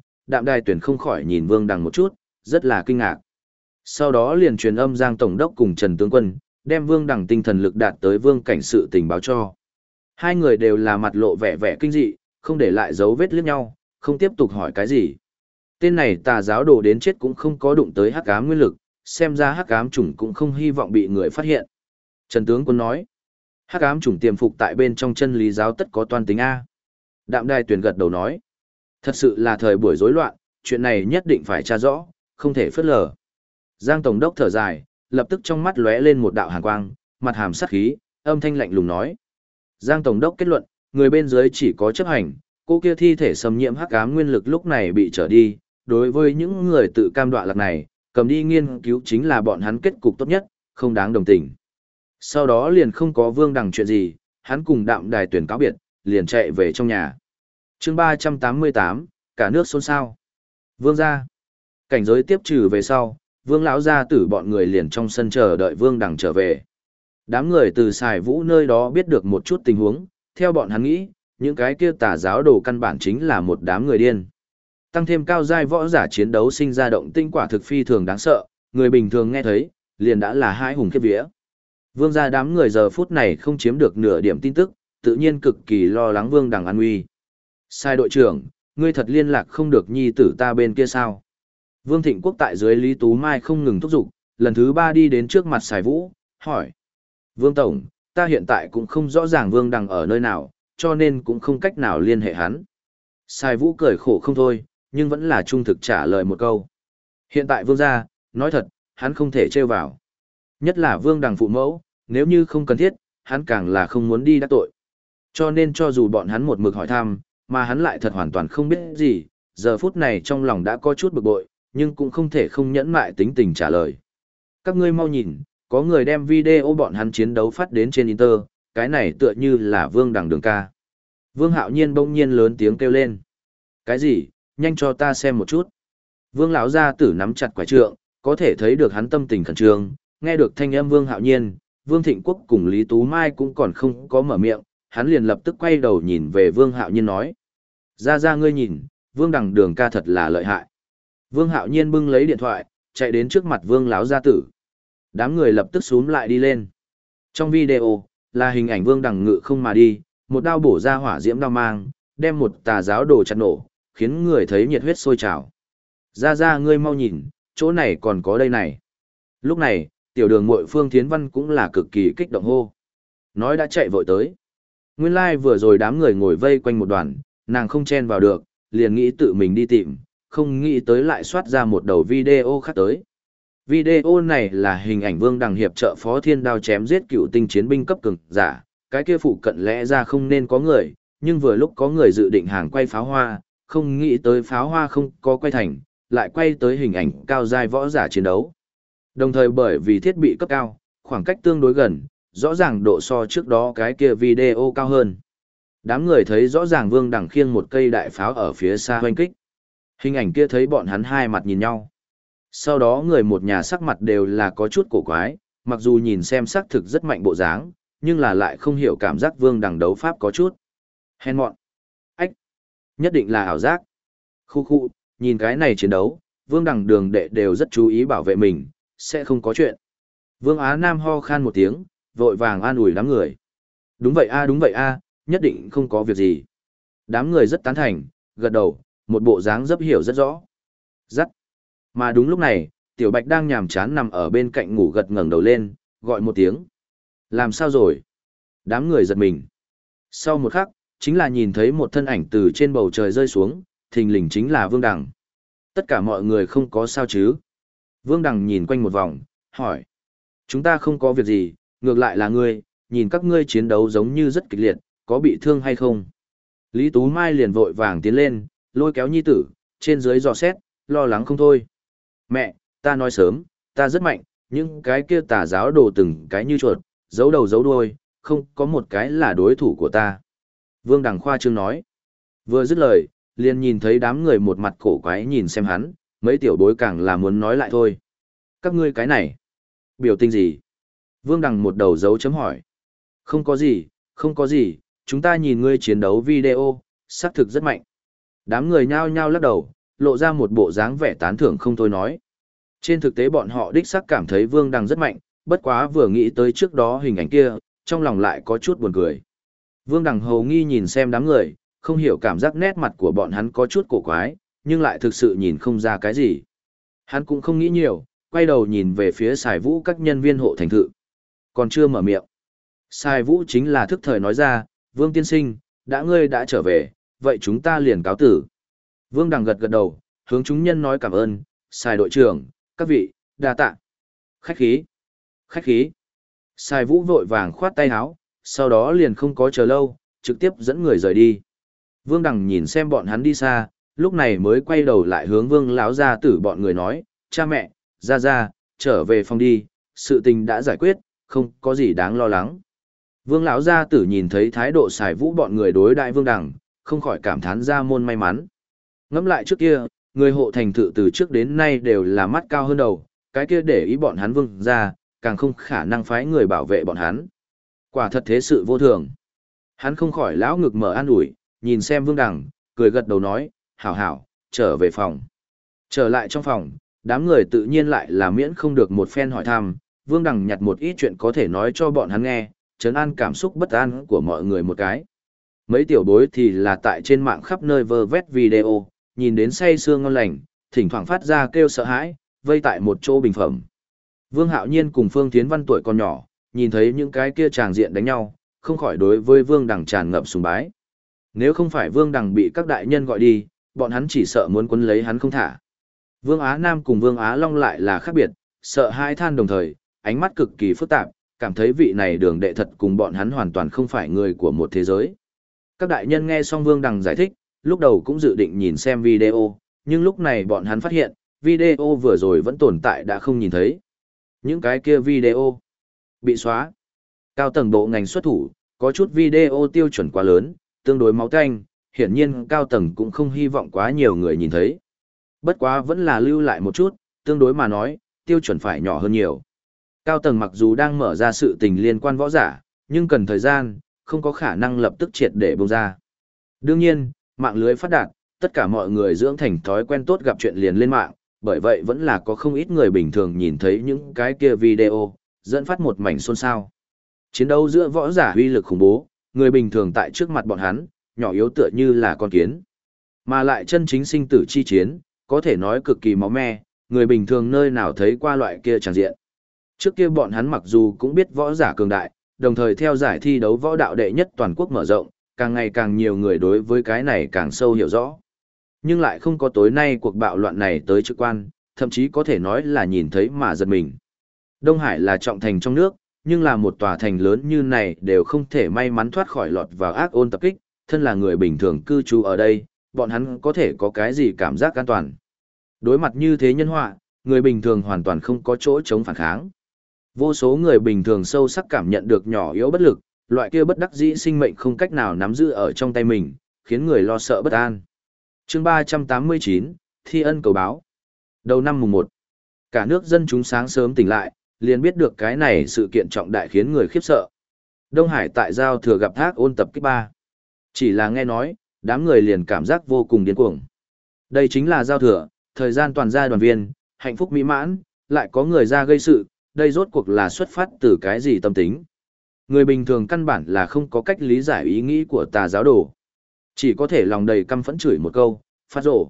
Đài Tuyển không khỏi nhìn Vương Đằng một chút, rất là kinh ngạc. Sau đó liền truyền âm Giang Tổng đốc cùng Trần Tướng Quân, đem Vương Đằng tinh thần lực đạt tới vương cảnh sự tình báo cho. Hai người đều là mặt lộ vẻ vẻ kinh dị, không để lại dấu vết liếc nhau, không tiếp tục hỏi cái gì. Tên này tà giáo đồ đến chết cũng không có đụng tới hắc ám nguyên lực, xem ra hắc ám chủng cũng không hy vọng bị người phát hiện. Trần Tướng Quân nói, hắc ám chủng tiềm phục tại bên trong chân lý giáo tất có toan tính A. Đạm Đài Tuyển gật đầu nói, thật sự là thời buổi rối loạn, chuyện này nhất định phải tra rõ, không thể phớt lờ. Giang Tổng đốc thở dài, lập tức trong mắt lóe lên một đạo hàn quang, mặt hàm sát khí, âm thanh lạnh lùng nói. Giang Tổng đốc kết luận, người bên dưới chỉ có chấp hành, cô kia thi thể xâm nhiễm hắc ám nguyên lực lúc này bị trở đi, đối với những người tự cam đoạ lạc này, cầm đi nghiên cứu chính là bọn hắn kết cục tốt nhất, không đáng đồng tình. Sau đó liền không có Vương Đằng chuyện gì, hắn cùng Đạm Đài Tuyển cáo biệt, liền chạy về trong nhà. Chương 388, cả nước xôn xao. Vương gia. Cảnh giới tiếp trừ về sau, Vương lão gia tử bọn người liền trong sân chờ đợi Vương Đằng trở về. Đám người từ Sài Vũ nơi đó biết được một chút tình huống, theo bọn hắn nghĩ, những cái kia tà giáo đồ căn bản chính là một đám người điên. Tăng thêm cao giai võ giả chiến đấu sinh ra động tinh quả thực phi thường đáng sợ, người bình thường nghe thấy, liền đã là hai hùng khiếp vía. Vương gia đám người giờ phút này không chiếm được nửa điểm tin tức, tự nhiên cực kỳ lo lắng Vương Đằng an nguy. Sai đội trưởng, ngươi thật liên lạc không được nhi tử ta bên kia sao? Vương Thịnh Quốc tại dưới Lý Tú Mai không ngừng thúc giục, lần thứ 3 đi đến trước mặt Sài Vũ, hỏi. Vương Tổng, ta hiện tại cũng không rõ ràng Vương Đằng ở nơi nào, cho nên cũng không cách nào liên hệ hắn. Sài Vũ cười khổ không thôi, nhưng vẫn là trung thực trả lời một câu. Hiện tại Vương gia, nói thật, hắn không thể trêu vào. Nhất là Vương Đằng phụ mẫu, nếu như không cần thiết, hắn càng là không muốn đi đắc tội. Cho nên cho dù bọn hắn một mực hỏi thăm, mà hắn lại thật hoàn toàn không biết gì, giờ phút này trong lòng đã có chút bực bội, nhưng cũng không thể không nhẫn mại tính tình trả lời. Các ngươi mau nhìn, có người đem video bọn hắn chiến đấu phát đến trên Inter, cái này tựa như là Vương Đằng Đường ca. Vương Hạo Nhiên bỗng nhiên lớn tiếng kêu lên. Cái gì, nhanh cho ta xem một chút. Vương lão gia tử nắm chặt quả trượng, có thể thấy được hắn tâm tình khẩn trương, nghe được thanh âm Vương Hạo Nhiên, Vương Thịnh Quốc cùng Lý Tú Mai cũng còn không có mở miệng, hắn liền lập tức quay đầu nhìn về Vương Hạo Nhiên nói. Ra ngươi nhìn, Vương Đằng Đường ca thật là lợi hại. Vương Hạo Nhiên bưng lấy điện thoại, chạy đến trước mặt Vương lão gia tử. Đám người lập tức xúm lại đi lên. Trong video, là hình ảnh Vương Đằng ngự không mà đi, một đao bổ ra hỏa diễm đao mang, đem một tà giáo đồ chặt nổ, khiến người thấy nhiệt huyết sôi trào. Ra ngươi mau nhìn, chỗ này còn có đây này. Lúc này, tiểu đường muội Phương Thiến Văn cũng là cực kỳ kích động hô. Nói đã chạy vội tới. Nguyên lai vừa rồi đám người ngồi vây quanh một đoàn, nàng không chen vào được, liền nghĩ tự mình đi tìm, không nghĩ tới lại soát ra một đầu video khác tới. Video này là hình ảnh Vương Đằng hiệp trợ Phó Thiên Đao chém giết cựu tinh chiến binh cấp cường giả, cái kia phụ cận lẽ ra không nên có người, nhưng vừa lúc có người dự định hàng quay pháo hoa, không nghĩ tới pháo hoa không có quay thành, lại quay tới hình ảnh cao giai võ giả chiến đấu. Đồng thời bởi vì thiết bị cấp cao, khoảng cách tương đối gần, rõ ràng độ so trước đó cái kia video cao hơn. Đám người thấy rõ ràng Vương Đằng khiêng một cây đại pháo ở phía xa hoanh kích. Hình ảnh kia thấy bọn hắn hai mặt nhìn nhau. Sau đó người một nhà sắc mặt đều là có chút cổ quái, mặc dù nhìn xem sắc thực rất mạnh bộ dáng, nhưng là lại không hiểu cảm giác Vương Đằng đấu pháp có chút hèn mọn. Ách! Nhất định là ảo giác. Khu khu, nhìn cái này chiến đấu, Vương Đằng đường đệ đều rất chú ý bảo vệ mình, sẽ không có chuyện. Vương Á Nam ho khan một tiếng, vội vàng an ủi đám người. Đúng vậy a, nhất định không có việc gì. Đám người rất tán thành, gật đầu, một bộ dáng rất hiểu rất rõ. Dắt. Mà đúng lúc này, Tiểu Bạch đang nhàm chán nằm ở bên cạnh ngủ gật ngẩng đầu lên, gọi một tiếng. Làm sao rồi? Đám người giật mình. Sau một khắc, chính là nhìn thấy một thân ảnh từ trên bầu trời rơi xuống, thình lình chính là Vương Đằng. Tất cả mọi người không có sao chứ? Vương Đằng nhìn quanh một vòng, hỏi. Chúng ta không có việc gì, ngược lại là ngươi, nhìn các ngươi chiến đấu giống như rất kịch liệt, có bị thương hay không? Lý Tú Mai liền vội vàng tiến lên, lôi kéo nhi tử, trên dưới dò xét, lo lắng không thôi. Mẹ, ta nói sớm, ta rất mạnh, những cái kia tà giáo đồ từng cái như chuột, giấu đầu giấu đuôi, không có một cái là đối thủ của ta. Vương Đằng khoa trương nói. Vừa dứt lời, liền nhìn thấy đám người một mặt cổ quái nhìn xem hắn, mấy tiểu bối càng là muốn nói lại thôi. Các ngươi cái này, biểu tình gì? Vương Đằng một đầu dấu chấm hỏi. Không có gì, không có gì, chúng ta nhìn ngươi chiến đấu video, xác thực rất mạnh. Đám người nhao nhao lắc đầu, lộ ra một bộ dáng vẻ tán thưởng không thôi nói. Trên thực tế bọn họ đích xác cảm thấy Vương Đằng rất mạnh, bất quá vừa nghĩ tới trước đó hình ảnh kia, trong lòng lại có chút buồn cười. Vương Đằng hầu nghi nhìn xem đám người, không hiểu cảm giác nét mặt của bọn hắn có chút cổ quái, nhưng lại thực sự nhìn không ra cái gì. Hắn cũng không nghĩ nhiều, quay đầu nhìn về phía Sài Vũ các nhân viên hộ thành thự. Còn chưa mở miệng. Sài Vũ chính là thức thời nói ra, Vương tiên sinh, đã ngươi đã trở về, vậy chúng ta liền cáo tử. Vương Đằng gật gật đầu, hướng chúng nhân nói cảm ơn, Sài đội trưởng, các vị, đa tạ. Khách khí, khách khí. Sài Vũ vội vàng khoát tay áo, sau đó liền không có chờ lâu, trực tiếp dẫn người rời đi. Vương Đằng nhìn xem bọn hắn đi xa, lúc này mới quay đầu lại hướng Vương lão gia tử bọn người nói, cha mẹ, ra, trở về phòng đi, sự tình đã giải quyết, không có gì đáng lo lắng. Vương lão gia tử nhìn thấy thái độ Sài Vũ bọn người đối đại Vương Đằng, không khỏi cảm thán ra môn may mắn. Ngẫm lại trước kia, người hộ thành thự từ trước đến nay đều là mắt cao hơn đầu, cái kia để ý bọn hắn Vương ra, càng không khả năng phái người bảo vệ bọn hắn. Quả thật thế sự vô thường. Hắn không khỏi lão ngực mở an ủi, nhìn xem Vương Đằng, cười gật đầu nói, hảo, trở về phòng. Trở lại trong phòng, đám người tự nhiên lại là miễn không được một phen hỏi thăm, Vương Đằng nhặt một ít chuyện có thể nói cho bọn hắn nghe, trấn an cảm xúc bất an của mọi người một cái. Mấy tiểu bối thì là tại trên mạng khắp nơi vơ vét video, nhìn đến say sưa ngon lành, thỉnh thoảng phát ra kêu sợ hãi, vây tại một chỗ bình phẩm. Vương Hạo Nhiên cùng Phương Thiến Văn tuổi còn nhỏ, nhìn thấy những cái kia tràng diện đánh nhau, không khỏi đối với Vương Đằng tràn ngập sùng bái. Nếu không phải Vương Đằng bị các đại nhân gọi đi, bọn hắn chỉ sợ muốn quấn lấy hắn không thả. Vương Á Nam cùng Vương Á Long lại là khác biệt, sợ hai than đồng thời, ánh mắt cực kỳ phức tạp, cảm thấy vị này đường đệ thật cùng bọn hắn hoàn toàn không phải người của một thế giới. Các đại nhân nghe xong Vương Đằng giải thích, lúc đầu cũng dự định nhìn xem video, nhưng lúc này bọn hắn phát hiện, video vừa rồi vẫn tồn tại đã không nhìn thấy. Những cái kia video bị xóa. Cao tầng bộ ngành xuất thủ, có chút video tiêu chuẩn quá lớn, tương đối máu tanh, hiển nhiên cao tầng cũng không hy vọng quá nhiều người nhìn thấy. Bất quá vẫn là lưu lại một chút, tương đối mà nói, tiêu chuẩn phải nhỏ hơn nhiều. Cao tầng mặc dù đang mở ra sự tình liên quan võ giả, nhưng cần thời gian, không có khả năng lập tức triệt để bông ra. Đương nhiên, mạng lưới phát đạt, tất cả mọi người dưỡng thành thói quen tốt gặp chuyện liền lên mạng, bởi vậy vẫn là có không ít người bình thường nhìn thấy những cái kia video, dẫn phát một mảnh xôn xao. Chiến đấu giữa võ giả uy lực khủng bố, người bình thường tại trước mặt bọn hắn, nhỏ yếu tựa như là con kiến. Mà lại chân chính sinh tử chi chiến, có thể nói cực kỳ máu me, người bình thường nơi nào thấy qua loại kia tràn diện. Trước kia bọn hắn mặc dù cũng biết võ giả cường đại, đồng thời theo giải thi đấu võ đạo đệ nhất toàn quốc mở rộng, càng ngày càng nhiều người đối với cái này càng sâu hiểu rõ. Nhưng lại không có tối nay cuộc bạo loạn này tới trực quan, thậm chí có thể nói là nhìn thấy mà giật mình. Đông Hải là trọng thành trong nước, nhưng là một tòa thành lớn như này đều không thể may mắn thoát khỏi lọt vào ác ôn tập kích, thân là người bình thường cư trú ở đây, bọn hắn có thể có cái gì cảm giác an toàn. Đối mặt như thế nhân họa, người bình thường hoàn toàn không có chỗ chống phản kháng. Vô số người bình thường sâu sắc cảm nhận được nhỏ yếu bất lực, loại kia bất đắc dĩ sinh mệnh không cách nào nắm giữ ở trong tay mình, khiến người lo sợ bất an. Chương 389, Thi ân cầu báo. Đầu năm mùng 1, cả nước dân chúng sáng sớm tỉnh lại, liền biết được cái này sự kiện trọng đại khiến người khiếp sợ. Đông Hải tại giao thừa gặp thác ôn tập kích 3. Chỉ là nghe nói, đám người liền cảm giác vô cùng điên cuồng. Đây chính là giao thừa, thời gian toàn gia đoàn viên, hạnh phúc mỹ mãn, lại có người ra gây sự, đây rốt cuộc là xuất phát từ cái gì tâm tính. Người bình thường căn bản là không có cách lý giải ý nghĩ của tà giáo đồ. Chỉ có thể lòng đầy căm phẫn chửi một câu, phát rổ.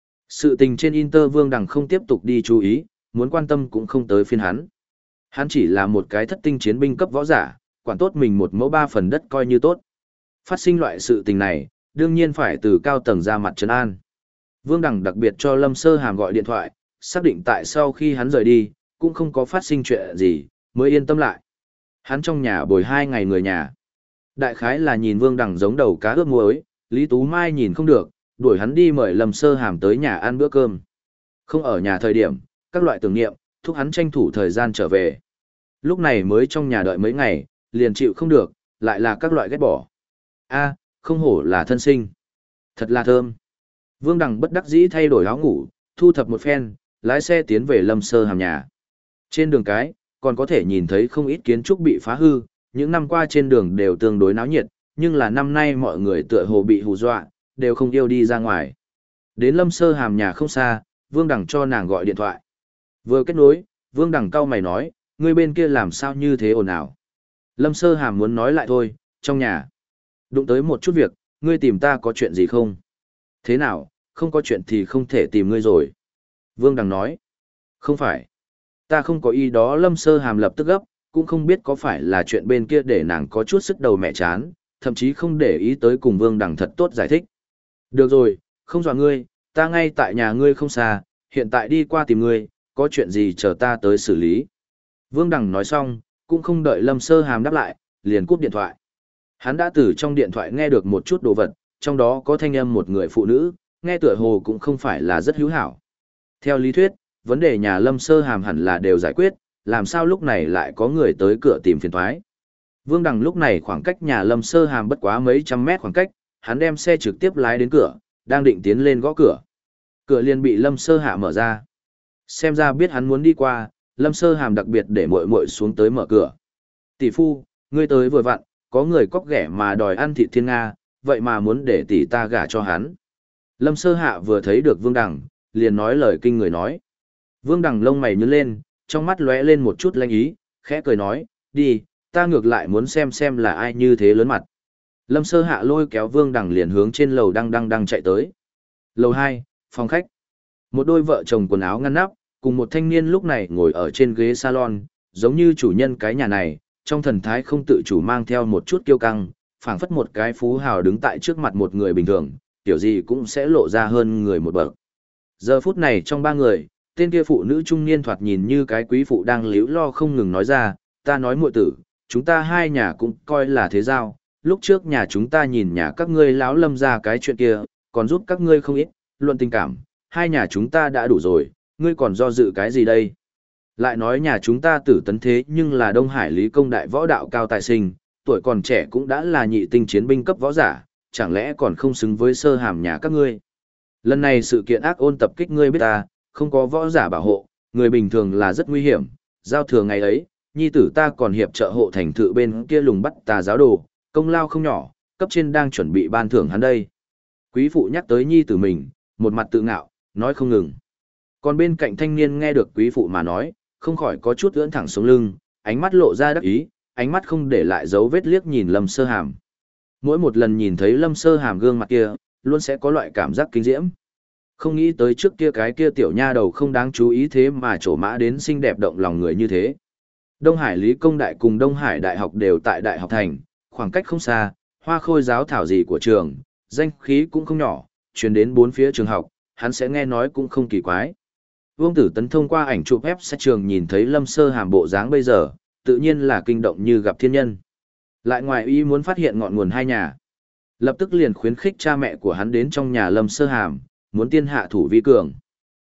Sự tình trên Inter Vương Đằng không tiếp tục đi chú ý, muốn quan tâm cũng không tới phiên hắn. Hắn chỉ là một cái thất tinh chiến binh cấp võ giả, quản tốt mình một mẫu 3 phần đất coi như tốt. Phát sinh loại sự tình này, đương nhiên phải từ cao tầng ra mặt trấn an. Vương Đằng đặc biệt cho Lâm Sơ Hàm gọi điện thoại, xác định tại sau khi hắn rời đi, cũng không có phát sinh chuyện gì, mới yên tâm lại. Hắn trong nhà bồi 2 ngày người nhà. Đại khái là nhìn Vương Đằng giống đầu cá ướp muối, Lý Tú Mai nhìn không được, đuổi hắn đi mời Lâm Sơ Hàm tới nhà ăn bữa cơm. Không ở nhà thời điểm, các loại tưởng niệm, thúc hắn tranh thủ thời gian trở về. Lúc này mới trong nhà đợi mấy ngày, liền chịu không được, lại là các loại ghét bỏ. A, không hổ là thân sinh. Thật là thơm. Vương Đằng bất đắc dĩ thay đổi áo ngủ, thu thập một phen, lái xe tiến về Lâm Sơ Hàm nhà. Trên đường cái, còn có thể nhìn thấy không ít kiến trúc bị phá hư, những năm qua trên đường đều tương đối náo nhiệt, nhưng là năm nay mọi người tựa hồ bị hù dọa, đều không yêu đi ra ngoài. Đến Lâm Sơ Hàm nhà không xa, Vương Đằng cho nàng gọi điện thoại. Vừa kết nối, Vương Đằng cau mày nói, ngươi bên kia làm sao như thế ồn ào. Lâm Sơ Hàm muốn nói lại thôi, trong nhà. Đụng tới một chút việc, ngươi tìm ta có chuyện gì không? Thế nào, không có chuyện thì không thể tìm ngươi rồi. Vương Đằng nói, không phải. Ta không có ý đó. Lâm Sơ Hàm lập tức gấp, cũng không biết có phải là chuyện bên kia để nàng có chút sức đầu mẹ chán, thậm chí không để ý tới cùng Vương Đằng thật tốt giải thích. Được rồi, không dọa ngươi, ta ngay tại nhà ngươi không xa, hiện tại đi qua tìm ngươi, có chuyện gì chờ ta tới xử lý. Vương Đằng nói xong, cũng không đợi Lâm Sơ Hàm đáp lại, liền cúp điện thoại. Hắn đã từ trong điện thoại nghe được một chút đồ vật, trong đó có thanh âm một người phụ nữ, nghe tựa hồ cũng không phải là rất hữu hảo. Theo lý thuyết, vấn đề nhà Lâm Sơ Hàm hẳn là đều giải quyết, làm sao lúc này lại có người tới cửa tìm phiền toái. Vương Đằng lúc này khoảng cách nhà Lâm Sơ Hàm bất quá mấy trăm mét khoảng cách, hắn đem xe trực tiếp lái đến cửa, đang định tiến lên gõ cửa. Cửa liền bị Lâm Sơ Hạ mở ra. Xem ra biết hắn muốn đi qua, Lâm Sơ Hàm đặc biệt để muội muội xuống tới mở cửa. Tỷ phu, ngươi tới vừa vặn, có người cóc ghẻ mà đòi ăn thịt thiên Nga, vậy mà muốn để tỷ ta gả cho hắn. Lâm Sơ Hạ vừa thấy được Vương Đằng, liền nói lời kinh người nói. Vương Đằng lông mày nhướng lên, trong mắt lóe lên một chút lanh ý, khẽ cười nói, đi, ta ngược lại muốn xem là ai như thế lớn mặt. Lâm Sơ Hạ lôi kéo Vương Đằng liền hướng trên lầu đang chạy tới. Lầu 2, phòng khách. Một đôi vợ chồng quần áo ngăn nắp, cùng một thanh niên lúc này ngồi ở trên ghế salon, giống như chủ nhân cái nhà này, trong thần thái không tự chủ mang theo một chút kiêu căng, phảng phất một cái phú hào đứng tại trước mặt một người bình thường, kiểu gì cũng sẽ lộ ra hơn người một bậc. Giờ phút này trong ba người, tên kia phụ nữ trung niên thoạt nhìn như cái quý phụ đang líu lo không ngừng nói ra, ta nói muội tử, chúng ta hai nhà cũng coi là thế giao, lúc trước nhà chúng ta nhìn nhà các ngươi láo Lâm ra cái chuyện kia, còn giúp các ngươi không ít, luận tình cảm, hai nhà chúng ta đã đủ rồi, ngươi còn do dự cái gì đây? Lại nói nhà chúng ta tử tấn thế nhưng là Đông Hải Lý Công đại võ đạo cao tài sinh, tuổi còn trẻ cũng đã là nhị tinh chiến binh cấp võ giả, chẳng lẽ còn không xứng với Sơ Hàm nhà các ngươi? Lần này sự kiện ác ôn tập kích ngươi biết ta, không có võ giả bảo hộ, người bình thường là rất nguy hiểm, giao thừa ngày ấy, nhi tử ta còn hiệp trợ hộ thành thự bên kia lùng bắt tà giáo đồ, công lao không nhỏ, cấp trên đang chuẩn bị ban thưởng hắn đây. Quý phụ nhắc tới nhi tử mình, một mặt tự ngạo, nói không ngừng. Còn bên cạnh thanh niên nghe được quý phụ mà nói, không khỏi có chút ưỡn thẳng xuống lưng, ánh mắt lộ ra đắc ý, ánh mắt không để lại dấu vết liếc nhìn Lâm Sơ Hàm. Mỗi một lần nhìn thấy Lâm Sơ Hàm gương mặt kia, luôn sẽ có loại cảm giác kinh diễm. Không nghĩ tới trước kia cái kia tiểu nha đầu không đáng chú ý thế mà trổ mã đến xinh đẹp động lòng người như thế. Đông Hải Lý Công Đại cùng Đông Hải Đại học đều tại Đại học Thành, khoảng cách không xa, hoa khôi giáo thảo gì của trường, danh khí cũng không nhỏ, truyền đến bốn phía trường học, hắn sẽ nghe nói cũng không kỳ quái. Vương Tử Tấn thông qua ảnh chụp ép sát trường nhìn thấy Lâm Sơ Hàm bộ dáng bây giờ, tự nhiên là kinh động như gặp thiên nhân. Lại ngoài ý muốn phát hiện ngọn nguồn hai nhà. Lập tức liền khuyến khích cha mẹ của hắn đến trong nhà Lâm Sơ Hàm, muốn tiên hạ thủ vi cường.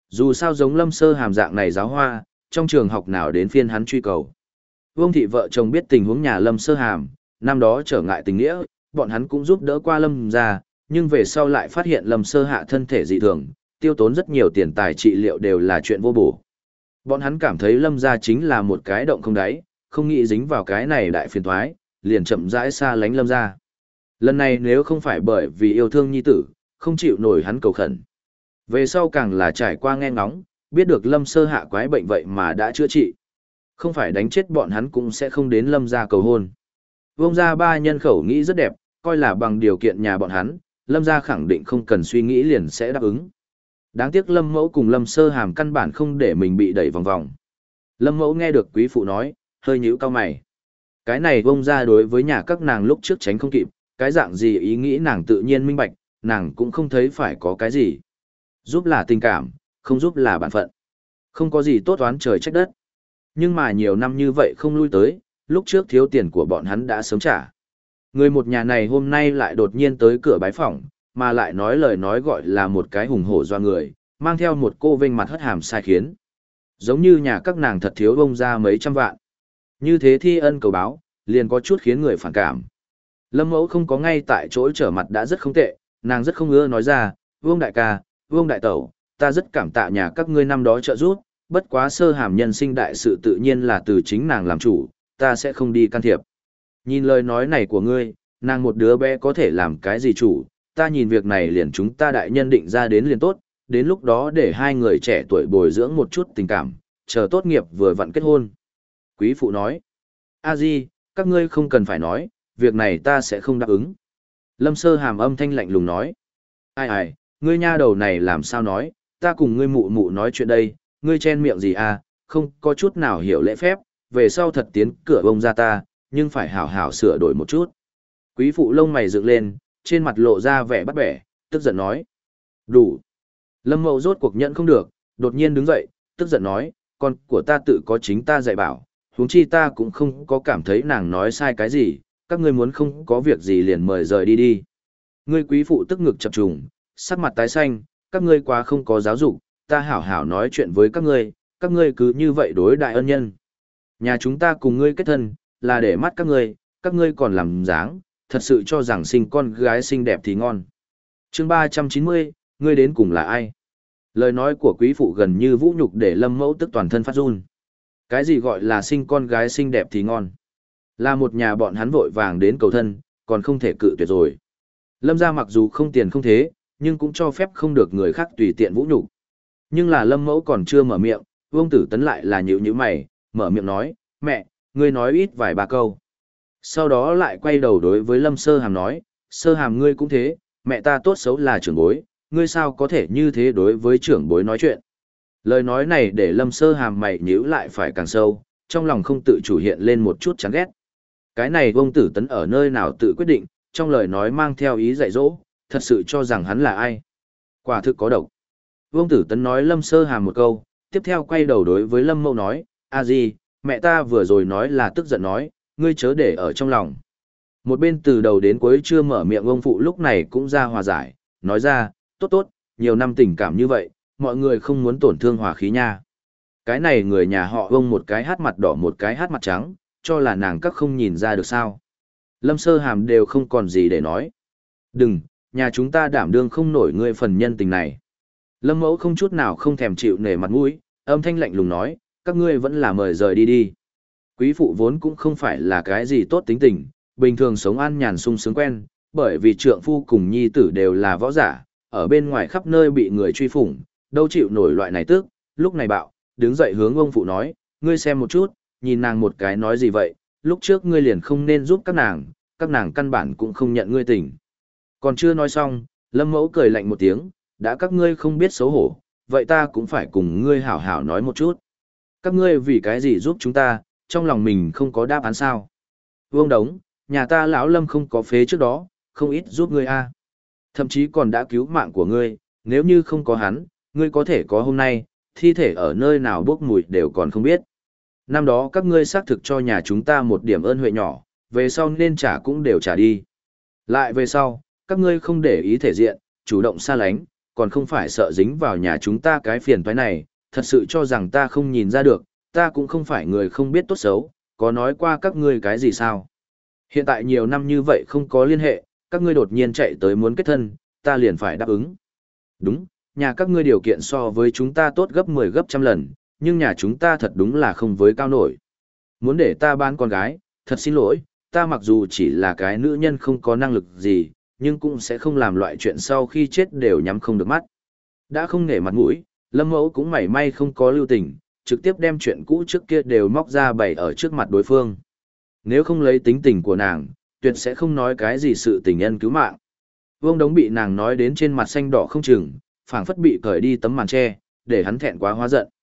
Dù sao giống Lâm Sơ Hàm dạng này giáo hoa, trong trường học nào đến phiên hắn truy cầu. Vương thị vợ chồng biết tình huống nhà Lâm Sơ Hàm, năm đó trở ngại tình nghĩa, bọn hắn cũng giúp đỡ qua Lâm ra, nhưng về sau lại phát hiện Lâm Sơ Hạ thân thể dị thường, tiêu tốn rất nhiều tiền tài trị liệu đều là chuyện vô bổ. Bọn hắn cảm thấy Lâm gia chính là một cái động không đáy, không nghĩ dính vào cái này đại phiền toái, liền chậm rãi xa lánh Lâm gia. Lần này nếu không phải bởi vì yêu thương nhi tử, không chịu nổi hắn cầu khẩn. Về sau càng là trải qua nghe ngóng, biết được Lâm Sơ Hạ quái bệnh vậy mà đã chữa trị. Không phải đánh chết bọn hắn cũng sẽ không đến Lâm gia cầu hôn. Vông gia ba nhân khẩu nghĩ rất đẹp, coi là bằng điều kiện nhà bọn hắn, Lâm gia khẳng định không cần suy nghĩ liền sẽ đáp ứng. Đáng tiếc Lâm Mẫu cùng Lâm Sơ Hàm căn bản không để mình bị đẩy vòng vòng. Lâm Mẫu nghe được quý phụ nói, hơi nhíu cau mày. Cái này vông gia đối với nhà các nàng lúc trước tránh không kịp, cái dạng gì ý nghĩ nàng tự nhiên minh bạch, nàng cũng không thấy phải có cái gì. Giúp là tình cảm, không giúp là bản phận. Không có gì tốt oán trời trách đất. Nhưng mà nhiều năm như vậy không lui tới, lúc trước thiếu tiền của bọn hắn đã sớm trả. Người một nhà này hôm nay lại đột nhiên tới cửa bái phỏng, mà lại nói lời nói gọi là một cái hùng hổ doa người, mang theo một cô vênh mặt hất hàm sai khiến. Giống như nhà các nàng thật thiếu bông ra mấy trăm vạn. Như thế thi ân cầu báo, liền có chút khiến người phản cảm. Lâm Mẫu không có ngay tại chỗ trở mặt đã rất không tệ, nàng rất không ưa nói ra, Vương đại ca, Vương đại tẩu, ta rất cảm tạ nhà các ngươi năm đó trợ giúp, bất quá Sơ Hàm nhân sinh đại sự tự nhiên là từ chính nàng làm chủ, ta sẽ không đi can thiệp. Nhìn lời nói này của ngươi, nàng một đứa bé có thể làm cái gì chủ, ta nhìn việc này liền chúng ta đại nhân định ra đến liền tốt, đến lúc đó để hai người trẻ tuổi bồi dưỡng một chút tình cảm, chờ tốt nghiệp vừa vặn kết hôn. Quý phụ nói, a di, các ngươi không cần phải nói, việc này ta sẽ không đáp ứng. Lâm Sơ Hàm âm thanh lạnh lùng nói, ai, ngươi nha đầu này làm sao nói, ta cùng ngươi mụ mụ nói chuyện đây, ngươi chen miệng gì à, không có chút nào hiểu lễ phép, về sau thật tiến cửa bông ra ta, nhưng phải hảo hảo sửa đổi một chút. Quý phụ lông mày dựng lên, trên mặt lộ ra vẻ bắt bẻ, tức giận nói. Đủ. Lâm Mậu rốt cuộc nhận không được, đột nhiên đứng dậy, tức giận nói, con của ta tự có chính ta dạy bảo, huống chi ta cũng không có cảm thấy nàng nói sai cái gì, các ngươi muốn không có việc gì liền mời rời đi đi. Ngươi quý phụ tức ngực chập trùng, sắc mặt tái xanh, các ngươi quá không có giáo dục, ta hảo hảo nói chuyện với các ngươi cứ như vậy đối đại ân nhân. Nhà chúng ta cùng ngươi kết thân, là để mắt các ngươi còn làm dáng, thật sự cho rằng sinh con gái xinh đẹp thì ngon. Chương 390, ngươi đến cùng là ai? Lời nói của quý phụ gần như vũ nhục để Lâm Mẫu tức toàn thân phát run. Cái gì gọi là sinh con gái xinh đẹp thì ngon? Là một nhà bọn hắn vội vàng đến cầu thân, còn không thể cự tuyệt rồi. Lâm gia mặc dù không tiền không thế, nhưng cũng cho phép không được người khác tùy tiện vũ nhục. Nhưng là Lâm Mẫu còn chưa mở miệng, Vương Tử Tấn lại là nhíu mày, mở miệng nói, mẹ, ngươi nói ít vài ba câu. Sau đó lại quay đầu đối với Lâm Sơ Hàm nói, Sơ Hàm ngươi cũng thế, mẹ ta tốt xấu là trưởng bối, ngươi sao có thể như thế đối với trưởng bối nói chuyện. Lời nói này để Lâm Sơ Hàm mày nhíu lại phải càng sâu, trong lòng không tự chủ hiện lên một chút chán ghét. Cái này Vương Tử Tấn ở nơi nào tự quyết định, trong lời nói mang theo ý dạy dỗ, thật sự cho rằng hắn là ai. Quả thực có độc. Vương Tử Tấn nói Lâm Sơ Hàm một câu, tiếp theo quay đầu đối với Lâm Mậu nói, a di, mẹ ta vừa rồi nói là tức giận nói, ngươi chớ để ở trong lòng. Một bên từ đầu đến cuối chưa mở miệng ông phụ lúc này cũng ra hòa giải, nói ra, tốt, nhiều năm tình cảm như vậy, mọi người không muốn tổn thương hòa khí nha. Cái này người nhà họ ông một cái hát mặt đỏ một cái hát mặt trắng, cho là nàng các không nhìn ra được sao. Lâm Sơ Hàm đều không còn gì để nói. Đừng, nhà chúng ta đảm đương không nổi ngươi phần nhân tình này. Lâm Mẫu không chút nào không thèm chịu nể mặt mũi, âm thanh lạnh lùng nói, các ngươi vẫn là mời rời đi đi. Quý phụ vốn cũng không phải là cái gì tốt tính tình, bình thường sống an nhàn sung sướng quen, bởi vì trượng phu cùng nhi tử đều là võ giả, ở bên ngoài khắp nơi bị người truy phủng, đâu chịu nổi loại này tức, lúc này bạo, đứng dậy hướng ông phụ nói, ngươi xem một chút, nhìn nàng một cái nói gì vậy, lúc trước ngươi liền không nên giúp các nàng căn bản cũng không nhận ngươi tình. Còn chưa nói xong, Lâm Mẫu cười lạnh một tiếng, đã các ngươi không biết xấu hổ, vậy ta cũng phải cùng ngươi hảo hảo nói một chút. Các ngươi vì cái gì giúp chúng ta, trong lòng mình không có đáp án sao? Vương Đống, nhà ta lão Lâm không có phế trước đó, không ít giúp ngươi a. Thậm chí còn đã cứu mạng của ngươi, nếu như không có hắn, ngươi có thể có hôm nay, thi thể ở nơi nào bốc mùi đều còn không biết. Năm đó các ngươi xác thực cho nhà chúng ta một điểm ơn huệ nhỏ, về sau nên trả cũng đều trả đi. Lại về sau, các ngươi không để ý thể diện, chủ động xa lánh, còn không phải sợ dính vào nhà chúng ta cái phiền toái này, thật sự cho rằng ta không nhìn ra được, ta cũng không phải người không biết tốt xấu, có nói qua các ngươi cái gì sao. Hiện tại nhiều năm như vậy không có liên hệ, các ngươi đột nhiên chạy tới muốn kết thân, ta liền phải đáp ứng. Đúng, nhà các ngươi điều kiện so với chúng ta tốt gấp 10 gấp trăm lần, nhưng nhà chúng ta thật đúng là không với cao nổi. Muốn để ta bán con gái, thật xin lỗi, ta mặc dù chỉ là cái nữ nhân không có năng lực gì, nhưng cũng sẽ không làm loại chuyện sau khi chết đều nhắm không được mắt. Đã không nể mặt mũi, Lâm Mẫu cũng mảy may không có lưu tình, trực tiếp đem chuyện cũ trước kia đều móc ra bày ở trước mặt đối phương. Nếu không lấy tính tình của nàng, tuyệt sẽ không nói cái gì sự tình nhân cứu mạng. Vương Đống bị nàng nói đến trên mặt xanh đỏ không chừng, phảng phất bị cởi đi tấm màn che, để hắn thẹn quá hóa giận.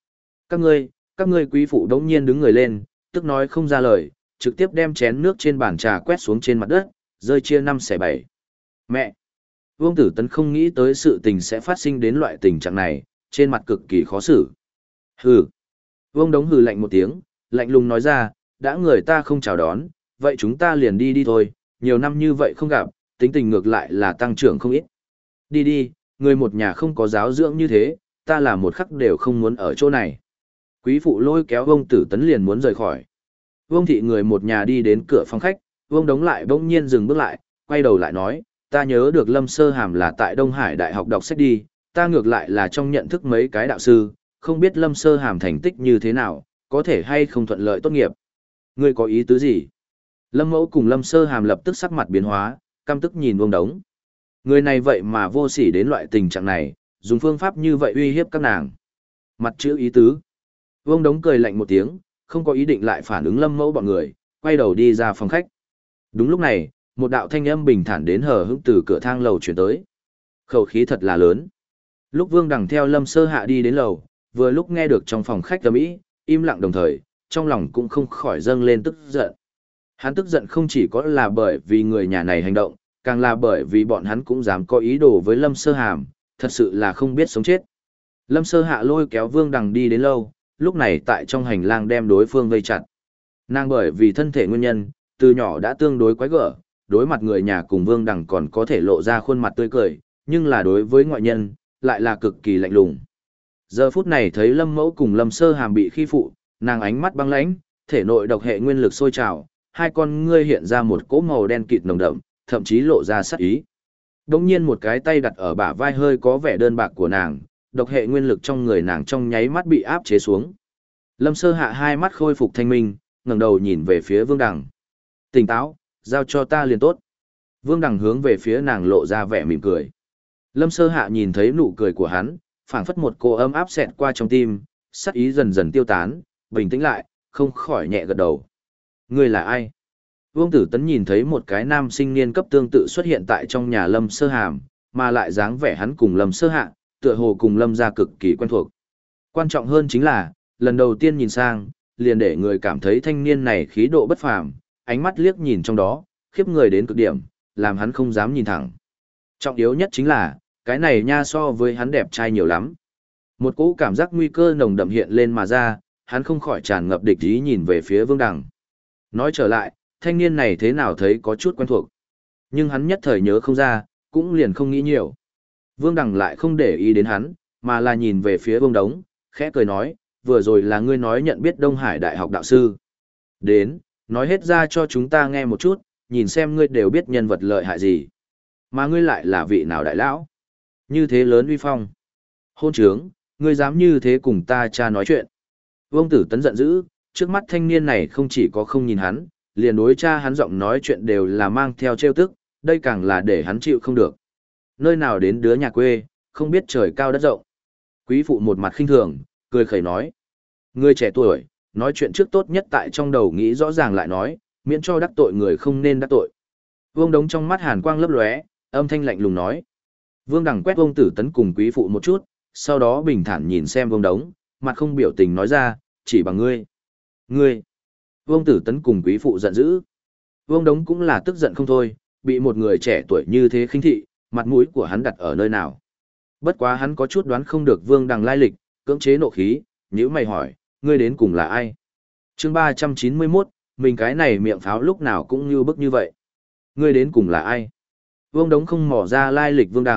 Các ngươi quý phụ đống nhiên đứng người lên, tức nói không ra lời, trực tiếp đem chén nước trên bàn trà quét xuống trên mặt đất, rơi chia 5/7. Mẹ! Vương Tử Tấn không nghĩ tới sự tình sẽ phát sinh đến loại tình trạng này, trên mặt cực kỳ khó xử. Hừ! Vương Đống hừ lạnh một tiếng, lạnh lùng nói ra, đã người ta không chào đón, vậy chúng ta liền đi thôi, nhiều năm như vậy không gặp, tính tình ngược lại là tăng trưởng không ít. Đi đi, người một nhà không có giáo dưỡng như thế, ta là một khắc đều không muốn ở chỗ này. Quý phụ lôi kéo Vương Tử Tấn liền muốn rời khỏi. Vương thị người một nhà đi đến cửa phòng khách, Vương Đống lại bỗng nhiên dừng bước lại, quay đầu lại nói, ta nhớ được Lâm Sơ Hàm là tại Đông Hải Đại học đọc sách đi, ta ngược lại là trong nhận thức mấy cái đạo sư, không biết Lâm Sơ Hàm thành tích như thế nào, có thể hay không thuận lợi tốt nghiệp. Ngươi có ý tứ gì? Lâm Mẫu cùng Lâm Sơ Hàm lập tức sắc mặt biến hóa, căm tức nhìn Vương Đống. Người này vậy mà vô sỉ đến loại tình trạng này, dùng phương pháp như vậy uy hiếp các nàng. Mặt chữ ý tứ. Vương Đống cười lạnh một tiếng, không có ý định lại phản ứng Lâm Mẫu bọn người, quay đầu đi ra phòng khách. Đúng lúc này, một đạo thanh âm bình thản đến hờ hững từ cửa thang lầu chuyển tới. Khẩu khí thật là lớn. Lúc Vương Đằng theo Lâm Sơ Hạ đi đến lầu, vừa lúc nghe được trong phòng khách ầm ĩ, im lặng đồng thời, trong lòng cũng không khỏi dâng lên tức giận. Hắn tức giận không chỉ có là bởi vì người nhà này hành động, càng là bởi vì bọn hắn cũng dám có ý đồ với Lâm Sơ Hàm, thật sự là không biết sống chết. Lâm Sơ Hạ lôi kéo Vương Đằng đi đến lâu, lúc này tại trong hành lang đem đối phương vây chặt. Nàng bởi vì thân thể nguyên nhân, từ nhỏ đã tương đối quái gở, đối mặt người nhà cùng Vương Đằng còn có thể lộ ra khuôn mặt tươi cười, nhưng là đối với ngoại nhân, lại là cực kỳ lạnh lùng. Giờ phút này thấy Lâm Mẫu cùng Lâm Sơ Hàm bị khi phụ, nàng ánh mắt băng lãnh, thể nội độc hệ nguyên lực sôi trào, hai con ngươi hiện ra một cỗ màu đen kịt nồng đậm, thậm chí lộ ra sát ý. Đống nhiên một cái tay đặt ở bả vai hơi có vẻ đơn bạc của nàng, độc hệ nguyên lực trong người nàng trong nháy mắt bị áp chế xuống. Lâm Sơ Hạ hai mắt khôi phục thanh minh, ngẩng đầu nhìn về phía Vương Đằng. Tỉnh táo, giao cho ta liền tốt. Vương Đằng hướng về phía nàng lộ ra vẻ mỉm cười. Lâm Sơ Hạ nhìn thấy nụ cười của hắn, phảng phất một cô ấm áp xẹt qua trong tim, sát ý dần dần tiêu tán, bình tĩnh lại, không khỏi nhẹ gật đầu. Ngươi là ai? Vương Tử Tấn nhìn thấy một cái nam sinh niên cấp tương tự xuất hiện tại trong nhà Lâm Sơ Hàm, mà lại dáng vẻ hắn cùng Lâm Sơ Hạ, tựa hồ cùng Lâm gia cực kỳ quen thuộc. Quan trọng hơn chính là, lần đầu tiên nhìn sang, liền để người cảm thấy thanh niên này khí độ bất phàm, ánh mắt liếc nhìn trong đó, khiếp người đến cực điểm, làm hắn không dám nhìn thẳng. Trọng yếu nhất chính là, cái này nha so với hắn đẹp trai nhiều lắm. Một cỗ cảm giác nguy cơ nồng đậm hiện lên mà ra, hắn không khỏi tràn ngập địch ý nhìn về phía Vương Đằng. Nói trở lại, thanh niên này thế nào thấy có chút quen thuộc. Nhưng hắn nhất thời nhớ không ra, cũng liền không nghĩ nhiều. Vương Đằng lại không để ý đến hắn, mà là nhìn về phía Vương Đống, khẽ cười nói, vừa rồi là ngươi nói nhận biết Đông Hải Đại học đạo sư. Đến, nói hết ra cho chúng ta nghe một chút, nhìn xem ngươi đều biết nhân vật lợi hại gì. Mà ngươi lại là vị nào đại lão? Như thế lớn uy phong. Hôn trướng, ngươi dám như thế cùng ta cha nói chuyện. Vương Tử Tấn giận dữ, trước mắt thanh niên này không chỉ có không nhìn hắn, liền đối cha hắn giọng nói chuyện đều là mang theo trêu tức, đây càng là để hắn chịu không được. Nơi nào đến đứa nhà quê, không biết trời cao đất rộng. Quý phụ một mặt khinh thường, cười khẩy nói. Ngươi trẻ tuổi, nói chuyện trước tốt nhất tại trong đầu nghĩ rõ ràng lại nói, miễn cho đắc tội người không nên đắc tội. Vương Đống trong mắt hàn quang lấp lóe, âm thanh lạnh lùng nói. Vương Đằng quét Vương Tử Tấn cùng quý phụ một chút, sau đó bình thản nhìn xem Vương Đống, mặt không biểu tình nói ra, chỉ bằng ngươi. Ngươi! Vương Tử Tấn cùng quý phụ giận dữ. Vương Đống cũng là tức giận không thôi, bị một người trẻ tuổi như thế khinh thị, mặt mũi của hắn đặt ở nơi nào. Bất quá hắn có chút đoán không được Vương Đằng lai lịch, cưỡng chế nộ khí, nhíu mày hỏi, ngươi đến cùng là ai? Chương 391, mình cái này miệng pháo lúc nào cũng như bức như vậy. Ngươi đến cùng là ai? Vương Đống không mò ra lai lịch Vương Đằng,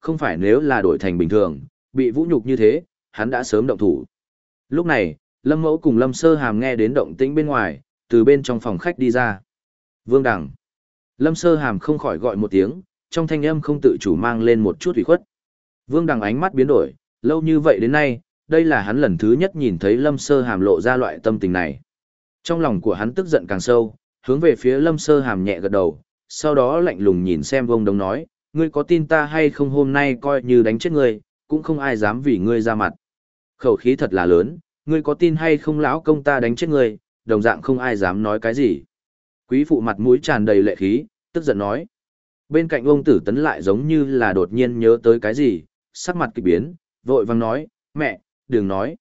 không phải nếu là đổi thành bình thường, bị vũ nhục như thế, hắn đã sớm động thủ. Lúc này, Lâm Mẫu cùng Lâm Sơ Hàm nghe đến động tĩnh bên ngoài, từ bên trong phòng khách đi ra. Vương Đằng. Lâm Sơ Hàm không khỏi gọi một tiếng, trong thanh âm không tự chủ mang lên một chút ủy khuất. Vương Đằng ánh mắt biến đổi, lâu như vậy đến nay, đây là hắn lần thứ nhất nhìn thấy Lâm Sơ Hàm lộ ra loại tâm tình này. Trong lòng của hắn tức giận càng sâu, hướng về phía Lâm Sơ Hàm nhẹ gật đầu, sau đó lạnh lùng nhìn xem Vương Đống nói, ngươi có tin ta hay không, hôm nay coi như đánh chết ngươi, cũng không ai dám vì ngươi ra mặt. Khẩu khí thật là lớn, ngươi có tin hay không lão công ta đánh chết ngươi, đồng dạng không ai dám nói cái gì. Quý phụ mặt mũi tràn đầy lệ khí, tức giận nói. Bên cạnh ông Tử Tấn lại giống như là đột nhiên nhớ tới cái gì, sắc mặt kỳ biến, vội vàng nói, mẹ, đừng nói.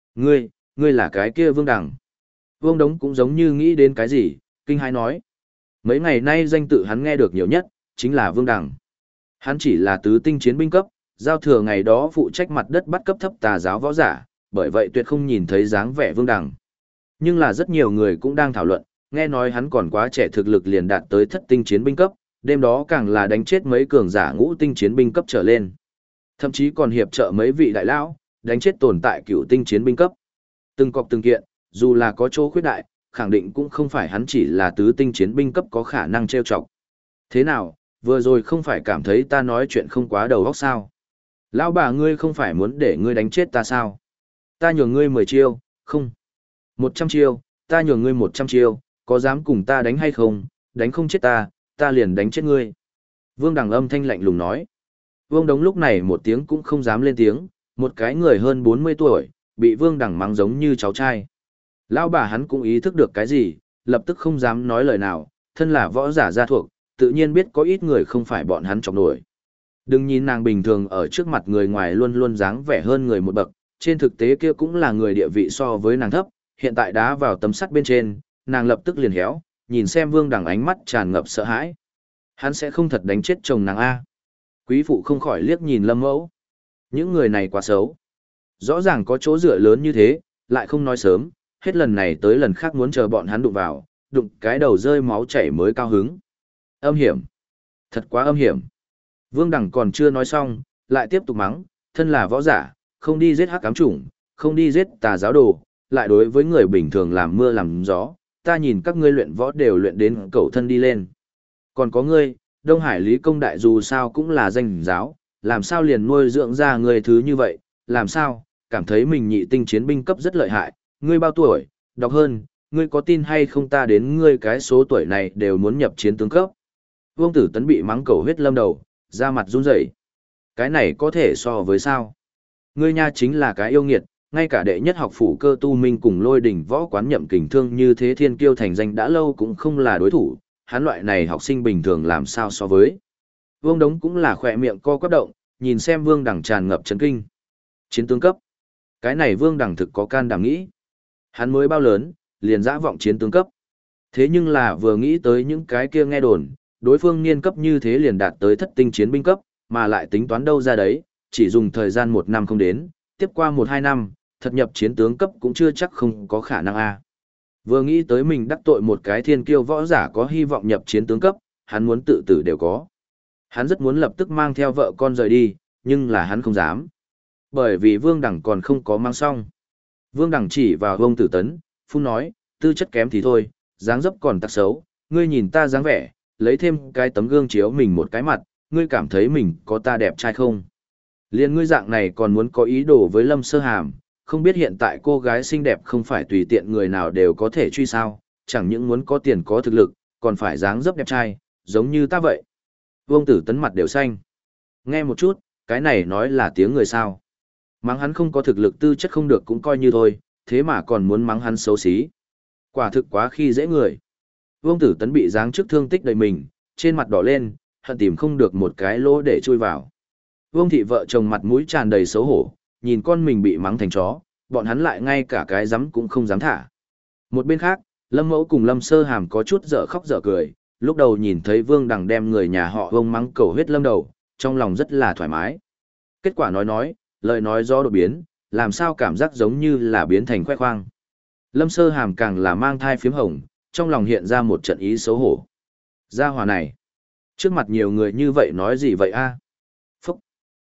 Ngươi là cái kia Vương Đằng. Vương Đống cũng giống như nghĩ đến cái gì, kinh hãi nói. Mấy ngày nay danh tự hắn nghe được nhiều nhất, chính là Vương Đằng. Hắn chỉ là tứ tinh chiến binh cấp, giao thừa ngày đó phụ trách mặt đất bắt cấp thấp tà giáo võ giả, bởi vậy tuyệt không nhìn thấy dáng vẻ Vương Đằng. Nhưng là rất nhiều người cũng đang thảo luận, nghe nói hắn còn quá trẻ, thực lực liền đạt tới thất tinh chiến binh cấp, đêm đó càng là đánh chết mấy cường giả ngũ tinh chiến binh cấp trở lên. Thậm chí còn hiệp trợ mấy vị đại lão, đánh chết tồn tại cửu tinh chiến binh cấp. Từng cọc từng kiện, dù là có chỗ khuyết đại, khẳng định cũng không phải hắn chỉ là tứ tinh chiến binh cấp có khả năng trêu chọc. Thế nào, vừa rồi không phải cảm thấy ta nói chuyện không quá đầu óc sao? Lão bà ngươi không phải muốn để ngươi đánh chết ta sao? Ta nhường ngươi 10 chiêu, không. 100 chiêu, ta nhường ngươi 100 chiêu, có dám cùng ta đánh hay không? Đánh không chết ta, ta liền đánh chết ngươi. Vương Đằng âm thanh lạnh lùng nói. Vương Đống lúc này một tiếng cũng không dám lên tiếng, một cái người hơn 40 tuổi, bị Vương Đằng mắng giống như cháu trai. Lão bà hắn cũng ý thức được cái gì, lập tức không dám nói lời nào, thân là võ giả gia thuộc, tự nhiên biết có ít người không phải bọn hắn chọc nổi. Đừng nhìn nàng bình thường ở trước mặt người ngoài luôn luôn dáng vẻ hơn người một bậc, trên thực tế kia cũng là người địa vị so với nàng thấp, hiện tại đá vào tấm sắt bên trên, nàng lập tức liền héo, nhìn xem Vương Đằng ánh mắt tràn ngập sợ hãi. Hắn sẽ không thật đánh chết chồng nàng A. Quý phụ không khỏi liếc nhìn Lâm Mẫu. Những người này quá xấu. Rõ ràng có chỗ dựa lớn như thế, lại không nói sớm, hết lần này tới lần khác muốn chờ bọn hắn đụng vào, đụng cái đầu rơi máu chảy mới cao hứng. Âm hiểm. Thật quá âm hiểm. Vương Đằng còn chưa nói xong, lại tiếp tục mắng, thân là võ giả, không đi giết hắc ám chủng, không đi giết tà giáo đồ, lại đối với người bình thường làm mưa làm gió, ta nhìn các ngươi luyện võ đều luyện đến cẩu thân đi lên. Còn có ngươi, Đông Hải Lý Công Đại dù sao cũng là danh giáo, làm sao liền nuôi dưỡng ra người thứ như vậy, làm sao, cảm thấy mình nhị tinh chiến binh cấp rất lợi hại, ngươi bao tuổi, đọc hơn, ngươi có tin hay không ta đến ngươi cái số tuổi này đều muốn nhập chiến tướng cấp. Vương Tử Tấn bị mắng cầu huyết lâm đầu, da mặt run rẩy. Cái này có thể so với sao? Ngươi nha chính là cái yêu nghiệt, ngay cả đệ nhất học phủ Cơ Tu Minh cùng Lôi Đỉnh võ quán Nhậm Kình Thương như thế thiên kiêu thành danh đã lâu cũng không là đối thủ, hắn loại này học sinh bình thường làm sao so với. Vương Đống cũng là khỏe miệng co quắp động, nhìn xem Vương Đằng tràn ngập chấn kinh. Chiến tướng cấp. Cái này Vương Đằng thực có can đảm nghĩ. Hắn mới bao lớn, liền dã vọng chiến tướng cấp. Thế nhưng là vừa nghĩ tới những cái kia nghe đồn, đối phương niên cấp như thế liền đạt tới thất tinh chiến binh cấp, mà lại tính toán đâu ra đấy, chỉ dùng thời gian 1 năm không đến, tiếp qua 1-2 năm, thật nhập chiến tướng cấp cũng chưa chắc không có khả năng a. Vừa nghĩ tới mình đắc tội một cái thiên kiêu võ giả có hy vọng nhập chiến tướng cấp, hắn muốn tự tử đều có. Hắn rất muốn lập tức mang theo vợ con rời đi, nhưng là hắn không dám. Bởi vì Vương Đằng còn không có mang xong. Vương Đằng chỉ vào Vương Tử Tấn, phun nói, tư chất kém thì thôi, dáng dấp còn tặc xấu, ngươi nhìn ta dáng vẻ, lấy thêm cái tấm gương chiếu mình một cái mặt, ngươi cảm thấy mình có ta đẹp trai không? Liên ngươi dạng này còn muốn có ý đồ với Lâm Sơ Hàm, không biết hiện tại cô gái xinh đẹp không phải tùy tiện người nào đều có thể truy sao, chẳng những muốn có tiền có thực lực, còn phải dáng dấp đẹp trai, giống như ta vậy. Vương Tử Tấn mặt đều xanh. Nghe một chút, cái này nói là tiếng người sao. Mắng hắn không có thực lực tư chất không được cũng coi như thôi, thế mà còn muốn mắng hắn xấu xí. Quả thực quá khi dễ người. Vương Tử Tấn bị giáng trước thương tích đầy mình, trên mặt đỏ lên, hận tìm không được một cái lỗ để chui vào. Vương thị vợ chồng mặt mũi tràn đầy xấu hổ, nhìn con mình bị mắng thành chó, bọn hắn lại ngay cả cái dám cũng không dám thả. Một bên khác, Lâm Mẫu cùng Lâm Sơ Hàm có chút dở khóc dở cười, lúc đầu nhìn thấy Vương Đằng đem người nhà họ Vương mắng cầu huyết lâm đầu, trong lòng rất là thoải mái. Kết quả nói, lời nói do đột biến, làm sao cảm giác giống như là biến thành khoe khoang. Lâm Sơ Hàm càng là mang thai phím hồng, trong lòng hiện ra một trận ý xấu hổ. Gia hỏa này, trước mặt nhiều người như vậy nói gì vậy a? Phúc!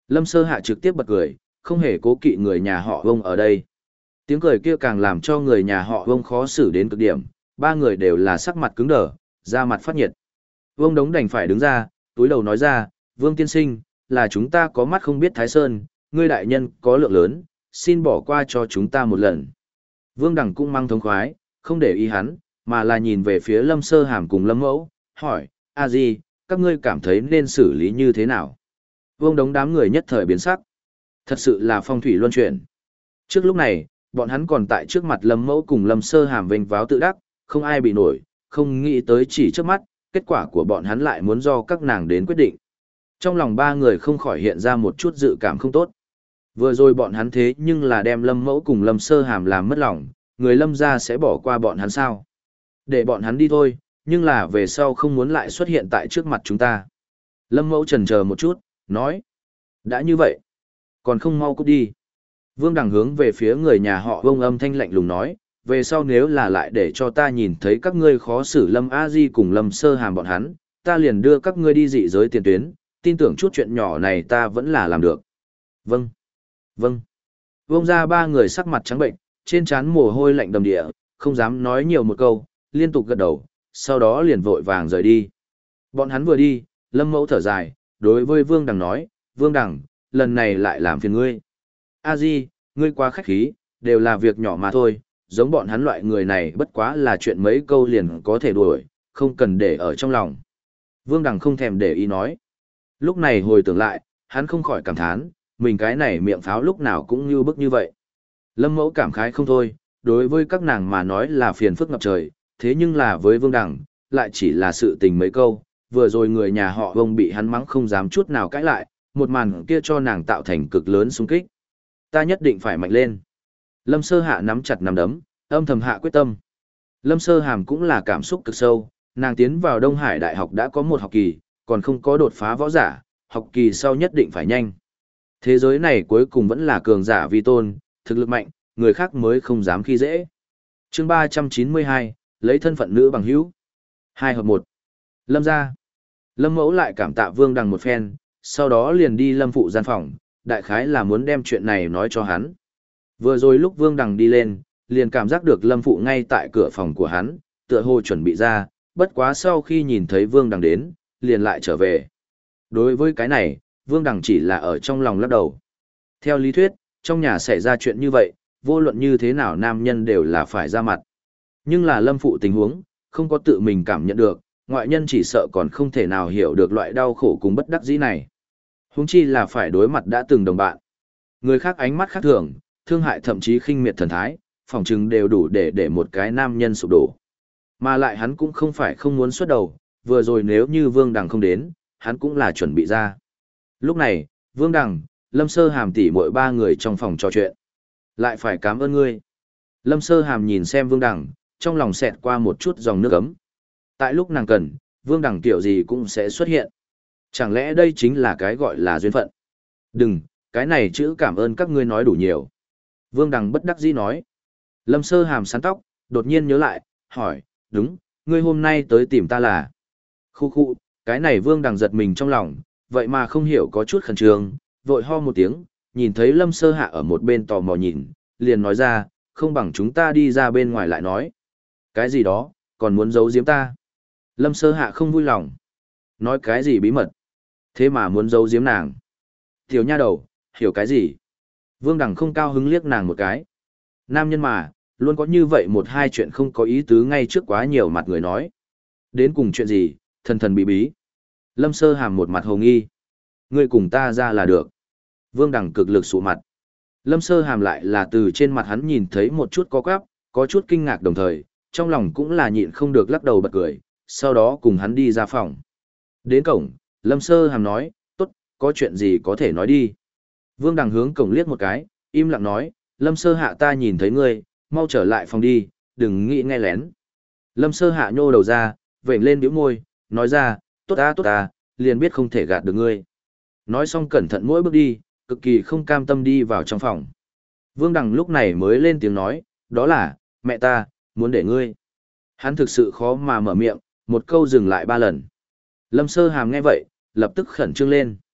Lâm Sơ Hạ trực tiếp bật cười, không hề cố kỵ người nhà họ Vông ở đây. Tiếng cười kia càng làm cho người nhà họ Vông khó xử đến cực điểm, ba người đều là sắc mặt cứng đờ, da mặt phát nhiệt. Vương Đống đành phải đứng ra, túi đầu nói ra, Vương tiên sinh, là chúng ta có mắt không biết Thái Sơn, ngươi đại nhân có lượng lớn, xin bỏ qua cho chúng ta một lần. Vương Đằng cũng mang thống khoái, không để ý hắn, mà là nhìn về phía Lâm Sơ Hàm cùng Lâm Mẫu, hỏi, a di, các ngươi cảm thấy nên xử lý như thế nào? Vương Đống đám người nhất thời biến sắc. Thật sự là phong thủy luân chuyển. Trước lúc này, bọn hắn còn tại trước mặt Lâm Mẫu cùng Lâm Sơ Hàm vênh váo tự đắc, không ai bị nổi, không nghĩ tới chỉ trước mắt, kết quả của bọn hắn lại muốn do các nàng đến quyết định. Trong lòng ba người không khỏi hiện ra một chút dự cảm không tốt. Vừa rồi bọn hắn thế nhưng là đem Lâm Mẫu cùng Lâm Sơ Hàm làm mất lòng, người Lâm gia sẽ bỏ qua bọn hắn sao? Để bọn hắn đi thôi, nhưng là về sau không muốn lại xuất hiện tại trước mặt chúng ta. Lâm Mẫu chần chờ một chút, nói. Đã như vậy, còn không mau cút đi. Vương Đằng hướng về phía người nhà họ Vông âm thanh lạnh lùng nói, về sau nếu là lại để cho ta nhìn thấy các ngươi khó xử Lâm A Di cùng Lâm Sơ Hàm bọn hắn, ta liền đưa các ngươi đi dị giới tiền tuyến, tin tưởng chút chuyện nhỏ này ta vẫn là làm được. Vâng, vâng. Vông ra ba người sắc mặt trắng bệnh, trên trán mồ hôi lạnh đầm địa, không dám nói nhiều một câu, liên tục gật đầu, sau đó liền vội vàng rời đi. Bọn hắn vừa đi, Lâm Mẫu thở dài, đối với Vương Đằng nói, Vương Đằng, lần này lại làm phiền ngươi. A Di, ngươi quá khách khí, đều là việc nhỏ mà thôi, giống bọn hắn loại người này bất quá là chuyện mấy câu liền có thể đuổi, không cần để ở trong lòng. Vương Đằng không thèm để ý nói. Lúc này hồi tưởng lại, hắn không khỏi cảm thán, mình cái này miệng pháo lúc nào cũng như bức như vậy. Lâm Mẫu cảm khái không thôi, đối với các nàng mà nói là phiền phức ngập trời, thế nhưng là với Vương Đằng, lại chỉ là sự tình mấy câu, vừa rồi người nhà họ Vương bị hắn mắng không dám chút nào cãi lại, một màn kia cho nàng tạo thành cực lớn xung kích. Ta nhất định phải mạnh lên. Lâm Sơ Hạ nắm chặt nắm đấm, âm thầm hạ quyết tâm. Lâm Sơ Hàm cũng là cảm xúc cực sâu, nàng tiến vào Đông Hải Đại học đã có một học kỳ, còn không có đột phá võ giả, học kỳ sau nhất định phải nhanh. Thế giới này cuối cùng vẫn là cường giả vi tôn, thực lực mạnh, người khác mới không dám khi dễ. Chương 392, lấy thân phận nữ bằng hữu. 2 hợp 1. Lâm gia. Lâm Mẫu lại cảm tạ Vương Đằng một phen, sau đó liền đi Lâm phụ gian phòng, đại khái là muốn đem chuyện này nói cho hắn. Vừa rồi lúc Vương Đằng đi lên, liền cảm giác được Lâm phụ ngay tại cửa phòng của hắn, tựa hồ chuẩn bị ra, bất quá sau khi nhìn thấy Vương Đằng đến, liền lại trở về. Đối với cái này, Vương Đằng chỉ là ở trong lòng lắc đầu. Theo lý thuyết, trong nhà xảy ra chuyện như vậy, vô luận như thế nào nam nhân đều là phải ra mặt. Nhưng là Lâm phụ tình huống, không có tự mình cảm nhận được, ngoại nhân chỉ sợ còn không thể nào hiểu được loại đau khổ cùng bất đắc dĩ này. Huống chi là phải đối mặt đã từng đồng bạn. Người khác ánh mắt khác thường, thương hại thậm chí khinh miệt thần thái, phỏng chừng đều đủ để một cái nam nhân sụp đổ. Mà lại hắn cũng không phải không muốn xuất đầu, vừa rồi nếu như Vương Đằng không đến, hắn cũng là chuẩn bị ra. Lúc này, Vương Đằng, Lâm Sơ Hàm tỉ mỗi ba người trong phòng trò chuyện. Lại phải cảm ơn ngươi. Lâm Sơ Hàm nhìn xem Vương Đằng, trong lòng xẹt qua một chút dòng nước ấm. Tại lúc nàng cần, Vương Đằng kiểu gì cũng sẽ xuất hiện. Chẳng lẽ đây chính là cái gọi là duyên phận? Đừng, cái này chữ cảm ơn các ngươi nói đủ nhiều. Vương Đằng bất đắc dĩ nói. Lâm Sơ Hàm sắn tóc, đột nhiên nhớ lại, hỏi, đúng, ngươi hôm nay tới tìm ta là... Khu khu, cái này Vương Đằng giật mình trong lòng, vậy mà không hiểu có chút khẩn trương, vội ho một tiếng, nhìn thấy Lâm Sơ Hạ ở một bên tò mò nhìn, liền nói ra, không bằng chúng ta đi ra bên ngoài lại nói. Cái gì đó, còn muốn giấu giếm ta. Lâm Sơ Hạ không vui lòng. Nói cái gì bí mật. Thế mà muốn giấu giếm nàng. Tiểu nha đầu, hiểu cái gì? Vương Đằng không cao hứng liếc nàng một cái. Nam nhân mà, luôn có như vậy một hai chuyện không có ý tứ ngay trước quá nhiều mặt người nói. Đến cùng chuyện gì, thần thần bí bí. Lâm Sơ Hàm một mặt hồ nghi. Ngươi cùng ta ra là được. Vương Đằng cực lực sụ mặt. Lâm Sơ Hàm lại là từ trên mặt hắn nhìn thấy một chút có quáp, có chút kinh ngạc đồng thời, trong lòng cũng là nhịn không được lắc đầu bật cười, sau đó cùng hắn đi ra phòng. Đến cổng, Lâm Sơ Hàm nói, tốt, có chuyện gì có thể nói đi. Vương Đằng hướng cổng liếc một cái, im lặng nói, Lâm Sơ Hạ ta nhìn thấy ngươi, mau trở lại phòng đi, đừng nghĩ nghe lén. Lâm Sơ Hạ nhô đầu ra, vểnh lên bĩu môi, nói ra, tốt ta, liền biết không thể gạt được ngươi. Nói xong cẩn thận mỗi bước đi, cực kỳ không cam tâm đi vào trong phòng. Vương Đằng lúc này mới lên tiếng nói, đó là, mẹ ta, muốn để ngươi. Hắn thực sự khó mà mở miệng, một câu dừng lại 3 lần. Lâm Sơ Hàm nghe vậy, lập tức khẩn trương lên.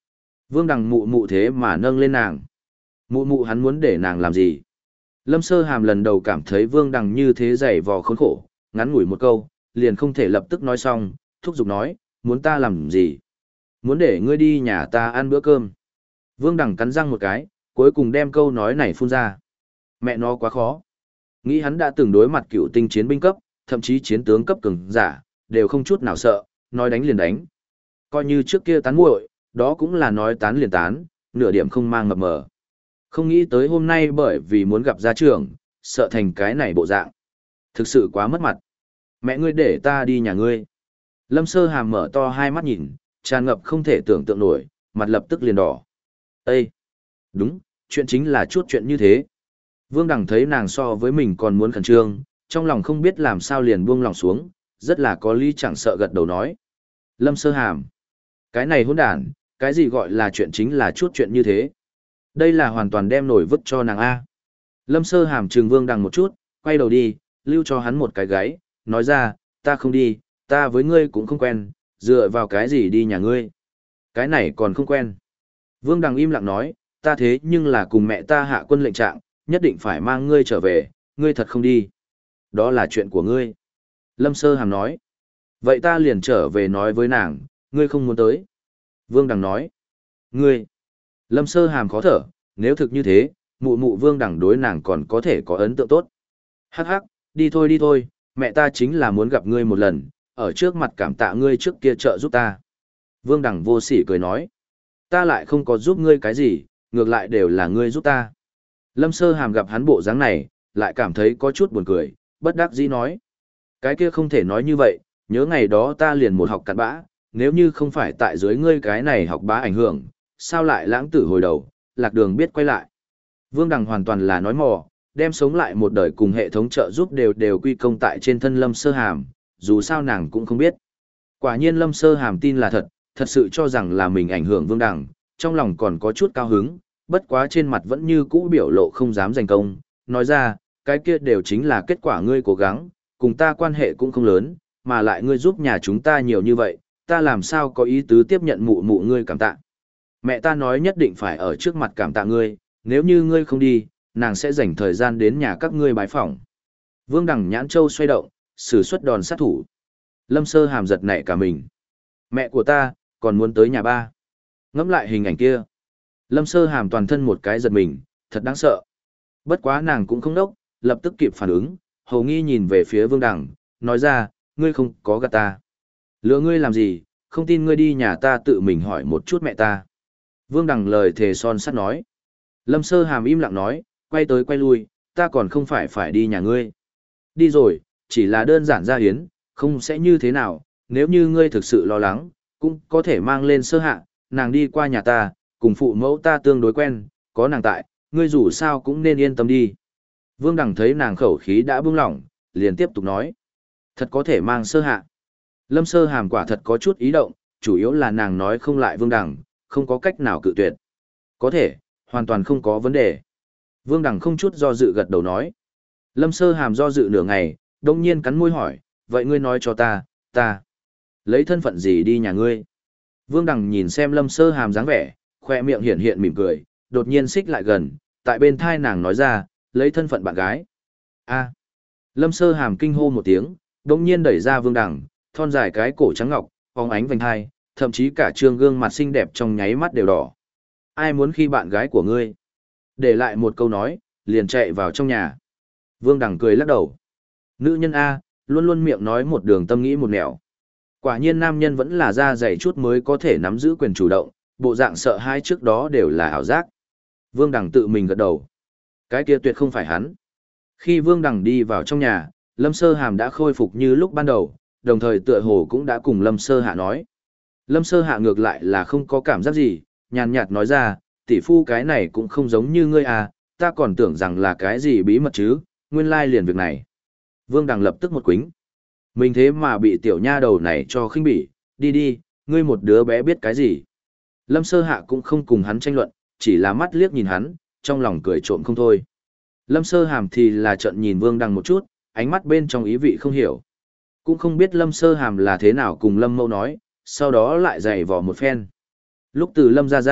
Vương Đằng mụ mụ thế mà nâng lên nàng. Mụ mụ hắn muốn để nàng làm gì? Lâm Sơ Hàm lần đầu cảm thấy Vương Đằng như thế dày vò khốn khổ, ngắn ngủi một câu, liền không thể lập tức nói xong, thúc giục nói, muốn ta làm gì? Muốn để ngươi đi nhà ta ăn bữa cơm. Vương Đằng cắn răng một cái, cuối cùng đem câu nói này phun ra. Mẹ nó quá khó. Nghĩ hắn đã từng đối mặt cựu tinh chiến binh cấp, thậm chí chiến tướng cấp cường giả, đều không chút nào sợ, nói đánh liền đánh. Coi như trước kia tán muội, đó cũng là nói tán liền tán, nửa điểm không mang mập mờ. Không nghĩ tới hôm nay bởi vì muốn gặp gia trưởng, sợ thành cái này bộ dạng. Thực sự quá mất mặt. Mẹ ngươi để ta đi nhà ngươi. Lâm Sơ Hàm mở to hai mắt nhìn, tràn ngập không thể tưởng tượng nổi, mặt lập tức liền đỏ. Ê! Đúng, chuyện chính là chút chuyện như thế. Vương Đằng thấy nàng so với mình còn muốn khẩn trương, trong lòng không biết làm sao liền buông lòng xuống, rất là có lý chẳng sợ gật đầu nói. Lâm Sơ Hàm! Cái này hỗn đản, cái gì gọi là chuyện chính là chút chuyện như thế? Đây là hoàn toàn đem nổi vứt cho nàng A. Lâm Sơ Hàm trừng Vương Đằng một chút, quay đầu đi, lưu cho hắn một cái gáy, nói ra, ta không đi, ta với ngươi cũng không quen, dựa vào cái gì đi nhà ngươi. Cái này còn không quen. Vương Đằng im lặng nói, ta thế nhưng là cùng mẹ ta hạ quân lệnh trạng, nhất định phải mang ngươi trở về, ngươi thật không đi. Đó là chuyện của ngươi. Lâm Sơ Hàm nói. Vậy ta liền trở về nói với nàng, ngươi không muốn tới. Vương Đằng nói. Ngươi. Lâm Sơ Hàm khó thở, nếu thực như thế, mụ mụ Vương Đằng đối nàng còn có thể có ấn tượng tốt. Hắc hắc, đi thôi, mẹ ta chính là muốn gặp ngươi một lần, ở trước mặt cảm tạ ngươi trước kia trợ giúp ta. Vương Đằng vô sỉ cười nói. Ta lại không có giúp ngươi cái gì, ngược lại đều là ngươi giúp ta. Lâm Sơ Hàm gặp hắn bộ dáng này, lại cảm thấy có chút buồn cười, bất đắc dĩ nói. Cái kia không thể nói như vậy, nhớ ngày đó ta liền một học cặn bã, nếu như không phải tại dưới ngươi cái này học bá ảnh hưởng, sao lại lãng tử hồi đầu, lạc đường biết quay lại. Vương Đằng hoàn toàn là nói mò, đem sống lại một đời cùng hệ thống trợ giúp đều quy công tại trên thân Lâm Sơ Hàm, dù sao nàng cũng không biết. Quả nhiên Lâm Sơ Hàm tin là thật, thật sự cho rằng là mình ảnh hưởng Vương Đằng, trong lòng còn có chút cao hứng, bất quá trên mặt vẫn như cũ biểu lộ không dám giành công, nói ra, cái kia đều chính là kết quả ngươi cố gắng, cùng ta quan hệ cũng không lớn, mà lại ngươi giúp nhà chúng ta nhiều như vậy, ta làm sao có ý tứ tiếp nhận mụ mụ ngươi cảm tạ. Mẹ ta nói nhất định phải ở trước mặt cảm tạ ngươi, nếu như ngươi không đi, nàng sẽ dành thời gian đến nhà các ngươi bái phỏng. Vương Đằng nhãn châu xoay động, sử xuất đòn sát thủ. Lâm Sơ Hàm giật nảy cả mình. Mẹ của ta, còn muốn tới nhà ba. Ngẫm lại hình ảnh kia. Lâm Sơ Hàm toàn thân một cái giật mình, thật đáng sợ. Bất quá nàng cũng không đốc, lập tức kịp phản ứng, hầu nghi nhìn về phía Vương Đằng, nói ra, ngươi không có gạt ta. Lừa ngươi làm gì, không tin ngươi đi nhà ta tự mình hỏi một chút mẹ ta. Vương Đằng lời thề son sắt nói. Lâm Sơ Hàm im lặng nói, quay tới quay lui, ta còn không phải đi nhà ngươi. Đi rồi, chỉ là đơn giản ra hiến, không sẽ như thế nào, nếu như ngươi thực sự lo lắng, cũng có thể mang lên Sơ Hạ, nàng đi qua nhà ta, cùng phụ mẫu ta tương đối quen, có nàng tại, ngươi dù sao cũng nên yên tâm đi. Vương Đằng thấy nàng khẩu khí đã buông lỏng, liền tiếp tục nói. Thật có thể mang Sơ Hạ. Lâm Sơ Hàm quả thật có chút ý động, chủ yếu là nàng nói không lại Vương Đằng, không có cách nào cự tuyệt. Có thể, hoàn toàn không có vấn đề. Vương Đằng không chút do dự gật đầu nói. Lâm Sơ Hàm do dự nửa ngày, đông nhiên cắn môi hỏi, vậy ngươi nói cho ta lấy thân phận gì đi nhà ngươi? Vương Đằng nhìn xem Lâm Sơ Hàm dáng vẻ, khoe miệng hiện hiện mỉm cười, đột nhiên xích lại gần, tại bên thai nàng nói ra, lấy thân phận bạn gái. A. Lâm Sơ Hàm kinh hô một tiếng, đông nhiên đẩy ra Vương Đằng, thon dài cái cổ trắng ngọc, phóng ánh vành hai, thậm chí cả trương gương mặt xinh đẹp trong nháy mắt đều đỏ. Ai muốn khi bạn gái của ngươi? Để lại một câu nói, liền chạy vào trong nhà. Vương Đằng cười lắc đầu. Nữ nhân A, luôn luôn miệng nói một đường tâm nghĩ một nẻo. Quả nhiên nam nhân vẫn là da dày chút mới có thể nắm giữ quyền chủ động, bộ dạng sợ hai trước đó đều là ảo giác. Vương Đằng tự mình gật đầu. Cái kia tuyệt không phải hắn. Khi Vương Đằng đi vào trong nhà, Lâm Sơ Hàm đã khôi phục như lúc ban đầu, đồng thời tựa hồ cũng đã cùng Lâm Sơ Hạ nói. Lâm Sơ Hạ ngược lại là không có cảm giác gì, nhàn nhạt nói ra, tỷ phu cái này cũng không giống như ngươi à, ta còn tưởng rằng là cái gì bí mật chứ, nguyên lai liền việc này. Vương Đằng lập tức một quính. Mình thế mà bị tiểu nha đầu này cho khinh bỉ, đi, ngươi một đứa bé biết cái gì. Lâm Sơ Hạ cũng không cùng hắn tranh luận, chỉ là mắt liếc nhìn hắn, trong lòng cười trộm không thôi. Lâm Sơ Hàm thì là trợn nhìn Vương Đằng một chút, ánh mắt bên trong ý vị không hiểu. Cũng không biết Lâm Sơ Hàm là thế nào cùng Lâm Mâu nói, sau đó lại giày vò một phen. Lúc từ Lâm ra,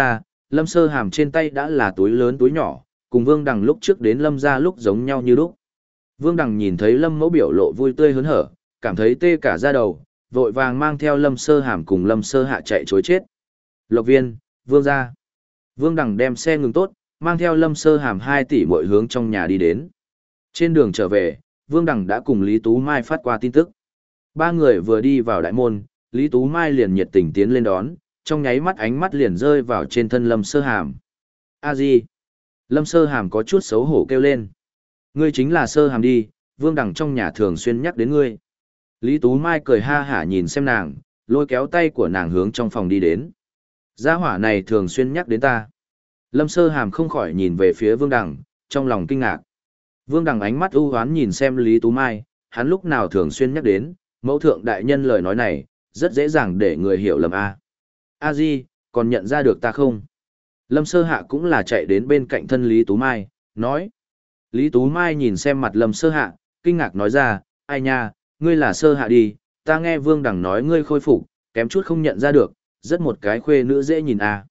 Lâm Sơ Hàm trên tay đã là túi lớn túi nhỏ, cùng Vương Đằng lúc trước đến Lâm ra lúc giống nhau như lúc. Vương Đằng nhìn thấy Lâm Mẫu biểu lộ vui tươi hớn hở, cảm thấy tê cả da đầu, vội vàng mang theo Lâm Sơ Hàm cùng Lâm Sơ Hạ chạy chối chết. Lộc Viên, Vương ra. Vương Đằng đem xe ngừng tốt, mang theo Lâm Sơ Hàm 2 tỷ mỗi hướng trong nhà đi đến. Trên đường trở về, Vương Đằng đã cùng Lý Tú Mai phát qua tin tức. 3 người vừa đi vào đại môn, Lý Tú Mai liền nhiệt tình tiến lên đón, trong nháy mắt ánh mắt liền rơi vào trên thân Lâm Sơ Hàm. A Di. Lâm Sơ Hàm có chút xấu hổ kêu lên. Ngươi chính là Sơ Hàm đi, Vương Đằng trong nhà thường xuyên nhắc đến ngươi. Lý Tú Mai cười ha hả nhìn xem nàng, lôi kéo tay của nàng hướng trong phòng đi đến. Gia hỏa này thường xuyên nhắc đến ta. Lâm Sơ Hàm không khỏi nhìn về phía Vương Đằng, trong lòng kinh ngạc. Vương Đằng ánh mắt ưu hoán nhìn xem Lý Tú Mai, hắn lúc nào thường xuyên nhắc đến, mẫu thượng đại nhân lời nói này, rất dễ dàng để người hiểu lầm a. A Di, còn nhận ra được ta không? Lâm Sơ Hạ cũng là chạy đến bên cạnh thân Lý Tú Mai, nói. Lý Tú Mai nhìn xem mặt Lâm Sơ Hạ, kinh ngạc nói ra, ai nha, ngươi là Sơ Hạ đi, ta nghe Vương Đằng nói ngươi khôi phục, kém chút không nhận ra được, rất một cái khuê nữ dễ nhìn a.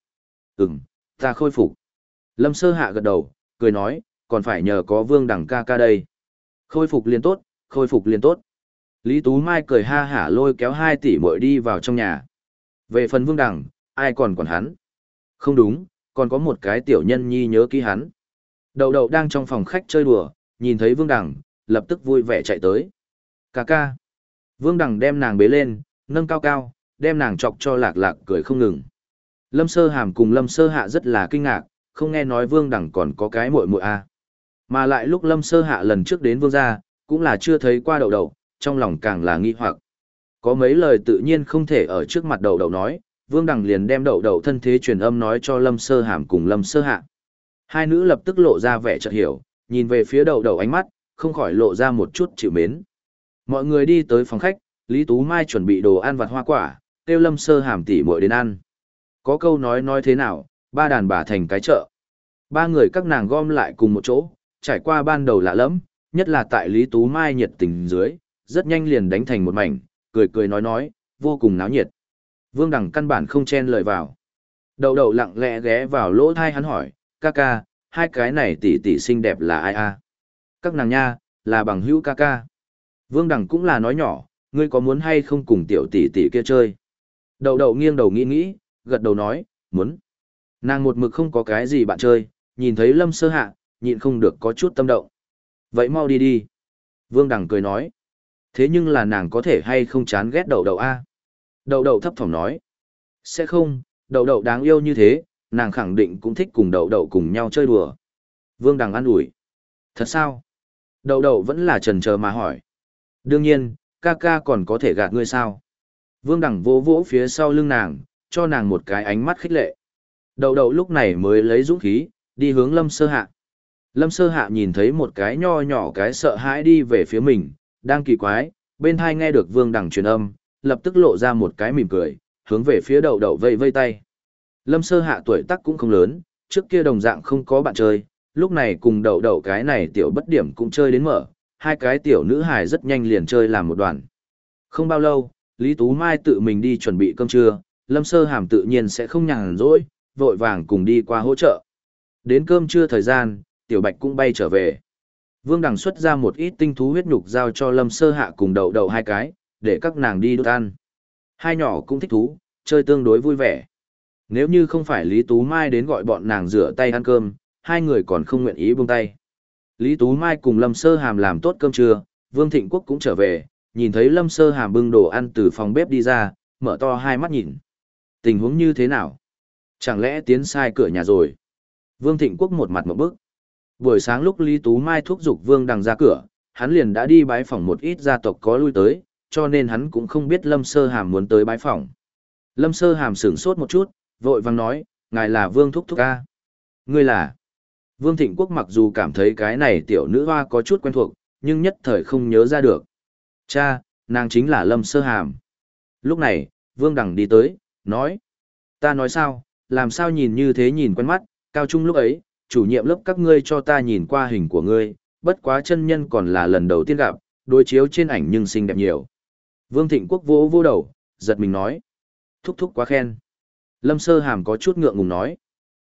Ta khôi phục. Lâm Sơ Hạ gật đầu, cười nói, còn phải nhờ có Vương Đằng ca ca đây. Khôi phục liền tốt, khôi phục liền tốt. Lý Tú Mai cười ha hả lôi kéo 2 tỷ muội đi vào trong nhà. Về phần Vương Đằng, ai còn hắn? Không đúng, còn có một cái tiểu nhân nhi nhớ kỹ hắn. Đậu đậu đang trong phòng khách chơi đùa, nhìn thấy Vương Đằng, lập tức vui vẻ chạy tới. Ca ca. Vương Đằng đem nàng bế lên, nâng cao cao, đem nàng chọc cho lạc lạc cười không ngừng. Lâm Sơ Hàm cùng Lâm Sơ Hạ rất là kinh ngạc, không nghe nói Vương Đằng còn có cái muội muội a. Mà lại lúc Lâm Sơ Hạ lần trước đến Vương gia, cũng là chưa thấy qua đậu đậu, trong lòng càng là nghi hoặc. Có mấy lời tự nhiên không thể ở trước mặt đậu đậu nói, Vương Đằng liền đem đậu đậu thân thế truyền âm nói cho Lâm Sơ Hàm cùng Lâm Sơ Hạ. Hai nữ lập tức lộ ra vẻ chợt hiểu, nhìn về phía đậu đậu ánh mắt, không khỏi lộ ra một chút chịu mến. Mọi người đi tới phòng khách, Lý Tú Mai chuẩn bị đồ ăn vặt hoa quả, kêu Lâm Sơ Hàm tỉ muội đến ăn. Có câu nói thế nào, ba đàn bà thành cái chợ. 3 người các nàng gom lại cùng một chỗ, trải qua ban đầu lạ lẫm, nhất là tại Lý Tú Mai nhiệt tình dưới, rất nhanh liền đánh thành một mảnh, cười cười nói, vô cùng náo nhiệt. Vương Đằng căn bản không chen lời vào. Đậu đậu lặng lẽ ghé vào lỗ thai hắn hỏi, ca ca, 2 cái này tỷ tỷ xinh đẹp là ai a? Các nàng nha, là bằng hữu ca ca. Vương Đằng cũng là nói nhỏ, ngươi có muốn hay không cùng tiểu tỷ tỷ kia chơi? Đậu đậu nghiêng đầu nghĩ, gật đầu nói, muốn. Nàng một mực không có cái gì bạn chơi, nhìn thấy Lâm Sơ Hạ, nhịn không được có chút tâm động. Vậy mau đi đi. Vương Đằng cười nói. Thế nhưng là nàng có thể hay không chán ghét đậu đậu a? Đậu đậu thấp thỏm nói. Sẽ không, đậu đậu đáng yêu như thế, nàng khẳng định cũng thích cùng đậu đậu cùng nhau chơi đùa. Vương Đằng an ủi. Thật sao? Đậu đậu vẫn là chần chờ mà hỏi. Đương nhiên, ca ca còn có thể gạt ngươi sao? Vương Đằng vỗ vỗ phía sau lưng nàng, cho nàng một cái ánh mắt khích lệ. Đậu đậu lúc này mới lấy dũng khí, đi hướng Lâm Sơ Hạ. Lâm Sơ Hạ nhìn thấy một cái nho nhỏ cái sợ hãi đi về phía mình, đang kỳ quái, bên hai nghe được Vương Đằng truyền âm, lập tức lộ ra một cái mỉm cười, hướng về phía đậu đậu vây vây tay. Lâm Sơ Hạ tuổi tác cũng không lớn, trước kia đồng dạng không có bạn chơi, lúc này cùng đậu đậu cái này tiểu bất điểm cũng chơi đến mở, 2 cái tiểu nữ hài rất nhanh liền chơi làm một đoàn. Không bao lâu, Lý Tú Mai tự mình đi chuẩn bị cơm trưa, Lâm Sơ Hàm tự nhiên sẽ không nhàn rỗi, vội vàng cùng đi qua hỗ trợ. Đến cơm trưa thời gian, Tiểu Bạch cũng bay trở về. Vương Đằng xuất ra một ít tinh thú huyết nhục giao cho Lâm Sơ Hạ cùng đậu đậu 2 cái, để các nàng đi đốt ăn. Hai nhỏ cũng thích thú, chơi tương đối vui vẻ. Nếu như không phải Lý Tú Mai đến gọi bọn nàng rửa tay ăn cơm, 2 người còn không nguyện ý buông tay. Lý Tú Mai cùng Lâm Sơ Hàm làm tốt cơm trưa, Vương Thịnh Quốc cũng trở về, nhìn thấy Lâm Sơ Hàm bưng đồ ăn từ phòng bếp đi ra, mở to 2 mắt nhìn. Tình huống như thế nào? Chẳng lẽ tiến sai cửa nhà rồi? Vương Thịnh Quốc một mặt ngộp bức. Buổi sáng lúc Lý Tú Mai thúc giục Vương Đằng ra cửa, hắn liền đã đi bái phỏng một ít gia tộc có lui tới, cho nên hắn cũng không biết Lâm Sơ Hàm muốn tới bái phỏng. Lâm Sơ Hàm sửng sốt một chút, vội vàng nói, ngài là Vương Thúc Thúc ca. Ngươi là? Vương Thịnh Quốc mặc dù cảm thấy cái này tiểu nữ hoa có chút quen thuộc, nhưng nhất thời không nhớ ra được. Cha, nàng chính là Lâm Sơ Hàm. Lúc này, Vương Đằng đi tới, nói. Ta nói sao, làm sao nhìn như thế nhìn quen mắt, cao trung lúc ấy, chủ nhiệm lớp các ngươi cho ta nhìn qua hình của ngươi, bất quá chân nhân còn là lần đầu tiên gặp, đối chiếu trên ảnh nhưng xinh đẹp nhiều. Vương Thịnh Quốc vỗ vỗ đầu, giật mình nói. Thúc thúc quá khen. Lâm Sơ Hàm có chút ngượng ngùng nói.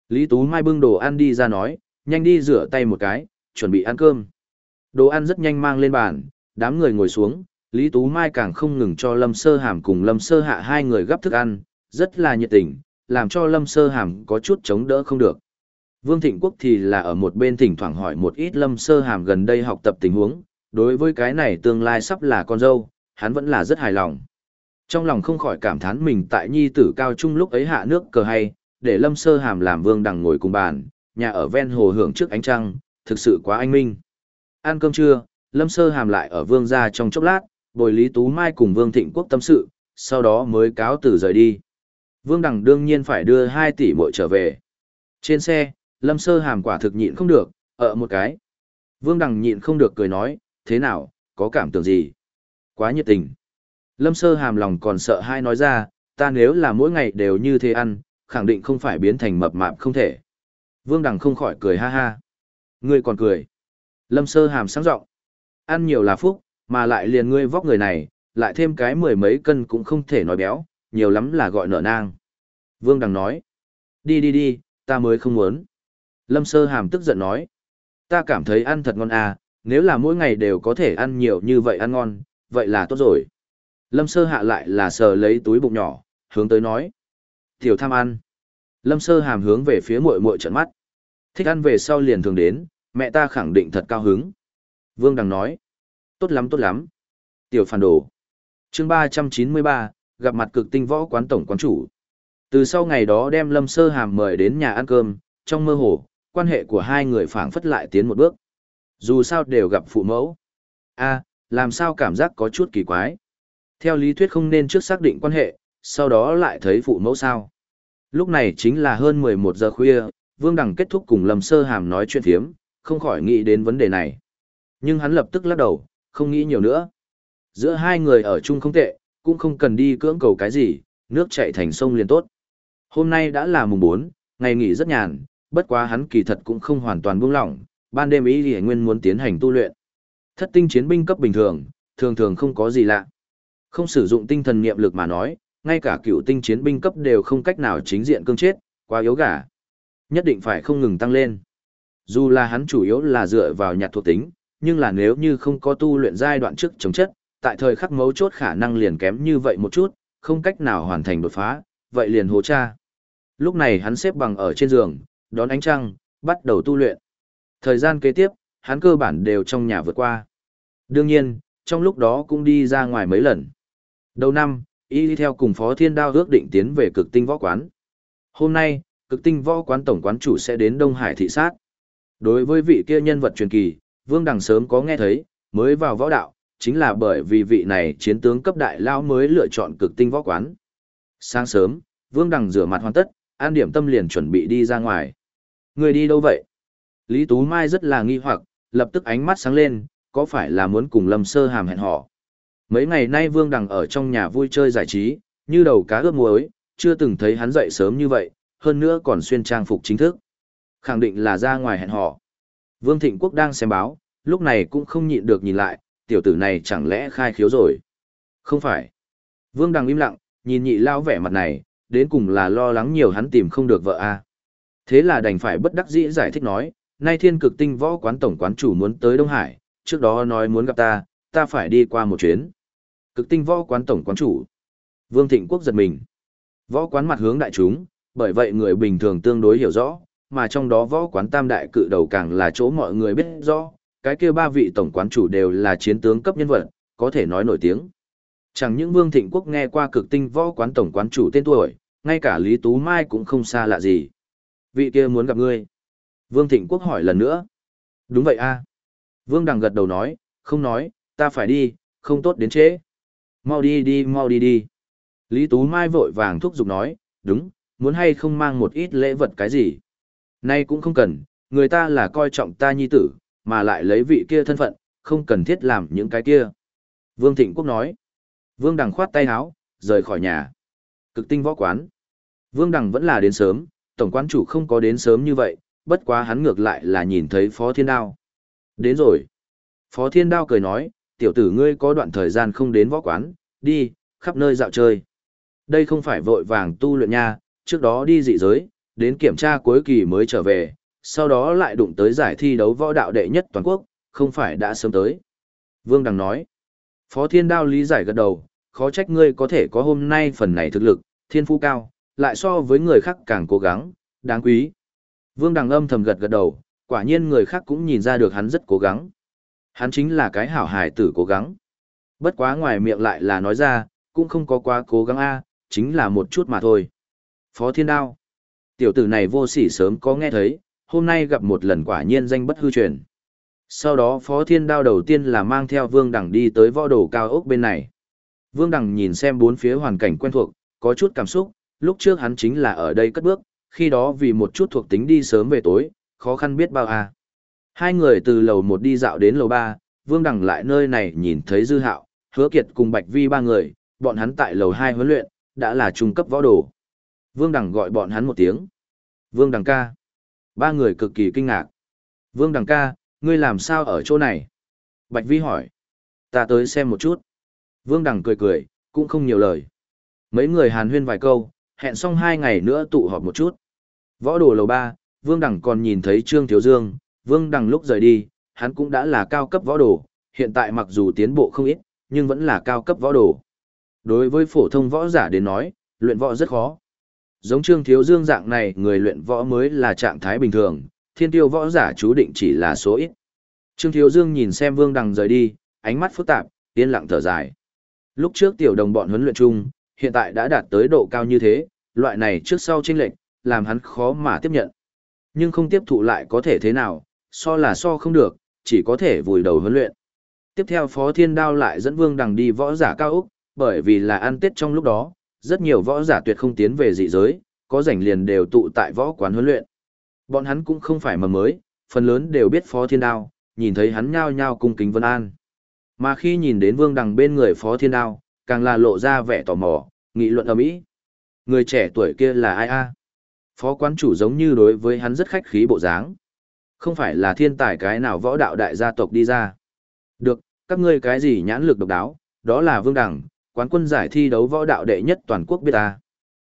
Lý Tú Mai bưng đồ ăn đi ra nói, nhanh đi rửa tay một cái, chuẩn bị ăn cơm. Đồ ăn rất nhanh mang lên bàn, đám người ngồi xuống, Lý Tú Mai càng không ngừng cho Lâm Sơ Hàm cùng Lâm Sơ Hạ hai người gắp thức ăn, rất là nhiệt tình, làm cho Lâm Sơ Hàm có chút chống đỡ không được. Vương Thịnh Quốc thì là ở một bên thỉnh thoảng hỏi một ít Lâm Sơ Hàm gần đây học tập tình huống, đối với cái này tương lai sắp là con dâu, hắn vẫn là rất hài lòng. Trong lòng không khỏi cảm thán mình tại nhi tử cao trung lúc ấy hạ nước cờ hay, để Lâm Sơ Hàm làm Vương Đằng ngồi cùng bàn, nhà ở ven hồ hưởng trước ánh trăng, thực sự quá anh minh. Ăn cơm trưa, Lâm Sơ Hàm lại ở Vương gia trong chốc lát, bồi Lý Tú Mai cùng Vương Thịnh Quốc tâm sự, sau đó mới cáo từ rời đi. Vương Đằng đương nhiên phải đưa 2 tỷ muội trở về. Trên xe, Lâm Sơ Hàm quả thực nhịn không được, một cái. Vương Đằng nhịn không được cười nói, thế nào, có cảm tưởng gì? Quá nhiệt tình. Lâm Sơ Hàm lòng còn sợ hai nói ra, ta nếu là mỗi ngày đều như thế ăn, khẳng định không phải biến thành mập mạp không thể. Vương Đằng không khỏi cười ha ha. Ngươi còn cười. Lâm Sơ Hàm sáng giọng. Ăn nhiều là phúc, mà lại liền ngươi vóc người này, lại thêm cái 10 mấy cân cũng không thể nói béo, nhiều lắm là gọi nợ nang. Vương Đằng nói. Đi, ta mới không muốn. Lâm Sơ Hàm tức giận nói. Ta cảm thấy ăn thật ngon à, nếu là mỗi ngày đều có thể ăn nhiều như vậy ăn ngon, vậy là tốt rồi. Lâm Sơ Hạ lại là sờ lấy túi bụng nhỏ, hướng tới nói. Tiểu tham ăn. Lâm Sơ Hàm hướng về phía muội muội trợn mắt. Thích ăn về sau liền thường đến, mẹ ta khẳng định thật cao hứng. Vương Đằng nói. Tốt lắm. Tiểu phản đồ. Chương 393, gặp mặt cực tinh võ quán tổng quán chủ. Từ sau ngày đó đem Lâm Sơ Hàm mời đến nhà ăn cơm, trong mơ hồ, quan hệ của hai người phảng phất lại tiến một bước. Dù sao đều gặp phụ mẫu. Làm sao cảm giác có chút kỳ quái. Theo lý thuyết không nên trước xác định quan hệ, sau đó lại thấy phụ mẫu sao. Lúc này chính là hơn 11 giờ khuya, Vương Đằng kết thúc cùng Lâm Sơ Hàm nói chuyện phiếm, không khỏi nghĩ đến vấn đề này. Nhưng hắn lập tức lắc đầu, không nghĩ nhiều nữa. Giữa hai người ở chung không tệ, cũng không cần đi cưỡng cầu cái gì, nước chảy thành sông liền tốt. Hôm nay đã là mùng 4, ngày nghỉ rất nhàn, bất quá hắn kỳ thật cũng không hoàn toàn buông lỏng, ban đêm ý thì nguyên muốn tiến hành tu luyện. Thất tinh chiến binh cấp bình thường, thường không có gì lạ. Không sử dụng tinh thần niệm lực mà nói, ngay cả cựu tinh chiến binh cấp đều không cách nào chính diện cương chết, quá yếu gà. Nhất định phải không ngừng tăng lên. Dù là hắn chủ yếu là dựa vào nhạt thuộc tính, nhưng là nếu như không có tu luyện giai đoạn trước chống chất, tại thời khắc mấu chốt khả năng liền kém như vậy một chút, không cách nào hoàn thành đột phá, vậy liền hố cha. Lúc này hắn xếp bằng ở trên giường, đón ánh trăng, bắt đầu tu luyện. Thời gian kế tiếp, hắn cơ bản đều trong nhà vượt qua. Đương nhiên, trong lúc đó cũng đi ra ngoài mấy lần. Đầu năm, y đi theo cùng Phó Thiên Đao ước định tiến về cực tinh võ quán. Hôm nay, cực tinh võ quán tổng quán chủ sẽ đến Đông Hải thị sát. Đối với vị kia nhân vật truyền kỳ, Vương Đằng sớm có nghe thấy, mới vào võ đạo, chính là bởi vì vị này chiến tướng cấp đại lao mới lựa chọn cực tinh võ quán. Sáng sớm, Vương Đằng rửa mặt hoàn tất, an điểm tâm liền chuẩn bị đi ra ngoài. Người đi đâu vậy? Lý Tú Mai rất là nghi hoặc, lập tức ánh mắt sáng lên, có phải là muốn cùng Lâm Sơ Hàm hẹn hò? Mấy ngày nay Vương Đằng ở trong nhà vui chơi giải trí, như đầu cá ướp muối, chưa từng thấy hắn dậy sớm như vậy, hơn nữa còn xuyên trang phục chính thức. Khẳng định là ra ngoài hẹn hò. Vương Thịnh Quốc đang xem báo, lúc này cũng không nhịn được nhìn lại, tiểu tử này chẳng lẽ khai khiếu rồi? Không phải. Vương Đằng im lặng, nhìn nhị lao vẻ mặt này, đến cùng là lo lắng nhiều hắn tìm không được vợ a. Thế là đành phải bất đắc dĩ giải thích nói, nay thiên cực tinh võ quán tổng quán chủ muốn tới Đông Hải, trước đó nói muốn gặp ta phải đi qua một chuyến. Cực tinh võ quán tổng quán chủ. Vương Thịnh Quốc giật mình. Võ quán mặt hướng đại chúng, bởi vậy người bình thường tương đối hiểu rõ, mà trong đó võ quán tam đại cự đầu càng là chỗ mọi người biết rõ, cái kia 3 vị tổng quán chủ đều là chiến tướng cấp nhân vật, có thể nói nổi tiếng. Chẳng những Vương Thịnh Quốc nghe qua cực tinh võ quán tổng quán chủ tên tuổi, ngay cả Lý Tú Mai cũng không xa lạ gì. Vị kia muốn gặp ngươi. Vương Thịnh Quốc hỏi lần nữa. Đúng vậy a. Vương Đằng gật đầu nói, không nói, ta phải đi, không tốt đến trễ. Mau đi đi. Lý Tú Mai vội vàng thúc giục nói, đúng, muốn hay không mang một ít lễ vật cái gì. Nay cũng không cần, người ta là coi trọng ta nhi tử, mà lại lấy vị kia thân phận, không cần thiết làm những cái kia. Vương Thịnh Quốc nói. Vương Đằng khoát tay áo, rời khỏi nhà. Cực tinh võ quán. Vương Đằng vẫn là đến sớm, tổng quán chủ không có đến sớm như vậy, bất quá hắn ngược lại là nhìn thấy Phó Thiên Đao. Đến rồi. Phó Thiên Đao cười nói, tiểu tử ngươi có đoạn thời gian không đến võ quán, đi, khắp nơi dạo chơi. Đây không phải vội vàng tu luyện nha, trước đó đi dị giới, đến kiểm tra cuối kỳ mới trở về, sau đó lại đụng tới giải thi đấu võ đạo đệ nhất toàn quốc, không phải đã sớm tới. Vương Đằng nói. Phó Thiên Đao lý giải gật đầu, khó trách ngươi có thể có hôm nay phần này thực lực, thiên phú cao, lại so với người khác càng cố gắng, đáng quý. Vương Đằng âm thầm gật gật đầu, quả nhiên người khác cũng nhìn ra được hắn rất cố gắng. Hắn chính là cái hảo hài tử cố gắng. Bất quá ngoài miệng lại là nói ra, cũng không có quá cố gắng chính là một chút mà thôi. Phó Thiên Đao. Tiểu tử này vô sỉ sớm có nghe thấy, hôm nay gặp một lần quả nhiên danh bất hư truyền. Sau đó Phó Thiên Đao đầu tiên là mang theo Vương Đằng đi tới võ đồ cao ốc bên này. Vương Đằng nhìn xem bốn phía hoàn cảnh quen thuộc, có chút cảm xúc, lúc trước hắn chính là ở đây cất bước, khi đó vì một chút thuộc tính đi sớm về tối, khó khăn biết bao. Hai người từ lầu 1 đi dạo đến lầu 3, Vương Đằng lại nơi này nhìn thấy Dư Hạo, Hứa Kiệt cùng Bạch Vi ba người, bọn hắn tại lầu 2 huấn luyện, đã là trung cấp võ đồ. Vương Đằng gọi bọn hắn một tiếng. Vương Đằng ca. Ba người cực kỳ kinh ngạc. Vương Đằng ca, ngươi làm sao ở chỗ này? Bạch Vi hỏi. Ta tới xem một chút. Vương Đằng cười cười, cũng không nhiều lời. Mấy người hàn huyên vài câu, hẹn xong 2 ngày nữa tụ họp một chút. Võ đồ lầu 3, Vương Đằng còn nhìn thấy Trương Thiếu Dương. Vương Đằng lúc rời đi, hắn cũng đã là cao cấp võ đồ, hiện tại mặc dù tiến bộ không ít, nhưng vẫn là cao cấp võ đồ. Đối với phổ thông võ giả đến nói, luyện võ rất khó. Giống Trương Thiếu Dương dạng này, người luyện võ mới là trạng thái bình thường, thiên tiêu võ giả chú định chỉ là số ít. Trương Thiếu Dương nhìn xem Vương Đằng rời đi, ánh mắt phức tạp, yên lặng thở dài. Lúc trước tiểu đồng bọn huấn luyện chung, hiện tại đã đạt tới độ cao như thế, loại này trước sau chênh lệch, làm hắn khó mà tiếp nhận. Nhưng không tiếp thụ lại có thể thế nào, so là so không được, chỉ có thể vùi đầu huấn luyện. Tiếp theo Phó Thiên Đao lại dẫn Vương Đằng đi võ giả cao Úc, bởi vì là ăn Tết trong lúc đó, rất nhiều võ giả tuyệt không tiến về dị giới, có rảnh liền đều tụ tại võ quán huấn luyện. Bọn hắn cũng không phải mầm mới, phần lớn đều biết Phó Thiên Đao, nhìn thấy hắn nhao nhao cung kính vân an. Mà khi nhìn đến Vương Đằng bên người Phó Thiên Đao, càng là lộ ra vẻ tò mò, nghị luận ầm ĩ. Người trẻ tuổi kia là ai? Phó quán chủ giống như đối với hắn rất khách khí bộ dáng. Không phải là thiên tài cái nào võ đạo đại gia tộc đi ra. Được, các ngươi cái gì nhãn lực độc đáo, đó là Vương Đằng, quán quân giải thi đấu võ đạo đệ nhất toàn quốc biết ta.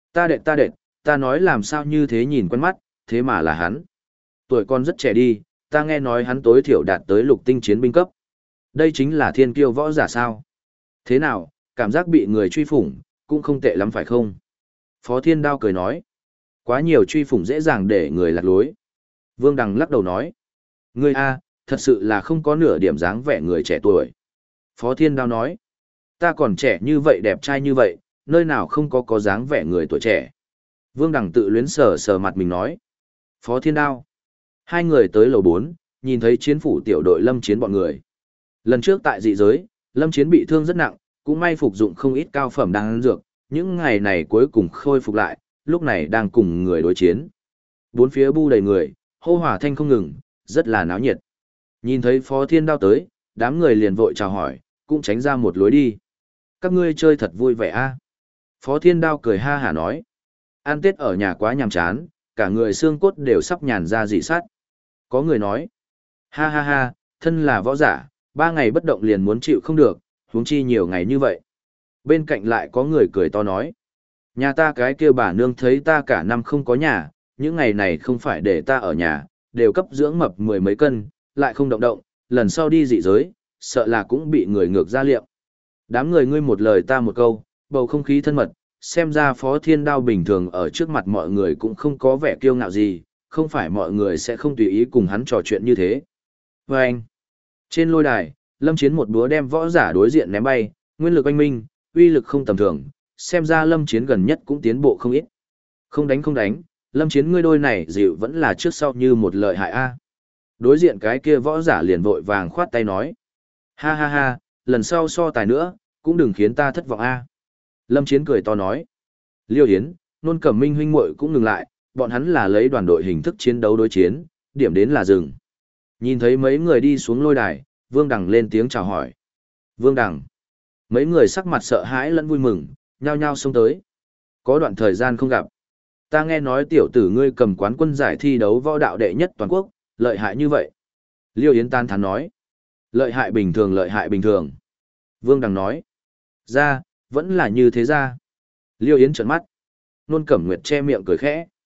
Ta đệ, ta nói làm sao như thế nhìn quen mắt, thế mà là hắn. Tuổi con rất trẻ đi, ta nghe nói hắn tối thiểu đạt tới lục tinh chiến binh cấp. Đây chính là thiên kiêu võ giả sao? Thế nào, cảm giác bị người truy phủng, cũng không tệ lắm phải không? Phó Thiên Đao cười nói. Quá nhiều truy phủng dễ dàng để người lạc lối. Vương Đằng lắc đầu nói. Ngươi thật sự là không có nửa điểm dáng vẻ người trẻ tuổi. Phó Thiên Đao nói. Ta còn trẻ như vậy đẹp trai như vậy, nơi nào không có dáng vẻ người tuổi trẻ. Vương Đằng tự luyến sờ sờ mặt mình nói. Phó Thiên Đao. Hai người tới lầu 4, nhìn thấy chiến phủ tiểu đội Lâm Chiến bọn người. Lần trước tại dị giới, Lâm Chiến bị thương rất nặng, cũng may phục dụng không ít cao phẩm đan dược, những ngày này cuối cùng khôi phục lại, lúc này đang cùng người đối chiến. Bốn phía bu đầy người, hô hỏa thanh không ngừng, rất là náo nhiệt. Nhìn thấy Phó Thiên Đao tới, đám người liền vội chào hỏi, cũng tránh ra một lối đi. Các ngươi chơi thật vui vẻ Phó Thiên Đao cười ha hả nói. Ăn Tết ở nhà quá nhàm chán, cả người xương cốt đều sắp nhàn ra dị sát. Có người nói. Ha ha ha, thân là võ giả, 3 ngày bất động liền muốn chịu không được, huống chi nhiều ngày như vậy. Bên cạnh lại có người cười to nói. Nhà ta cái kia bà nương thấy ta cả năm không có nhà, những ngày này không phải để ta ở nhà, đều cấp dưỡng mập 10 mấy cân, lại không động động, lần sau đi dị giới, sợ là cũng bị người ngược ra liệm. Đám người ngươi một lời ta một câu, bầu không khí thân mật, xem ra Phó Thiên Đao bình thường ở trước mặt mọi người cũng không có vẻ kiêu ngạo gì, không phải mọi người sẽ không tùy ý cùng hắn trò chuyện như thế. Và anh, trên lôi đài, Lâm Chiến một búa đem võ giả đối diện ném bay, nguyên lực oanh minh, uy lực không tầm thường, xem ra Lâm Chiến gần nhất cũng tiến bộ không ít. Không đánh, Lâm Chiến ngươi đôi này dịu vẫn là trước sau như một lợi hại Đối diện cái kia võ giả liền vội vàng khoát tay nói. Ha ha ha, lần sau so tài nữa, cũng đừng khiến ta thất vọng Lâm Chiến cười to nói. Liêu Hiến, Nôn Cẩm Minh huynh muội cũng ngừng lại, bọn hắn là lấy đoàn đội hình thức chiến đấu đối chiến, điểm đến là dừng. Nhìn thấy mấy người đi xuống lôi đài, Vương Đằng lên tiếng chào hỏi. Vương Đằng. Mấy người sắc mặt sợ hãi lẫn vui mừng, nhao nhao xông tới. Có đoạn thời gian không gặp. Ta nghe nói tiểu tử ngươi cầm quán quân giải thi đấu võ đạo đệ nhất toàn quốc, lợi hại như vậy. Liêu Yến tan thán nói. Lợi hại bình thường. Vương Đằng nói. Ra, vẫn là như thế ra. Liêu Yến trợn mắt. Nôn Cẩm Nguyệt che miệng cười khẽ.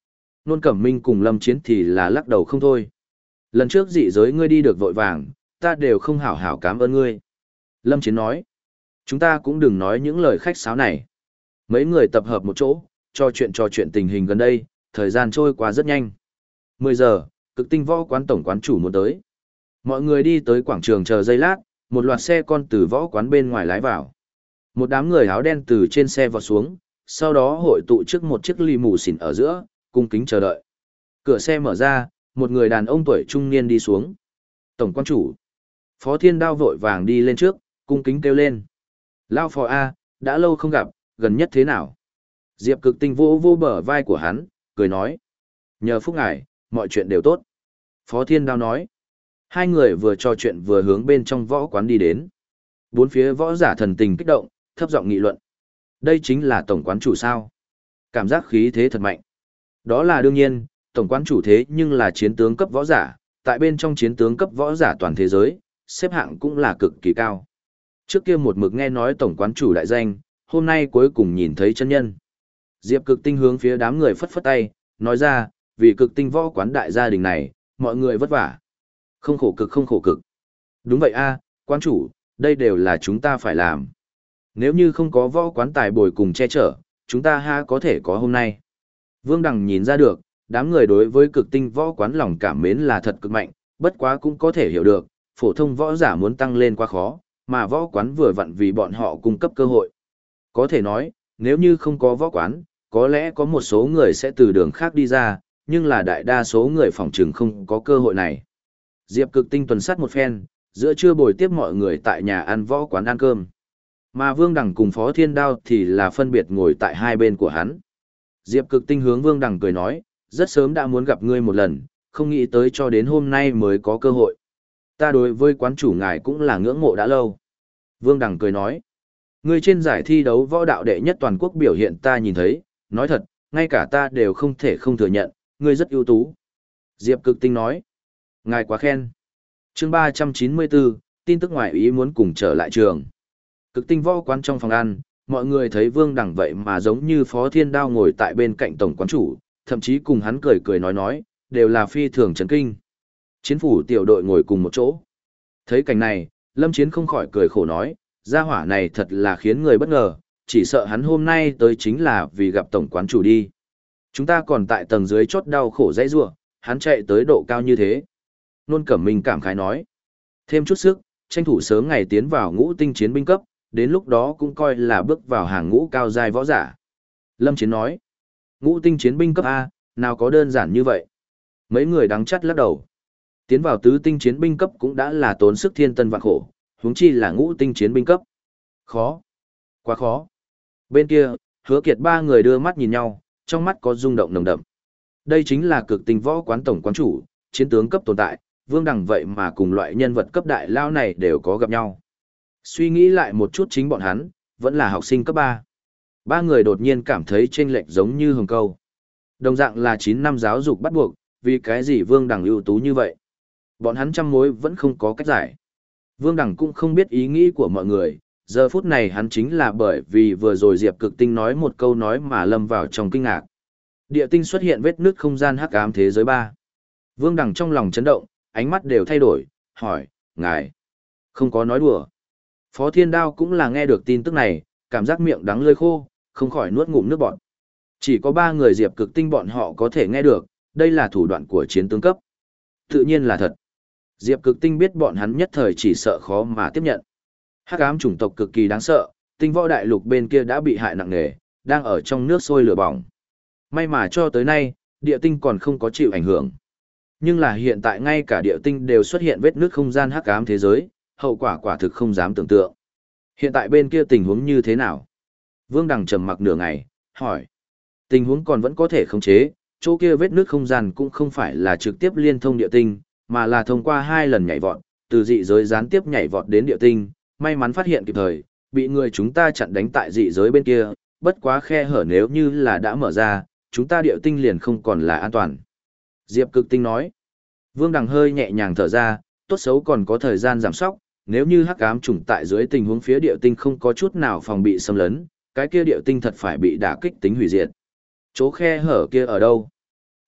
Nôn Cẩm Minh cùng Lâm Chiến thì là lắc đầu không thôi. Lần trước dị giới ngươi đi được vội vàng, ta đều không hảo hảo cảm ơn ngươi. Lâm Chiến nói, chúng ta cũng đừng nói những lời khách sáo này. Mấy người tập hợp một chỗ, trò chuyện tình hình gần đây, thời gian trôi qua rất nhanh. 10 giờ, Cực Tinh Võ quán tổng quán chủ muốn tới. Mọi người đi tới quảng trường chờ giây lát, một loạt xe con từ võ quán bên ngoài lái vào. Một đám người áo đen từ trên xe vọt xuống, sau đó hội tụ trước một chiếc ly mù xỉn ở giữa, cung kính chờ đợi. Cửa xe mở ra, một người đàn ông tuổi trung niên đi xuống. Tổng quan chủ. Phó Thiên Đao vội vàng đi lên trước, cung kính kêu lên. Lao Phò A, đã lâu không gặp, gần nhất thế nào? Diệp Cực Tinh vô vô bờ vai của hắn, cười nói. Nhờ phúc ngài, mọi chuyện đều tốt. Phó Thiên Đao nói. Hai người vừa trò chuyện vừa hướng bên trong võ quán đi đến. Bốn phía võ giả thần tình kích động, thấp giọng nghị luận. Đây chính là tổng quán chủ sao? Cảm giác khí thế thật mạnh. Đó là đương nhiên, tổng quán chủ thế nhưng là chiến tướng cấp võ giả, tại bên trong chiến tướng cấp võ giả toàn thế giới, xếp hạng cũng là cực kỳ cao. Trước kia một mực nghe nói tổng quán chủ đại danh, hôm nay cuối cùng nhìn thấy chân nhân. Diệp Cực Tinh hướng phía đám người phất phất tay, nói ra, vì Cực Tinh võ quán đại gia đình này, mọi người vất vả. Không khổ cực không khổ cực. Đúng vậy a, quán chủ, đây đều là chúng ta phải làm. Nếu như không có võ quán tài bồi cùng che chở, chúng ta ha có thể có hôm nay. Vương Đằng nhìn ra được, đám người đối với Cực Tinh võ quán lòng cảm mến là thật cực mạnh, bất quá cũng có thể hiểu được, phổ thông võ giả muốn tăng lên quá khó, mà võ quán vừa vặn vì bọn họ cung cấp cơ hội. Có thể nói, nếu như không có võ quán, có lẽ có một số người sẽ từ đường khác đi ra, nhưng là đại đa số người phòng trừng không có cơ hội này. Diệp Cực Tinh tuần sát một phen, giữa trưa bồi tiếp mọi người tại nhà ăn võ quán ăn cơm. Mà Vương Đằng cùng Phó Thiên Đao thì là phân biệt ngồi tại hai bên của hắn. Diệp Cực Tinh hướng Vương Đằng cười nói, rất sớm đã muốn gặp ngươi một lần, không nghĩ tới cho đến hôm nay mới có cơ hội. Ta đối với quán chủ ngài cũng là ngưỡng mộ đã lâu. Vương Đằng cười nói, ngươi trên giải thi đấu võ đạo đệ nhất toàn quốc biểu hiện ta nhìn thấy, nói thật, ngay cả ta đều không thể không thừa nhận, ngươi rất ưu tú. Diệp Cực Tinh nói, ngài quá khen. Chương 394, tin tức ngoại ý muốn cùng trở lại trường. Cực Tinh võ quán trong phòng ăn, mọi người thấy Vương Đằng vậy mà giống như Phó Thiên Đao ngồi tại bên cạnh tổng quán chủ, thậm chí cùng hắn cười cười nói, đều là phi thường chấn kinh. Chiến phủ tiểu đội ngồi cùng một chỗ. Thấy cảnh này, Lâm Chiến không khỏi cười khổ nói, gia hỏa này thật là khiến người bất ngờ, chỉ sợ hắn hôm nay tới chính là vì gặp tổng quán chủ đi. Chúng ta còn tại tầng dưới chót đau khổ dãy rủa, hắn chạy tới độ cao như thế. Nôn Cẩm Minh cảm khái nói, thêm chút sức, tranh thủ sớm ngày tiến vào ngũ tinh chiến binh cấp, đến lúc đó cũng coi là bước vào hàng ngũ cao giai võ giả. Lâm Chiến nói, ngũ tinh chiến binh cấp A, nào có đơn giản như vậy. Mấy người đắng chắt lắc đầu. Tiến vào tứ tinh chiến binh cấp cũng đã là tốn sức thiên tân vạn khổ, huống chi là ngũ tinh chiến binh cấp. Khó. Quá khó. Bên kia, Hứa Kiệt ba người đưa mắt nhìn nhau, trong mắt có rung động nồng đậm. Đây chính là Cực Tinh võ quán tổng quán chủ, chiến tướng cấp tồn tại, Vương Đằng vậy mà cùng loại nhân vật cấp đại lao này đều có gặp nhau. Suy nghĩ lại một chút chính bọn hắn, vẫn là học sinh cấp 3. Ba người đột nhiên cảm thấy chênh lệch giống như hồng câu. Đồng dạng là 9 năm giáo dục bắt buộc, vì cái gì Vương Đằng ưu tú như vậy? Bọn hắn trăm mối vẫn không có cách giải. Vương Đằng cũng không biết ý nghĩ của mọi người, giờ phút này hắn chính là bởi vì vừa rồi Diệp Cực Tinh nói một câu nói mà lâm vào trong kinh ngạc. Địa tinh xuất hiện vết nứt không gian hắc ám thế giới 3. Vương Đằng trong lòng chấn động, ánh mắt đều thay đổi, hỏi, ngài, không có nói đùa. Phó Thiên Đao cũng là nghe được tin tức này, cảm giác miệng đắng lưỡi khô, không khỏi nuốt ngụm nước bọt. Chỉ có 3 người Diệp Cực Tinh bọn họ có thể nghe được, đây là thủ đoạn của chiến tướng cấp. Tự nhiên là thật. Diệp Cực Tinh biết bọn hắn nhất thời chỉ sợ khó mà tiếp nhận. Hắc ám chủng tộc cực kỳ đáng sợ, tinh võ đại lục bên kia đã bị hại nặng nề, đang ở trong nước sôi lửa bỏng. May mà cho tới nay, địa tinh còn không có chịu ảnh hưởng. Nhưng là hiện tại ngay cả địa tinh đều xuất hiện vết nứt không gian hắc ám thế giới, hậu quả quả thực không dám tưởng tượng. Hiện tại bên kia tình huống như thế nào? Vương Đằng trầm mặc nửa ngày, hỏi. Tình huống còn vẫn có thể khống chế, chỗ kia vết nứt không gian cũng không phải là trực tiếp liên thông địa tinh, mà là thông qua 2 lần nhảy vọt, từ dị giới gián tiếp nhảy vọt đến địa tinh, may mắn phát hiện kịp thời, bị người chúng ta chặn đánh tại dị giới bên kia, bất quá khe hở nếu như là đã mở ra, chúng ta địa tinh liền không còn là an toàn. Diệp Cực Tinh nói. Vương Đằng hơi nhẹ nhàng thở ra, tốt xấu còn có thời gian giảm sóc, nếu như hắc ám chủng tại dưới tình huống phía địa tinh không có chút nào phòng bị xâm lấn, cái kia địa tinh thật phải bị đả kích tính hủy diệt. Chỗ khe hở kia ở đâu?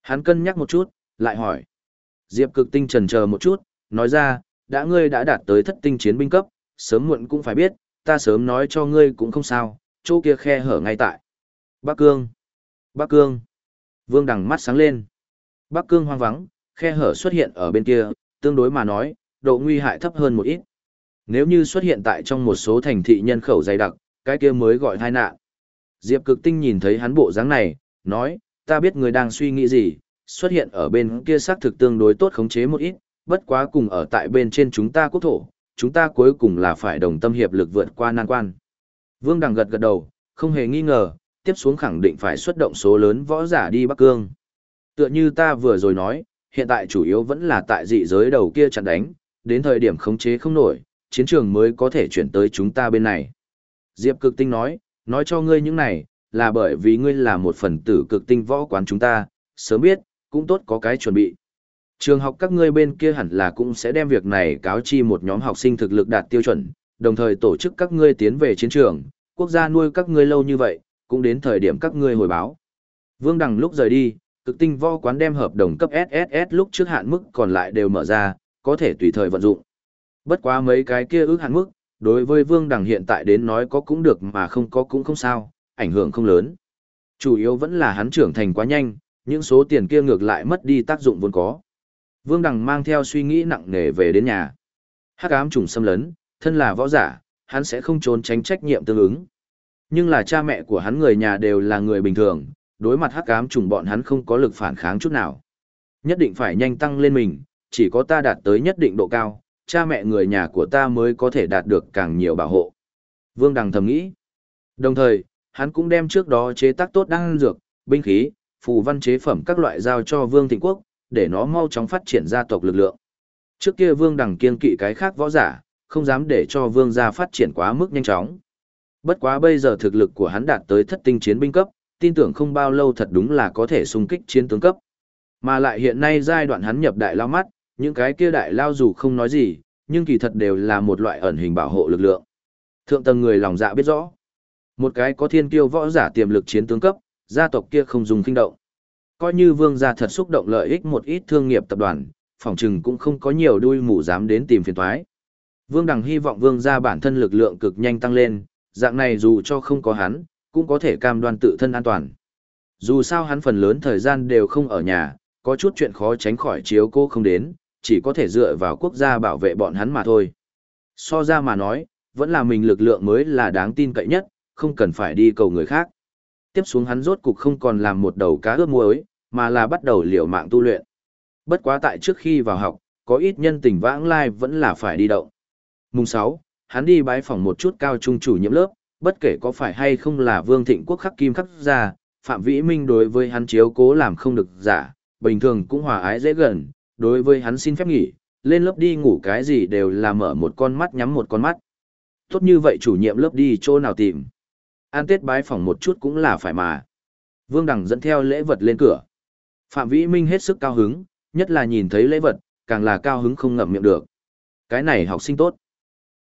Hắn cân nhắc một chút, lại hỏi. Diệp Cực Tinh chần chờ một chút, nói ra, ngươi đã đạt tới thất tinh chiến binh cấp, sớm muộn cũng phải biết, ta sớm nói cho ngươi cũng không sao, chỗ kia khe hở ngay tại. Bắc Cương. Bắc Cương. Vương Đằng mắt sáng lên. Bắc Cương hoang vắng, khe hở xuất hiện ở bên kia, tương đối mà nói, độ nguy hại thấp hơn một ít. Nếu như xuất hiện tại trong một số thành thị nhân khẩu dày đặc, cái kia mới gọi tai nạn. Diệp Cực Tinh nhìn thấy hắn bộ dáng này, nói, ta biết người đang suy nghĩ gì, xuất hiện ở bên kia xác thực tương đối tốt khống chế một ít, bất quá cùng ở tại bên trên chúng ta quốc thổ, chúng ta cuối cùng là phải đồng tâm hiệp lực vượt qua nan quan. Vương Đằng gật gật đầu, không hề nghi ngờ, tiếp xuống khẳng định phải xuất động số lớn võ giả đi Bắc Cương. Tựa như ta vừa rồi nói, hiện tại chủ yếu vẫn là tại dị giới đầu kia chặn đánh, đến thời điểm khống chế không nổi, chiến trường mới có thể chuyển tới chúng ta bên này. Diệp Cực Tinh nói cho ngươi những này, là bởi vì ngươi là một phần tử cực tinh võ quán chúng ta, sớm biết, cũng tốt có cái chuẩn bị. Trường học các ngươi bên kia hẳn là cũng sẽ đem việc này cáo chi một nhóm học sinh thực lực đạt tiêu chuẩn, đồng thời tổ chức các ngươi tiến về chiến trường, quốc gia nuôi các ngươi lâu như vậy, cũng đến thời điểm các ngươi hồi báo. Vương Đằng lúc rời đi, cực tinh võ quán đem hợp đồng cấp SSS lúc trước hạn mức còn lại đều mở ra, có thể tùy thời vận dụng. Bất quá mấy cái kia ước hạn mức, đối với Vương Đằng hiện tại đến nói có cũng được mà không có cũng không sao, ảnh hưởng không lớn. Chủ yếu vẫn là hắn trưởng thành quá nhanh, những số tiền kia ngược lại mất đi tác dụng vốn có. Vương Đằng mang theo suy nghĩ nặng nề về đến nhà. Hắc ám trùng xâm lấn, thân là võ giả, hắn sẽ không trốn tránh trách nhiệm tương ứng. Nhưng là cha mẹ của hắn người nhà đều là người bình thường, đối mặt hắc ám trùng bọn hắn không có lực phản kháng chút nào. Nhất định phải nhanh tăng lên mình, chỉ có ta đạt tới nhất định độ cao, cha mẹ người nhà của ta mới có thể đạt được càng nhiều bảo hộ. Vương Đằng thầm nghĩ. Đồng thời, hắn cũng đem trước đó chế tác tốt đan dược, binh khí, phù văn chế phẩm các loại giao cho Vương Thịnh Quốc, để nó mau chóng phát triển gia tộc lực lượng. Trước kia Vương Đằng kiên kỵ cái khác võ giả, không dám để cho Vương gia phát triển quá mức nhanh chóng. Bất quá bây giờ thực lực của hắn đạt tới thất tinh chiến binh cấp, tin tưởng không bao lâu thật đúng là có thể xung kích chiến tướng cấp. Mà lại hiện nay giai đoạn hắn nhập đại lao mắt, những cái kia đại lao dù không nói gì, nhưng kỳ thật đều là một loại ẩn hình bảo hộ lực lượng. Thượng tầng người lòng dạ biết rõ. Một cái có thiên kiêu võ giả tiềm lực chiến tướng cấp, gia tộc kia không dùng kinh động. Coi như Vương gia thật xúc động lợi ích một ít thương nghiệp tập đoàn, phỏng chừng cũng không có nhiều đuôi mù dám đến tìm phiền toái. Vương Đằng hy vọng Vương gia bản thân lực lượng cực nhanh tăng lên, dạng này dù cho không có hắn, cũng có thể cam đoan tự thân an toàn. Dù sao hắn phần lớn thời gian đều không ở nhà, có chút chuyện khó tránh khỏi chiếu cô không đến, chỉ có thể dựa vào quốc gia bảo vệ bọn hắn mà thôi. So ra mà nói, vẫn là mình lực lượng mới là đáng tin cậy nhất, không cần phải đi cầu người khác. Tiếp xuống hắn rốt cục không còn làm một đầu cá ướp muối, mà là bắt đầu liều mạng tu luyện. Bất quá tại trước khi vào học, có ít nhân tình vãng lai vẫn là phải đi động. Mùng 6, hắn đi bái phỏng một chút cao trung chủ nhiệm lớp, bất kể có phải hay không là Vương Thịnh Quốc khắc kim khắc gia, Phạm Vĩ Minh đối với hắn chiếu cố làm không được giả, bình thường cũng hòa ái dễ gần, đối với hắn xin phép nghỉ, lên lớp đi ngủ cái gì đều là mở một con mắt nhắm một con mắt. Tốt như vậy chủ nhiệm lớp đi chỗ nào tìm. Ăn Tết bái phỏng một chút cũng là phải mà. Vương Đằng dẫn theo lễ vật lên cửa. Phạm Vĩ Minh hết sức cao hứng, nhất là nhìn thấy lễ vật, càng là cao hứng không ngậm miệng được. Cái này học sinh tốt.